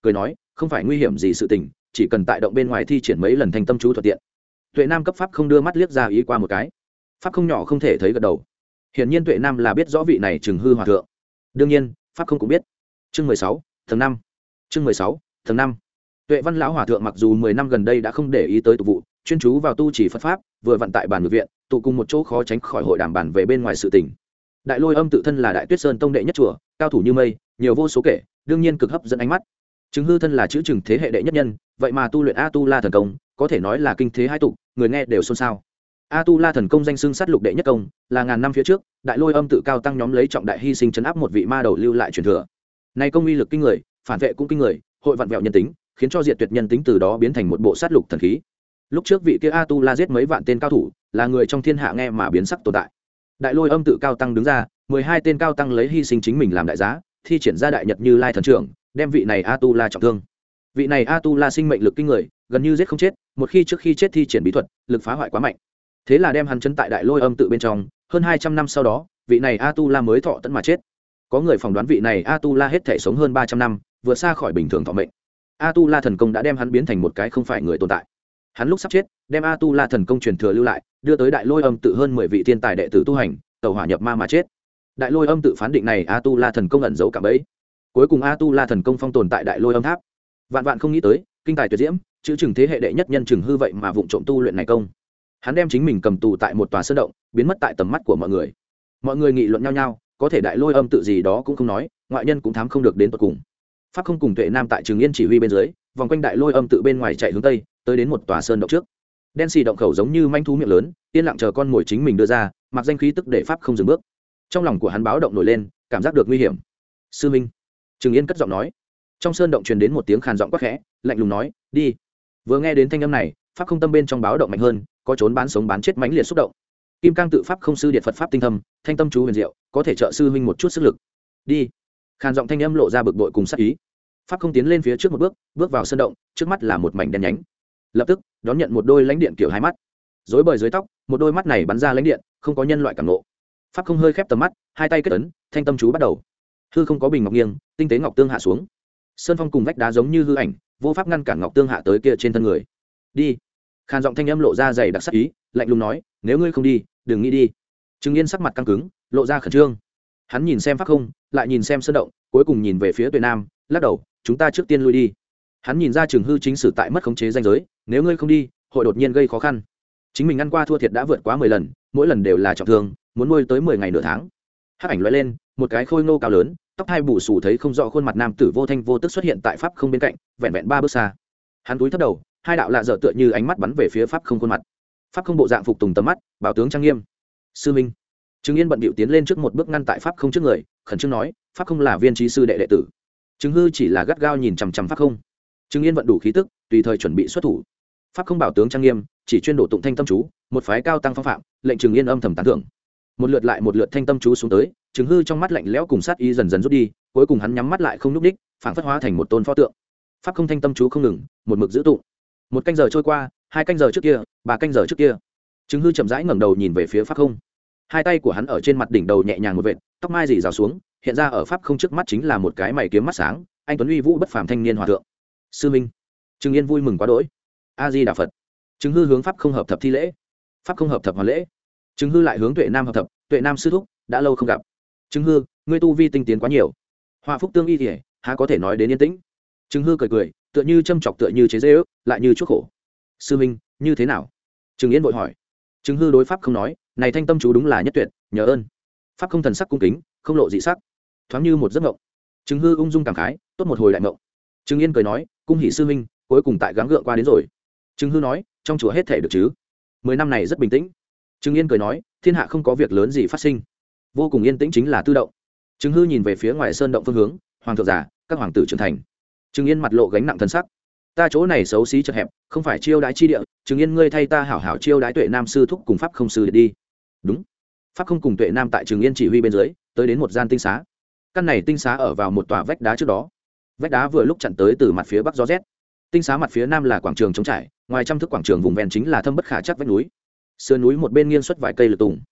cười nói không phải nguy hiểm gì sự tình, chỉ cần tại động bên ngoài thi triển mấy lần thanh tâm chú thuận tiện. Tuệ Nam cấp pháp không đưa mắt liếc ra ý qua một cái, pháp không nhỏ không thể thấy gật đầu. Hiển nhiên Tuệ Nam là biết rõ vị này Trừng Hư hòa thượng. Đương nhiên pháp không cũng biết. Chương mười sáu, tầng năm. Chương mười sáu, tầng năm. Tuệ Văn lão hòa thượng mặc dù mười năm gần đây đã không để ý tới tục vụ, chuyên chú vào tu trì Phật pháp, vừa vận tại bàn ngự viện, tụ cùng một chỗ khó tránh khỏi hội đàm bàn về bên ngoài sự tình. Đại Lôi Âm tự thân là Đại Tuyết Sơn tông đệ nhất chùa, cao thủ như mây, nhiều vô số kể, đương nhiên cực hấp dẫn ánh mắt. Trừng Hư thân là chữ Trừng thế hệ đệ nhất nhân, vậy mà tu luyện A Tu La thần công, có thể nói là kinh thế hai tụ, người nghe đều xôn xao. A Tu La thần công danh xưng sát lục đệ nhất công, là ngàn năm phía trước, Đại Lôi Âm tự cao tăng nhóm lấy trọng đại hy sinh trấn áp một vị ma đầu lưu lại truyền thừa. Này công uy lực kinh người, phản vệ cũng kinh người, hội vặn vẹo nhân tính, khiến cho diệt tuyệt nhân tính từ đó biến thành một bộ sát lục thần khí. Lúc trước vị kia A Tu La giết mấy vạn tên cao thủ, là người trong thiên hạ nghe mà biến sắc tồn tại. Đại Lôi Âm tự cao tăng đứng ra, mười hai tên cao tăng lấy hy sinh chính mình làm đại giá, thi triển ra đại nhật Như Lai thần trưởng, đem vị này A Tu La trọng thương. Vị này A Tu La sinh mệnh lực kinh người, gần như giết không chết, một khi trước khi chết thi triển bí thuật, lực phá hoại quá mạnh. Thế là đem hắn chấn tại Đại Lôi Âm tự bên trong, hơn hai trăm năm sau đó, vị này A Tu La mới thọ tận mà chết. Có người phỏng đoán vị này A Tu La hết thể sống hơn ba trăm năm, vượt xa khỏi bình thường thọ mệnh. A Tu La thần công đã đem hắn biến thành một cái không phải người tồn tại. Hắn lúc sắp chết, đem A Tu La thần công truyền thừa lưu lại, đưa tới Đại Lôi Âm tự hơn mười vị thiên tài đệ tử tu hành, tẩu hỏa nhập ma mà chết. Đại Lôi Âm tự phán định này A Tu La thần công ẩn giấu cả bấy. Cuối cùng A Tu La thần công phong tồn tại Đại Lôi Âm tháp. Vạn vạn không nghĩ tới, kinh tài tuyệt diễm, chữ Trừng thế hệ đệ nhất nhân Trừng Hư vậy mà vụng trộm tu luyện này công. Hắn đem chính mình cầm tù tại một tòa sơn động, biến mất tại tầm mắt của mọi người. Mọi người nghị luận nhau nhau, có thể Đại Lôi Âm tự gì đó cũng không nói, ngoại nhân cũng thám không được đến tận cùng. Pháp không cùng Tuệ Nam tại Trường Yên chỉ huy bên dưới, vòng quanh Đại Lôi Âm tự bên ngoài chạy hướng tây, tới đến một tòa sơn động trước. Đen xì động khẩu giống như manh thú miệng lớn, yên lặng chờ con mồi chính mình đưa ra, mặc danh khí tức để Pháp không dừng bước. Trong lòng của hắn báo động nổi lên, cảm giác được nguy hiểm. Sư minh, Trường Yên cất giọng nói. Trong sơn động truyền đến một tiếng khàn giọng quát khẽ, lạnh lùng nói, đi. Vừa nghe đến thanh âm này, Pháp không tâm bên trong báo động mạnh hơn, có trốn bán sống bán chết mãnh liệt xúc động. Kim Cang tự pháp không sư điện Phật pháp tinh thâm, thanh tâm chú huyền diệu, có thể trợ sư huynh một chút sức lực. Đi. Khàn giọng thanh âm lộ ra bực bội cùng sát ý. Pháp không tiến lên phía trước một bước, bước vào sơn động, trước mắt là một mảnh đen nhánh. Lập tức đón nhận một đôi lãnh điện kiểu hai mắt, rối bời dưới tóc, một đôi mắt này bắn ra lãnh điện, không có nhân loại cảm ngộ. Pháp không hơi khép tầm mắt, hai tay kết ấn, thanh tâm chú bắt đầu. Hư không có bình ngọc nghiêng, tinh tế ngọc tương hạ xuống. Sơn phong cùng vách đá giống như hư ảnh, vô pháp ngăn cản ngọc tương hạ tới kia trên thân người. Đi. Khàn giọng thanh âm lộ ra dày đặc sắc ý, lạnh lùng nói, nếu ngươi không đi, đừng nghĩ đi. Trừng Yên sắc mặt căng cứng, lộ ra khẩn trương. Hắn nhìn xem Pháp không, lại nhìn xem sơn động, cuối cùng nhìn về phía Tuệ Nam, lắc đầu, chúng ta trước tiên lui đi. Hắn nhìn ra Trừng Hư chính sử tại mất khống chế danh giới, nếu ngươi không đi, hội đột nhiên gây khó khăn. Chính mình ăn qua thua thiệt đã vượt quá mười lần, mỗi lần đều là trọng thương, muốn nuôi tới mười ngày nửa tháng. Hắc ảnh lóe lên, một cái khôi ngô cao lớn, tóc hai bù xù thấy không rõ khuôn mặt nam tử vô thanh vô tức xuất hiện tại Pháp không bên cạnh, vẹn vẹn ba bước xa. Hắn cúi thấp đầu, hai đạo lạ dở tựa như ánh mắt bắn về phía Pháp không khuôn mặt. Pháp không bộ dạng phục tùng tầm mắt, bảo tướng trang nghiêm. Sư minh. Trừng Yên bận bịu tiến lên trước một bước ngăn tại Pháp không trước người, khẩn trương nói, Pháp không là viên trí sư đệ đệ tử. Trừng Hư chỉ là gắt gao nhìn chằm chằm Pháp không. Trừng Yên vận đủ khí tức, tùy thời chuẩn bị xuất thủ. Pháp không bảo tướng trang nghiêm, chỉ chuyên đổ tụng thanh tâm chú, một phái cao tăng phong phạm, lệnh Trừng Yên âm thầm tán thưởng. Một lượt lại một lượt thanh tâm chú xuống tới, Trừng Hư trong mắt lạnh lẽo cùng sát ý dần dần rút đi, cuối cùng hắn nhắm mắt lại không nhúc nhích, phảng phất hóa thành một tôn pho tượng. Pháp không thanh tâm chú không ngừng, một mực giữ tụng. Một canh giờ trôi qua, hai canh giờ trước kia, ba canh giờ trước kia. Trừng Hư chậm rãi ngẩng đầu nhìn về phía Pháp không. Hai tay của hắn ở trên mặt đỉnh đầu nhẹ nhàng một vệt, tóc mai rỉ rào xuống, hiện ra ở Pháp không trước mắt chính là một cái mày kiếm mắt sáng, anh tuấn uy vũ bất phàm thanh niên hòa thượng. Sư minh. Trừng Yên vui mừng quá đỗi. A Di Đà Phật. Trừng Hư hướng Pháp không hợp thập thi lễ. Pháp không hợp thập hoàn lễ. Trừng Hư lại hướng Tuệ Nam hợp thập, Tuệ Nam sư thúc, đã lâu không gặp. Trừng Hư, ngươi tu vi tinh tiến quá nhiều. Họa phúc tương y thể, há có thể nói đến yên tĩnh. Trừng Hư cười cười, tựa như châm chọc tựa như chế giễu, lại như chuốc khổ. Sư minh, như thế nào? Trừng Yên vội hỏi. Trừng Hư đối Pháp không nói, này thanh tâm chú đúng là nhất tuyệt, nhờ ơn. Pháp không thần sắc cung kính, không lộ dị sắc, thoáng như một giấc mộng. Trừng Hư ung dung cảm khái, tốt một hồi đại mộng. Trừng Yên cười nói, cung hỷ sư minh, cuối cùng tại gắng gượng qua đến rồi. Trừng Hư nói, trong chùa hết thể được chứ? Mười năm này rất bình tĩnh. Trừng Yên cười nói, thiên hạ không có việc lớn gì phát sinh, vô cùng yên tĩnh chính là tư động. Trừng Hư nhìn về phía ngoài sơn động phương hướng, hoàng thượng già, các hoàng tử trưởng thành. Trừng Yên mặt lộ gánh nặng thân sắc, ta chỗ này xấu xí chật hẹp, không phải chiêu đái chi địa. Trừng Yên ngươi thay ta hảo hảo chiêu đái Tuệ Nam sư thúc cùng Pháp không sư đi. Đúng. Pháp không cùng Tuệ Nam tại Trừng Yên chỉ huy bên dưới, tới đến một gian tinh xá. Căn này tinh xá ở vào một tòa vách đá trước đó. Vách đá vừa lúc chặn tới từ mặt phía bắc gió rét. Tinh xá mặt phía nam là quảng trường trống trải, ngoài trăm thước quảng trường vùng ven chính là thâm bất khả chắc vách núi. Sườn núi một bên nghiêng xuất vài cây lược tùng.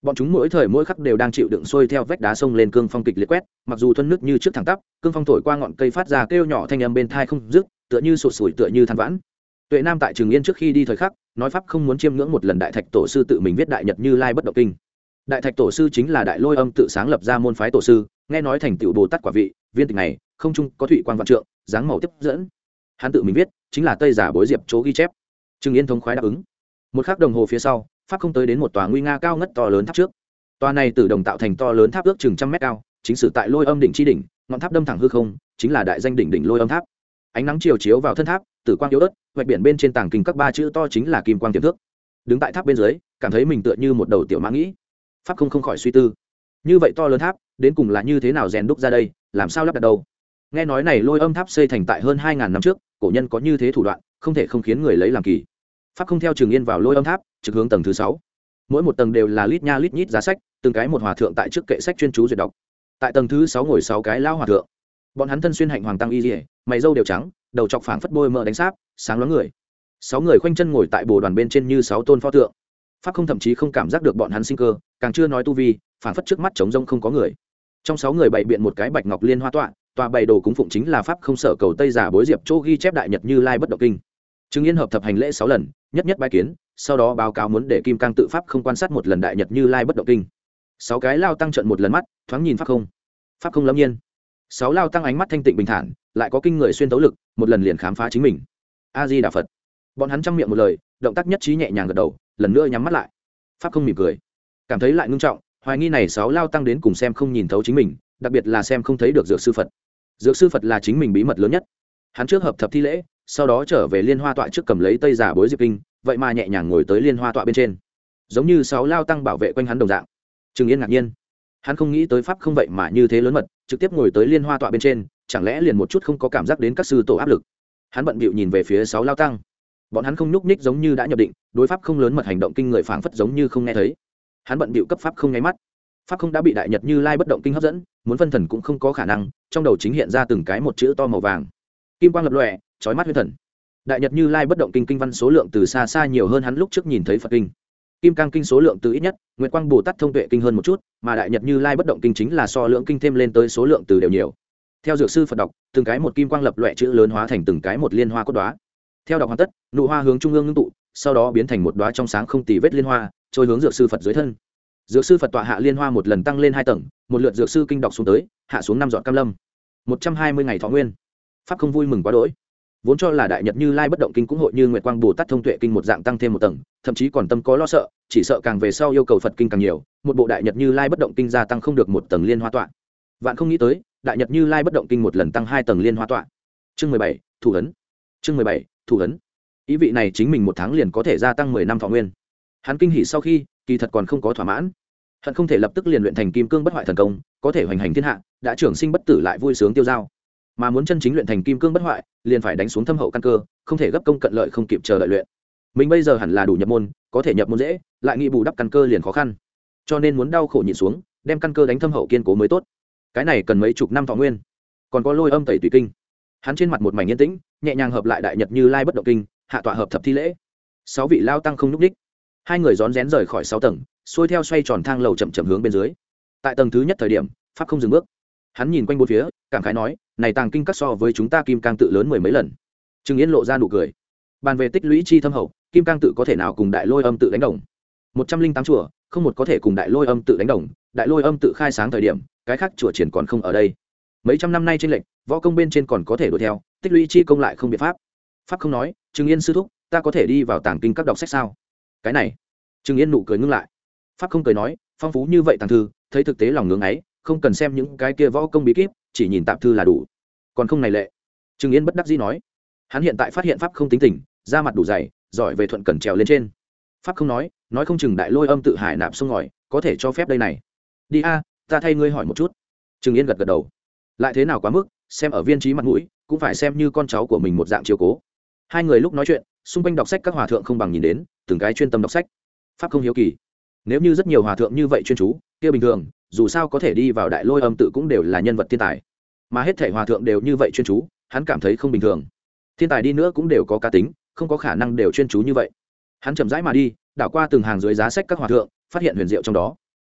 bọn chúng mỗi thời mỗi khắc đều đang chịu đựng xuôi theo vách đá sông lên cương phong kịch liệt quét, mặc dù thuần nước như trước thẳng tắp, cương phong thổi qua ngọn cây phát ra kêu nhỏ thanh âm bên thai không dứt, tựa như sụt sùi tựa như than vãn. Tuệ Nam tại Trường Yên trước khi đi thời khắc, nói pháp không muốn chiêm ngưỡng một lần đại thạch tổ sư tự mình viết đại nhật Như Lai bất động kinh. Đại thạch tổ sư chính là đại lôi âm tự sáng lập ra môn phái tổ sư, nghe nói thành tựu Bồ Tát quả vị, viên tịch này, không trung có thụy quan vạn trượng, dáng màu tiếp dẫn. Hắn tự mình viết, chính là Tây Giả Bối Diệp chỗ ghi chép. Trường Yên thống khoái đáp ứng. Một khắc đồng hồ phía sau, pháp không tới đến một tòa nguy nga cao ngất to lớn tháp trước. Tòa này từ đồng tạo thành to lớn tháp ước chừng trăm mét cao, chính sử tại lôi âm đỉnh chi đỉnh, ngọn tháp đâm thẳng hư không, chính là đại danh đỉnh đỉnh lôi âm tháp. Ánh nắng chiều chiếu vào thân tháp, tử quang yếu ớt, vạch biển bên trên tảng kinh các ba chữ to chính là kim quang tiềm thước. Đứng tại tháp bên dưới, cảm thấy mình tựa như một đầu tiểu mã nghĩ. Pháp không không khỏi suy tư, như vậy to lớn tháp, đến cùng là như thế nào rèn đúc ra đây, làm sao lắp đặt đâu? Nghe nói này lôi âm tháp xây thành tại hơn hai ngàn năm trước, cổ nhân có như thế thủ đoạn, không thể không khiến người lấy làm kỳ. Pháp không theo Trường Yên vào lôi âm tháp, trực hướng tầng thứ sáu. Mỗi một tầng đều là lít nha lít nhít giá sách, từng cái một hòa thượng tại trước kệ sách chuyên chú duyệt đọc. Tại tầng thứ sáu ngồi sáu cái lao hòa thượng. Bọn hắn thân xuyên hạnh hoàng tăng y liễu, mày râu đều trắng, đầu chọc phảng phất bôi mỡ đánh sáp, sáng loáng người. Sáu người khoanh chân ngồi tại bồ đoàn bên trên như sáu tôn pho tượng. Pháp không thậm chí không cảm giác được bọn hắn sinh cơ, càng chưa nói tu vi, phảng phất trước mắt trống rông không có người. Trong sáu người bày biện một cái bạch ngọc liên hoa tọa, tọa bày đồ cúng phụng chính là pháp không sở cầu Tây Giả Bối Diệp chỗ ghi chép đại nhật Như Lai bất động kinh. Trường Yên hợp thập hành lễ sáu lần, nhất nhất bái kiến, sau đó báo cáo muốn để kim cang tự pháp không quan sát một lần đại nhật Như Lai bất động kinh. Sáu cái lao tăng trận một lần mắt, thoáng nhìn pháp không. Pháp không lâm nhiên. Sáu lao tăng ánh mắt thanh tịnh bình thản, lại có kinh người xuyên tấu lực, một lần liền khám phá chính mình. A Di Đà Phật. Bọn hắn trong miệng một lời, động tác nhất trí nhẹ nhàng gật đầu, lần nữa nhắm mắt lại. Pháp không mỉm cười, cảm thấy lại ngưng trọng, hoài nghi này sáu lao tăng đến cùng xem không nhìn thấu chính mình, đặc biệt là xem không thấy được dược sư Phật. Dược sư Phật là chính mình bí mật lớn nhất. Hắn trước hợp thập thi lễ, sau đó trở về liên hoa tọa trước cầm lấy Tây Giả Bối Diệp kinh, vậy mà nhẹ nhàng ngồi tới liên hoa tọa bên trên, giống như sáu lao tăng bảo vệ quanh hắn đồng dạng. Trường Yên ngạc nhiên, hắn không nghĩ tới pháp không vậy mà như thế lớn mật, trực tiếp ngồi tới liên hoa tọa bên trên, chẳng lẽ liền một chút không có cảm giác đến các sư tổ áp lực. Hắn bận bịu nhìn về phía sáu lao tăng, bọn hắn không nhúc nhích, giống như đã nhập định, đối pháp không lớn mật hành động kinh người phảng phất giống như không nghe thấy. Hắn bận bịu cấp pháp không nháy mắt, pháp không đã bị đại nhật Như Lai bất động kinh hấp dẫn, muốn phân thần cũng không có khả năng, trong đầu chính hiện ra từng cái một chữ to màu vàng, kim quang lập lòe, chói mắt huyết thần. Đại nhật Như Lai bất động kinh kinh văn số lượng từ xa xa nhiều hơn hắn lúc trước nhìn thấy Phật kinh. Kim cang kinh số lượng từ ít nhất, Nguyệt quang Bồ Tát thông tuệ kinh hơn một chút, mà đại nhật Như Lai bất động kinh chính là so lượng kinh thêm lên tới số lượng từ đều nhiều. Theo dược sư Phật đọc, từng cái một kim quang lập loè chữ lớn hóa thành từng cái một liên hoa cốt đóa. Theo đọc hoàn tất, nụ hoa hướng trung ương ngưng tụ, sau đó biến thành một đóa trong sáng không tì vết liên hoa, trôi hướng dược sư Phật dưới thân. Dược sư Phật tọa hạ liên hoa một lần tăng lên hai tầng, một lượt dược sư kinh đọc xuống tới, hạ xuống năm giọt cam lâm. một trăm hai mươi ngày thọ nguyên. Pháp không vui mừng quá đỗi. Vốn cho là đại nhật Như Lai bất động kinh cũng hội như Nguyệt quang Bồ Tát thông tuệ kinh một dạng tăng thêm một tầng, thậm chí còn tâm có lo sợ, chỉ sợ càng về sau yêu cầu Phật kinh càng nhiều, một bộ đại nhật Như Lai bất động kinh gia tăng không được một tầng liên hoa tọa. Vạn không nghĩ tới, đại nhật Như Lai bất động kinh một lần tăng hai tầng liên hoa tọa. Chương mười bảy, thủ ấn. Chương mười bảy, thủ ấn. Ý vị này chính mình một tháng liền có thể gia tăng mười năm thọ nguyên. Hắn kinh hỉ sau khi, kỳ thật còn không có thỏa mãn. Hắn không thể lập tức liền luyện thành kim cương bất hoại thần công, có thể hoành hành thiên hạ, đã trưởng sinh bất tử lại vui sướng tiêu dao. Mà muốn chân chính luyện thành kim cương bất hoại, liền phải đánh xuống thâm hậu căn cơ, không thể gấp công cận lợi không kịp chờ đợi luyện. Mình bây giờ hẳn là đủ nhập môn, có thể nhập môn dễ, lại nghĩ bù đắp căn cơ liền khó khăn. Cho nên muốn đau khổ nhịn xuống, đem căn cơ đánh thâm hậu kiên cố mới tốt. Cái này cần mấy chục năm thọ nguyên. Còn có lôi âm tẩy tùy kinh. Hắn trên mặt một mảnh yên tĩnh, nhẹ nhàng hợp lại đại nhật Như Lai bất động kinh, hạ tọa hợp thập thi lễ. Sáu vị lao tăng không nhúc đích. Hai người rón rén rời khỏi sáu tầng, xuôi theo xoay tròn thang lầu chậm chậm hướng bên dưới. Tại tầng thứ nhất thời điểm, pháp không dừng bước. Hắn nhìn quanh bốn phía, cảm khái nói, này tàng kinh các so với chúng ta kim cang tự lớn mười mấy lần. Trừng Yên lộ ra nụ cười. Bàn về tích lũy chi thâm hậu, kim cang tự có thể nào cùng đại lôi âm tự đánh đồng? Một trăm linh tám chùa, không một có thể cùng đại lôi âm tự đánh đồng. Đại lôi âm tự khai sáng thời điểm, cái khác chùa triển còn không ở đây. Mấy trăm năm nay trên lệnh, võ công bên trên còn có thể đuổi theo, tích lũy chi công lại không biện pháp. Pháp không nói, Trừng Yên sư thúc, ta có thể đi vào tàng kinh các đọc sách sao? Cái này, Trừng Yên nụ cười ngưng lại. Pháp không cười nói, phong phú như vậy tàng thư, thấy thực tế lòng ngưỡng ấy, không cần xem những cái kia võ công bí kíp, chỉ nhìn tạp thư là đủ. Còn không này lệ. Trừng Yên bất đắc dĩ nói, hắn hiện tại phát hiện pháp không tính tình, da mặt đủ dày, giỏi về thuận cẩn trèo lên trên. Pháp không nói, nói không chừng đại lôi âm tự hải nạp sông ngòi, có thể cho phép đây này. Đi a, ta thay ngươi hỏi một chút. Trừng Yên gật gật đầu. Lại thế nào quá mức, xem ở viên trí mặt mũi, cũng phải xem như con cháu của mình một dạng chiếu cố. Hai người lúc nói chuyện, xung quanh đọc sách các hòa thượng không bằng nhìn đến, từng cái chuyên tâm đọc sách. Pháp không hiếu kỳ, nếu như rất nhiều hòa thượng như vậy chuyên chú, kia bình thường, dù sao có thể đi vào đại lôi âm tự cũng đều là nhân vật thiên tài, mà hết thảy hòa thượng đều như vậy chuyên chú, hắn cảm thấy không bình thường. Thiên tài đi nữa cũng đều có cá tính, không có khả năng đều chuyên chú như vậy. Hắn chậm rãi mà đi, đảo qua từng hàng dưới giá sách các hòa thượng, phát hiện huyền diệu trong đó.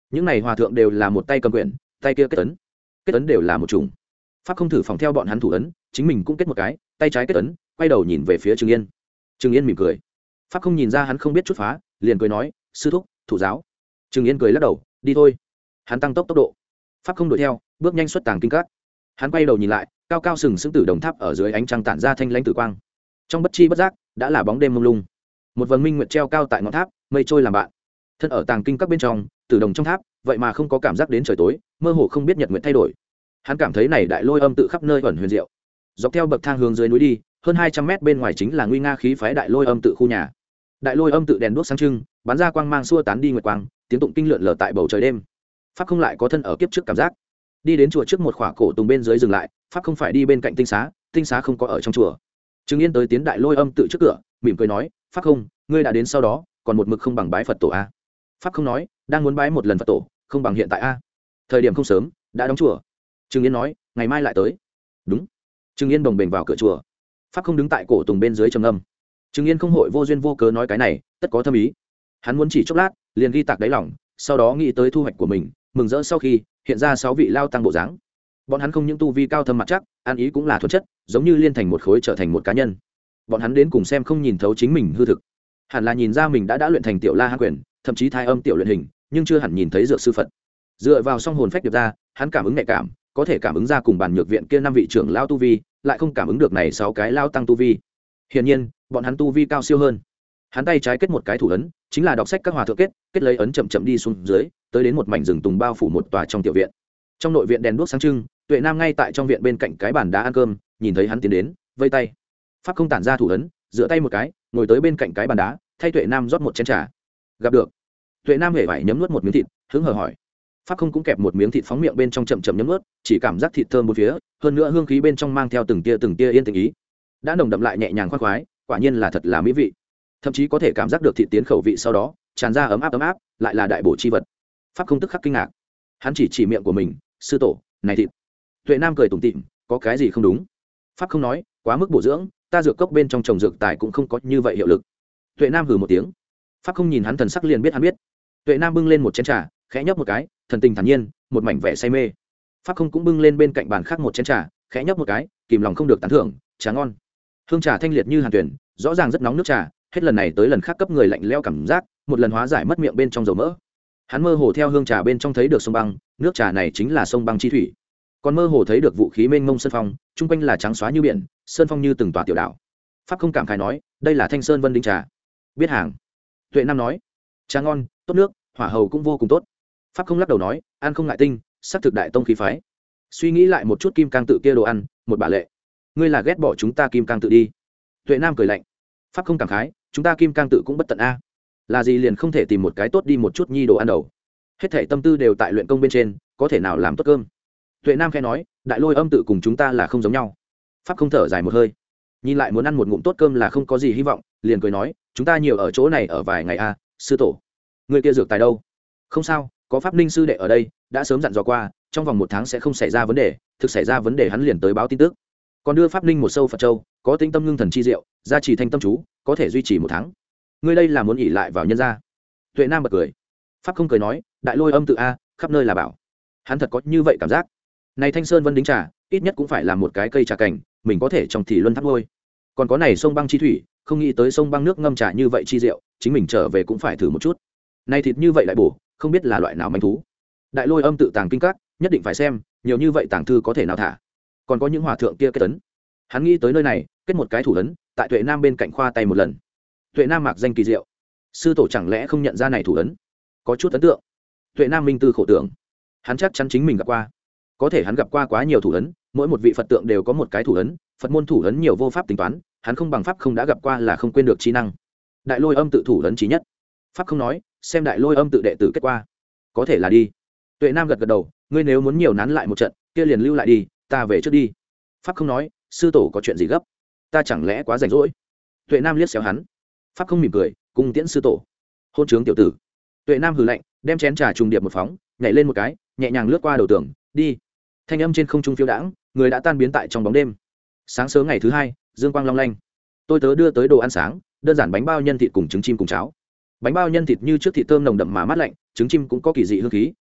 những này hòa thượng đều là một tay cầm quyển, tay kia kết ấn, kết ấn đều là một chủng. Pháp không thử phòng theo bọn hắn thủ ấn, chính mình cũng kết một cái, tay trái kết ấn, quay đầu nhìn về phía Trừng Yên. Trừng Yên mỉm cười. Pháp không nhìn ra hắn không biết chút phá, liền cười nói, sư thúc, thủ giáo. Trừng Yên cười lắc đầu, đi thôi. Hắn tăng tốc tốc độ. Pháp không đuổi theo, bước nhanh xuất tàng kinh các. Hắn quay đầu nhìn lại, cao cao sừng sững tử đồng tháp ở dưới ánh trăng tản ra thanh lãnh tử quang. Trong bất chi bất giác, đã là bóng đêm mông lung. Một vầng minh nguyệt treo cao tại ngọn tháp, mây trôi làm bạn. Thân ở tàng kinh các bên trong, tử đồng trong tháp, vậy mà không có cảm giác đến trời tối, mơ hồ không biết nhật nguyệt thay đổi. Hắn cảm thấy này đại lôi âm tự khắp nơi ẩn huyền diệu. Dọc theo bậc thang hướng dưới núi đi, hơn hai trăm mét bên ngoài chính là nguy nga khí phái đại lôi âm tự khu nhà. Đại lôi âm tự đèn đuốc sáng trưng, bắn ra quang mang xua tán đi nguyệt quang, tiếng tụng kinh lượn lờ tại bầu trời đêm. Pháp không lại có thân ở kiếp trước cảm giác. Đi đến chùa trước một khỏa cổ tùng bên dưới dừng lại, Pháp không phải đi bên cạnh tinh xá, tinh xá không có ở trong chùa. Trừng Yên tới tiến đại lôi âm tự trước cửa, mỉm cười nói, Pháp không, ngươi đã đến sau đó, còn một mực không bằng bái Phật tổ a. Pháp không nói, đang muốn bái một lần Phật tổ, không bằng hiện tại a. Thời điểm không sớm, đã đóng chùa. Trừng Yên nói, ngày mai lại tới. Đúng. Trừng Yên bồng bềnh vào cửa chùa. Pháp không đứng tại cổ tùng bên dưới trầm âm. Trừng Yên không hội vô duyên vô cớ nói cái này, tất có thâm ý. Hắn muốn chỉ chốc lát, liền ghi tạc đáy lòng, sau đó nghĩ tới thu hoạch của mình, mừng rỡ sau khi hiện ra sáu vị lao tăng bộ dáng. Bọn hắn không những tu vi cao thâm mặt chắc, ăn ý cũng là thuần chất, giống như liên thành một khối trở thành một cá nhân. Bọn hắn đến cùng xem không nhìn thấu chính mình hư thực, hẳn là nhìn ra mình đã đã luyện thành tiểu la hán quyền, thậm chí thai âm tiểu luyện hình, nhưng chưa hẳn nhìn thấy dược sư Phật. Dựa vào song hồn phách được ra, hắn cảm ứng nhạy cảm, có thể cảm ứng ra cùng bàn nhược viện kia năm vị trưởng lao tu vi, lại không cảm ứng được này sáu cái lao tăng tu vi. Hiển nhiên, bọn hắn tu vi cao siêu hơn. Hắn tay trái kết một cái thủ ấn, chính là đọc sách các hòa thượng kết, kết lấy ấn chậm chậm đi xuống dưới, tới đến một mảnh rừng tùng bao phủ một tòa trong tiểu viện. Trong nội viện đèn đuốc sáng trưng, Tuệ Nam ngay tại trong viện bên cạnh cái bàn đá ăn cơm, nhìn thấy hắn tiến đến, vây tay. Pháp không tản ra thủ ấn, dựa tay một cái, ngồi tới bên cạnh cái bàn đá, thay Tuệ Nam rót một chén trà. Gặp được. Tuệ Nam hề vải nhấm nuốt một miếng thịt, hứng hờ hỏi. Pháp không cũng kẹp một miếng thịt phóng miệng bên trong chậm chậm nhấm nuốt, chỉ cảm giác thịt thơm bốn phía, hơn nữa hương khí bên trong mang theo từng tia từng tia yên tĩnh ý. Đã nồng đậm lại nhẹ nhàng khoan khoái, quả nhiên là thật là mỹ vị. Thậm chí có thể cảm giác được thịt tiến khẩu vị sau đó, tràn ra ấm áp ấm áp, lại là đại bổ chi vật. Pháp không tức khắc kinh ngạc. Hắn chỉ chỉ miệng của mình, sư tổ, này thịt. Tuệ Nam cười tủm tỉm, có cái gì không đúng? Pháp không nói, quá mức bổ dưỡng, ta dược cốc bên trong trồng dược tài cũng không có như vậy hiệu lực. Tuệ Nam hừ một tiếng. Pháp không nhìn hắn thần sắc liền biết hắn biết. Tuệ Nam bưng lên một chén trà, khẽ nhấp một cái, thần tình thản nhiên, một mảnh vẻ say mê. Pháp không cũng bưng lên bên cạnh bàn khác một chén trà, khẽ nhấp một cái, kìm lòng không được tán thưởng, trà ngon. Hương trà thanh liệt như hàn tuyển, rõ ràng rất nóng nước trà, hết lần này tới lần khác cấp người lạnh lẽo cảm giác, một lần hóa giải mất miệng bên trong dầu mỡ. Hắn mơ hồ theo hương trà bên trong thấy được sông băng, nước trà này chính là sông băng chi thủy. Còn mơ hồ thấy được vũ khí mênh mông sơn phong, trung quanh là trắng xóa như biển, sơn phong như từng tòa tiểu đảo. Pháp không cảm khái nói, đây là Thanh Sơn Vân Đính trà. Biết hàng. Tuệ Nam nói, trà ngon, tốt nước, hỏa hầu cũng vô cùng tốt. Pháp không lắc đầu nói, ăn không ngại tinh, sắc thực đại tông khí phái. Suy nghĩ lại một chút kim cang tự kia đồ ăn, một bà lệ. Ngươi là ghét bỏ chúng ta kim cang tự đi. Tuệ Nam cười lạnh. Pháp không cảm khái, chúng ta kim cang tự cũng bất tận a. Là gì liền không thể tìm một cái tốt đi một chút nhi đồ ăn đầu. Hết thảy tâm tư đều tại luyện công bên trên, có thể nào làm tốt cơm. Tuệ Nam khẽ nói, đại lôi âm tự cùng chúng ta là không giống nhau. Pháp không thở dài một hơi, nhìn lại muốn ăn một ngụm tốt cơm là không có gì hy vọng, liền cười nói, chúng ta nhiều ở chỗ này ở vài ngày a, sư tổ. Người kia dược tài đâu? Không sao, có Pháp Ninh sư đệ ở đây, đã sớm dặn dò qua, trong vòng một tháng sẽ không xảy ra vấn đề, thực xảy ra vấn đề hắn liền tới báo tin tức. Còn đưa Pháp Ninh một sâu Phật châu, có tinh tâm ngưng thần chi diệu, gia trì thanh tâm chú, có thể duy trì một tháng. Ngươi đây là muốn ỉ lại vào nhân gia. Tuệ Nam bật cười. Pháp không cười nói, đại lôi âm tự a, khắp nơi là bảo. Hắn thật có như vậy cảm giác. Này Thanh Sơn Vân Đính trà, ít nhất cũng phải là một cái cây trà cảnh, mình có thể trong thì luân thắp ngôi. Còn có này sông băng chi thủy, không nghĩ tới sông băng nước ngâm trà như vậy chi diệu, chính mình trở về cũng phải thử một chút. Này thịt như vậy lại bổ, không biết là loại nào manh thú. Đại lôi âm tự tàng kinh các, nhất định phải xem, nhiều như vậy tàng thư có thể nào thả. Còn có những hòa thượng kia kết tấn. Hắn nghĩ tới nơi này, kết một cái thủ ấn, tại Tuệ Nam bên cạnh khoa tay một lần. Tuệ Nam mặc danh kỳ diệu, sư tổ chẳng lẽ không nhận ra này thủ ấn? Có chút ấn tượng. Tuệ Nam minh tư khổ tưởng, hắn chắc chắn chính mình gặp qua. Có thể hắn gặp qua quá nhiều thủ ấn, mỗi một vị Phật tượng đều có một cái thủ ấn, Phật môn thủ ấn nhiều vô pháp tính toán, hắn không bằng pháp không đã gặp qua là không quên được trí năng. Đại lôi âm tự thủ ấn trí nhất. Pháp không nói, xem đại lôi âm tự đệ tử kết qua, có thể là đi. Tuệ Nam gật gật đầu, ngươi nếu muốn nhiều nán lại một trận, kia liền lưu lại đi, ta về trước đi. Pháp không nói, sư tổ có chuyện gì gấp? Ta chẳng lẽ quá rảnh rỗi? Tuệ Nam liếc xéo hắn. Pháp không mỉm cười, cung tiễn sư tổ. Hôn trướng tiểu tử. Tuệ Nam hừ lạnh, đem chén trà trùng điệp một phóng, nhảy lên một cái, nhẹ nhàng lướt qua đầu tường, đi. Thanh âm trên không trung phiêu đãng, người đã tan biến tại trong bóng đêm. Sáng sớm ngày thứ hai, dương quang long lanh. Tôi tớ đưa tới đồ ăn sáng, đơn giản bánh bao nhân thịt cùng trứng chim cùng cháo. Bánh bao nhân thịt như trước thịt thơm nồng đậm mà mát lạnh, trứng chim cũng có kỳ dị hương khí,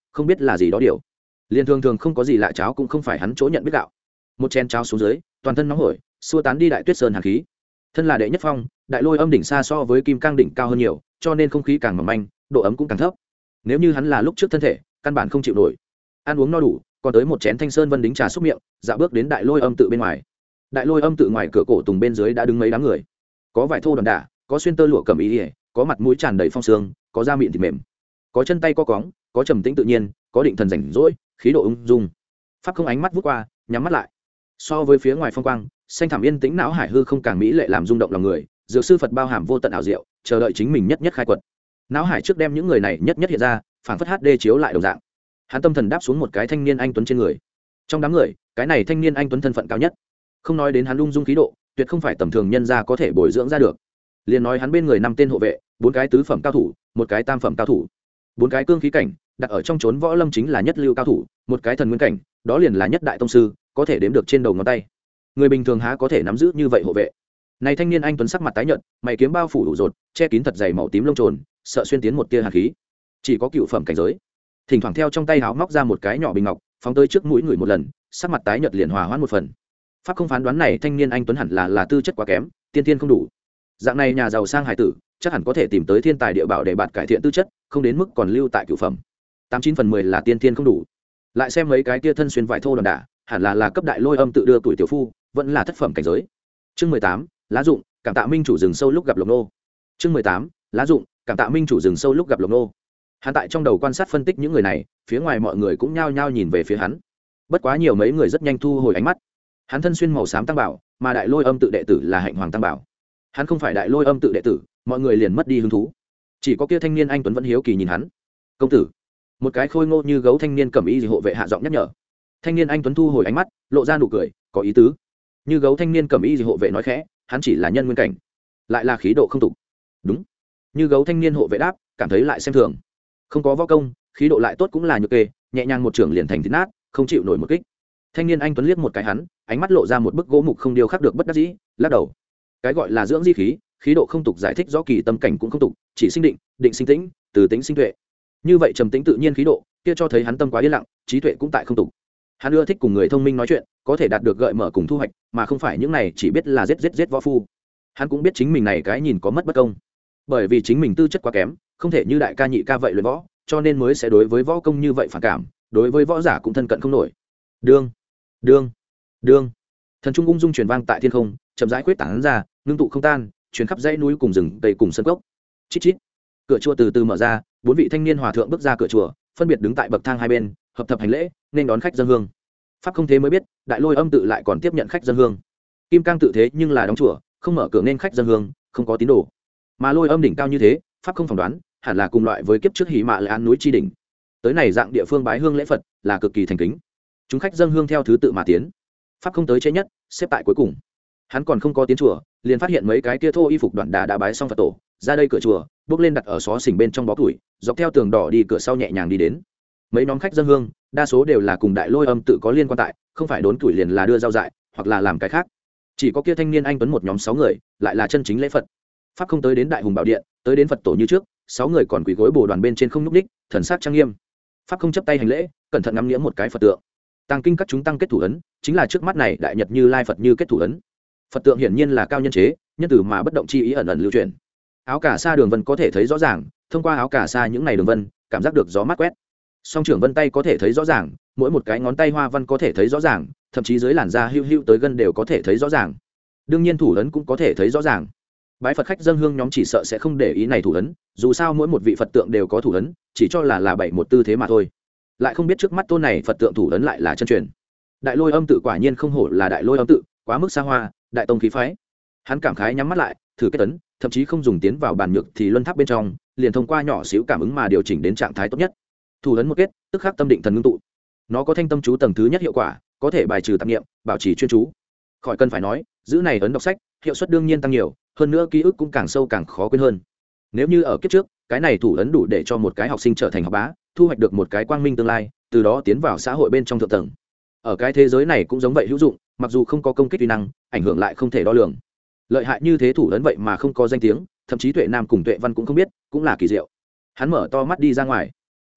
không biết là gì đó điều. Liên thường thường không có gì lạ, cháo cũng không phải hắn chỗ nhận biết gạo. Một chén cháo xuống dưới, toàn thân nóng hổi, xua tán đi đại tuyết sơn hàn khí. Thân là đệ nhất phong, đại lôi âm đỉnh xa so với kim cang đỉnh cao hơn nhiều, cho nên không khí càng mỏng manh, độ ấm cũng càng thấp. Nếu như hắn là lúc trước thân thể, căn bản không chịu nổi. Ăn uống no đủ, còn tới một chén thanh sơn vân đính trà xúc miệng, dạo bước đến đại lôi âm tự bên ngoài. Đại lôi âm tự ngoài cửa cổ tùng bên dưới đã đứng mấy đám người, có vải thô đòn đả, có xuyên tơ lụa cầm ý ỉa, có mặt mũi tràn đầy phong sương, có da mịn thịt mềm, có chân tay co cóng, có trầm tĩnh tự nhiên, có định thần rảnh rỗi, khí độ ung dung. Pháp không ánh mắt vút qua, nhắm mắt lại. So với phía ngoài phong quang, xanh thẳm yên tĩnh não hải hư không càng mỹ lệ làm rung động lòng người. Dược sư Phật bao hàm vô tận ảo diệu, chờ đợi chính mình nhất nhất khai quật. Não hải trước đem những người này nhất nhất hiện ra, phảng phất hát đê chiếu lại đồng dạng. Hắn tâm thần đáp xuống một cái thanh niên anh tuấn trên người. Trong đám người, cái này thanh niên anh tuấn thân phận cao nhất. Không nói đến hắn ung dung khí độ, tuyệt không phải tầm thường nhân gia có thể bồi dưỡng ra được. Liền nói hắn bên người năm tên hộ vệ, bốn cái tứ phẩm cao thủ, một cái tam phẩm cao thủ, bốn cái cương khí cảnh, đặt ở trong chốn võ lâm chính là nhất lưu cao thủ, một cái thần nguyên cảnh, đó liền là nhất đại tông sư, có thể đếm được trên đầu ngón tay. Người bình thường há có thể nắm giữ như vậy hộ vệ. Này thanh niên anh tuấn sắc mặt tái nhợt, mày kiếm bao phủ đủ rột, che kín thật dày màu tím lông trồn, sợ xuyên tiến một tia hàn khí. Chỉ có cựu phẩm cảnh giới. Thỉnh thoảng theo trong tay háo móc ra một cái nhỏ bình ngọc, phóng tới trước mũi người một lần, sắc mặt tái nhợt liền hòa hoãn một phần. Pháp không phán đoán này thanh niên anh tuấn hẳn là là tư chất quá kém, tiên tiên không đủ. Dạng này nhà giàu sang hải tử, chắc hẳn có thể tìm tới thiên tài địa bảo để bạn cải thiện tư chất, không đến mức còn lưu tại cửu phẩm. Tám chín phần mười là tiên tiên không đủ. Lại xem mấy cái kia thân xuyên vải thô đòn đả, hẳn là là cấp đại lôi âm tự đưa tuổi tiểu phu, vẫn là thất phẩm cảnh giới. Chương mười tám, lá dụng, cảm tạ minh chủ rừng sâu lúc gặp lộc nô. Chương mười tám, lá dụng, cảm tạ minh chủ rừng sâu lúc gặp lộc nô. Hắn tại trong đầu quan sát phân tích những người này, phía ngoài mọi người cũng nhao nhao nhìn về phía hắn. Bất quá nhiều mấy người rất nhanh thu hồi ánh mắt. Hắn thân xuyên màu xám tăng bảo, mà đại lôi âm tự đệ tử là hạnh hoàng tăng bảo. Hắn không phải đại lôi âm tự đệ tử, mọi người liền mất đi hứng thú. Chỉ có kia thanh niên anh tuấn vẫn hiếu kỳ nhìn hắn. Công tử. Một cái khôi ngô như gấu thanh niên cẩm y hộ vệ hạ giọng nhắc nhở. Thanh niên anh tuấn thu hồi ánh mắt, lộ ra nụ cười, có ý tứ. Như gấu thanh niên cẩm y hộ vệ nói khẽ, hắn chỉ là nhân nguyên cảnh, lại là khí độ không tục. Đúng. Như gấu thanh niên hộ vệ đáp, cảm thấy lại xem thường. Không có võ công, khí độ lại tốt cũng là nhược kê, nhẹ nhàng một trường liền thành thít nát, không chịu nổi một kích. Thanh niên anh tuấn liếc một cái hắn, ánh mắt lộ ra một bức gỗ mục không điều khắc được bất đắc dĩ, lắc đầu. Cái gọi là dưỡng di khí, khí độ không tục giải thích rõ kỳ tâm cảnh cũng không tục, chỉ sinh định, định sinh tĩnh, từ tĩnh sinh tuệ. Như vậy trầm tĩnh tự nhiên khí độ, kia cho thấy hắn tâm quá yên lặng, trí tuệ cũng tại không tục. Hắn ưa thích cùng người thông minh nói chuyện, có thể đạt được gợi mở cùng thu hoạch, mà không phải những này chỉ biết là giết giết giết võ phu. Hắn cũng biết chính mình này cái nhìn có mất bất công, bởi vì chính mình tư chất quá kém, không thể như đại ca nhị ca vậy luyện võ, cho nên mới sẽ đối với võ công như vậy phản cảm, đối với võ giả cũng thân cận không nổi. Đương, đương, đương. Thần trung ung dung truyền vang tại thiên không, chậm rãi quyết tán ra, ngưng tụ không tan, truyền khắp dãy núi cùng rừng cây cùng sân cốc. Chít chít. Cửa chùa từ từ mở ra, bốn vị thanh niên hòa thượng bước ra cửa chùa, phân biệt đứng tại bậc thang hai bên, hợp thập hành lễ, nên đón khách dân hương. Pháp không thế mới biết, đại lôi âm tự lại còn tiếp nhận khách dân hương. Kim cang tự thế nhưng là đóng chùa, không mở cửa nên khách dân hương, không có tín đồ. Mà lôi âm đỉnh cao như thế, pháp không phỏng đoán, hẳn là cùng loại với kiếp trước Hỉ Mạ Lệ An núi chi đỉnh. Tới này dạng địa phương bái hương lễ Phật, là cực kỳ thành kính. Chúng khách dân hương theo thứ tự mà tiến. Pháp không tới chế nhất, xếp tại cuối cùng. Hắn còn không có tiến chùa, liền phát hiện mấy cái kia thô y phục đoạn đà đã bái xong Phật tổ, ra đây cửa chùa, bước lên đặt ở xó xỉnh bên trong bó củi, dọc theo tường đỏ đi cửa sau nhẹ nhàng đi đến. Mấy nhóm khách dân hương, đa số đều là cùng đại lôi âm tự có liên quan tại, không phải đốn củi liền là đưa rau dại, hoặc là làm cái khác. Chỉ có kia thanh niên anh tuấn một nhóm sáu người, lại là chân chính lễ Phật. Pháp không tới đến đại hùng bảo điện, tới đến Phật tổ như trước, sáu người còn quỳ gối bồ đoàn bên trên không nhúc ních, thần sắc trang nghiêm. Pháp không chấp tay hành lễ, cẩn thận ngắm nghĩa một cái Phật tượng. Tàng kinh các chúng tăng kết thủ ấn, chính là trước mắt này đại nhật Như Lai Phật như kết thủ ấn. Phật tượng hiển nhiên là cao nhân chế, nhân từ mà bất động chi ý ẩn ẩn lưu truyền. Áo cà sa đường vân có thể thấy rõ ràng, thông qua áo cà sa những này đường vân, cảm giác được gió mát quét. Song trưởng vân tay có thể thấy rõ ràng, mỗi một cái ngón tay hoa văn có thể thấy rõ ràng, thậm chí dưới làn da hưu hưu tới gân đều có thể thấy rõ ràng. Đương nhiên thủ ấn cũng có thể thấy rõ ràng. Bái Phật khách dân hương nhóm chỉ sợ sẽ không để ý này thủ ấn, dù sao mỗi một vị Phật tượng đều có thủ ấn, chỉ cho là là bảy một tư thế mà thôi. Lại không biết trước mắt tôn này Phật tượng thủ ấn lại là chân truyền. Đại lôi âm tự quả nhiên không hổ là đại lôi âm tự, quá mức xa hoa, đại tông khí phái. Hắn cảm khái nhắm mắt lại, thử kết ấn, thậm chí không dùng tiến vào bàn nhược thì luân tháp bên trong, liền thông qua nhỏ xíu cảm ứng mà điều chỉnh đến trạng thái tốt nhất. Thủ ấn một kết, tức khắc tâm định thần ngưng tụ. Nó có thanh tâm chú tầng thứ nhất hiệu quả, có thể bài trừ tạp niệm, bảo trì chuyên chú. Khỏi cần phải nói, giữ này ấn đọc sách, hiệu suất đương nhiên tăng nhiều, hơn nữa ký ức cũng càng sâu càng khó quên hơn. Nếu như ở kiếp trước, cái này thủ ấn đủ để cho một cái học sinh trở thành học bá, thu hoạch được một cái quang minh tương lai, từ đó tiến vào xã hội bên trong thượng tầng. Ở cái thế giới này cũng giống vậy hữu dụng, mặc dù không có công kích uy năng, ảnh hưởng lại không thể đo lường. Lợi hại như thế thủ ấn vậy mà không có danh tiếng, thậm chí Tuệ Nam cùng Tuệ Văn cũng không biết, cũng là kỳ diệu. Hắn mở to mắt đi ra ngoài.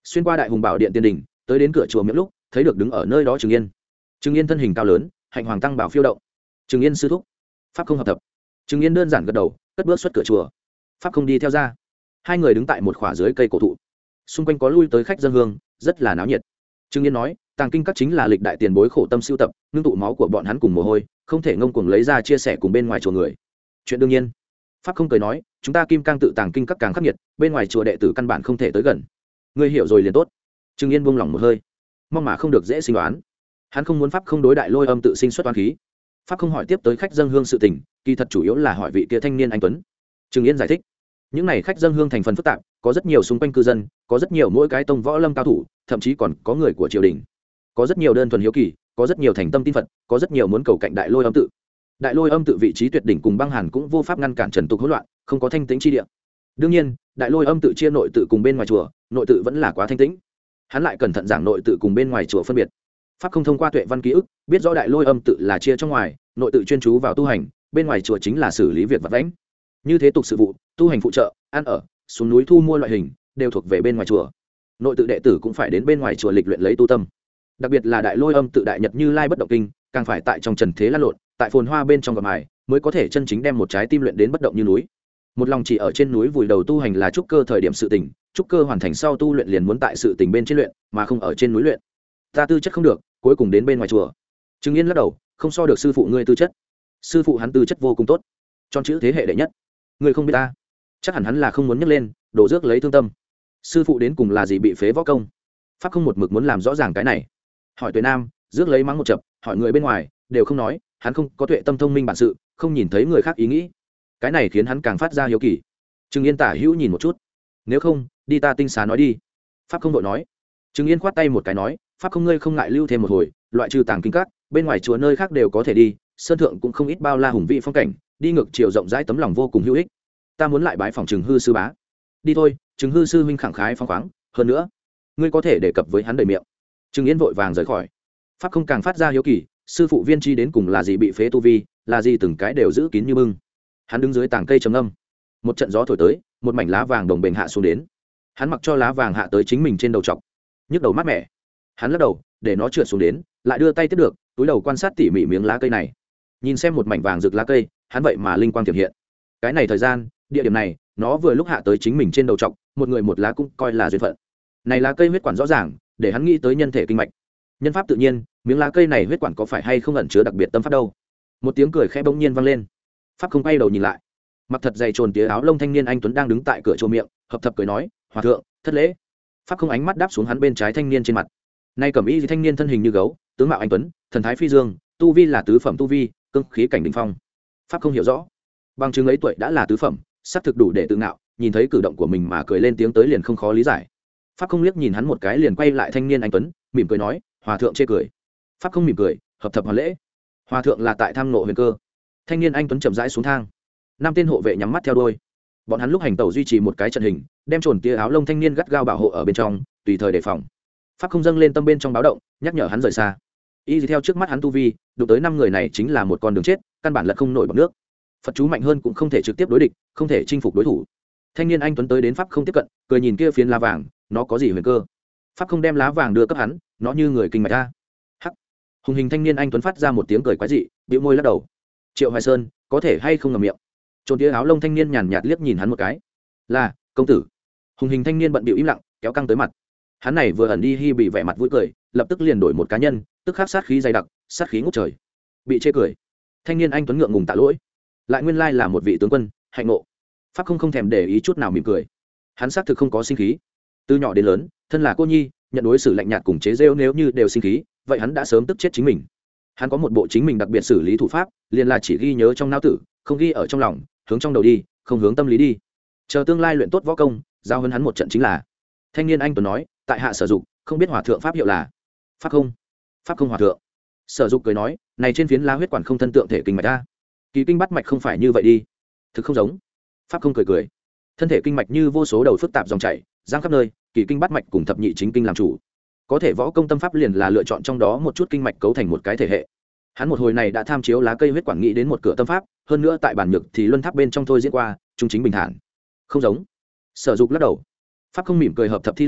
xuyên qua đại hùng bảo điện tiên đình, tới đến cửa chùa miệng lúc thấy được đứng ở nơi đó Trừng Yên. Trừng Yên thân hình cao lớn, hạnh hoàng tăng bảo phiêu động. Trừng Yên sư thúc. Pháp không hợp tập. Trừng Yên đơn giản gật đầu, cất bước xuất cửa chùa. Pháp không đi theo ra. Hai người đứng tại một khỏa dưới cây cổ thụ, xung quanh có lui tới khách dân hương, rất là náo nhiệt. Trừng Yên nói, tàng kinh các chính là lịch đại tiền bối khổ tâm sưu tập, nương tụ máu của bọn hắn cùng mồ hôi, không thể ngông cuồng lấy ra chia sẻ cùng bên ngoài chùa người. Chuyện đương nhiên. Pháp không cười nói, chúng ta kim cang tự tàng kinh các càng khắc nghiệt, bên ngoài chùa đệ tử căn bản không thể tới gần. Ngươi hiểu rồi liền tốt. Trừng Yên buông lỏng một hơi, mong mà không được dễ sinh đoán. Hắn không muốn pháp không đối đại lôi âm tự sinh xuất oán khí. Pháp không hỏi tiếp tới khách dân hương sự tình, kỳ thật chủ yếu là hỏi vị kia thanh niên anh tuấn. Trừng Yên giải thích, những này khách dân hương thành phần phức tạp, có rất nhiều xung quanh cư dân, có rất nhiều mỗi cái tông võ lâm cao thủ, thậm chí còn có người của triều đình, có rất nhiều đơn thuần hiếu kỳ, có rất nhiều thành tâm tin phật, có rất nhiều muốn cầu cạnh đại lôi âm tự. Đại lôi âm tự vị trí tuyệt đỉnh cùng băng hàn cũng vô pháp ngăn cản trần tục hỗn loạn, không có thanh tĩnh chi địa. Đương nhiên, đại lôi âm tự chia nội tự cùng bên ngoài chùa, nội tự vẫn là quá thanh tĩnh. Hắn lại cẩn thận giảng nội tự cùng bên ngoài chùa phân biệt. Pháp không thông qua tuệ văn ký ức biết rõ đại lôi âm tự là chia trong ngoài, nội tự chuyên chú vào tu hành, bên ngoài chùa chính là xử lý việc vặt vãnh. Như thế tục sự vụ, tu hành phụ trợ, ăn ở, xuống núi thu mua loại hình đều thuộc về bên ngoài chùa. Nội tự đệ tử cũng phải đến bên ngoài chùa lịch luyện lấy tu tâm. Đặc biệt là đại lôi âm tự đại nhật Như Lai bất động kinh, càng phải tại trong trần thế lăn lộn, tại phồn hoa bên trong gặp mài, mới có thể chân chính đem một trái tim luyện đến bất động như núi. Một lòng chỉ ở trên núi vùi đầu tu hành là trúc cơ thời điểm sự tỉnh, trúc cơ hoàn thành sau tu luyện liền muốn tại sự tỉnh bên trên luyện, mà không ở trên núi luyện. Ta tư chất không được, cuối cùng đến bên ngoài chùa. Trừng Yên lắc đầu, không so được sư phụ ngươi tư chất. Sư phụ hắn tư chất vô cùng tốt, tròn chữ thế hệ đệ nhất. Ngươi không biết ta, chắc hẳn hắn là không muốn nhấc lên, đổ rước lấy thương tâm. Sư phụ đến cùng là gì bị phế võ công? Pháp không một mực muốn làm rõ ràng cái này. Hỏi Tuệ Nam, rước lấy mắng một chập, hỏi người bên ngoài, đều không nói, hắn không có tuệ tâm thông minh bản sự, không nhìn thấy người khác ý nghĩ. Cái này khiến hắn càng phát ra hiếu kỳ. Trừng Yên tả hữu nhìn một chút, nếu không đi ta tinh xá nói đi. Pháp không đội nói. Trừng Yên khoát tay một cái nói, pháp không ngươi không ngại lưu thêm một hồi, loại trừ tàng kinh các, bên ngoài chùa nơi khác đều có thể đi, sơn thượng cũng không ít bao la hùng vĩ phong cảnh, đi ngược chiều rộng rãi tấm lòng vô cùng hữu ích. Ta muốn lại bái phòng Trừng Hư sư bá. Đi thôi, Trừng Hư sư huynh khẳng khái phóng khoáng, hơn nữa ngươi có thể đề cập với hắn đầy miệng. Trừng Yên vội vàng rời khỏi. Pháp không càng phát ra hiếu kỳ, sư phụ viên chi đến cùng là gì bị phế tu vi, là gì từng cái đều giữ kín như bưng. Hắn đứng dưới tảng cây trầm âm, một trận gió thổi tới, một mảnh lá vàng đồng bền hạ xuống đến. Hắn mặc cho lá vàng hạ tới chính mình trên đầu trọc, nhức đầu mát mẻ. Hắn lắc đầu để nó trượt xuống đến, lại đưa tay tiếp được, túi đầu quan sát tỉ mỉ miếng lá cây này, nhìn xem một mảnh vàng rực lá cây, hắn vậy mà linh quang tiềm hiện. Cái này thời gian, địa điểm này, nó vừa lúc hạ tới chính mình trên đầu trọc, một người một lá cũng coi là duyên phận. Này lá cây huyết quản rõ ràng, để hắn nghĩ tới nhân thể kinh mạch. Nhân pháp tự nhiên, miếng lá cây này huyết quản có phải hay không ẩn chứa đặc biệt tâm pháp đâu? Một tiếng cười khẽ bỗng nhiên vang lên. Pháp không quay đầu nhìn lại, mặc thật dày trồn tía áo lông thanh niên anh tuấn đang đứng tại cửa chùa miệng, hợp thập cười nói, hòa thượng thất lễ. Pháp không ánh mắt đáp xuống hắn bên trái thanh niên trên mặt. Nay cẩm y thanh niên thân hình như gấu, tướng mạo anh tuấn, thần thái phi dương, tu vi là tứ phẩm tu vi, cương khí cảnh đỉnh phong. Pháp không hiểu rõ, bằng chứng ấy tuổi đã là tứ phẩm, sắp thực đủ để tự ngạo, nhìn thấy cử động của mình mà cười lên tiếng tới liền không khó lý giải. Pháp không liếc nhìn hắn một cái liền quay lại thanh niên anh tuấn, mỉm cười nói, hòa thượng chê cười. Pháp không mỉm cười, hợp thập hoàn lễ. Hòa thượng là tại tham nộ huyền cơ. Thanh niên anh tuấn chậm rãi xuống thang, năm tên hộ vệ nhắm mắt theo đuôi. Bọn hắn lúc hành tẩu duy trì một cái trận hình, đem trồn tia áo lông thanh niên gắt gao bảo hộ ở bên trong, tùy thời đề phòng. Pháp không dâng lên tâm bên trong báo động, nhắc nhở hắn rời xa. Y theo trước mắt hắn tu vi, đụng tới năm người này chính là một con đường chết, căn bản là không nổi bằng nước. Phật chú mạnh hơn cũng không thể trực tiếp đối địch, không thể chinh phục đối thủ. Thanh niên anh tuấn tới đến pháp không tiếp cận, cười nhìn kia phiến lá vàng, nó có gì huyền cơ? Pháp không đem lá vàng đưa cấp hắn, nó như người kinh mạch a. Hắc. Hùng hình thanh niên anh tuấn phát ra một tiếng cười quái dị, bĩu môi lắc đầu. Triệu Hoài Sơn, có thể hay không ngậm miệng? Trồn tia áo lông thanh niên nhàn nhạt liếc nhìn hắn một cái. Là, công tử. Hùng hình thanh niên bận bịu im lặng, kéo căng tới mặt. Hắn này vừa ẩn đi hi bị vẻ mặt vui cười, lập tức liền đổi một cá nhân, tức khắc sát khí dày đặc, sát khí ngút trời. Bị chê cười. Thanh niên anh tuấn ngượng ngùng tạ lỗi. Lại nguyên lai là một vị tướng quân, hạnh ngộ. Pháp không không thèm để ý chút nào mỉm cười. Hắn xác thực không có sinh khí. Từ nhỏ đến lớn, thân là cô nhi, nhận đối xử lạnh nhạt cùng chế giễu nếu như đều sinh khí, vậy hắn đã sớm tức chết chính mình. Hắn có một bộ chính mình đặc biệt xử lý thủ pháp, liền là chỉ ghi nhớ trong não tử, không ghi ở trong lòng, hướng trong đầu đi, không hướng tâm lý đi. Chờ tương lai luyện tốt võ công, giao hơn hắn một trận chính là. Thanh niên anh tuấn nói, tại hạ Sở Dục, không biết hòa thượng pháp hiệu là. Pháp không. Pháp không hòa thượng. Sở Dục cười nói, này trên phiến lá huyết quản không thân tượng thể kinh mạch a. Kỳ kinh bắt mạch không phải như vậy đi. Thực không giống. Pháp không cười cười. Thân thể kinh mạch như vô số đầu phức tạp dòng chảy, giang khắp nơi, kỳ kinh bắt mạch cùng thập nhị chính kinh làm chủ. Có thể võ công tâm pháp liền là lựa chọn trong đó một chút kinh mạch cấu thành một cái thể hệ. Hắn một hồi này đã tham chiếu lá cây huyết quản nghĩ đến một cửa tâm pháp, hơn nữa tại bản nhược thì luân tháp bên trong thôi diễn qua, trung chính bình thản. Không giống. Sở Dục lắc đầu. Pháp không mỉm cười hợp thập thi lễ,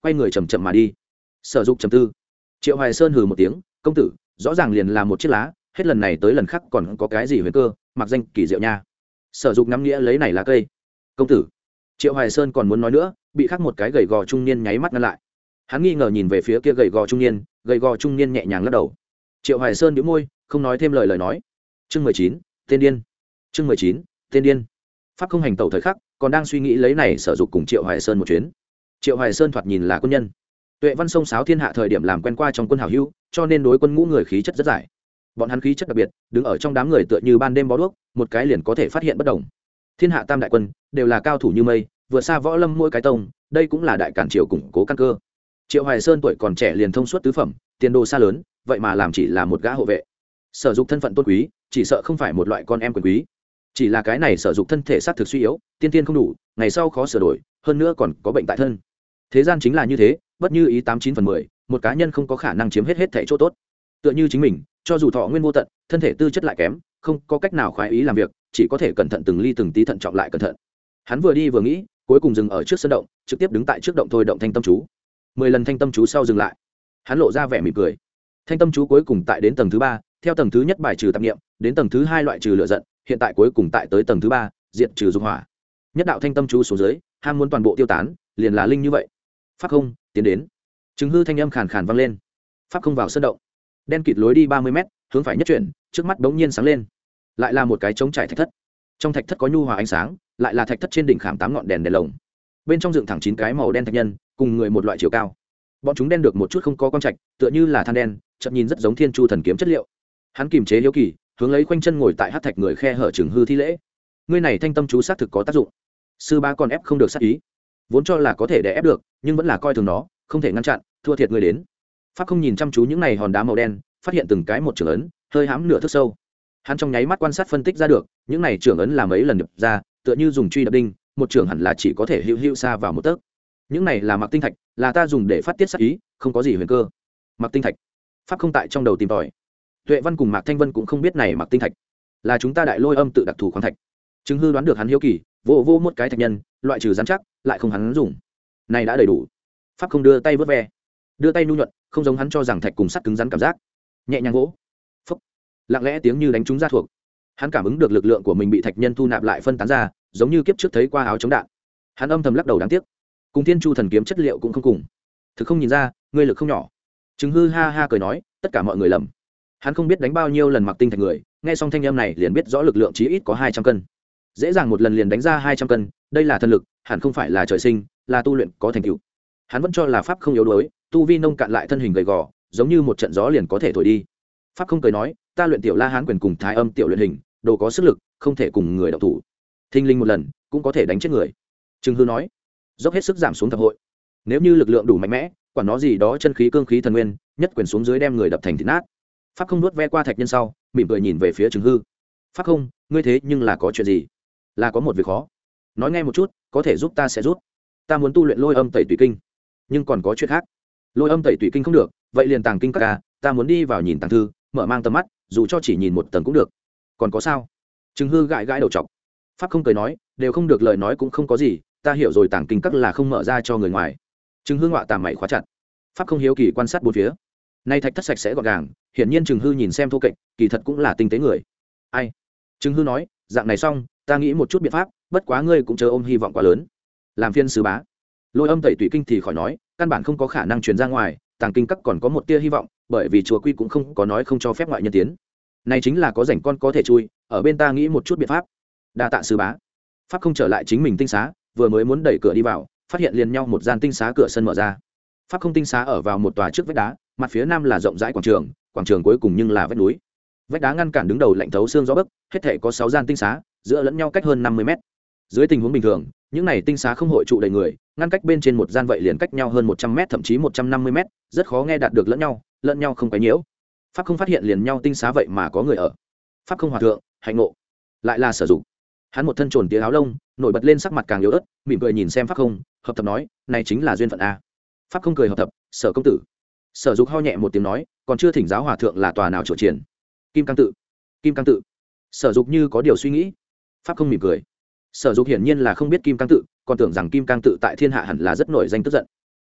quay người chầm chậm mà đi. Sở Dục trầm tư. Triệu Hoài Sơn hừ một tiếng, công tử rõ ràng liền là một chiếc lá, hết lần này tới lần khác còn có cái gì huyền cơ, mặc danh kỳ diệu nha. Sở Dục nắm nghĩa lấy này lá cây. Công tử. Triệu Hoài Sơn còn muốn nói nữa, bị khắc một cái gầy gò trung niên nháy mắt ngăn lại. Hắn nghi ngờ nhìn về phía kia gầy gò trung niên, gầy gò trung niên nhẹ nhàng lắc đầu. Triệu Hoài Sơn nhíu môi, không nói thêm lời lời nói. Chương mười chín, tên điên. Chương mười chín, tên điên. Pháp không hành tẩu thời khắc, còn đang suy nghĩ lấy này Sở Dục cùng Triệu Hoài Sơn một chuyến. Triệu Hoài Sơn thoạt nhìn là quân nhân, Tuệ Văn sông sáo thiên hạ thời điểm làm quen qua trong quân hảo hữu, cho nên đối quân ngũ người khí chất rất giải. Bọn hắn khí chất đặc biệt, đứng ở trong đám người tựa như ban đêm bó đuốc, một cái liền có thể phát hiện bất đồng. Thiên hạ tam đại quân đều là cao thủ như mây, vượt xa võ lâm mỗi cái tông, đây cũng là đại cản triều củng cố căn cơ. Triệu Hoài Sơn tuổi còn trẻ liền thông suốt tứ phẩm, tiền đồ xa lớn, vậy mà làm chỉ là một gã hộ vệ. Sở Dục thân phận tôn quý, chỉ sợ không phải một loại con em quyền quý. Chỉ là cái này Sở Dục thân thể xác thực suy yếu, tiên tiên không đủ, ngày sau khó sửa đổi, hơn nữa còn có bệnh tại thân. Thế gian chính là như thế, bất như ý tám chín phần mười, một cá nhân không có khả năng chiếm hết hết thảy chỗ tốt. Tựa như chính mình, cho dù thọ nguyên vô tận, thân thể tư chất lại kém, không có cách nào khoái ý làm việc, chỉ có thể cẩn thận từng ly từng tí thận trọng lại cẩn thận. Hắn vừa đi vừa nghĩ, cuối cùng dừng ở trước sân động, trực tiếp đứng tại trước động thôi động thanh tâm chú. Mười lần thanh tâm chú sau dừng lại, hắn lộ ra vẻ mỉm cười. Thanh tâm chú cuối cùng tại đến tầng thứ ba, theo tầng thứ nhất bài trừ tạp niệm, đến tầng thứ hai loại trừ lửa giận, hiện tại cuối cùng tại tới tầng thứ ba, diệt trừ dục hỏa. Nhất đạo thanh tâm chú xuống dưới, ham muốn toàn bộ tiêu tán, liền là linh như vậy. Pháp không tiến đến, chứng hư thanh âm khàn khàn vang lên. Pháp không vào sân động, đen kịt lối đi ba mươi mét, hướng phải nhất chuyển, trước mắt đống nhiên sáng lên, lại là một cái trống trải thạch thất. Trong thạch thất có nhu hòa ánh sáng, lại là thạch thất trên đỉnh khảm tám ngọn đèn đèn lồng, bên trong dựng thẳng chín cái màu đen thạch nhân, cùng người một loại chiều cao. Bọn chúng đen được một chút không có quang trạch, tựa như là than đen, chợt nhìn rất giống thiên chu thần kiếm chất liệu. Hắn kiềm chế hiếu kỳ, hướng lấy quanh chân ngồi tại hắc thạch người khe hở chứng hư thi lễ. Ngươi này thanh tâm chú xác thực có tác dụng. Sư ba còn ép không được sát ý, vốn cho là có thể đè ép được, nhưng vẫn là coi thường nó, không thể ngăn chặn, thua thiệt người đến. Pháp không nhìn chăm chú những này hòn đá màu đen, phát hiện từng cái một trưởng ấn, hơi hãm nửa thước sâu. Hắn trong nháy mắt quan sát phân tích ra được, những này trưởng ấn là mấy lần đập ra, tựa như dùng truy đập đinh, một trưởng hẳn là chỉ có thể hữu hữu xa vào một tấc. Những này là mặc tinh thạch, là ta dùng để phát tiết sát ý, không có gì huyền cơ. Mặc tinh thạch. Pháp không tại trong đầu tìm tòi. Tuệ Văn cùng Mạc Thanh Vân cũng không biết này mặc tinh thạch, là chúng ta đại lôi âm tự đặc thù khoáng thạch. Chứng hư đoán được hắn hiếu kỳ, vô vô một cái thạch nhân, loại trừ rắn chắc, lại không hắn dùng. Này đã đầy đủ. Pháp không đưa tay vớt ve, đưa tay nhu nhuận, không giống hắn cho rằng thạch cùng sắt cứng rắn cảm giác. Nhẹ nhàng vỗ, phốc, lặng lẽ tiếng như đánh trúng da thuộc. Hắn cảm ứng được lực lượng của mình bị thạch nhân thu nạp lại phân tán ra, giống như kiếp trước thấy qua áo chống đạn. Hắn âm thầm lắc đầu đáng tiếc, cùng thiên chu thần kiếm chất liệu cũng không cùng. Thực không nhìn ra, ngươi lực không nhỏ. Chứng hư ha ha cười nói, tất cả mọi người lầm. Hắn không biết đánh bao nhiêu lần mặc tinh thạch người, nghe xong thanh âm này liền biết rõ lực lượng chí ít có hai trăm cân. Dễ dàng một lần liền đánh ra hai trăm cân, đây là thần lực, hẳn không phải là trời sinh, là tu luyện có thành tựu. Hắn vẫn cho là pháp không yếu đuối, tu vi nông cạn lại thân hình gầy gò, giống như một trận gió liền có thể thổi đi. Pháp không cười nói, ta luyện tiểu La Hán quyền cùng Thái Âm tiểu luyện hình, đồ có sức lực, không thể cùng người động thủ. Thinh linh một lần, cũng có thể đánh chết người. Trừng Hư nói, dốc hết sức giảm xuống thập hội. Nếu như lực lượng đủ mạnh mẽ, quản nó gì đó chân khí cương khí thần nguyên, nhất quyền xuống dưới đem người đập thành thịt nát. Pháp không nuốt ve qua thạch nhân sau, mỉm cười nhìn về phía Trừng Hư. Pháp không, ngươi thế nhưng là có chuyện gì? Là có một việc khó. Nói nghe một chút, có thể giúp ta sẽ giúp. Ta muốn tu luyện lôi âm tẩy tùy kinh, nhưng còn có chuyện khác. Lôi âm tẩy tùy kinh không được, vậy liền tàng kinh các ca, ta muốn đi vào nhìn tàng thư, mở mang tầm mắt, dù cho chỉ nhìn một tầng cũng được. Còn có sao? Trừng Hư gãi gãi đầu trọc. Pháp không cười nói, đều không được lời nói cũng không có gì, ta hiểu rồi, tàng kinh các là không mở ra cho người ngoài. Trừng Hư ngọa tà mày khóa chặt. Pháp không hiếu kỳ quan sát bốn phía. Nay thạch thất sạch sẽ gọn gàng, hiển nhiên Trừng Hư nhìn xem thô kệch, kỳ thật cũng là tinh tế người. Ai? Trừng Hư nói, dạng này xong, ta nghĩ một chút biện pháp, bất quá ngươi cũng chờ ôm hy vọng quá lớn. Làm phiên sứ bá. Lôi âm tẩy tùy kinh thì khỏi nói, căn bản không có khả năng truyền ra ngoài, tàng kinh các còn có một tia hy vọng, bởi vì chùa quy cũng không có nói không cho phép ngoại nhân tiến. Này chính là có rảnh con có thể chui, ở bên ta nghĩ một chút biện pháp. Đa tạ sứ bá. Pháp không trở lại chính mình tinh xá, vừa mới muốn đẩy cửa đi vào, phát hiện liền nhau một gian tinh xá cửa sân mở ra. Pháp không tinh xá ở vào một tòa trước vách đá, mặt phía nam là rộng rãi quảng trường, quảng trường cuối cùng nhưng là vách núi. Vách đá ngăn cản đứng đầu lạnh thấu xương gió bấc, hết thể có sáu gian tinh xá, giữa lẫn nhau cách hơn năm mươi mét. Dưới tình huống bình thường, những này tinh xá không hội trụ đầy người, ngăn cách bên trên một gian vậy liền cách nhau hơn một trăm mét, thậm chí một trăm năm mươi mét, rất khó nghe đạt được lẫn nhau, lẫn nhau không quấy nhiễu. Pháp không phát hiện liền nhau tinh xá vậy mà có người ở. Pháp không hòa thượng, hạnh ngộ, lại là Sở Dục. Hắn một thân trồn tía áo lông, nổi bật lên sắc mặt càng yếu ớt, mỉm cười nhìn xem Pháp không, hợp thập nói, này chính là duyên phận a. Pháp không cười hợp thập, Sở công tử. Sở Dục ho nhẹ một tiếng nói, còn chưa thỉnh giáo hòa thượng là tòa nào chỗ triển. Kim Cang tự. Kim Cang tự. Sở Dục như có điều suy nghĩ. Pháp không mỉm cười. Sở Dục hiển nhiên là không biết Kim Cang tự, còn tưởng rằng Kim Cang tự tại thiên hạ hẳn là rất nổi danh tức giận.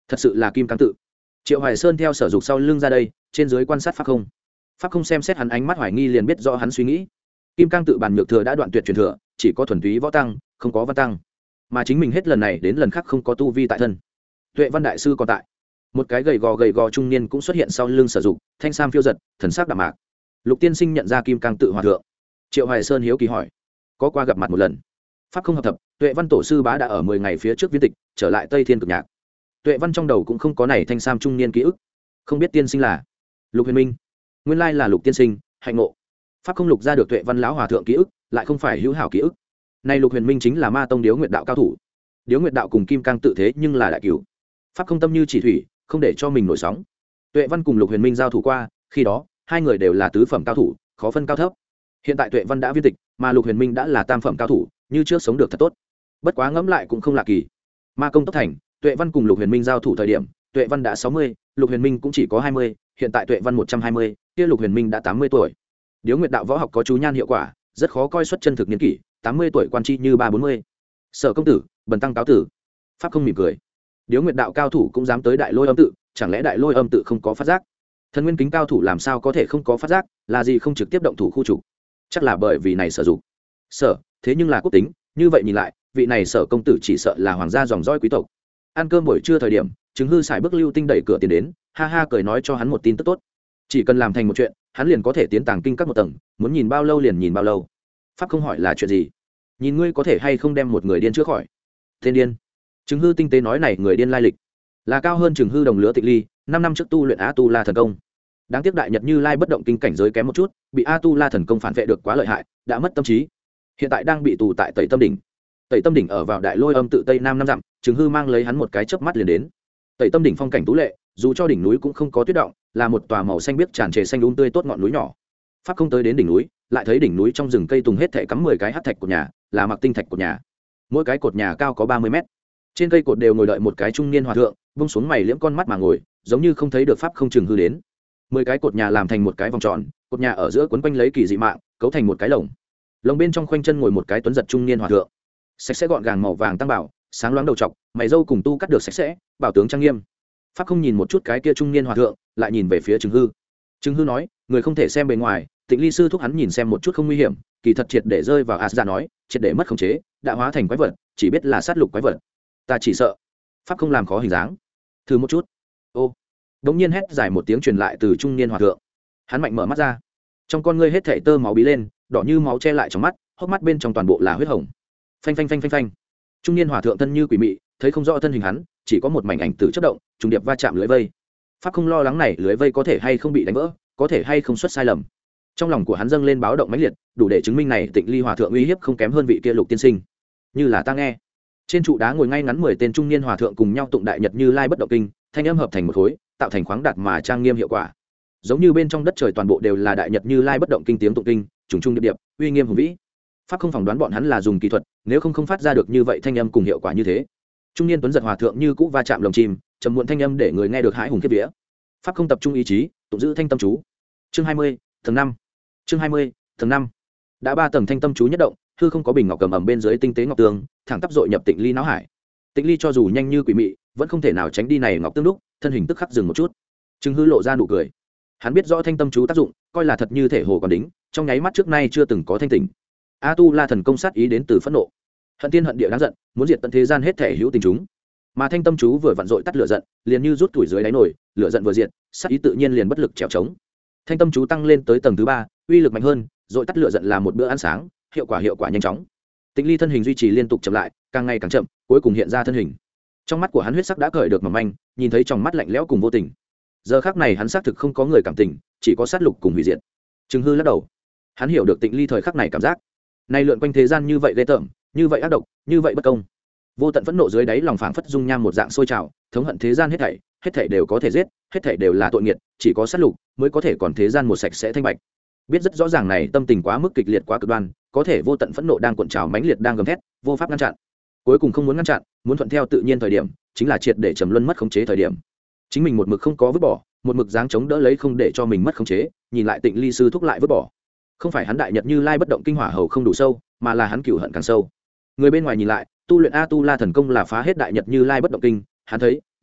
thật sự là kim cang tự. Triệu Hoài Sơn theo Sở Dục sau lưng ra đây, trên dưới quan sát pháp không. Pháp không xem xét hắn ánh mắt hoài nghi liền biết rõ hắn suy nghĩ. Kim cang tự bản nhược thừa đã đoạn tuyệt truyền thừa, chỉ có thuần túy võ tăng, không có văn tăng. Mà chính mình hết lần này đến lần khác không có tu vi tại thân. Tuệ Văn đại sư còn tại. Một cái gầy gò gầy gò trung niên cũng xuất hiện sau lưng Sở Dục, thanh sam phiêu giật, thần sắc đạm mạc. Lục tiên sinh nhận ra Kim cang tự hòa thượng. Triệu Hoài Sơn hiếu kỳ hỏi, có qua gặp mặt một lần. Pháp không hợp thập, Tuệ Văn tổ sư bá đã ở mười ngày phía trước viên tịch, trở lại Tây Thiên cực nhạc. Tuệ Văn trong đầu cũng không có này thanh sam trung niên ký ức, không biết tiên sinh là Lục Huyền Minh. Nguyên lai là Lục tiên sinh, hạnh ngộ. Pháp không lục ra được Tuệ Văn lão hòa thượng ký ức, lại không phải hữu hảo ký ức. Nay Lục Huyền Minh chính là Ma tông Điếu Nguyệt đạo cao thủ. Điếu Nguyệt đạo cùng Kim cang tự thế nhưng là đại cửu. Pháp không tâm như chỉ thủy, không để cho mình nổi sóng. Tuệ Văn cùng Lục Huyền Minh giao thủ qua, khi đó hai người đều là tứ phẩm cao thủ, khó phân cao thấp. Hiện tại Tuệ Văn đã viên tịch, mà Lục Huyền Minh đã là tam phẩm cao thủ, như trước sống được thật tốt. Bất quá ngẫm lại cũng không lạ kỳ. Ma công tốc thành, Tuệ Văn cùng Lục Huyền Minh giao thủ thời điểm, Tuệ Văn đã sáu mươi, Lục Huyền Minh cũng chỉ có hai mươi, hiện tại Tuệ Văn một trăm hai mươi, kia Lục Huyền Minh đã tám mươi tuổi. Điếu Nguyệt đạo võ học có chú nhan hiệu quả, rất khó coi xuất chân thực niên kỷ, tám mươi tuổi quan chi như ba bốn mươi. Sở công tử, bần tăng cáo tử. Pháp không mỉm cười. Điếu Nguyệt đạo cao thủ cũng dám tới Đại Lôi Âm tự, chẳng lẽ Đại Lôi Âm tự không có phát giác? Thần Nguyên Kính cao thủ làm sao có thể không có phát giác, là gì không trực tiếp động thủ khu trục? Chắc là bởi vì này Sở Dục. Sở, thế nhưng là quốc tính, như vậy nhìn lại, vị này Sở công tử chỉ sợ là hoàng gia dòng dõi quý tộc. Ăn cơm buổi trưa thời điểm, Chứng Hư xài bước lưu tinh đẩy cửa tiến đến, ha ha cười nói cho hắn một tin tức tốt. Chỉ cần làm thành một chuyện, hắn liền có thể tiến tàng kinh các một tầng, muốn nhìn bao lâu liền nhìn bao lâu. Pháp không hỏi là chuyện gì, nhìn ngươi có thể hay không đem một người điên chữa khỏi. Tên điên. Chứng Hư tinh tế nói này người điên lai lịch là cao hơn Chứng Hư đồng lứa Tịch Ly, năm năm trước tu luyện A Tu La thần công. Đáng tiếc đại nhật Như Lai bất động kinh cảnh giới kém một chút, bị A Tu La thần công phản vệ được quá lợi hại, đã mất tâm trí. Hiện tại đang bị tù tại Tẩy Tâm đỉnh. Tẩy Tâm đỉnh ở vào Đại Lôi Âm tự tây nam năm dặm, Chứng Hư mang lấy hắn một cái chớp mắt liền đến. Tẩy Tâm đỉnh phong cảnh tú lệ, dù cho đỉnh núi cũng không có tuyết động, là một tòa màu xanh biếc tràn trề xanh um tươi tốt ngọn núi nhỏ. Pháp không tới đến đỉnh núi, lại thấy đỉnh núi trong rừng cây tùng hết thảy cắm mười cái hắc thạch của nhà, là mặc tinh thạch của nhà. Mỗi cái cột nhà cao có ba mươi mét. Trên cây cột đều ngồi đợi một cái trung niên hòa thượng, buông xuống mày liễm con mắt mà ngồi, giống như không thấy được pháp không Chứng Hư đến. Mười cái cột nhà làm thành một cái vòng tròn, cột nhà ở giữa quấn quanh lấy kỳ dị mạng, cấu thành một cái lồng. Lồng bên trong khoanh chân ngồi một cái tuấn giật trung niên hòa thượng, sạch sẽ gọn gàng màu vàng tăng bảo, sáng loáng đầu trọc, mày râu cùng tu cắt được sạch sẽ, bảo tướng trang nghiêm. Pháp không nhìn một chút cái kia trung niên hòa thượng, lại nhìn về phía Chứng Hư. Chứng Hư nói, người không thể xem bề ngoài, Tịnh Ly sư thúc hắn nhìn xem một chút không nguy hiểm, kỳ thật triệt để rơi vào Asda nói, triệt để mất khống chế, đã hóa thành quái vật, chỉ biết là sát lục quái vật. Ta chỉ sợ. Pháp không làm khó hình dáng. Thử một chút. Ô. Đống nhiên hét dài một tiếng truyền lại từ trung niên hòa thượng. Hắn mạnh mở mắt ra, trong con ngươi hết thảy tơ máu bí lên, đỏ như máu che lại trong mắt, hốc mắt bên trong toàn bộ là huyết hồng. Phanh phanh phanh phanh phanh. Trung niên hòa thượng thân như quỷ mị, thấy không rõ thân hình hắn, chỉ có một mảnh ảnh tử chớp động, trùng điệp va chạm lưới vây. Pháp không lo lắng này lưới vây có thể hay không bị đánh vỡ, có thể hay không xuất sai lầm. Trong lòng của hắn dâng lên báo động mãnh liệt, đủ để chứng minh này Tịnh Ly hòa thượng uy hiếp không kém hơn vị kia Lục tiên sinh. Như là ta nghe, trên trụ đá ngồi ngay ngắn mười tên trung niên hòa thượng cùng nhau tụng đại nhật Như Lai bất động kinh, thanh âm hợp thành một khối, tạo thành khoáng đạt mà trang nghiêm hiệu quả. Giống như bên trong đất trời toàn bộ đều là đại nhật Như Lai bất động kinh tiếng tụng kinh, trùng trùng điệp điệp, uy nghiêm hùng vĩ. Pháp không phỏng đoán bọn hắn là dùng kỹ thuật, nếu không không phát ra được như vậy thanh âm cùng hiệu quả như thế. Trung niên tuấn giật hòa thượng như cũ va chạm lồng chim, trầm muộn thanh âm để người nghe được hãi hùng khiếp vía. Pháp không tập trung ý chí, tụng giữ thanh tâm chú. Chương hai mươi, tầng năm. Chương hai mươi, tầng năm. Đã ba tầng thanh tâm chú nhất động, hư không có bình ngọc cầm ẩm bên dưới tinh tế ngọc tường, thẳng tắp dội nhập Tịnh Ly não hải. Tịnh Ly cho dù nhanh như quỷ mị, vẫn không thể nào tránh đi này ngọc tương đúc, thân hình tức khắc dừng một chút. Chứng Hư lộ ra nụ cười. Hắn biết rõ thanh tâm chú tác dụng, coi là thật như thể hồ còn đính, trong nháy mắt trước nay chưa từng có thanh tỉnh. A Tu La thần công sát ý đến từ phẫn nộ, hận tiên hận địa đáng giận, muốn diệt tận thế gian hết thể hữu tình chúng. Mà thanh tâm chú vừa vặn dội tắt lửa giận, liền như rút tuổi dưới đáy nồi, lửa giận vừa diệt, sát ý tự nhiên liền bất lực trèo trống. Thanh tâm chú tăng lên tới tầng thứ ba, uy lực mạnh hơn, dội tắt lửa giận là một bữa ăn sáng, hiệu quả hiệu quả nhanh chóng. Tịnh Ly thân hình duy trì liên tục chậm lại, càng ngày càng chậm, cuối cùng hiện ra thân hình. Trong mắt của hắn huyết sắc đã cởi được mỏng manh, nhìn thấy trong mắt lạnh lẽo cùng vô tình. Giờ khắc này hắn xác thực không có người cảm tình, chỉ có sát lục cùng hủy diệt. Chứng Hư lắc đầu, hắn hiểu được Tịnh Ly thời khắc này cảm giác. Này lượn quanh thế gian như vậy ghê tởm, như vậy ác độc, như vậy bất công. Vô tận phẫn nộ dưới đáy lòng phảng phất dung nham một dạng sôi trào, thống hận thế gian hết thảy, hết thảy đều có thể giết, hết thảy đều là tội nghiệt, chỉ có sát lục mới có thể còn thế gian một sạch sẽ thanh bạch. Biết rất rõ ràng này tâm tình quá mức kịch liệt quá cực đoan, có thể vô tận phẫn nộ đang cuộn trào mãnh liệt đang gầm thét, vô pháp ngăn chặn. Cuối cùng không muốn ngăn chặn, muốn thuận theo tự nhiên thời điểm, chính là triệt để trầm luân mất khống chế thời điểm. Chính mình một mực không có vứt bỏ, một mực dáng chống đỡ lấy không để cho mình mất khống chế, nhìn lại Tịnh Ly sư thúc lại vứt bỏ. Không phải hắn đại nhật Như Lai bất động kinh hỏa hầu không đủ sâu, mà là hắn cửu hận càng sâu. Người bên ngoài nhìn lại, tu luyện A Tu La thần công là phá hết đại nhật Như Lai bất động kinh, hắn thấy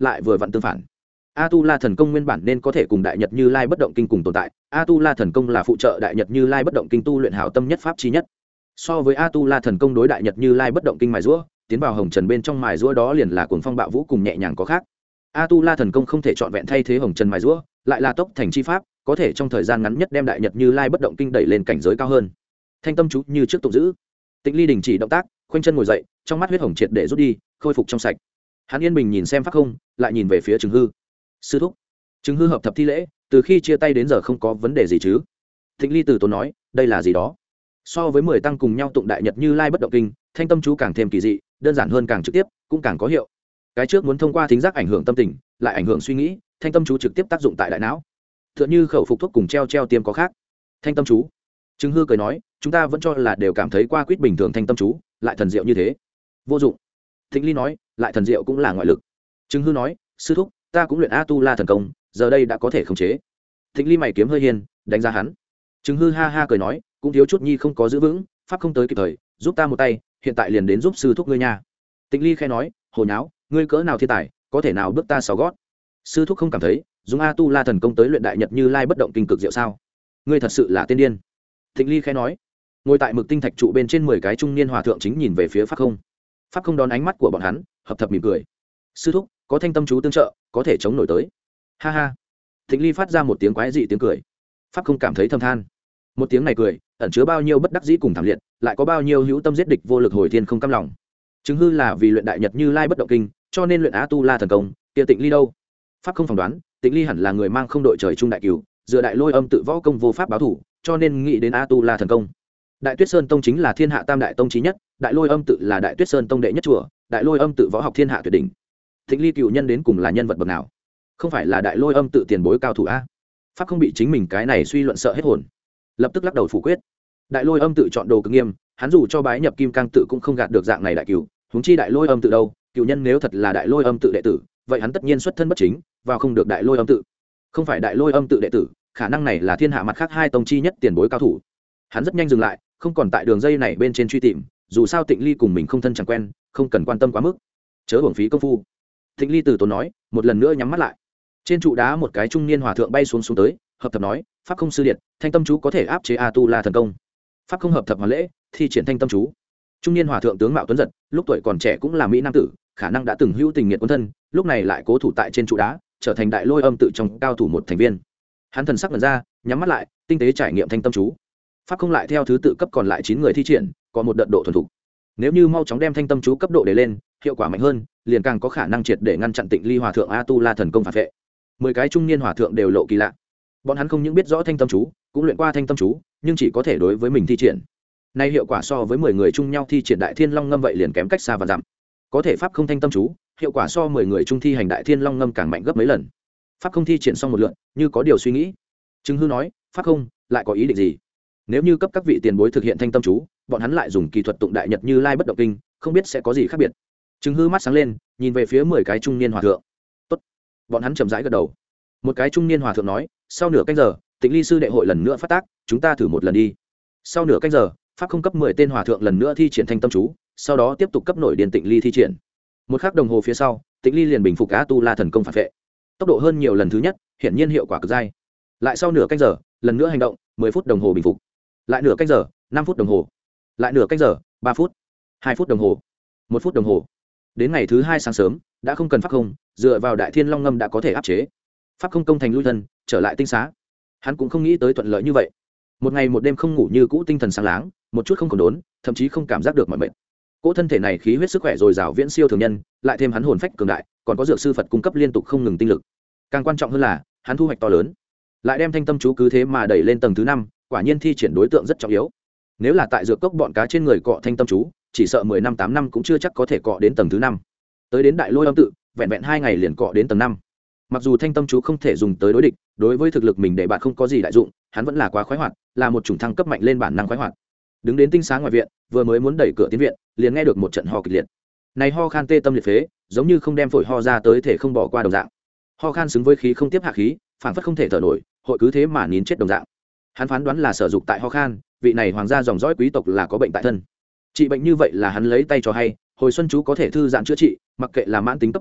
lại vừa vặn tương phản. A Tu La thần công nguyên bản nên có thể cùng Đại Nhật Như Lai bất động kinh cùng tồn tại, A Tu La thần công là phụ trợ Đại Nhật Như Lai bất động kinh tu luyện hảo tâm nhất pháp chi nhất. So với A Tu La thần công đối Đại Nhật Như Lai bất động kinh mài giũa, tiến vào hồng trần bên trong mài giũa đó liền là cuồng phong bạo vũ cùng nhẹ nhàng có khác. A Tu La thần công không thể chọn vẹn thay thế hồng trần mài giũa, lại là tốc thành chi pháp, có thể trong thời gian ngắn nhất đem Đại Nhật Như Lai bất động kinh đẩy lên cảnh giới cao hơn. Thanh tâm chú như trước tụng giữ. Tịnh Ly đình chỉ động tác, khoanh chân ngồi dậy, trong mắt huyết hồng triệt để rút đi, khôi phục trong sạch. Hắn yên bình nhìn xem pháp không, lại nhìn về phía Trừng Hư. Sư thúc. Trừng Hư hợp thập thi lễ, từ khi chia tay đến giờ không có vấn đề gì chứ? Tịnh Ly từ tốn nói, đây là gì đó? So với mười tăng cùng nhau tụng Đại Nhật Như Lai bất động kinh, thanh tâm chú càng thêm kỳ dị, đơn giản hơn càng trực tiếp, cũng càng có hiệu. Cái trước muốn thông qua thính giác ảnh hưởng tâm tình, lại ảnh hưởng suy nghĩ, thanh tâm chú trực tiếp tác dụng tại đại não. Tựa như khẩu phục thuốc cùng treo treo tiêm có khác. Thanh tâm chú. Trừng Hư cười nói, chúng ta vẫn cho là đều cảm thấy qua quýt bình thường thanh tâm chú, lại thần diệu như thế. Vô dụng. Tịnh Ly nói, lại thần diệu cũng là ngoại lực. Trừng Hư nói, sư thúc, ta cũng luyện A Tu La thần công, giờ đây đã có thể khống chế. Tịnh Ly mày kiếm hơi hiền, đánh giá hắn. Trừng Hư ha ha cười nói, cũng thiếu chút nhi không có giữ vững, pháp không tới kịp thời, giúp ta một tay, hiện tại liền đến giúp sư thúc ngươi nha. Tịnh Ly khẽ nói, hồ nháo, ngươi cỡ nào thiên tài, có thể nào bước ta sáu gót? Sư thúc không cảm thấy, dùng A Tu La thần công tới luyện Đại Nhật Như Lai bất động kinh cực diệu sao? Ngươi thật sự là tiên điên. Tịnh Ly khẽ nói. Ngồi tại mực tinh thạch trụ bên trên mười cái trung niên hòa thượng chính nhìn về phía pháp không. Pháp không đón ánh mắt của bọn hắn, hợp thập mỉm cười. Sư thúc, có thanh tâm chú tương trợ, có thể chống nổi tới. Ha ha. Tịnh Ly phát ra một tiếng quái dị tiếng cười. Pháp không cảm thấy thâm than. Một tiếng này cười, ẩn chứa bao nhiêu bất đắc dĩ cùng thảm liệt, lại có bao nhiêu hữu tâm giết địch vô lực hồi thiên không cam lòng. Trừng Hư là vì luyện Đại Nhật Như Lai bất động kinh, cho nên luyện A Tu La thần công, kia Tịnh Ly đâu? Pháp không phỏng đoán, Tịnh Ly hẳn là người mang không đội trời chung đại cửu, dựa đại lôi âm tự võ công vô pháp báo thủ, cho nên nghĩ đến A Tu La thần công. Đại Tuyết Sơn tông chính là thiên hạ tam đại tông chí nhất, đại lôi âm tự là Đại Tuyết Sơn tông đệ nhất chùa, đại lôi âm tự võ học thiên hạ tuyệt đỉnh. Tịnh Ly cựu nhân đến cùng là nhân vật bậc nào? Không phải là đại lôi âm tự tiền bối cao thủ a? Pháp không bị chính mình cái này suy luận sợ hết hồn, lập tức lắc đầu phủ quyết. Đại lôi âm tự chọn đồ cực nghiêm, hắn dù cho bái nhập kim cang tự cũng không gạt được dạng này đại cửu, huống chi đại lôi âm tự đâu? Cựu nhân nếu thật là đại lôi âm tự đệ tử, vậy hắn tất nhiên xuất thân bất chính, vào không được đại lôi âm tự. Không phải đại lôi âm tự đệ tử, khả năng này là thiên hạ mặt khác hai tông chi nhất tiền bối cao thủ. Hắn rất nhanh dừng lại, không còn tại đường dây này bên trên truy tìm, dù sao Tịnh Ly cùng mình không thân chẳng quen, không cần quan tâm quá mức, chớ uổng phí công phu. Tịnh Ly từ tốn nói, một lần nữa nhắm mắt lại. Trên trụ đá một cái trung niên hòa thượng bay xuống xuống tới, hợp thập nói, pháp không sư điện, thanh tâm chú có thể áp chế A Tu La thần công. Pháp không hợp thập hoàn lễ, thi triển thanh tâm chú. Trung niên hòa thượng tướng mạo tuấn giật, lúc tuổi còn trẻ cũng là mỹ nam tử, khả năng đã từng hữu tình nghiệt quân thân, lúc này lại cố thủ tại trên trụ đá, trở thành đại lôi âm tự trong cao thủ một thành viên. Hắn thần sắc lần ra, nhắm mắt lại, tinh tế trải nghiệm thanh tâm chú. Pháp không lại theo thứ tự cấp còn lại chín người thi triển, có một đợt độ thuần thục. Nếu như mau chóng đem thanh tâm chú cấp độ để lên, hiệu quả mạnh hơn, liền càng có khả năng triệt để ngăn chặn Tịnh Ly hòa thượng A Tu La thần công phản vệ. Mười cái trung niên hòa thượng đều lộ kỳ lạ. Bọn hắn không những biết rõ thanh tâm chú, cũng luyện qua thanh tâm chú, nhưng chỉ có thể đối với mình thi triển. Nay hiệu quả so với mười người chung nhau thi triển Đại Thiên Long ngâm vậy liền kém cách xa và dặm. Có thể pháp không thanh tâm chú, hiệu quả so mười người chung thi hành Đại Thiên Long ngâm càng mạnh gấp mấy lần. Pháp không thi triển xong một lượt, như có điều suy nghĩ. Trừng Hư nói, pháp không, lại có ý định gì? Nếu như cấp các vị tiền bối thực hiện thanh tâm chú, bọn hắn lại dùng kỳ thuật tụng Đại Nhật Như Lai bất động kinh, không biết sẽ có gì khác biệt. Trừng Hư mắt sáng lên, nhìn về phía mười cái trung niên hòa thượng. Tốt. Bọn hắn chậm rãi gật đầu. Một cái trung niên hòa thượng nói, sau nửa canh giờ, Tịnh Ly sư đệ hội lần nữa phát tác, chúng ta thử một lần đi. Sau nửa canh giờ, pháp không cấp mười tên hòa thượng lần nữa thi triển thanh tâm chú, sau đó tiếp tục cấp nổi điền Tịnh Ly thi triển. Một khắc đồng hồ phía sau, Tịnh Ly liền bình phục A Tu La thần công phản vệ. Tốc độ hơn nhiều lần thứ nhất, hiển nhiên hiệu quả cực dai. Lại sau nửa canh giờ, lần nữa hành động, mười phút đồng hồ bình phục. Lại nửa canh giờ, năm phút đồng hồ. Lại nửa canh giờ, ba phút. hai phút đồng hồ. một phút đồng hồ. Đến ngày thứ hai sáng sớm, đã không cần pháp không, dựa vào Đại Thiên Long ngâm đã có thể áp chế. Pháp không công thành lui thân, trở lại tinh xá. Hắn cũng không nghĩ tới thuận lợi như vậy. Một ngày một đêm không ngủ như cũ tinh thần sáng láng, một chút không còn đốn, thậm chí không cảm giác được mỏi mệt. Cỗ thân thể này khí huyết sức khỏe dồi dào viễn siêu thường nhân, lại thêm hắn hồn phách cường đại, còn có dược sư Phật cung cấp liên tục không ngừng tinh lực. Càng quan trọng hơn là, hắn thu hoạch to lớn. Lại đem thanh tâm chú cứ thế mà đẩy lên tầng thứ năm, quả nhiên thi triển đối tượng rất trọng yếu. Nếu là tại dược cốc bọn cá trên người cọ thanh tâm chú, chỉ sợ mười năm tám năm cũng chưa chắc có thể cọ đến tầng thứ năm. Tới đến đại lôi âm tự, vẹn vẹn hai ngày liền cọ đến tầng năm. Mặc dù thanh tâm chú không thể dùng tới đối địch, đối với thực lực mình để bạn không có gì đại dụng, hắn vẫn là quá khoái hoạt, là một chủng thăng cấp mạnh lên bản năng khoái hoạt. Đứng đến tinh xá ngoài viện, vừa mới muốn đẩy cửa tiến viện, liền nghe được một trận ho kịch liệt. Này ho khan tê tâm liệt phế, giống như không đem phổi ho ra tới thể không bỏ qua đồng dạng. Ho khan xứng với khí không tiếp hạ khí, phản phất không thể thở nổi, hội cứ thế mà nín chết đồng dạng. Hắn phán đoán là sở dục tại ho khan, vị này hoàng gia dòng dõi quý tộc là có bệnh tại thân. Trị bệnh như vậy là hắn lấy tay cho hay, hồi xuân chú có thể thư giãn chữa trị, mặc kệ là mãn tính cấp tính,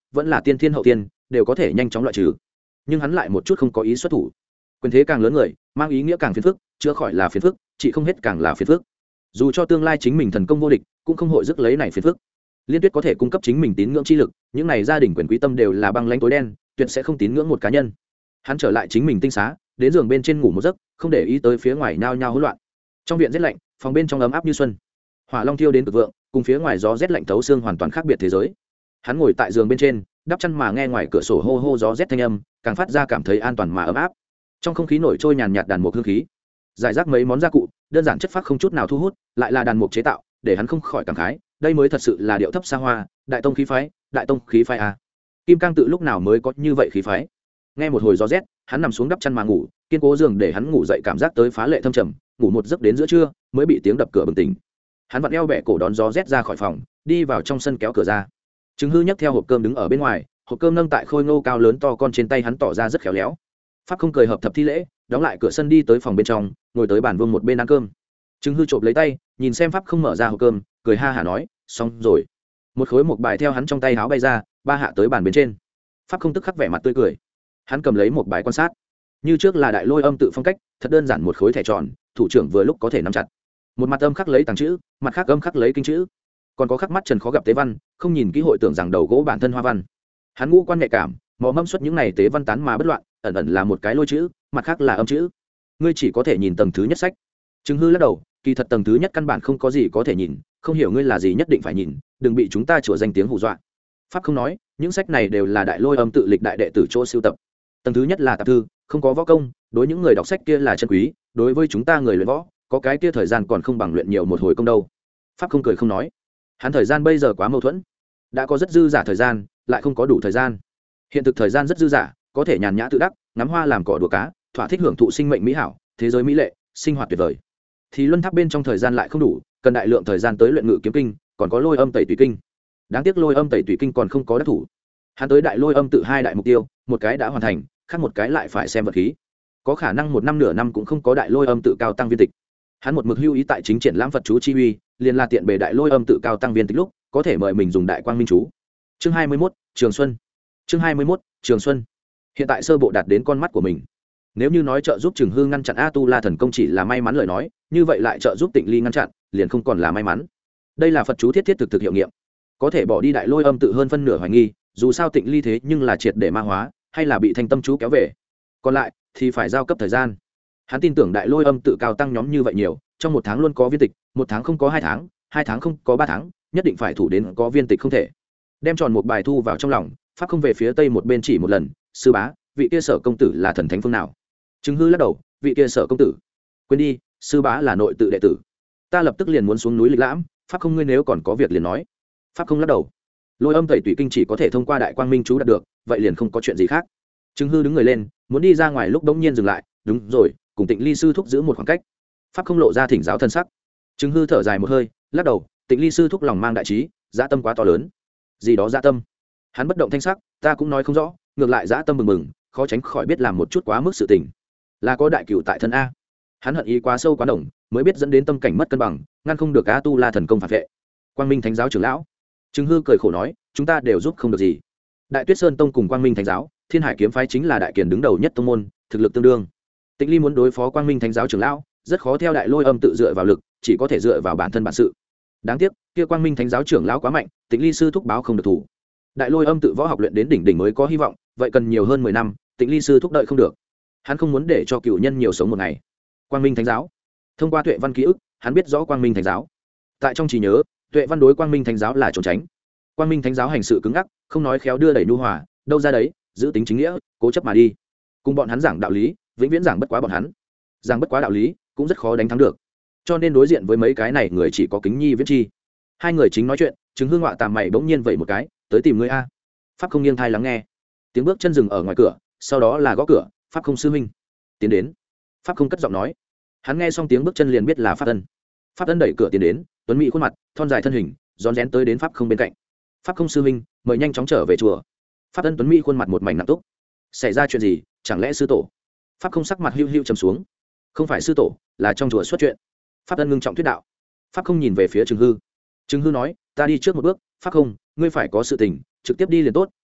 vẫn là tiên thiên hậu tiên đều có thể nhanh chóng loại trừ, nhưng hắn lại một chút không có ý xuất thủ. Quyền thế càng lớn người mang ý nghĩa càng phiền phức, chữa khỏi là phiền phức, chỉ không hết càng là phiền phức. Dù cho tương lai chính mình thần công vô địch cũng không hội dứt lấy này phiền phức. Liên Tuyết có thể cung cấp chính mình tín ngưỡng chi lực, những này gia đình quyền quý tâm đều là băng lãnh tối đen, tuyệt sẽ không tín ngưỡng một cá nhân. Hắn trở lại chính mình tinh xá, đến giường bên trên ngủ một giấc, không để ý tới phía ngoài nhao nhao hỗn loạn. Trong viện rét lạnh, phòng bên trong ấm áp như xuân. Hỏa long thiêu đến cực vượng, cùng phía ngoài gió rét lạnh thấu xương hoàn toàn khác biệt thế giới. Hắn ngồi tại giường bên trên, đắp chăn mà nghe ngoài cửa sổ hô hô gió rét thanh âm, càng phát ra cảm thấy an toàn mà ấm áp. Trong không khí nổi trôi nhàn nhạt đàn mục hương khí, giải rác mấy món gia cụ, đơn giản chất phác không chút nào thu hút, lại là đàn mục chế tạo, để hắn không khỏi cảm khái, đây mới thật sự là điệu thấp xa hoa, đại tông khí phái, đại tông khí phái à. Kim Cang tự lúc nào mới có như vậy khí phái. Nghe một hồi gió rét, hắn nằm xuống đắp chăn mà ngủ, kiên cố giường để hắn ngủ dậy cảm giác tới phá lệ thâm trầm, ngủ một giấc đến giữa trưa mới bị tiếng đập cửa bừng tỉnh. Hắn vặn eo bẻ cổ đón gió rét ra khỏi phòng, đi vào trong sân kéo cửa ra. Trứng Hư nhấc theo hộp cơm đứng ở bên ngoài, hộp cơm nâng tại khôi ngô cao lớn to con trên tay hắn tỏ ra rất khéo léo. Pháp không cười hợp thập thi lễ, đóng lại cửa sân đi tới phòng bên trong, ngồi tới bàn vương một bên ăn cơm. Trứng Hư chộp lấy tay, nhìn xem Pháp không mở ra hộp cơm, cười ha hả nói, xong rồi. Một khối một bài theo hắn trong tay háo bay ra, ba hạ tới bàn bên trên. Pháp không tức khắc vẻ mặt tươi cười. Hắn cầm lấy một bài quan sát, như trước là đại lôi âm tự phong cách, thật đơn giản một khối thẻ tròn, thủ trưởng vừa lúc có thể nắm chặt. Một mặt âm khắc lấy tàng chữ, mặt khác âm khắc lấy kinh chữ, còn có khắc mắt trần khó gặp tế văn, không nhìn kỹ hội tưởng rằng đầu gỗ bản thân hoa văn. Hắn ngũ quan nhạy cảm, mò mẫm xuất những này tế văn tán mà bất loạn, ẩn ẩn là một cái lôi chữ, mặt khác là âm chữ. Ngươi chỉ có thể nhìn tầng thứ nhất sách. Trứng Hư lắc đầu, kỳ thật tầng thứ nhất căn bản không có gì có thể nhìn, không hiểu ngươi là gì nhất định phải nhìn, đừng bị chúng ta chùa danh tiếng hù dọa. Pháp không nói, những sách này đều là đại lôi âm tự lịch đại đệ tử chỗ sưu tập. Tầng thứ nhất là tạp thư, không có võ công, đối những người đọc sách kia là chân quý, đối với chúng ta người luyện võ, có cái kia thời gian còn không bằng luyện nhiều một hồi công đâu. Pháp không cười không nói, hắn thời gian bây giờ quá mâu thuẫn, đã có rất dư giả thời gian, lại không có đủ thời gian. Hiện thực thời gian rất dư giả, có thể nhàn nhã tự đắc, ngắm hoa làm cỏ đùa cá, thỏa thích hưởng thụ sinh mệnh mỹ hảo, thế giới mỹ lệ, sinh hoạt tuyệt vời. Thì luân tháp bên trong thời gian lại không đủ, cần đại lượng thời gian tới luyện ngự kiếm kinh, còn có lôi âm tẩy tùy kinh. Đáng tiếc lôi âm tẩy tùy kinh còn không có đắc thủ. Hắn tới đại lôi âm tự hai đại mục tiêu, một cái đã hoàn thành, khác một cái lại phải xem vật khí. Có khả năng một năm nửa năm cũng không có đại lôi âm tự cao tăng viên tịch. Hắn một mực hưu ý tại chính triển lãm Phật chú chi uy, liền là tiện bề đại lôi âm tự cao tăng viên tịch lúc, có thể mời mình dùng đại quang minh chú. Chương hai mươi mốt, Trường Xuân. Chương hai mươi mốt, Trường Xuân. Hiện tại sơ bộ đạt đến con mắt của mình. Nếu như nói trợ giúp Trừng Hư ngăn chặn A Tu La thần công chỉ là may mắn lời nói, như vậy lại trợ giúp Tịnh Ly ngăn chặn, liền không còn là may mắn. Đây là Phật chú thiết thiết thực thực hiệu nghiệm, có thể bỏ đi đại lôi âm tự hơn phân nửa hoài nghi, dù sao Tịnh Ly thế nhưng là triệt để ma hóa, hay là bị thanh tâm chú kéo về. Còn lại thì phải giao cấp thời gian. Hắn tin tưởng đại lôi âm tự cao tăng nhóm như vậy nhiều, trong một tháng luôn có viên tịch, một tháng không có hai tháng, hai tháng không có ba tháng, nhất định phải thủ đến có viên tịch không thể. Đem tròn một bài thu vào trong lòng, Pháp không về phía tây một bên chỉ một lần, sư bá, vị kia Sở công tử là thần thánh phương nào? Trừng Hư lắc đầu, vị kia Sở công tử, quên đi, sư bá là nội tự đệ tử. Ta lập tức liền muốn xuống núi lịch lãm, Pháp không ngươi nếu còn có việc liền nói. Pháp không lắc đầu, lôi âm tẩy tùy kinh chỉ có thể thông qua đại quang minh chú đạt được, vậy liền không có chuyện gì khác. Trừng Hư đứng người lên, muốn đi ra ngoài lúc đống nhiên dừng lại, đúng rồi, cùng Tịnh Ly sư thúc giữ một khoảng cách. Pháp không lộ ra thỉnh giáo thân sắc. Trừng Hư thở dài một hơi, lắc đầu, Tịnh Ly sư thúc lòng mang đại trí, dã tâm quá to lớn. Gì đó dã tâm? Hắn bất động thanh sắc, ta cũng nói không rõ, ngược lại dã tâm mừng mừng, khó tránh khỏi biết làm một chút quá mức sự tình. Là có đại cửu tại thân a. Hắn hận ý quá sâu quá đồng, mới biết dẫn đến tâm cảnh mất cân bằng, ngăn không được A Tu La thần công phản vệ. Quang Minh Thánh giáo trưởng lão, Trừng Hư cười khổ nói, chúng ta đều giúp không được gì. Đại Tuyết Sơn tông cùng Quang Minh Thánh giáo, Thiên Hải kiếm phái chính là đại kiền đứng đầu nhất tông môn, thực lực tương đương. Tịnh Ly muốn đối phó Quang Minh Thánh giáo trưởng lão, rất khó theo đại lôi âm tự dựa vào lực, chỉ có thể dựa vào bản thân bản sự. Đáng tiếc, kia Quang Minh Thánh giáo trưởng lão quá mạnh, Tịnh Ly sư thúc báo không được thủ. Đại lôi âm tự võ học luyện đến đỉnh đỉnh mới có hy vọng, vậy cần nhiều hơn mười năm, Tịnh Ly sư thúc đợi không được. Hắn không muốn để cho cửu nhân nhiều sống một ngày. Quang Minh Thánh giáo, thông qua Tuệ Văn ký ức, hắn biết rõ Quang Minh Thánh giáo. Tại trong trí nhớ, Tuệ Văn đối Quang Minh Thánh giáo là trốn tránh. Quang Minh Thánh giáo hành sự cứng ngắc, không nói khéo đưa đẩy nhu hòa, đâu ra đấy, giữ tính chính nghĩa, cố chấp mà đi. Cùng bọn hắn giảng đạo lý, vĩnh viễn giảng bất quá bọn hắn. Giảng bất quá đạo lý, cũng rất khó đánh thắng được. Cho nên đối diện với mấy cái này người chỉ có Kính Nhi Viễn Chi. Hai người chính nói chuyện, Trừng Hư ngọa tàm mày bỗng nhiên vẩy một cái, tới tìm ngươi a. Pháp không nghiêng thai lắng nghe. Tiếng bước chân dừng ở ngoài cửa, sau đó là gõ cửa, Pháp không sư huynh. Tiến đến. Pháp không cất giọng nói. Hắn nghe xong tiếng bước chân liền biết là Pháp Ân. Pháp Ân đẩy cửa tiến đến, tuấn mỹ khuôn mặt, thon dài thân hình, rón rén tới đến Pháp không bên cạnh. Pháp không sư huynh, mời nhanh chóng trở về chùa. Pháp Ân tuấn mỹ khuôn mặt một mảnh nặng túc. Xảy ra chuyện gì, chẳng lẽ sư tổ? Pháp không sắc mặt hưu hưu trầm xuống. Không phải sư tổ, là trong chùa xuất chuyện. Pháp Ân ngưng trọng thuyết đạo. Pháp không nhìn về phía Trừng Hư. Trừng Hư nói, ta đi trước một bước, Pháp không, ngươi phải có sự tình, trực tiếp đi liền tốt,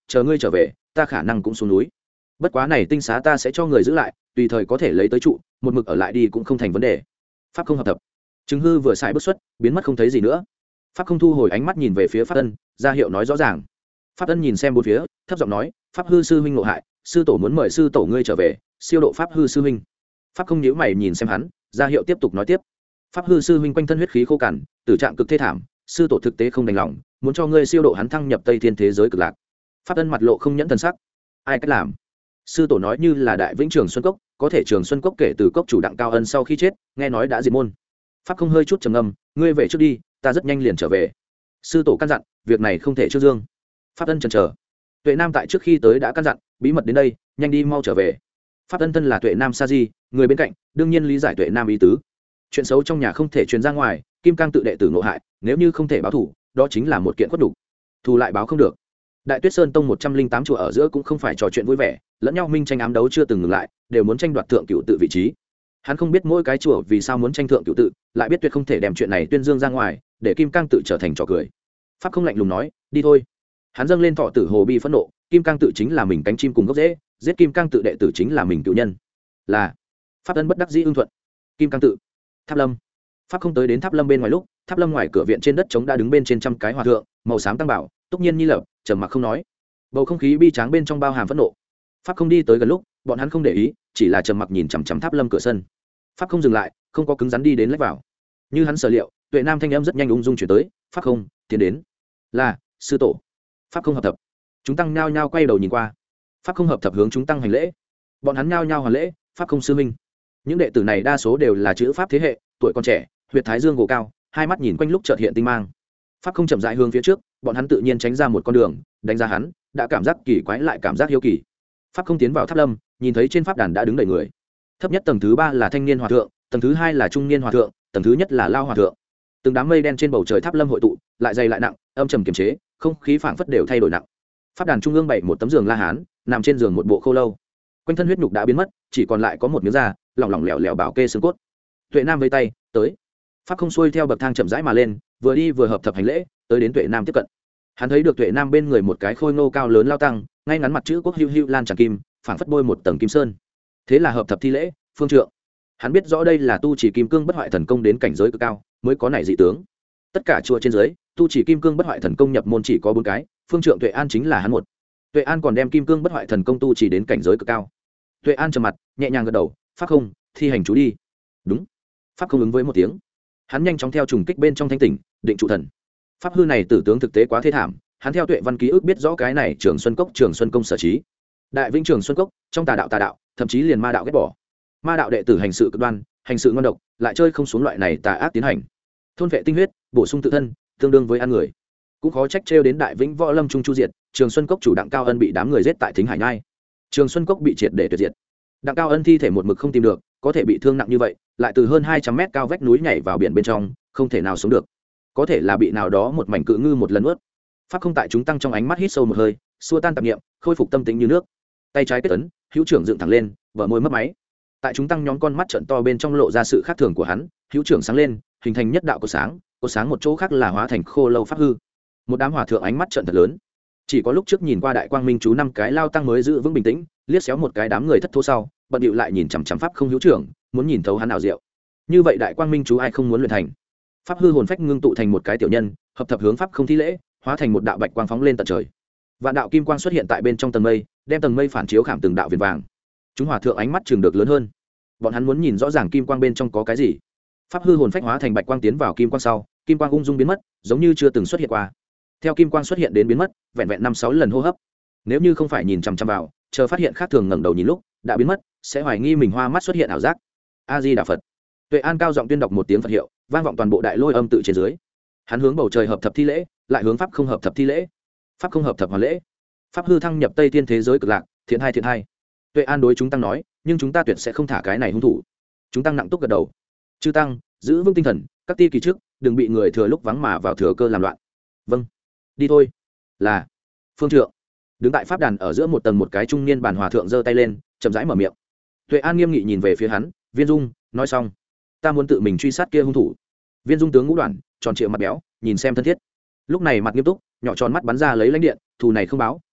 chờ ngươi trở về ta khả năng cũng xuống núi. Bất quá này tinh xá ta sẽ cho người giữ lại, tùy thời có thể lấy tới trụ, một mực ở lại đi cũng không thành vấn đề. Pháp không hợp thập. Trừng Hư vừa xài bước xuất, biến mất không thấy gì nữa. Pháp không thu hồi ánh mắt nhìn về phía Pháp Ân, ra hiệu nói rõ ràng. Pháp Ân nhìn xem bốn phía, thấp giọng nói, Pháp hư sư huynh ngộ hại, sư tổ muốn mời sư tổ ngươi trở về, siêu độ Pháp hư sư huynh. Pháp không nhíu mày nhìn xem hắn, ra hiệu tiếp tục nói tiếp. Pháp hư sư huynh quanh thân huyết khí khô cằn, tử trạng cực thê thảm, sư tổ thực tế không đành lòng, muốn cho ngươi siêu độ hắn thăng nhập Tây Thiên thế giới cực lạc. Pháp Ân mặt lộ không nhẫn thần sắc. Ai cách làm? Sư tổ nói như là đại vĩnh Trường Xuân Cốc, có thể Trường Xuân Cốc kể từ cốc chủ Đặng Cao Ân sau khi chết, nghe nói đã diệt môn. Pháp không hơi chút trầm ngâm, ngươi về trước đi, ta rất nhanh liền trở về. Sư tổ căn dặn, việc này không thể trước dương. Pháp Ân chần chờ. Tuệ Nam tại trước khi tới đã căn dặn, bí mật đến đây, nhanh đi mau trở về. Pháp Ân thân là Tuệ Nam sa di, người bên cạnh, đương nhiên lý giải Tuệ Nam ý tứ. Chuyện xấu trong nhà không thể truyền ra ngoài, Kim Cang tự đệ tử ngộ hại, nếu như không thể báo thù, đó chính là một kiện khuất đủ. Thù lại báo không được. Đại Tuyết Sơn tông một trăm linh tám chùa ở giữa cũng không phải trò chuyện vui vẻ, lẫn nhau minh tranh ám đấu chưa từng ngừng lại, đều muốn tranh đoạt thượng cựu tự vị trí. Hắn không biết mỗi cái chùa vì sao muốn tranh thượng cựu tự, lại biết tuyệt không thể đem chuyện này tuyên dương ra ngoài, để Kim Cang tự trở thành trò cười. Pháp không lạnh lùng nói, đi thôi. Hắn dâng lên thọ tử hồ bi phẫn nộ, Kim Cang tự chính là mình cánh chim cùng gốc rễ, giết Kim Cang tự đệ tử chính là mình cựu nhân. Là Pháp Ân bất đắc dĩ ưng thuận. Kim Cang tự, Tháp Lâm. Pháp không tới đến Tháp Lâm bên ngoài lúc, Tháp Lâm ngoài cửa viện trên đất trống đã đứng bên trên trăm cái hòa thượng, màu xám tăng bảo, túc nhiên nhi lập, trầm mặc không nói. Bầu không khí bi tráng bên trong bao hàm phẫn nộ. Pháp không đi tới gần lúc, bọn hắn không để ý, chỉ là trầm mặc nhìn chằm chằm Tháp Lâm cửa sân. Pháp không dừng lại, không có cứng rắn đi đến lách vào. Như hắn sở liệu, Tuệ Nam thanh âm rất nhanh ung dung chuyển tới, Pháp không, tiến đến. Là, sư tổ. Pháp không hợp thập. Chúng tăng nhao nhao quay đầu nhìn qua. Pháp không hợp thập hướng chúng tăng hành lễ. Bọn hắn nhao nhao hoàn lễ, Pháp không sư minh. Những đệ tử này đa số đều là chữ pháp thế hệ, tuổi còn trẻ, huyệt thái dương gồ cao, hai mắt nhìn quanh lúc chợt hiện tinh mang. Pháp không chậm rãi hướng phía trước, bọn hắn tự nhiên tránh ra một con đường, đánh ra hắn, đã cảm giác kỳ quái lại cảm giác hiếu kỳ. Pháp không tiến vào Tháp Lâm, nhìn thấy trên pháp đàn đã đứng đầy người. Thấp nhất tầng thứ ba là thanh niên hòa thượng, tầng thứ hai là trung niên hòa thượng, tầng thứ nhất là lao hòa thượng. Từng đám mây đen trên bầu trời Tháp Lâm hội tụ, lại dày lại nặng, âm trầm kiềm chế, không khí phảng phất đều thay đổi nặng. Pháp đàn trung ương bày một tấm giường la hán, nằm trên giường một bộ khô lâu. Quanh thân huyết nhục đã biến mất, chỉ còn lại có một miếng da, lỏng lỏng lẻo lẻo bảo kê xương cốt. Tuệ Nam vây tay, tới. Pháp không xuôi theo bậc thang chậm rãi mà lên, vừa đi vừa hợp thập hành lễ, tới đến Tuệ Nam tiếp cận. Hắn thấy được Tuệ Nam bên người một cái khôi ngô cao lớn lao tăng, ngay ngắn mặt chữ quốc hưu hưu lan tràn kim, phảng phất bôi một tầng kim sơn. Thế là hợp thập thi lễ, phương trượng. Hắn biết rõ đây là tu chỉ kim cương bất hoại thần công đến cảnh giới cực cao, mới có này dị tướng. Tất cả chùa trên dưới, tu chỉ kim cương bất hoại thần công nhập môn chỉ có bốn cái, phương trượng Tuệ An chính là hắn một. Tuệ An còn đem kim cương bất hoại thần công tu chỉ đến cảnh giới cực cao. Tuệ An trầm mặt, nhẹ nhàng gật đầu, Pháp không, thi hành chú đi. Đúng. Pháp không ứng với một tiếng. Hắn nhanh chóng theo trùng kích bên trong thanh tỉnh, định trụ thần. Pháp hư này tử tướng thực tế quá thê thảm, hắn theo Tuệ Văn ký ức biết rõ cái này Trường Xuân Cốc Trường Xuân công sở trí. Đại Vĩnh Trường Xuân Cốc, trong tà đạo tà đạo, thậm chí liền ma đạo ghét bỏ. Ma đạo đệ tử hành sự cực đoan, hành sự ngon độc, lại chơi không xuống loại này tà ác tiến hành. Thôn vệ tinh huyết, bổ sung tự thân, tương đương với ăn người. Cũng khó trách trêu đến Đại Vĩnh Võ Lâm trung chu diệt, Trường Xuân Cốc chủ Đặng Cao Ân bị đám người giết tại Thính Hải Nhai. Trường Xuân Cốc bị triệt để tuyệt diệt. Đặng Cao Ân thi thể một mực không tìm được, có thể bị thương nặng như vậy, lại từ hơn hai trăm mét cao vách núi nhảy vào biển bên trong, không thể nào sống được. Có thể là bị nào đó một mảnh cự ngư một lần nuốt. Pháp không tại chúng tăng trong ánh mắt hít sâu một hơi, xua tan tạp niệm, khôi phục tâm tính như nước. Tay trái kết ấn, hữu trưởng dựng thẳng lên, vở môi mấp máy. Tại chúng tăng nhóm con mắt trợn to bên trong lộ ra sự khác thường của hắn, hữu trưởng sáng lên, hình thành nhất đạo của sáng, có sáng một chỗ khác là hóa thành khô lâu pháp hư. Một đám hòa thượng ánh mắt trợn thật lớn. Chỉ có lúc trước nhìn qua đại quang minh chú năm cái lao tăng mới giữ vững bình tĩnh, liếc xéo một cái đám người thất thố sau, bận điệu lại nhìn chằm chằm pháp không hữu trưởng, muốn nhìn thấu hắn nào diệu. Như vậy đại quang minh chú ai không muốn luyện thành. Pháp hư hồn phách ngưng tụ thành một cái tiểu nhân, hợp thập hướng pháp không thi lễ, hóa thành một đạo bạch quang phóng lên tận trời. Vạn đạo kim quang xuất hiện tại bên trong tầng mây, đem tầng mây phản chiếu khảm từng đạo viền vàng. Chúng hòa thượng ánh mắt chừng được lớn hơn. Bọn hắn muốn nhìn rõ ràng kim quang bên trong có cái gì. Pháp hư hồn phách hóa thành bạch quang tiến vào kim quang sau, kim quang ung dung biến mất, giống như chưa từng xuất hiện qua. Theo kim quang xuất hiện đến biến mất, vẹn vẹn năm sáu lần hô hấp. Nếu như không phải nhìn chằm chằm vào, chờ phát hiện khác thường ngẩng đầu nhìn lúc đã biến mất, sẽ hoài nghi mình hoa mắt xuất hiện ảo giác. A Di Đà Phật. Tuệ An cao giọng tuyên đọc một tiếng Phật hiệu, vang vọng toàn bộ đại lôi âm tự trên dưới. Hắn hướng bầu trời hợp thập thi lễ, lại hướng pháp không hợp thập thi lễ. Pháp không hợp thập hoàn lễ. Pháp hư thăng nhập Tây Thiên thế giới cực lạc, thiện hai thiện hai. Tuệ An đối chúng tăng nói, nhưng chúng ta tuyệt sẽ không thả cái này hung thủ. Chúng tăng nặng túc gật đầu. Chư tăng, giữ vững tinh thần, các ti kỳ trước, đừng bị người thừa lúc vắng mà vào thừa cơ làm loạn. Vâng. Đi thôi. Là. Phương trượng. Đứng tại pháp đàn ở giữa một tầng một cái trung niên bản hòa thượng giơ tay lên, chậm rãi mở miệng. Tuệ An nghiêm nghị nhìn về phía hắn, Viên Dung, nói xong, ta muốn tự mình truy sát kia hung thủ. Viên Dung tướng ngũ đoạn, tròn trịa mặt béo, nhìn xem thân thiết. Lúc này mặt nghiêm túc, nhỏ tròn mắt bắn ra lấy lãnh điện, thù này không báo,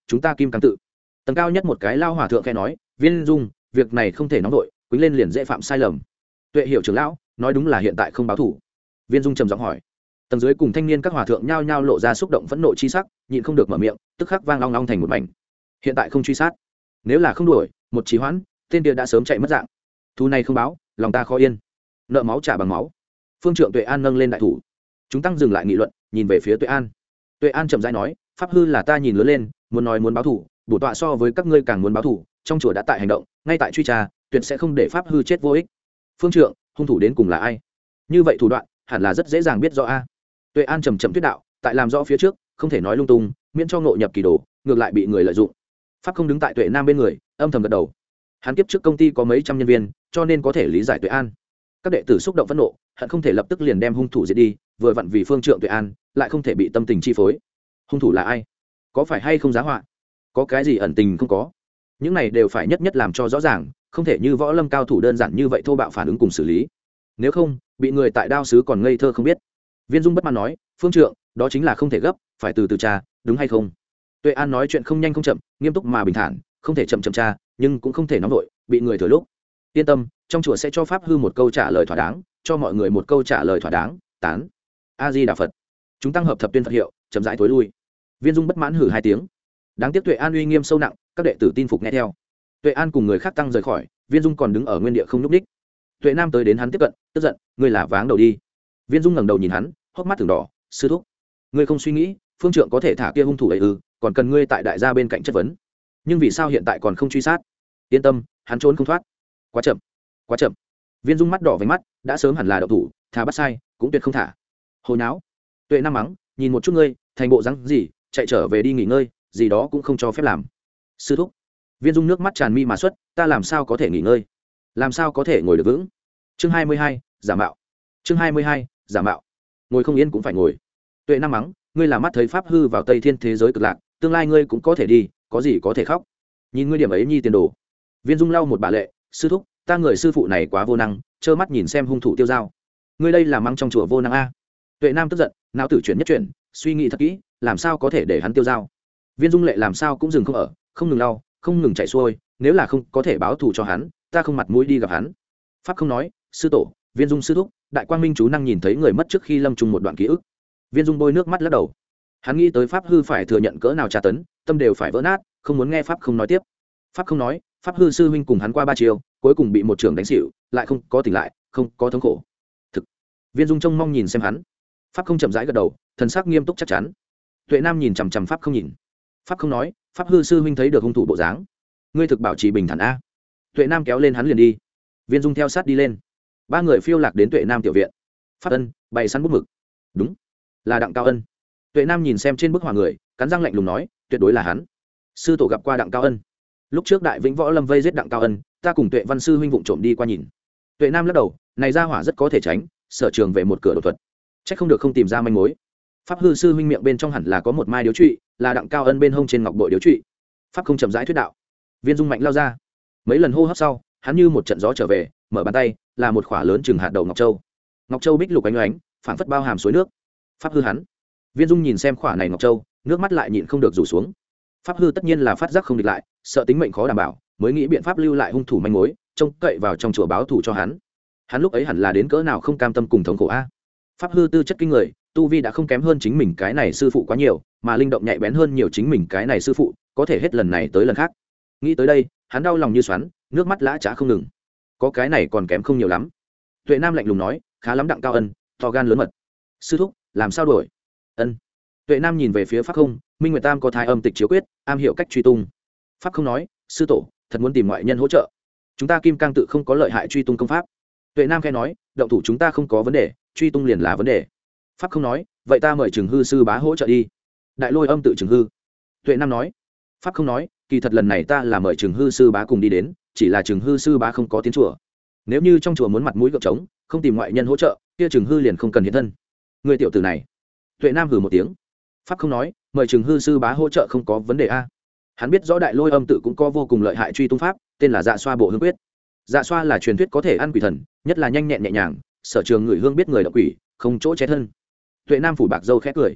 chúng ta kim càng tự. Tầng cao nhất một cái lao hòa thượng khẽ nói, Viên Dung, việc này không thể nóng vội, quýnh lên liền dễ phạm sai lầm. Tuệ Hiểu trưởng lão nói đúng là hiện tại không báo thủ. Viên Dung trầm giọng hỏi. Tầng dưới cùng thanh niên các hòa thượng nhao nhao lộ ra xúc động phẫn nộ chi sắc, nhịn không được mở miệng, tức khắc vang long long thành một mảnh. Hiện tại không truy sát, nếu là không đuổi, một trì hoãn, tên kia đã sớm chạy mất dạng. Thu này không báo, lòng ta khó yên. Nợ máu trả bằng máu. Phương Trượng Tuệ An nâng lên đại thủ. Chúng tăng dừng lại nghị luận, nhìn về phía Tuệ An. Tuệ An chậm rãi nói, pháp hư là ta nhìn lớn lên, muốn nói muốn báo thủ, bổ tọa so với các ngươi càng muốn báo thủ, trong chùa đã tại hành động, ngay tại truy tra, tuyệt sẽ không để pháp hư chết vô ích. Phương Trượng, hung thủ đến cùng là ai? Như vậy thủ đoạn, hẳn là rất dễ dàng biết rõ a. Tuệ An trầm trầm thuyết đạo, tại làm rõ phía trước, không thể nói lung tung, miễn cho ngộ nhập kỳ đồ, ngược lại bị người lợi dụng. Pháp không đứng tại Tuệ Nam bên người, âm thầm gật đầu. Hắn kiếp trước công ty có mấy trăm nhân viên, cho nên có thể lý giải Tuệ An. Các đệ tử xúc động phẫn nộ, hận không thể lập tức liền đem hung thủ diệt đi, vừa vặn vì Phương Trượng Tuệ An, lại không thể bị tâm tình chi phối. Hung thủ là ai? Có phải hay không giá họa? Có cái gì ẩn tình không có? Những này đều phải nhất nhất làm cho rõ ràng, không thể như võ lâm cao thủ đơn giản như vậy thô bạo phản ứng cùng xử lý. Nếu không, bị người tại đao sứ còn ngây thơ không biết. Viên Dung bất mãn nói, Phương Trượng, đó chính là không thể gấp, phải từ từ tra, đúng hay không? Tuệ An nói chuyện không nhanh không chậm, nghiêm túc mà bình thản, không thể chậm chậm tra, nhưng cũng không thể nóng vội, bị người thừa lúc. Yên tâm, trong chùa sẽ cho pháp hư một câu trả lời thỏa đáng, cho mọi người một câu trả lời thỏa đáng. Tán. A Di Đà Phật. Chúng tăng hợp thập tuyên Phật hiệu, chậm rãi tối lui. Viên Dung bất mãn hử hai tiếng. Đáng tiếc Tuệ An uy nghiêm sâu nặng, các đệ tử tin phục nghe theo. Tuệ An cùng người khác tăng rời khỏi, Viên Dung còn đứng ở nguyên địa không nhúc nhích. Tuệ Nam tới đến hắn tiếp cận, tức giận, ngươi là váng đầu đi. Viên Dung ngẩng đầu nhìn hắn, hốc mắt thường đỏ, sư thúc, ngươi không suy nghĩ, Phương Trượng có thể thả kia hung thủ ấy ư? Còn cần ngươi tại đại gia bên cạnh chất vấn. Nhưng vì sao hiện tại còn không truy sát? Yên tâm, hắn trốn không thoát. Quá chậm, quá chậm. Viên Dung mắt đỏ với mắt, đã sớm hẳn là đậu thủ, thà bắt sai, cũng tuyệt không thả. Hồi náo. Tuệ Nam mắng, nhìn một chút ngươi, thành bộ rắn gì, chạy trở về đi nghỉ ngơi, gì đó cũng không cho phép làm. Sư thúc. Viên Dung nước mắt tràn mi mà xuất, ta làm sao có thể nghỉ ngơi? Làm sao có thể ngồi được vững? Chương hai mươi hai, giả mạo. Chương hai mươi hai, giả mạo. Ngồi không yên cũng phải ngồi. Tuệ Nam mắng, ngươi là mắt thấy pháp hư vào Tây Thiên thế giới cực lạc, tương lai ngươi cũng có thể đi, có gì có thể khóc. Nhìn ngươi điểm ấy nhi tiền đồ. Viên Dung lau một bà lệ, sư thúc, ta người sư phụ này quá vô năng, trơ mắt nhìn xem hung thủ tiêu dao. Ngươi đây là mắng trong chùa vô năng a. Tuệ Nam tức giận, não tử chuyển nhất chuyển, suy nghĩ thật kỹ, làm sao có thể để hắn tiêu dao. Viên Dung lệ làm sao cũng dừng không ở, không ngừng lau, không ngừng chạy xuôi, nếu là không có thể báo thù cho hắn, ta không mặt mũi đi gặp hắn. Pháp không nói, sư tổ, Viên Dung sư thúc, đại quang minh chú năng nhìn thấy người mất trước khi lâm chung một đoạn ký ức. Viên Dung bôi nước mắt lắc đầu. Hắn nghĩ tới pháp hư phải thừa nhận cỡ nào tra tấn, tâm đều phải vỡ nát, không muốn nghe pháp không nói tiếp. Pháp không nói, pháp hư sư huynh cùng hắn qua ba chiều, cuối cùng bị một trưởng đánh xỉu, lại không có tỉnh lại, không có thống khổ. Thực. Viên Dung trông mong nhìn xem hắn. Pháp không chậm rãi gật đầu, thần sắc nghiêm túc chắc chắn. Tuệ Nam nhìn chằm chằm pháp không nhìn. Pháp không nói, pháp hư sư huynh thấy được hung thủ bộ dáng, ngươi thực bảo trì bình thản a. Tuệ Nam kéo lên hắn liền đi. Viên Dung theo sát đi lên. Ba người phiêu lạc đến Tuệ Nam tiểu viện. Pháp Ân bày sẵn bút mực. Đúng, là Đặng Cao Ân. Tuệ Nam nhìn xem trên bức họa người, cắn răng lạnh lùng nói, tuyệt đối là hắn. Sư tổ gặp qua Đặng Cao Ân. Lúc trước Đại Vĩnh Võ Lâm vây giết Đặng Cao Ân, ta cùng Tuệ Văn sư huynh vụng trộm đi qua nhìn. Tuệ Nam lắc đầu, này ra hỏa rất có thể tránh, sở trường về một cửa đột thuật. Chắc không được không tìm ra manh mối. Pháp hư sư huynh miệng bên trong hẳn là có một mai điếu trụy, là Đặng Cao Ân bên hông trên ngọc bội điếu trụy. Pháp không chậm rãi thuyết đạo. Viên Dung mạnh lao ra. Mấy lần hô hấp sau, hắn như một trận gió trở về, mở bàn tay, là một khỏa lớn chừng hạt đậu ngọc châu. Ngọc châu bích lục ánh ánh, phảng phất bao hàm suối nước. Pháp hư hắn. Viên Dung nhìn xem khỏa này ngọc châu, nước mắt lại nhịn không được rủ xuống. Pháp hư tất nhiên là phát giác không địch lại, sợ tính mệnh khó đảm bảo, mới nghĩ biện pháp lưu lại hung thủ manh mối, trông cậy vào trong chùa báo thù cho hắn. Hắn lúc ấy hẳn là đến cỡ nào không cam tâm cùng thống khổ a. Pháp hư tư chất kinh người, tu vi đã không kém hơn chính mình cái này sư phụ quá nhiều, mà linh động nhạy bén hơn nhiều chính mình cái này sư phụ, có thể hết lần này tới lần khác. Nghĩ tới đây, hắn đau lòng như xoắn, nước mắt lã chã không ngừng. Có cái này còn kém không nhiều lắm. Tuệ Nam lạnh lùng nói, khá lắm Đặng Cao Ân, to gan lớn mật. Sư thúc, làm sao đổi? Ân. Tuệ Nam nhìn về phía Pháp Không, Minh Nguyệt Tam có thái âm tịch chiếu quyết, am hiểu cách truy tung. Pháp Không nói, sư tổ, thật muốn tìm ngoại nhân hỗ trợ. Chúng ta Kim Cang tự không có lợi hại truy tung công pháp. Tuệ Nam khẽ nói, động thủ chúng ta không có vấn đề, truy tung liền là vấn đề. Pháp Không nói, vậy ta mời Trừng Hư sư bá hỗ trợ đi. Đại Lôi âm tự Trừng Hư. Tuệ Nam nói, Pháp Không nói, kỳ thật lần này ta là mời Trừng Hư sư bá cùng đi đến, chỉ là Trừng Hư sư bá không có tiến chùa. Nếu như trong chùa muốn mặt mũi gượng trống, không tìm ngoại nhân hỗ trợ, kia Trừng Hư liền không cần hiện thân. Người tiểu tử này. Tuệ Nam hừ một tiếng. Pháp Không nói, mời Trừng Hư sư bá hỗ trợ không có vấn đề a. Hắn biết rõ Đại Lôi âm tự cũng có vô cùng lợi hại truy tung pháp, tên là Dạ Xoa Bộ Hương Quyết. Dạ Xoa là truyền thuyết có thể ăn quỷ thần, nhất là nhanh nhẹn nhẹ nhàng, sở trường người hương biết người động quỷ, không chỗ che thân. Tuệ Nam phủ bạc dâu khẽ cười.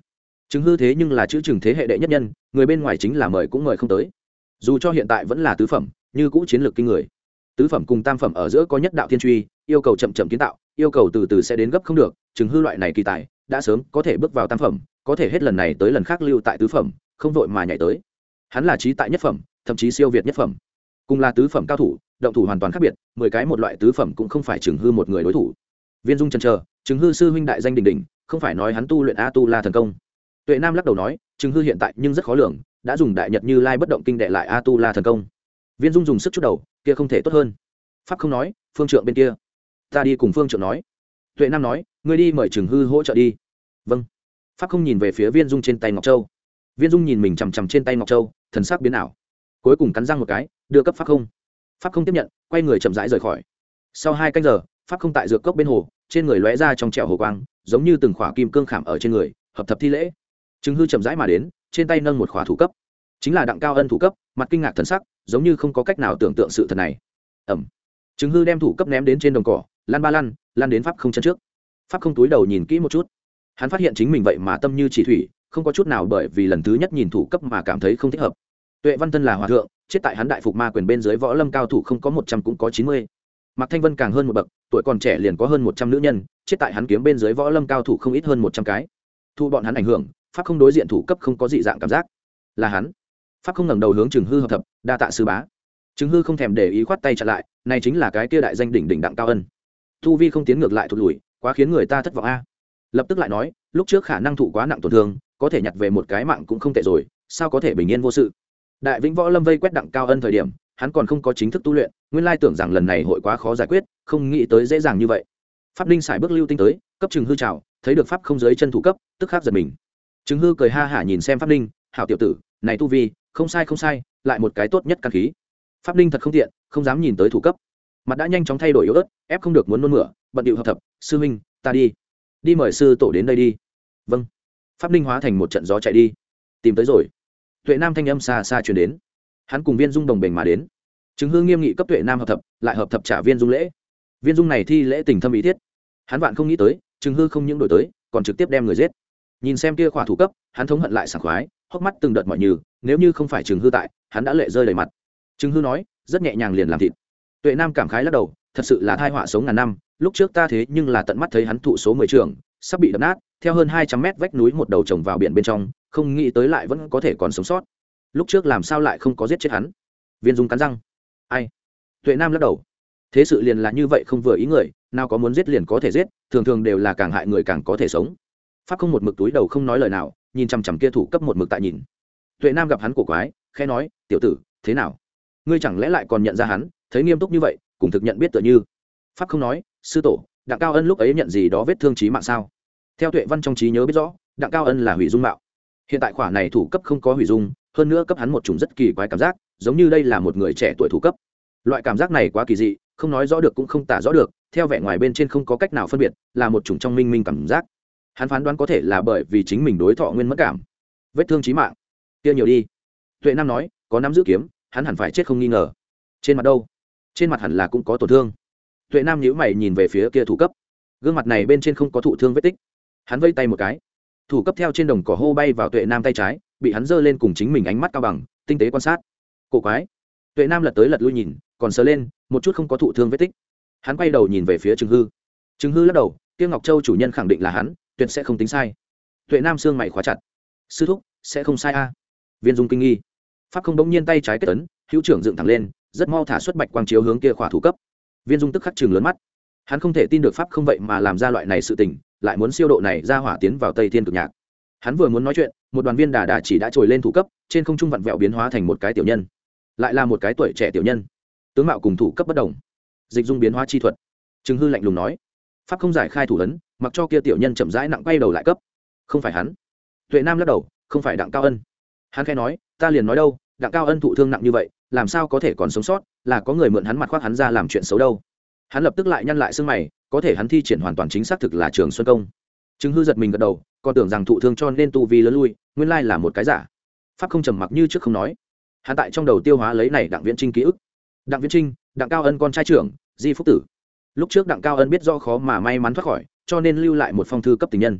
Chứng hư thế nhưng là chữ Trừng thế hệ đệ nhất nhân, người bên ngoài chính là mời cũng mời không tới. Dù cho hiện tại vẫn là tứ phẩm, như cũ chiến lược kinh người. Tứ phẩm cùng tam phẩm ở giữa có nhất đạo thiên truy, yêu cầu chậm chậm kiến tạo, yêu cầu từ từ sẽ đến gấp không được. Chứng hư loại này kỳ tài đã sớm có thể bước vào tam phẩm, có thể hết lần này tới lần khác lưu tại tứ phẩm, không vội mà nhảy tới. Hắn là trí tại nhất phẩm, thậm chí siêu việt nhất phẩm. Cùng là tứ phẩm cao thủ, động thủ hoàn toàn khác biệt, mười cái một loại tứ phẩm cũng không phải Chứng hư một người đối thủ. Viên Dung chần chờ, Chứng hư sư huynh đại danh đỉnh đỉnh, không phải nói hắn tu luyện A Tu La thần công. Tuệ Nam lắc đầu nói, Chứng hư hiện tại nhưng rất khó lường, đã dùng đại nhật Như Lai bất động kinh đệ lại A Tu La thần công. Viên Dung dùng sức chút đầu, kia không thể tốt hơn. Pháp không nói, phương trượng bên kia, ta đi cùng phương trượng nói. Tuệ Nam nói, ngươi đi mời Chứng hư hỗ trợ đi. Vâng. Pháp không nhìn về phía Viên Dung trên tay ngọc châu. Viên Dung nhìn mình chằm chằm trên tay ngọc châu, thần sắc biến ảo, cuối cùng cắn răng một cái, đưa cấp Pháp không. Pháp không tiếp nhận, quay người chậm rãi rời khỏi. Sau hai canh giờ, Pháp không tại dược cốc bên hồ, trên người lóe ra trong trẻo hồ quang, giống như từng khỏa kim cương khảm ở trên người, hợp thập thi lễ. Chứng hư chậm rãi mà đến, trên tay nâng một khỏa thủ cấp, chính là Đặng Cao Ân thủ cấp, mặt kinh ngạc thần sắc, giống như không có cách nào tưởng tượng sự thật này. Ẩm. Chứng hư đem thủ cấp ném đến trên đồng cỏ, lăn ba lăn, lăn đến Pháp không chân trước. Pháp không túi đầu nhìn kỹ một chút, hắn phát hiện chính mình vậy mà tâm như chỉ thủy, không có chút nào bởi vì lần thứ nhất nhìn thủ cấp mà cảm thấy không thích hợp. Tuệ Văn Thân là hòa thượng, chết tại hắn đại phục ma quyền bên dưới võ lâm cao thủ không có một trăm cũng có chín mươi. Mạc Thanh Vân càng hơn một bậc, tuổi còn trẻ liền có hơn một trăm nữ nhân, chết tại hắn kiếm bên dưới võ lâm cao thủ không ít hơn một trăm cái. Thu bọn hắn ảnh hưởng, Pháp không đối diện thủ cấp không có dị dạng cảm giác. Là hắn. Pháp không ngẩng đầu hướng Trừng hư hợp thập, đa tạ sư bá. Trừng hư không thèm để ý khoát tay chặn lại, này chính là cái kia đại danh đỉnh đỉnh Đặng Cao Ân. Tu vi không tiến ngược lại thụt lùi, quá khiến người ta thất vọng a. Lập tức lại nói, lúc trước khả năng thụ quá nặng tổn thương, có thể nhặt về một cái mạng cũng không tệ rồi, sao có thể bình yên vô sự. Đại Vĩnh Võ Lâm vây quét Đặng Cao Ân thời điểm, hắn còn không có chính thức tu luyện, nguyên lai tưởng rằng lần này hội quá khó giải quyết, không nghĩ tới dễ dàng như vậy. Pháp Ninh xài bước lưu tinh tới, cấp Trừng hư chào, thấy được pháp không giới chân thủ cấp, tức khắc giật mình. Trừng hư cười ha hả nhìn xem Pháp Ninh, hảo tiểu tử, này tu vi, không sai không sai, lại một cái tốt nhất căn khí. Pháp Ninh thật không tiện, không dám nhìn tới thủ cấp, mặt đã nhanh chóng thay đổi yếu ớt, ép không được muốn nôn mửa, bận điệu hợp thập, sư huynh, ta đi, đi mời sư tổ đến đây đi. Vâng. Pháp Ninh hóa thành một trận gió chạy đi, tìm tới rồi. Tuệ Nam thanh âm xa xa truyền đến, hắn cùng Viên Dung đồng bền mà đến. Trừng hư nghiêm nghị cấp Tuệ Nam hợp thập, lại hợp thập trả Viên Dung lễ. Viên Dung này thi lễ tình thâm ý thiết, hắn vạn không nghĩ tới, Trừng hư không những đổi tới, còn trực tiếp đem người giết. Nhìn xem kia khỏa thủ cấp, hắn thống hận lại sảng khoái, hốc mắt từng đợt mỏi nhừ, nếu như không phải Trừng hư tại, hắn đã lệ rơi đầy mặt. Trừng hư nói, rất nhẹ nhàng liền làm thịt. Tuệ Nam cảm khái lắc đầu, thật sự là tai họa sống ngàn năm, lúc trước ta thế nhưng là tận mắt thấy hắn thụ số mười trường, sắp bị đập nát, theo hơn hai trăm mét vách núi một đầu trồng vào biển bên trong, không nghĩ tới lại vẫn có thể còn sống sót. Lúc trước làm sao lại không có giết chết hắn? Viên Dung cắn răng, ai? Tuệ Nam lắc đầu, thế sự liền là như vậy, không vừa ý người, nào có muốn giết liền có thể giết, thường thường đều là càng hại người càng có thể sống. Pháp không một mực túi đầu không nói lời nào, nhìn chằm chằm kia thủ cấp một mực tại nhìn. Tuệ Nam gặp hắn cổ quái, khẽ nói, tiểu tử, thế nào? Ngươi chẳng lẽ lại còn nhận ra hắn? Thấy nghiêm túc như vậy, cùng thực nhận biết tựa như. Pháp không nói, sư tổ, Đặng Cao Ân lúc ấy nhận gì đó vết thương chí mạng sao? Theo Tuệ Văn trong trí nhớ biết rõ, Đặng Cao Ân là hủy dung mạo. Hiện tại khỏa này thủ cấp không có hủy dung, hơn nữa cấp hắn một chủng rất kỳ quái cảm giác, giống như đây là một người trẻ tuổi thủ cấp. Loại cảm giác này quá kỳ dị, không nói rõ được cũng không tả rõ được, theo vẻ ngoài bên trên không có cách nào phân biệt, là một chủng trong minh minh cảm giác. Hắn phán đoán có thể là bởi vì chính mình đối thọ nguyên mất cảm. Vết thương chí mạng, kia nhiều đi. Tuệ Nam nói, có nắm giữ kiếm, hắn hẳn phải chết không nghi ngờ. Trên mặt đâu? Trên mặt hẳn là cũng có tổn thương. Tuệ Nam nhíu mày nhìn về phía kia thủ cấp, gương mặt này bên trên không có thụ thương vết tích. Hắn vây tay một cái, thủ cấp theo trên đồng cỏ hô bay vào Tuệ Nam tay trái, bị hắn giơ lên cùng chính mình ánh mắt cao bằng, tinh tế quan sát. Cổ quái. Tuệ Nam lật tới lật lui nhìn, còn sờ lên, một chút không có thụ thương vết tích. Hắn quay đầu nhìn về phía Trừng hư. Trừng hư lắc đầu, kia Ngọc Châu chủ nhân khẳng định là hắn, tuyệt sẽ không tính sai. Tuệ Nam xương mày khóa chặt. Sư thúc, sẽ không sai a? Viên Dung kinh nghi. Pháp không đống nhiên tay trái kết ấn, hữu trưởng dựng thẳng lên, rất mau thả xuất bạch quang chiếu hướng kia khỏa thủ cấp. Viên Dung tức khắc trừng lớn mắt. Hắn không thể tin được Pháp không vậy mà làm ra loại này sự tình, lại muốn siêu độ này ra hỏa tiến vào Tây Thiên Cực Nhạc. Hắn vừa muốn nói chuyện, một đoàn viên đà đà chỉ đã trồi lên thủ cấp, trên không trung vặn vẹo biến hóa thành một cái tiểu nhân, lại là một cái tuổi trẻ tiểu nhân, tướng mạo cùng thủ cấp bất đồng. Dịch dung biến hóa chi thuật. Trừng hư lạnh lùng nói, Pháp không giải khai thủ ấn, mặc cho kia tiểu nhân chậm rãi nặng quay đầu lại cấp. Không phải hắn. Tuệ Nam lắc đầu, không phải Đặng Cao Ân. Hắn khẽ nói, ta liền nói đâu, Đặng Cao Ân thụ thương nặng như vậy, làm sao có thể còn sống sót, là có người mượn hắn mặt khoác hắn ra làm chuyện xấu đâu. Hắn lập tức lại nhăn lại xương mày, có thể hắn thi triển hoàn toàn chính xác thực là Trường Xuân công. Trừng hư giật mình gật đầu, còn tưởng rằng thụ thương cho nên tu vi lớn lui, nguyên lai là một cái giả. Pháp không trầm mặc như trước không nói. Hắn tại trong đầu tiêu hóa lấy này Đặng Viễn Trinh ký ức. Đặng Viễn Trinh, Đặng Cao Ân con trai trưởng, Di Phúc Tử. Lúc trước Đặng Cao Ân biết do khó mà may mắn thoát khỏi, cho nên lưu lại một phong thư cấp tình nhân.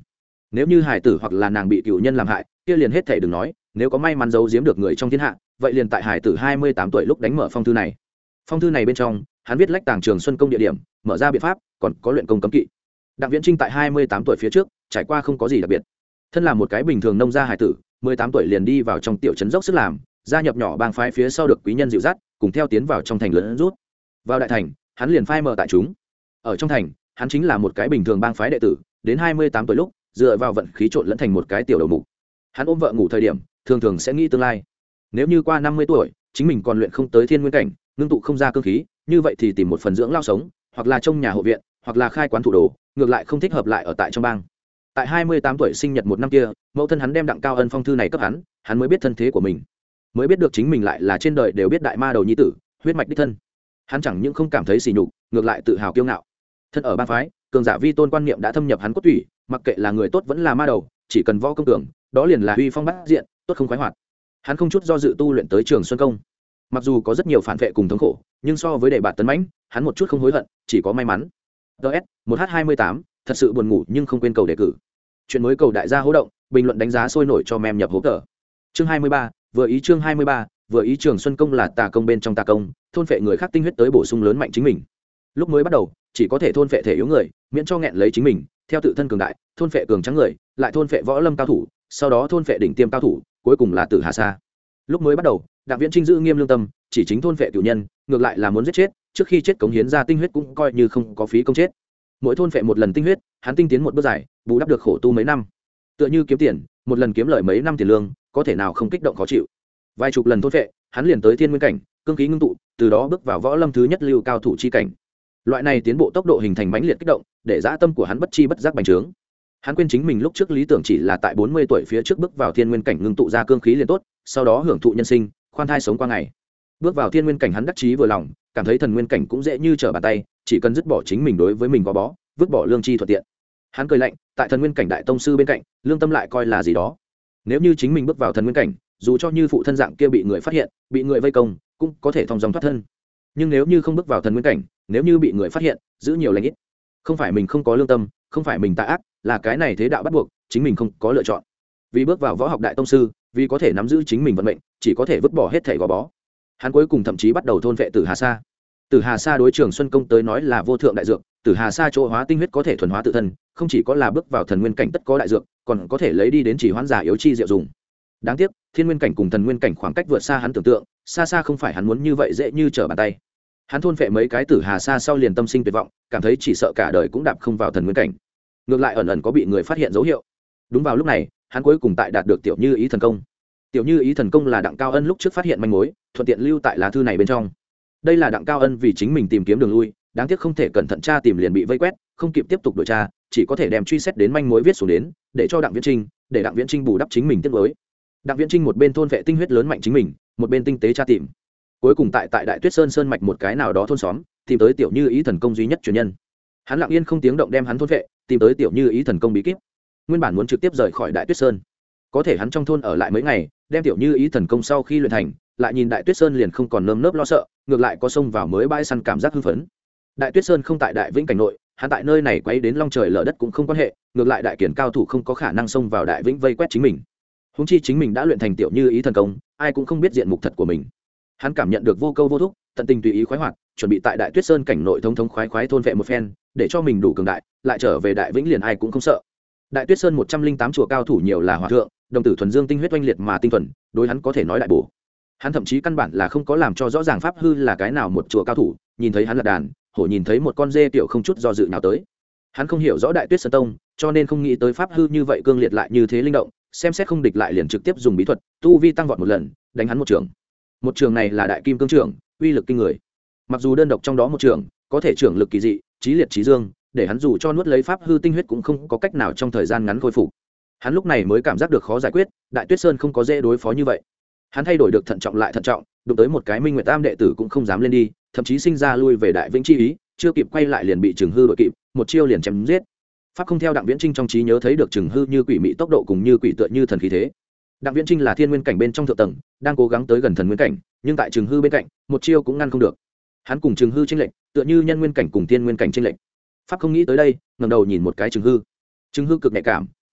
nếu như hải tử hoặc là nàng bị cựu nhân làm hại kia liền hết thể đừng nói, nếu có may mắn giấu giếm được người trong thiên hạ vậy liền tại hải tử hai mươi tám tuổi lúc đánh mở phong thư này. Phong thư này bên trong hắn viết lách tàng Trường Xuân Công địa điểm, mở ra biện pháp, còn có luyện công cấm kỵ. Đặng Viễn Trinh tại hai mươi tám tuổi phía trước trải qua không có gì đặc biệt, thân là một cái bình thường nông gia hải tử, mười tám tuổi liền đi vào trong tiểu trấn dốc sức làm, gia nhập nhỏ bang phái phía sau được quý nhân dịu dắt, cùng theo tiến vào trong thành lớn rút. Vào đại thành hắn liền phai mờ tại chúng. Ở trong thành hắn chính là một cái bình thường bang phái đệ tử, đến hai mươi tám tuổi lúc dựa vào vận khí trộn lẫn thành một cái tiểu đầu mục. Hắn ôm vợ ngủ thời điểm thường thường sẽ nghĩ tương lai, nếu như qua năm mươi tuổi chính mình còn luyện không tới thiên nguyên cảnh, ngưng tụ không ra cương khí, như vậy thì tìm một phần dưỡng lao sống, hoặc là trong nhà hộ viện, hoặc là khai quán thủ đồ, ngược lại không thích hợp lại ở tại trong bang. Tại hai mươi tám tuổi sinh nhật một năm kia, mẫu thân hắn đem Đặng Cao Ân phong thư này cấp hắn, hắn mới biết thân thế của mình, mới biết được chính mình lại là trên đời đều biết đại ma đầu nhi tử, huyết mạch đích thân. Hắn chẳng những không cảm thấy sỉ nhục, ngược lại tự hào kiêu ngạo. Thân ở bang phái, cường giả vi tôn quan niệm đã thâm nhập hắn cốt tủy, mặc kệ là người tốt vẫn là ma đầu, chỉ cần võ công cường, đó liền là uy phong bát diện, tốt không khoái hoạt. Hắn không chút do dự tu luyện tới Trường Xuân Công. Mặc dù có rất nhiều phản vệ cùng thống khổ, nhưng so với đề bạt tấn mãnh, hắn một chút không hối hận, chỉ có may mắn. ds một h hai mươi tám, thật sự buồn ngủ nhưng không quên cầu đề cử. Chuyện mới cầu đại gia hỗ động, bình luận đánh giá sôi nổi cho mem nhập hố tờ. Chương hai mươi ba, vừa ý chương hai mươi ba, vừa ý Trường Xuân Công là tà công bên trong tà công, thôn phệ người khác tinh huyết tới bổ sung lớn mạnh chính mình. Lúc mới bắt đầu, chỉ có thể thôn phệ thể yếu người, miễn cho nghẹn lấy chính mình, theo tự thân cường đại, thôn phệ cường tráng người, lại thôn phệ võ lâm cao thủ, sau đó thôn phệ đỉnh tiêm cao thủ, cuối cùng là Tử Hà Sa. Lúc mới bắt đầu, Đặng Viễn Trinh giữ nghiêm lương tâm, chỉ chính thôn phệ cửu nhân, ngược lại là muốn giết chết, trước khi chết cống hiến ra tinh huyết cũng coi như không có phí công chết. Mỗi thôn phệ một lần tinh huyết, hắn tinh tiến một bước dài, bù đắp được khổ tu mấy năm. Tựa như kiếm tiền, một lần kiếm lợi mấy năm tiền lương, có thể nào không kích động khó chịu. Vài chục lần thôn phệ, hắn liền tới thiên nguyên cảnh, cương khí ngưng tụ, từ đó bước vào võ lâm thứ nhất lưu cao thủ chi cảnh. Loại này tiến bộ tốc độ hình thành mãnh liệt kích động, để dã tâm của hắn bất chi bất giác bành trướng. Hắn quên chính mình lúc trước lý tưởng chỉ là tại bốn mươi tuổi phía trước bước vào thiên nguyên cảnh ngưng tụ ra cương khí liền tốt, sau đó hưởng thụ nhân sinh, khoan thai sống qua ngày. Bước vào thiên nguyên cảnh hắn đắc chí vừa lòng, cảm thấy thần nguyên cảnh cũng dễ như trở bàn tay, chỉ cần dứt bỏ chính mình đối với mình gò bó, vứt bỏ lương chi thuận tiện. Hắn cười lạnh, tại thần nguyên cảnh đại tông sư bên cạnh, lương tâm lại coi là gì đó. Nếu như chính mình bước vào thần nguyên cảnh, dù cho như phụ thân dạng kia bị người phát hiện, bị người vây công, cũng có thể thong dong thoát thân. Nhưng nếu như không bước vào thần nguyên cảnh, nếu như bị người phát hiện, giữ nhiều lành ít. Không phải mình không có lương tâm, không phải mình tà ác, là cái này thế đạo bắt buộc, chính mình không có lựa chọn. Vì bước vào võ học đại tông sư, vì có thể nắm giữ chính mình vận mệnh, chỉ có thể vứt bỏ hết thảy gò bó. Hắn cuối cùng thậm chí bắt đầu thôn vệ Tử Hà Sa. Tử Hà Sa đối Trường Xuân Công tới nói là vô thượng đại dược, Tử Hà Sa chỗ hóa tinh huyết có thể thuần hóa tự thân, không chỉ có là bước vào thần nguyên cảnh tất có đại dược, còn có thể lấy đi đến chỉ hoãn giả yếu chi diệu dùng. Đáng tiếc, thiên nguyên cảnh cùng thần nguyên cảnh khoảng cách vượt xa hắn tưởng tượng, xa xa không phải hắn muốn như vậy dễ như trở bàn tay. Hắn thôn phệ mấy cái Tử Hà Sa sau liền tâm sinh tuyệt vọng, cảm thấy chỉ sợ cả đời cũng đạp không vào thần nguyên cảnh, ngược lại ẩn ẩn có bị người phát hiện dấu hiệu. Đúng vào lúc này, hắn cuối cùng tại đạt được tiểu Như Ý thần công. Tiểu Như Ý thần công là Đặng Cao Ân lúc trước phát hiện manh mối, thuận tiện lưu tại lá thư này bên trong. Đây là Đặng Cao Ân vì chính mình tìm kiếm đường lui, đáng tiếc không thể cẩn thận tra tìm liền bị vây quét, không kịp tiếp tục điều tra, chỉ có thể đem truy xét đến manh mối viết xuống đến, để cho Đặng Viễn Trinh, để Đặng Viễn Trinh bù đắp chính mình tiết lối. Đặng Viễn Trinh một bên thôn vệ tinh huyết lớn mạnh chính mình, một bên tinh tế tra tìm. Cuối cùng tại tại Đại Tuyết Sơn sơn mạch một cái nào đó thôn xóm, tìm tới tiểu Như Ý thần công duy nhất truyền nhân. Hắn lặng yên không tiếng động đem hắn thôn vệ, tìm tới tiểu Như Ý thần công bí kíp. Nguyên bản muốn trực tiếp rời khỏi Đại Tuyết Sơn, có thể hắn trong thôn ở lại mấy ngày, đem tiểu Như Ý thần công sau khi luyện thành, lại nhìn Đại Tuyết Sơn liền không còn nơm nớp lo sợ, ngược lại có xông vào mới bãi săn cảm giác hưng phấn. Đại Tuyết Sơn không tại Đại Vĩnh cảnh nội, hắn tại nơi này quấy đến long trời lở đất cũng không quan hệ, ngược lại đại kiển cao thủ không có khả năng xông vào Đại Vĩnh vây quét chính mình. Huống chi chính mình đã luyện thành tiểu Như Ý thần công, ai cũng không biết diện mục thật của mình. Hắn cảm nhận được vô câu vô thúc, tận tình tùy ý khoái hoạt, chuẩn bị tại Đại Tuyết Sơn cảnh nội thống thống khoái khoái thôn vệ một phen, để cho mình đủ cường đại, lại trở về Đại Vĩnh liền ai cũng không sợ. Đại Tuyết Sơn một trăm linh tám chùa cao thủ nhiều là hòa thượng, đồng tử thuần dương tinh huyết oanh liệt mà tinh thuần, đối hắn có thể nói đại bổ. Hắn thậm chí căn bản là không có làm cho rõ ràng pháp hư là cái nào một chùa cao thủ, nhìn thấy hắn là đàn, hổ nhìn thấy một con dê tiểu không chút do dự nào tới. Hắn không hiểu rõ Đại Tuyết Sơn tông, cho nên không nghĩ tới pháp hư như vậy cương liệt lại như thế linh động, xem xét không địch lại liền trực tiếp dùng bí thuật, tu vi tăng vọt một lần, đánh hắn một trường. Một trường này là đại kim cương trường, uy lực kinh người. Mặc dù đơn độc trong đó một trường, có thể trưởng lực kỳ dị, trí liệt trí dương, để hắn dù cho nuốt lấy pháp hư tinh huyết cũng không có cách nào trong thời gian ngắn khôi phục. Hắn lúc này mới cảm giác được khó giải quyết, Đại Tuyết Sơn không có dễ đối phó như vậy. Hắn thay đổi được thận trọng lại thận trọng, đụng tới một cái Minh Nguyệt Tam đệ tử cũng không dám lên đi, thậm chí sinh ra lui về Đại Vĩnh chi ý, chưa kịp quay lại liền bị Trừng Hư đội kịp, một chiêu liền chém giết. Pháp không theo Đặng Viễn Trinh trong trí nhớ thấy được Trừng Hư như quỷ mị tốc độ cùng như quỷ tựa như thần khí thế. Đặng Viễn Trinh là thiên nguyên cảnh bên trong thượng tầng, đang cố gắng tới gần thần nguyên cảnh, nhưng tại Trừng Hư bên cạnh, một chiêu cũng ngăn không được. Hắn cùng Trừng Hư chênh lệch, tựa như nhân nguyên cảnh cùng thiên nguyên cảnh chênh lệch. Pháp không nghĩ tới đây, ngẩng đầu nhìn một cái Trừng Hư. Trừng Hư cực nhạy cảm,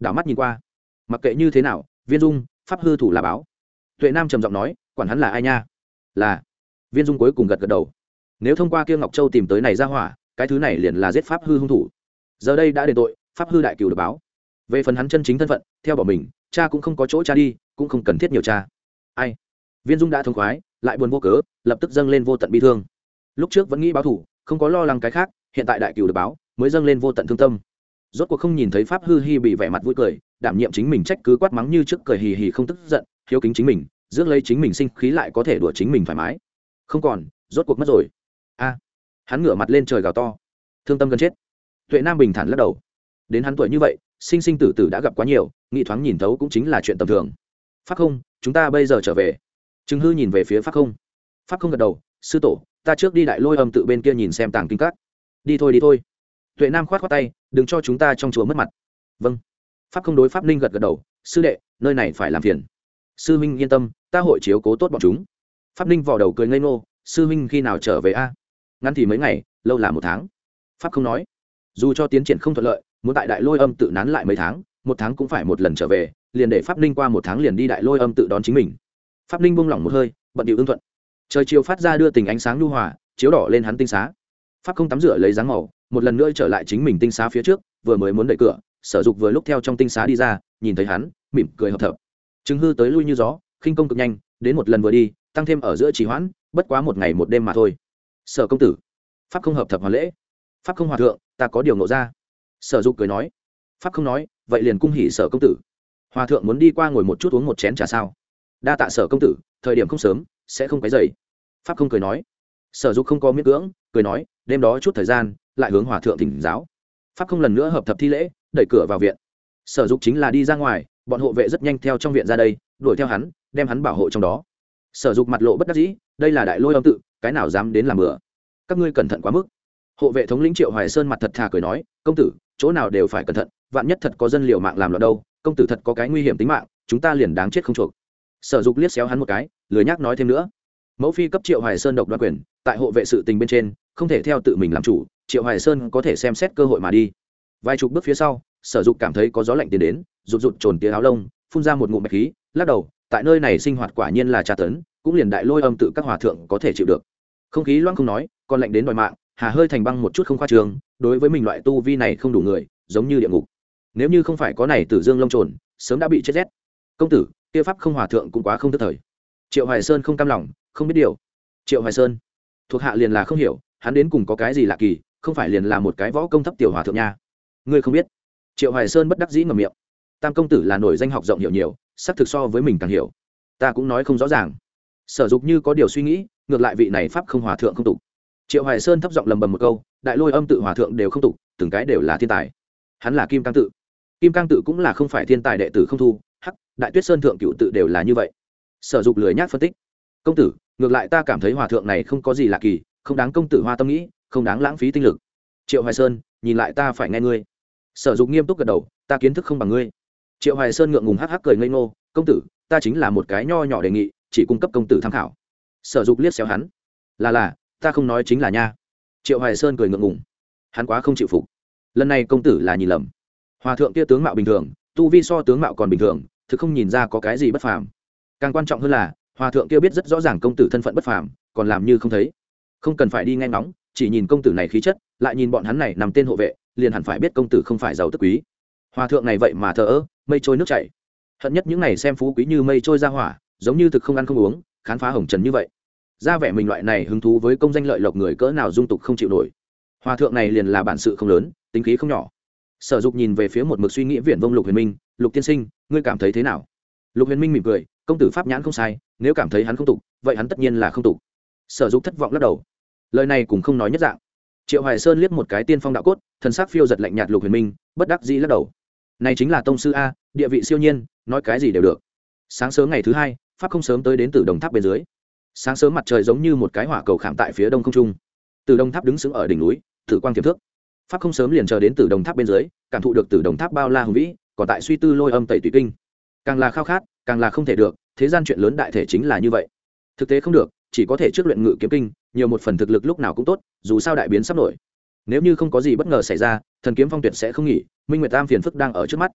đảo mắt nhìn qua, mặc kệ như thế nào, Viên Dung, pháp hư thủ là báo. Tuệ Nam trầm giọng nói, quản hắn là ai nha? Là. Viên Dung cuối cùng gật gật đầu. Nếu thông qua kia Ngọc Châu tìm tới này ra hỏa, cái thứ này liền là giết pháp hư hung thủ. Giờ đây đã đền tội, pháp hư đại cửu được báo. Về phần hắn chân chính thân phận, theo bỏ mình, cha cũng không có chỗ cha đi, cũng không cần thiết nhiều cha. Ai? Viên Dung đã thông khoái, lại buồn vô cớ, lập tức dâng lên vô tận bi thương. Lúc trước vẫn nghĩ báo thủ, không có lo lắng cái khác, hiện tại đại cửu được báo, mới dâng lên vô tận thương tâm. Rốt cuộc không nhìn thấy pháp hư hi bị vẻ mặt vui cười, đảm nhiệm chính mình trách cứ quát mắng như trước cười hì hì không tức giận, hiếu kính chính mình, dưỡng lấy chính mình sinh khí lại có thể đùa chính mình thoải mái. Không còn, rốt cuộc mất rồi. A. Hắn ngửa mặt lên trời gào to, thương tâm gần chết. Tuệ Nam bình thản lắc đầu. Đến hắn tuổi như vậy, sinh sinh tử tử đã gặp quá nhiều, nghĩ thoáng nhìn thấu cũng chính là chuyện tầm thường. Pháp Không, chúng ta bây giờ trở về. Trừng Hư nhìn về phía Pháp Không. Pháp Không gật đầu, sư tổ, ta trước đi Đại Lôi Âm tự bên kia nhìn xem tàng kinh các. Đi thôi đi thôi. Tuệ Nam khoát khoát tay, đừng cho chúng ta trong chùa mất mặt. Vâng. Pháp Không đối Pháp Ninh gật gật đầu, sư đệ, nơi này phải làm phiền. Sư huynh yên tâm, ta hội chiếu cố tốt bọn chúng. Pháp Ninh vò đầu cười ngây ngô, sư huynh khi nào trở về a? Ngắn thì mấy ngày, lâu là một tháng. Pháp Không nói, dù cho tiến triển không thuận lợi, muốn tại Đại Lôi Âm tự nán lại mấy tháng, một tháng cũng phải một lần trở về, liền để Pháp Ninh qua một tháng liền đi Đại Lôi Âm tự đón chính mình. Pháp Ninh buông lỏng một hơi, bận điệu ưng thuận. Trời chiều phát ra đưa tình ánh sáng nhu hòa, chiếu đỏ lên hắn tinh xá. Pháp Không tắm rửa lấy dáng màu, một lần nữa trở lại chính mình tinh xá phía trước, vừa mới muốn đẩy cửa, Sở Dục vừa lúc theo trong tinh xá đi ra, nhìn thấy hắn, mỉm cười hợp thập. Trừng Hư tới lui như gió, khinh công cực nhanh, đến một lần vừa đi, tăng thêm ở giữa trì hoãn, bất quá một ngày một đêm mà thôi. Sở công tử. Pháp Không hợp thập hoàn lễ. Pháp Không hòa thượng, ta có điều ngộ ra. Sở Dục cười nói. Pháp Không nói, vậy liền cung hỉ Sở công tử. Hòa thượng muốn đi qua ngồi một chút uống một chén trà sao? Đa tạ Sở công tử, thời điểm không sớm, sẽ không quấy rầy. Pháp Không cười nói. Sở Dục không có miễn cưỡng, cười nói, đêm đó chút thời gian, lại hướng hòa thượng thỉnh giáo. Pháp Không lần nữa hợp thập thi lễ, đẩy cửa vào viện. Sở Dục chính là đi ra ngoài, bọn hộ vệ rất nhanh theo trong viện ra đây, đuổi theo hắn, đem hắn bảo hộ trong đó. Sở Dục mặt lộ bất đắc dĩ, đây là Đại Lôi Âm tự, cái nào dám đến làm bừa? Các ngươi cẩn thận quá mức. Hộ vệ thống lĩnh Triệu Hoài Sơn mặt thật thà cười nói, công tử, chỗ nào đều phải cẩn thận, vạn nhất thật có dân liều mạng làm loạn đâu, công tử thật có cái nguy hiểm tính mạng, chúng ta liền đáng chết không chuộc. Sở Dục liếc xéo hắn một cái, lười nhác nói thêm nữa. Mẫu phi cấp Triệu Hoài Sơn độc đoan quyền, tại hộ vệ sự tình bên trên, không thể theo tự mình làm chủ, Triệu Hoài Sơn có thể xem xét cơ hội mà đi. Vài chục bước phía sau, Sở Dục cảm thấy có gió lạnh tiến đến, rụt rụt trồn tía áo lông, phun ra một ngụm bạch khí, lắc đầu, tại nơi này sinh hoạt quả nhiên là tra tấn, cũng liền Đại Lôi Âm tự các hòa thượng có thể chịu được. Không khí loãng không nói, còn lạnh đến đòi mạng, hà hơi thành băng một chút không khoa trương, đối với mình loại tu vi này không đủ người, giống như địa ngục. Nếu như không phải có này Tử Dương lông trồn, sớm đã bị chết rét. Công tử, kia pháp không hòa thượng cũng quá không tức thời. Triệu Hoài Sơn không cam lòng, không biết điều. Triệu Hoài Sơn, thuộc hạ liền là không hiểu, hắn đến cùng có cái gì lạ kỳ, không phải liền là một cái võ công thấp tiểu hòa thượng nha. Ngươi không biết? Triệu Hoài Sơn bất đắc dĩ ngậm miệng. Tam công tử là nổi danh học rộng hiểu nhiều, xác thực so với mình càng hiểu. Ta cũng nói không rõ ràng. Sở Dục như có điều suy nghĩ, ngược lại vị này pháp không hòa thượng không tục. Triệu Hoài Sơn thấp giọng lầm bầm một câu, Đại Lôi Âm tự hòa thượng đều không tục, từng cái đều là thiên tài. Hắn là Kim Cang tự. Kim Cang tự cũng là không phải thiên tài đệ tử không thu, hắc, Đại Tuyết Sơn thượng cửu tự đều là như vậy. Sở Dục lười nhác phân tích. Công tử, ngược lại ta cảm thấy hòa thượng này không có gì lạ kỳ, không đáng công tử hoa tâm nghĩ, không đáng lãng phí tinh lực. Triệu Hoài Sơn, nhìn lại ta phải nghe ngươi. Sở Dục nghiêm túc gật đầu, ta kiến thức không bằng ngươi. Triệu Hoài Sơn ngượng ngùng hắc hắc cười ngây ngô, công tử, ta chính là một cái nho nhỏ đề nghị, chỉ cung cấp công tử tham khảo. Sở Dục liếc xéo hắn, là là, ta không nói chính là nha. Triệu Hoài Sơn cười ngượng ngùng, hắn quá không chịu phục. Lần này công tử là nhìn lầm. Hòa thượng kia tướng mạo bình thường, tu vi so tướng mạo còn bình thường, thực không nhìn ra có cái gì bất phàm. Càng quan trọng hơn là, hòa thượng kia biết rất rõ ràng công tử thân phận bất phàm, còn làm như không thấy. Không cần phải đi nghe ngóng, chỉ nhìn công tử này khí chất, lại nhìn bọn hắn này nằm tên hộ vệ, liền hẳn phải biết công tử không phải giàu tức quý. Hòa thượng này vậy mà thờ ơ, mây trôi nước chảy. Hận nhất những này xem phú quý như mây trôi ra hỏa, giống như thực không ăn không uống, khám phá hồng trần như vậy. Ra vẻ mình loại này hứng thú với công danh lợi lộc người cỡ nào dung tục không chịu nổi. Hòa thượng này liền là bản sự không lớn, tính khí không nhỏ. Sở Dục nhìn về phía một mực suy nghĩ viển vông Lục Huyền Minh, Lục tiên sinh, ngươi cảm thấy thế nào? Lục Huyền Minh mỉm cười, công tử pháp nhãn không sai, nếu cảm thấy hắn không tục, vậy hắn tất nhiên là không tục. Sở Dục thất vọng lắc đầu, lời này cũng không nói nhất dạng. Triệu Hoài Sơn liếc một cái tiên phong đạo cốt, thần sắc phiêu giật lạnh nhạt Lục Huyền Minh, bất đắc dĩ lắc đầu. Này chính là tông sư a, địa vị siêu nhiên, nói cái gì đều được. Sáng sớm ngày thứ hai, pháp không sớm tới đến Tử Đồng Tháp bên dưới. Sáng sớm mặt trời giống như một cái hỏa cầu khảm tại phía đông không trung. Tử Đồng Tháp đứng sững ở đỉnh núi, thử quang tiềm thước. Pháp không sớm liền chờ đến Tử Đồng Tháp bên dưới, cảm thụ được Tử Đồng Tháp bao la hùng vĩ, còn tại suy tư lôi âm tẩy tùy kinh. Càng là khao khát, càng là không thể được, thế gian chuyện lớn đại thể chính là như vậy. Thực tế không được, chỉ có thể trước luyện ngự kiếm kinh, nhiều một phần thực lực lúc nào cũng tốt, dù sao đại biến sắp nổi. Nếu như không có gì bất ngờ xảy ra, thần kiếm phong tuyệt sẽ không nghỉ, minh nguyệt tam phiền phức đang ở trước mắt.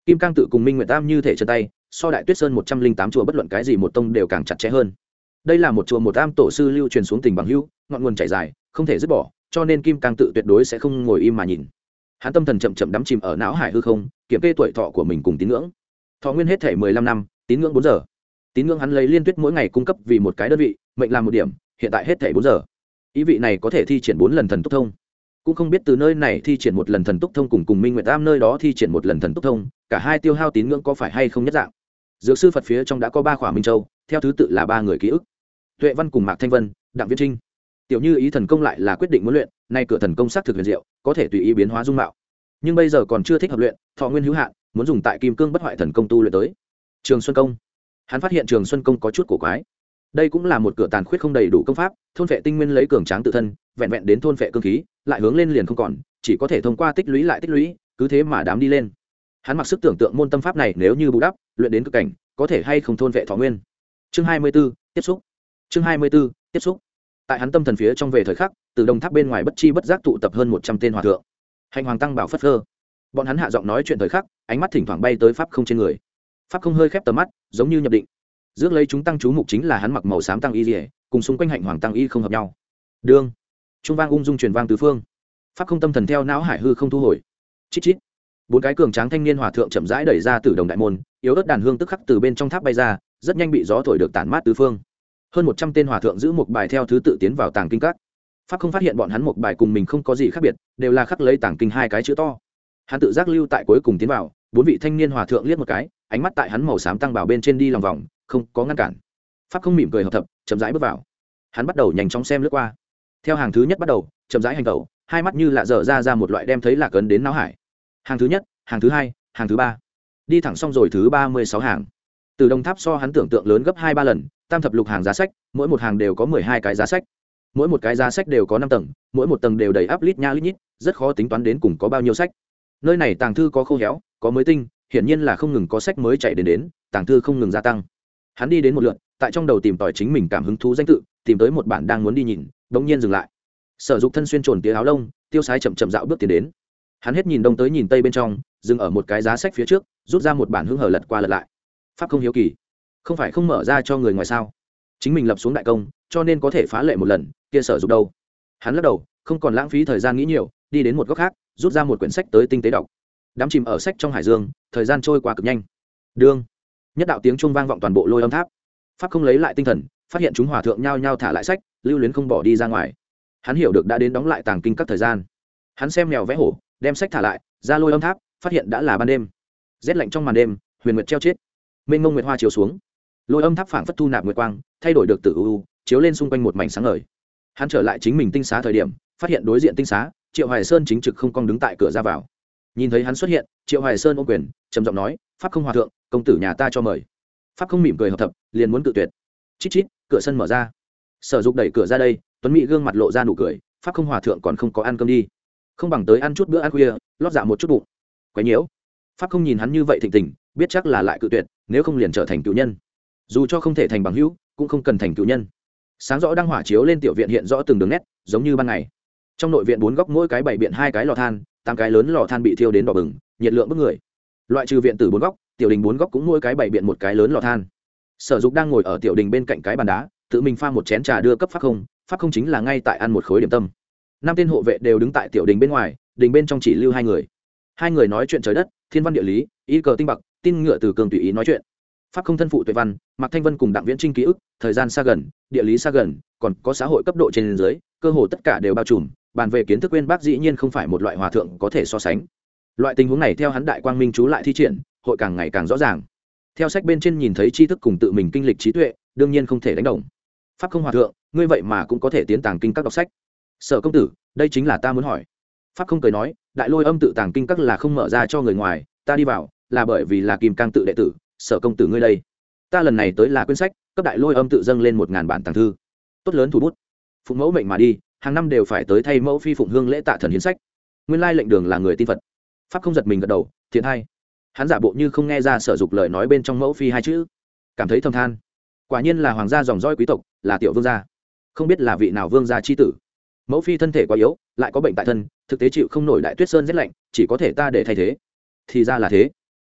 Kim Cang tự cùng Minh Nguyệt Tam như thể chân tay, so Đại Tuyết Sơn một trăm linh tám chùa bất luận cái gì một tông đều càng chặt chẽ hơn. Đây là một chùa một am tổ sư lưu truyền xuống tình bằng hữu, ngọn nguồn chảy dài, không thể dứt bỏ, cho nên Kim Cang tự tuyệt đối sẽ không ngồi im mà nhìn. Hắn tâm thần chậm chậm đắm chìm ở não hải hư không, kiểm kê tuổi thọ của mình cùng tín ngưỡng. Thọ nguyên hết thể mười lăm năm, tín ngưỡng bốn giờ. Tín ngưỡng hắn lấy liên tuyết mỗi ngày cung cấp vì một cái đơn vị, mệnh làm một điểm, hiện tại hết thể bốn giờ. Ý vị này có thể thi triển bốn lần thần túc thông. Cũng không biết từ nơi này thi triển một lần thần túc thông cùng cùng Minh Nguyệt Tam nơi đó thi triển một lần thần túc thông, cả hai tiêu hao tín ngưỡng có phải hay không nhất dạng. Dược sư Phật phía trong đã có ba khỏa minh châu, theo thứ tự là ba người ký ức. Tuệ Văn cùng Mạc Thanh Vân, Đặng Viễn Trinh. Tiểu Như ý thần công lại là quyết định muốn luyện, nay cửa thần công sắc thực huyền diệu, có thể tùy ý biến hóa dung mạo. Nhưng bây giờ còn chưa thích hợp luyện, thọ nguyên hữu hạn, muốn dùng tại Kim Cương bất hoại thần công tu luyện tới. Trường Xuân công. Hắn phát hiện Trường Xuân công có chút cổ quái. Đây cũng là một cửa tàn khuyết không đầy đủ công pháp, thôn phệ tinh nguyên lấy cường tráng tự thân, vẹn vẹn đến thôn phệ cương khí, lại hướng lên liền không còn, chỉ có thể thông qua tích lũy lại tích lũy, cứ thế mà đám đi lên. Hắn mặc sức tưởng tượng môn tâm pháp này nếu như bù đắp, luyện đến cực cảnh, có thể hay không thôn phệ thọ nguyên. Chương hai mươi 24, tiếp xúc. Chương hai mươi 24, tiếp xúc. Tại hắn tâm thần phía trong về thời khắc, từ đồng tháp bên ngoài bất chi bất giác tụ tập hơn một trăm tên hòa thượng. Hành hoàng tăng bảo phất phơ. Bọn hắn hạ giọng nói chuyện thời khắc, ánh mắt thỉnh thoảng bay tới pháp không trên người. Pháp không hơi khép tầm mắt, giống như nhập định. Rước lấy chúng tăng chú mục chính là hắn mặc màu xám tăng y liễu, cùng xung quanh hạnh hoàng tăng y không hợp nhau. Đương, trung vang ung dung truyền vang tứ phương. Pháp không tâm thần theo não hải hư không thu hồi. Chít chít. Bốn cái cường tráng thanh niên hòa thượng chậm rãi đẩy ra từ đồng đại môn, yếu ớt đàn hương tức khắc từ bên trong tháp bay ra, rất nhanh bị gió thổi được tản mát tứ phương. Hơn một trăm tên hòa thượng giữ một bài theo thứ tự tiến vào tàng kinh các. Pháp không phát hiện bọn hắn một bài cùng mình không có gì khác biệt, đều là khắc lấy tàng kinh hai cái chữ to. Hắn tự giác lưu tại cuối cùng tiến vào, bốn vị thanh niên hòa thượng liếc một cái, ánh mắt tại hắn màu xám tăng bảo bên trên đi lòng vòng, không có ngăn cản. Pháp không mỉm cười hợp thập, chậm rãi bước vào. Hắn bắt đầu nhanh chóng xem lướt qua. Theo hàng thứ nhất bắt đầu, chậm rãi hành tẩu, hai mắt như lạ dở ra ra một loại đem thấy lạc ấn đến não hải. Hàng thứ nhất, hàng thứ hai, hàng thứ ba, đi thẳng xong rồi thứ ba mươi sáu hàng. Từ đồng tháp so hắn tưởng tượng lớn gấp hai ba lần, tam thập lục hàng giá sách, mỗi một hàng đều có mười hai cái giá sách. Mỗi một cái giá sách đều có năm tầng, mỗi một tầng đều đầy áp lít nha lít nhít, rất khó tính toán đến cùng có bao nhiêu sách. Nơi này tàng thư có khô héo, có mới tinh, hiển nhiên là không ngừng có sách mới chạy đến đến, tàng thư không ngừng gia tăng. Hắn đi đến một lượt, tại trong đầu tìm tòi chính mình cảm hứng thú danh tự, tìm tới một bản đang muốn đi nhìn, bỗng nhiên dừng lại. Sở Dục thân xuyên trồn tía áo lông, tiêu sái chậm chậm dạo bước tiến đến. Hắn hết nhìn đông tới nhìn tây bên trong, dừng ở một cái giá sách phía trước, rút ra một bản hứng hở lật qua lật lại. Pháp không hiếu kỳ, không phải không mở ra cho người ngoài sao? Chính mình lập xuống đại công, cho nên có thể phá lệ một lần, kia Sở Dục đâu? Hắn lắc đầu, không còn lãng phí thời gian nghĩ nhiều, đi đến một góc khác, rút ra một quyển sách tới tinh tế đọc. Đắm chìm ở sách trong hải dương, thời gian trôi qua cực nhanh. Đương, nhất đạo tiếng chuông vang vọng toàn bộ Lôi Âm Tháp. Pháp không lấy lại tinh thần, phát hiện chúng hòa thượng nhao nhao thả lại sách, lưu luyến không bỏ đi ra ngoài. Hắn hiểu được đã đến đóng lại tàng kinh các thời gian. Hắn xem mèo vẽ hổ, đem sách thả lại, ra Lôi Âm Tháp, phát hiện đã là ban đêm. Rét lạnh trong màn đêm, huyền nguyệt treo chết. Mênh mông nguyệt hoa chiếu xuống. Lôi Âm Tháp phảng phất thu nạp nguyệt quang, thay đổi được từ u u, chiếu lên xung quanh một mảnh sáng ngời. Hắn trở lại chính mình tinh xá thời điểm, phát hiện đối diện tinh xá, Triệu Hoài Sơn chính trực không cong đứng tại cửa ra vào. Nhìn thấy hắn xuất hiện, Triệu Hoài Sơn ôm quyền, trầm giọng nói: "Pháp không hòa thượng, công tử nhà ta cho mời." Pháp không mỉm cười hợp thập, liền muốn cự tuyệt. Chít chít, cửa sân mở ra. Sở Dục đẩy cửa ra đây, tuấn mỹ gương mặt lộ ra nụ cười, Pháp không hòa thượng còn không có ăn cơm đi, không bằng tới ăn chút bữa ăn khuya, lót dạ một chút bụng. Quấy nhiễu. Pháp không nhìn hắn như vậy thịnh tình, biết chắc là lại cự tuyệt, nếu không liền trở thành cựu nhân. Dù cho không thể thành bằng hữu, cũng không cần thành cựu nhân. Sáng rõ đang hỏa chiếu lên tiểu viện hiện rõ từng đường nét, giống như ban ngày. Trong nội viện bốn góc mỗi cái bảy biện hai cái lò than, tám cái lớn lò than bị thiêu đến đỏ bừng, nhiệt lượng bức người. Loại trừ viện tử bốn góc, tiểu đình bốn góc cũng mỗi cái bảy biện một cái lớn lò than. Sở Dục đang ngồi ở tiểu đình bên cạnh cái bàn đá, tự mình pha một chén trà đưa cấp Pháp không, Pháp không chính là ngay tại ăn một khối điểm tâm. Năm tên hộ vệ đều đứng tại tiểu đình bên ngoài, đình bên trong chỉ lưu hai người. Hai người nói chuyện trời đất, thiên văn địa lý, y cờ tinh bạc, tin ngựa từ cường tùy ý nói chuyện. Pháp không thân phụ Tuệ Văn, Mạc Thanh Vân cùng Đặng Viễn Trinh ký ức, thời gian xa gần, địa lý xa gần, còn có xã hội cấp độ trên dưới, cơ hồ tất cả đều bao trùm, bàn về kiến thức uyên bác dĩ nhiên không phải một loại hòa thượng có thể so sánh. Loại tình huống này theo hắn đại quang minh chú lại thi triển, hội càng ngày càng rõ ràng. Theo sách bên trên nhìn thấy tri thức cùng tự mình kinh lịch trí tuệ, đương nhiên không thể đánh đồng. Pháp không hòa thượng, ngươi vậy mà cũng có thể tiến tàng kinh các đọc sách. Sở công tử, đây chính là ta muốn hỏi. Pháp không cười nói, đại Lôi Âm tự tàng kinh các là không mở ra cho người ngoài, ta đi vào là bởi vì là Kim Cang tự đệ tử. Sở công tử ngươi đây, ta lần này tới là quyển sách, cấp đại Lôi Âm tự dâng lên một ngàn bản tàng thư, tốt lớn thủ bút, phụng mẫu mệnh mà đi, hàng năm đều phải tới thay mẫu phi phụng hương lễ tạ thần hiến sách. Nguyên lai lệnh đường là người tin Phật. Pháp không giật mình gật đầu, thiện hay. Hắn giả bộ như không nghe ra Sở Dục lời nói bên trong mẫu phi hai chữ, cảm thấy thầm than, quả nhiên là hoàng gia dòng dõi quý tộc, là tiểu vương gia, không biết là vị nào vương gia chi tử. Mẫu phi thân thể quá yếu, lại có bệnh tại thân, thực tế chịu không nổi đại tuyết sơn rét lạnh, chỉ có thể ta để thay thế. Thì ra là thế.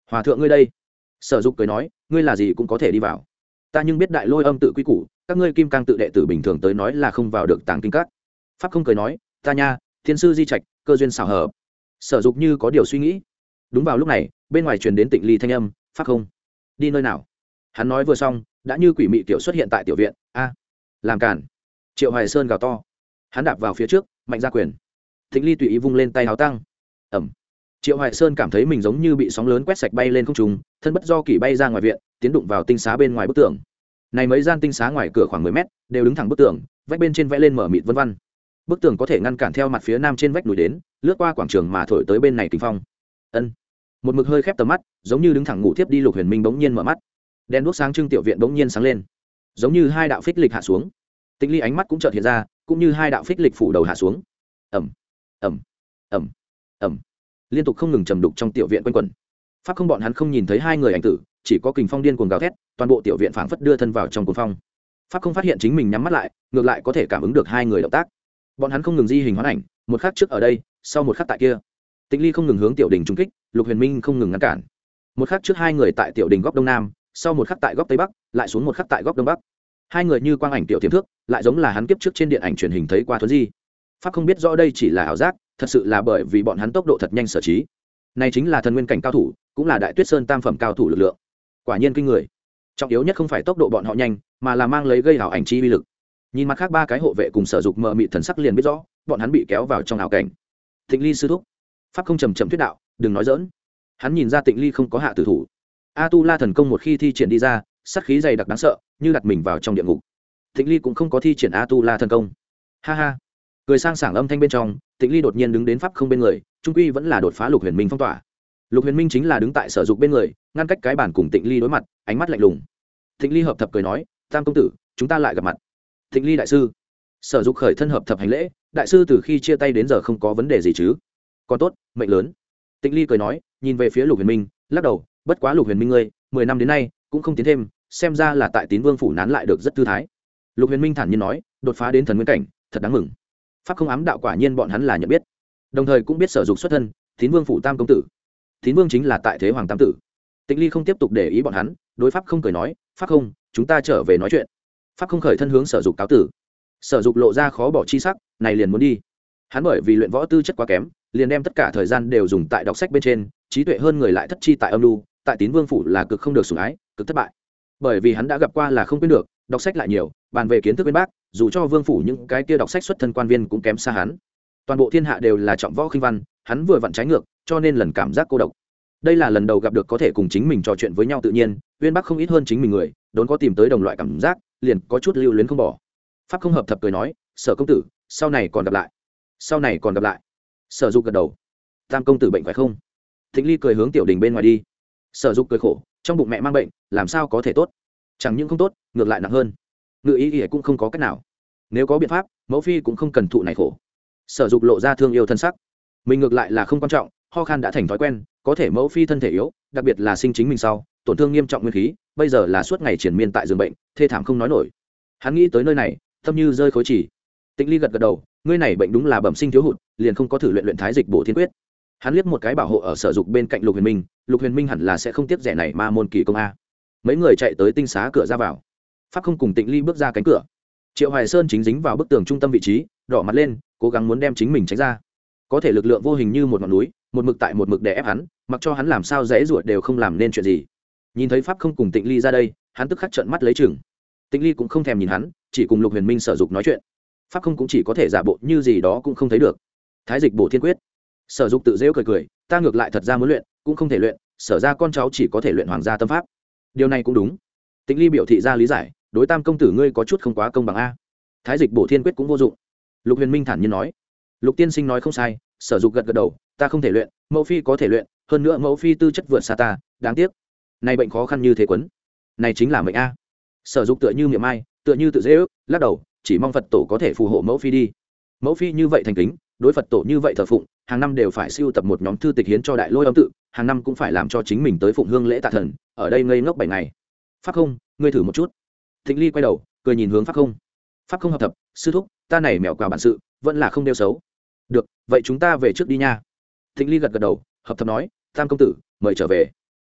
hòa thượng ngươi đây. Sở Dục cười nói, ngươi là gì cũng có thể đi vào, ta nhưng biết đại lôi âm tự quy củ, các ngươi kim cang tự đệ tử bình thường tới nói là không vào được tàng kinh các. Pháp không cười nói, ta nha, thiên sư di trạch, cơ duyên xảo hợp. Sở Dục như có điều suy nghĩ. Đúng vào lúc này, bên ngoài truyền đến Tịnh Ly thanh âm, Pháp không, đi nơi nào? Hắn nói vừa xong, đã như quỷ mị tiểu xuất hiện tại tiểu viện. A, làm cản! Triệu Hoài Sơn gào to. Hắn đạp vào phía trước, mạnh ra quyền. Tịnh Ly tùy ý vung lên tay áo tăng. Ẩm. Triệu Hoài Sơn cảm thấy mình giống như bị sóng lớn quét sạch bay lên không trung, thân bất do kỷ bay ra ngoài viện, tiến đụng vào tinh xá bên ngoài bức tường. Này mấy gian tinh xá ngoài cửa khoảng mười mét, đều đứng thẳng bức tường, vách bên trên vẽ lên mở mịt vân vân. Bức tường có thể ngăn cản theo mặt phía nam trên vách núi đến, lướt qua quảng trường mà thổi tới bên này kình phong. Ân. Một mực hơi khép tầm mắt, giống như đứng thẳng ngủ thiếp đi Lục Huyền Minh bỗng nhiên mở mắt. Đèn đuốc sáng trưng tiểu viện bỗng nhiên sáng lên, giống như hai đạo phích lịch hạ xuống. Tịnh Ly ánh mắt cũng chợt hiện ra, cũng như hai đạo phích lịch phủ đầu hạ xuống. Ầm, ầm, ầm, ầm, liên tục không ngừng trầm đục trong tiểu viện quanh quẩn. Pháp không bọn hắn không nhìn thấy hai người ảnh tử, chỉ có kình phong điên cuồng gào thét, toàn bộ tiểu viện phảng phất đưa thân vào trong cuồng phong. Pháp không phát hiện chính mình nhắm mắt lại, ngược lại có thể cảm ứng được hai người động tác. Bọn hắn không ngừng di hình hóa ảnh, một khắc trước ở đây, sau một khắc tại kia. Tịnh Ly không ngừng hướng tiểu đình trung kích, Lục Huyền Minh không ngừng ngăn cản. Một khắc trước hai người tại tiểu đình góc đông nam, sau một khắc tại góc tây bắc, lại xuống một khắc tại góc đông bắc. Hai người như quang ảnh tiểu tiềm thước, lại giống là hắn kiếp trước trên điện ảnh truyền hình thấy qua thuần di. Pháp không biết rõ đây chỉ là ảo giác, thật sự là bởi vì bọn hắn tốc độ thật nhanh sở trí. Này chính là thần nguyên cảnh cao thủ, cũng là Đại Tuyết Sơn tam phẩm cao thủ lực lượng. Quả nhiên kinh người. Trọng yếu nhất không phải tốc độ bọn họ nhanh, mà là mang lấy gây ảo ảnh chi uy lực. Nhìn mặt khác ba cái hộ vệ cùng Sở Dục mờ mịt thần sắc liền biết rõ, bọn hắn bị kéo vào trong ảo cảnh. Tịnh Ly sư thúc. Pháp không trầm trầm thuyết đạo, đừng nói giỡn. Hắn nhìn ra Tịnh Ly không có hạ tử thủ. A Tu La thần công một khi thi triển đi ra, sát khí dày đặc đáng sợ, như đặt mình vào trong địa ngục. Tịnh Ly cũng không có thi triển A Tu La thần công. Ha ha. Cười sang sảng âm thanh bên trong, Tịnh Ly đột nhiên đứng đến Pháp không bên người, trung quy vẫn là đột phá Lục Huyền Minh phong tỏa. Lục Huyền Minh chính là đứng tại Sở Dục bên người, ngăn cách cái bàn cùng Tịnh Ly đối mặt, ánh mắt lạnh lùng. Tịnh Ly hợp thập cười nói, tam công tử, chúng ta lại gặp mặt. Tịnh Ly đại sư. Sở Dục khởi thân hợp thập hành lễ, đại sư từ khi chia tay đến giờ không có vấn đề gì chứ? Còn tốt, mệnh lớn. Tịnh Ly cười nói, nhìn về phía Lục Huyền Minh, lắc đầu, bất quá Lục Huyền Minh ngươi, mười năm đến nay cũng không tiến thêm, xem ra là tại Tín Vương phủ nán lại được rất thư thái. Lục Huyền Minh thản nhiên nói, đột phá đến thần nguyên cảnh, thật đáng mừng. Pháp không ám đạo quả nhiên bọn hắn là nhận biết, đồng thời cũng biết Sở Dục xuất thân, Tín Vương phủ tam công tử. Tín Vương chính là tại thế hoàng tam tử. Tịnh Ly không tiếp tục để ý bọn hắn, đối Pháp không cười nói, Pháp không, chúng ta trở về nói chuyện. Pháp không khởi thân hướng Sở Dục cáo tử. Sở Dục lộ ra khó bỏ chi sắc, này liền muốn đi. Hắn bởi vì luyện võ tư chất quá kém, liền đem tất cả thời gian đều dùng tại đọc sách bên trên, trí tuệ hơn người lại thất chi tại âm lưu, tại Tín Vương phủ là cực không được sủng ái, cực thất bại. Bởi vì hắn đã gặp qua là không quên được, đọc sách lại nhiều, bàn về kiến thức bên bác, dù cho Vương phủ những cái kia đọc sách xuất thân quan viên cũng kém xa hắn. Toàn bộ thiên hạ đều là trọng võ khinh văn, hắn vừa vặn trái ngược, cho nên lần cảm giác cô độc. Đây là lần đầu gặp được có thể cùng chính mình trò chuyện với nhau tự nhiên, Uyên Bắc không ít hơn chính mình người, đốn có tìm tới đồng loại cảm giác, liền có chút lưu luyến không bỏ. Pháp không hợp thập cười nói, Sở công tử, sau này còn gặp lại. Sau này còn gặp lại. Sở Dục gật đầu. Tam công tử bệnh phải không? Thịnh Ly cười hướng tiểu đình bên ngoài đi. Sở Dục cười khổ, trong bụng mẹ mang bệnh, làm sao có thể tốt? Chẳng những không tốt, ngược lại nặng hơn. Ngự ý ỉa cũng không có cách nào. Nếu có biện pháp, mẫu phi cũng không cần thụ này khổ. Sở Dục lộ ra thương yêu thân sắc. Mình ngược lại là không quan trọng, ho khan đã thành thói quen, có thể mẫu phi thân thể yếu, đặc biệt là sinh chính mình sau, tổn thương nghiêm trọng nguyên khí, bây giờ là suốt ngày triền miên tại giường bệnh, thê thảm không nói nổi. Hắn nghĩ tới nơi này, tâm như rơi khối chỉ. Tịnh Ly gật gật đầu, ngươi này bệnh đúng là bẩm sinh thiếu hụt, liền không có thử luyện luyện thái dịch bổ thiên quyết. Hắn liếc một cái bảo hộ ở Sở Dục bên cạnh Lục Huyền Minh, Lục Huyền Minh hẳn là sẽ không tiếc rẻ này ma môn kỳ công a. Mấy người chạy tới tinh xá cửa ra vào. Pháp không cùng Tịnh Ly bước ra cánh cửa. Triệu Hoài Sơn chính dính vào bức tường trung tâm vị trí, đỏ mặt lên, cố gắng muốn đem chính mình tránh ra. Có thể lực lượng vô hình như một ngọn núi, một mực tại một mực đè ép hắn, mặc cho hắn làm sao dễ ruột đều không làm nên chuyện gì. Nhìn thấy Pháp không cùng Tịnh Ly ra đây, hắn tức khắc trợn mắt lấy chừng. Tịnh Ly cũng không thèm nhìn hắn, chỉ cùng Lục Huyền Minh Sở Dục nói chuyện. Pháp không cũng chỉ có thể giả bộ như gì đó cũng không thấy được. Thái dịch bổ thiên quyết. Sở Dục tự rêu cười cười, ta ngược lại thật ra muốn luyện, cũng không thể luyện, sở ra con cháu chỉ có thể luyện hoàng gia tâm pháp. Điều này cũng đúng. Tịnh Ly biểu thị ra lý giải, đối tam công tử ngươi có chút không quá công bằng a. Thái dịch bổ thiên quyết cũng vô dụng. Lục Huyền Minh thản nhiên nói. Lục tiên sinh nói không sai, Sở Dục gật gật đầu, ta không thể luyện, mẫu phi có thể luyện, hơn nữa mẫu phi tư chất vượt xa ta, đáng tiếc. Này bệnh khó khăn như thế quấn. Này chính là mệnh a. Sở Dục tựa như miệng mai, tựa như tự dễ ước, lắc đầu, chỉ mong Phật tổ có thể phù hộ mẫu phi đi. Mẫu phi như vậy thành kính, đối Phật tổ như vậy thờ phụng, hàng năm đều phải siêu tập một nhóm thư tịch hiến cho Đại Lôi Âm tự, hàng năm cũng phải làm cho chính mình tới phụng hương lễ tạ thần, ở đây ngây ngốc bảy ngày. Pháp không, ngươi thử một chút. Thịnh Ly quay đầu, cười nhìn hướng Pháp không. Pháp không hợp thập, sư thúc, ta này mèo quào bản sự, vẫn là không đeo xấu. Được, vậy chúng ta về trước đi nha. Thịnh Ly gật gật đầu, hợp thập nói, tam công tử, mời trở về.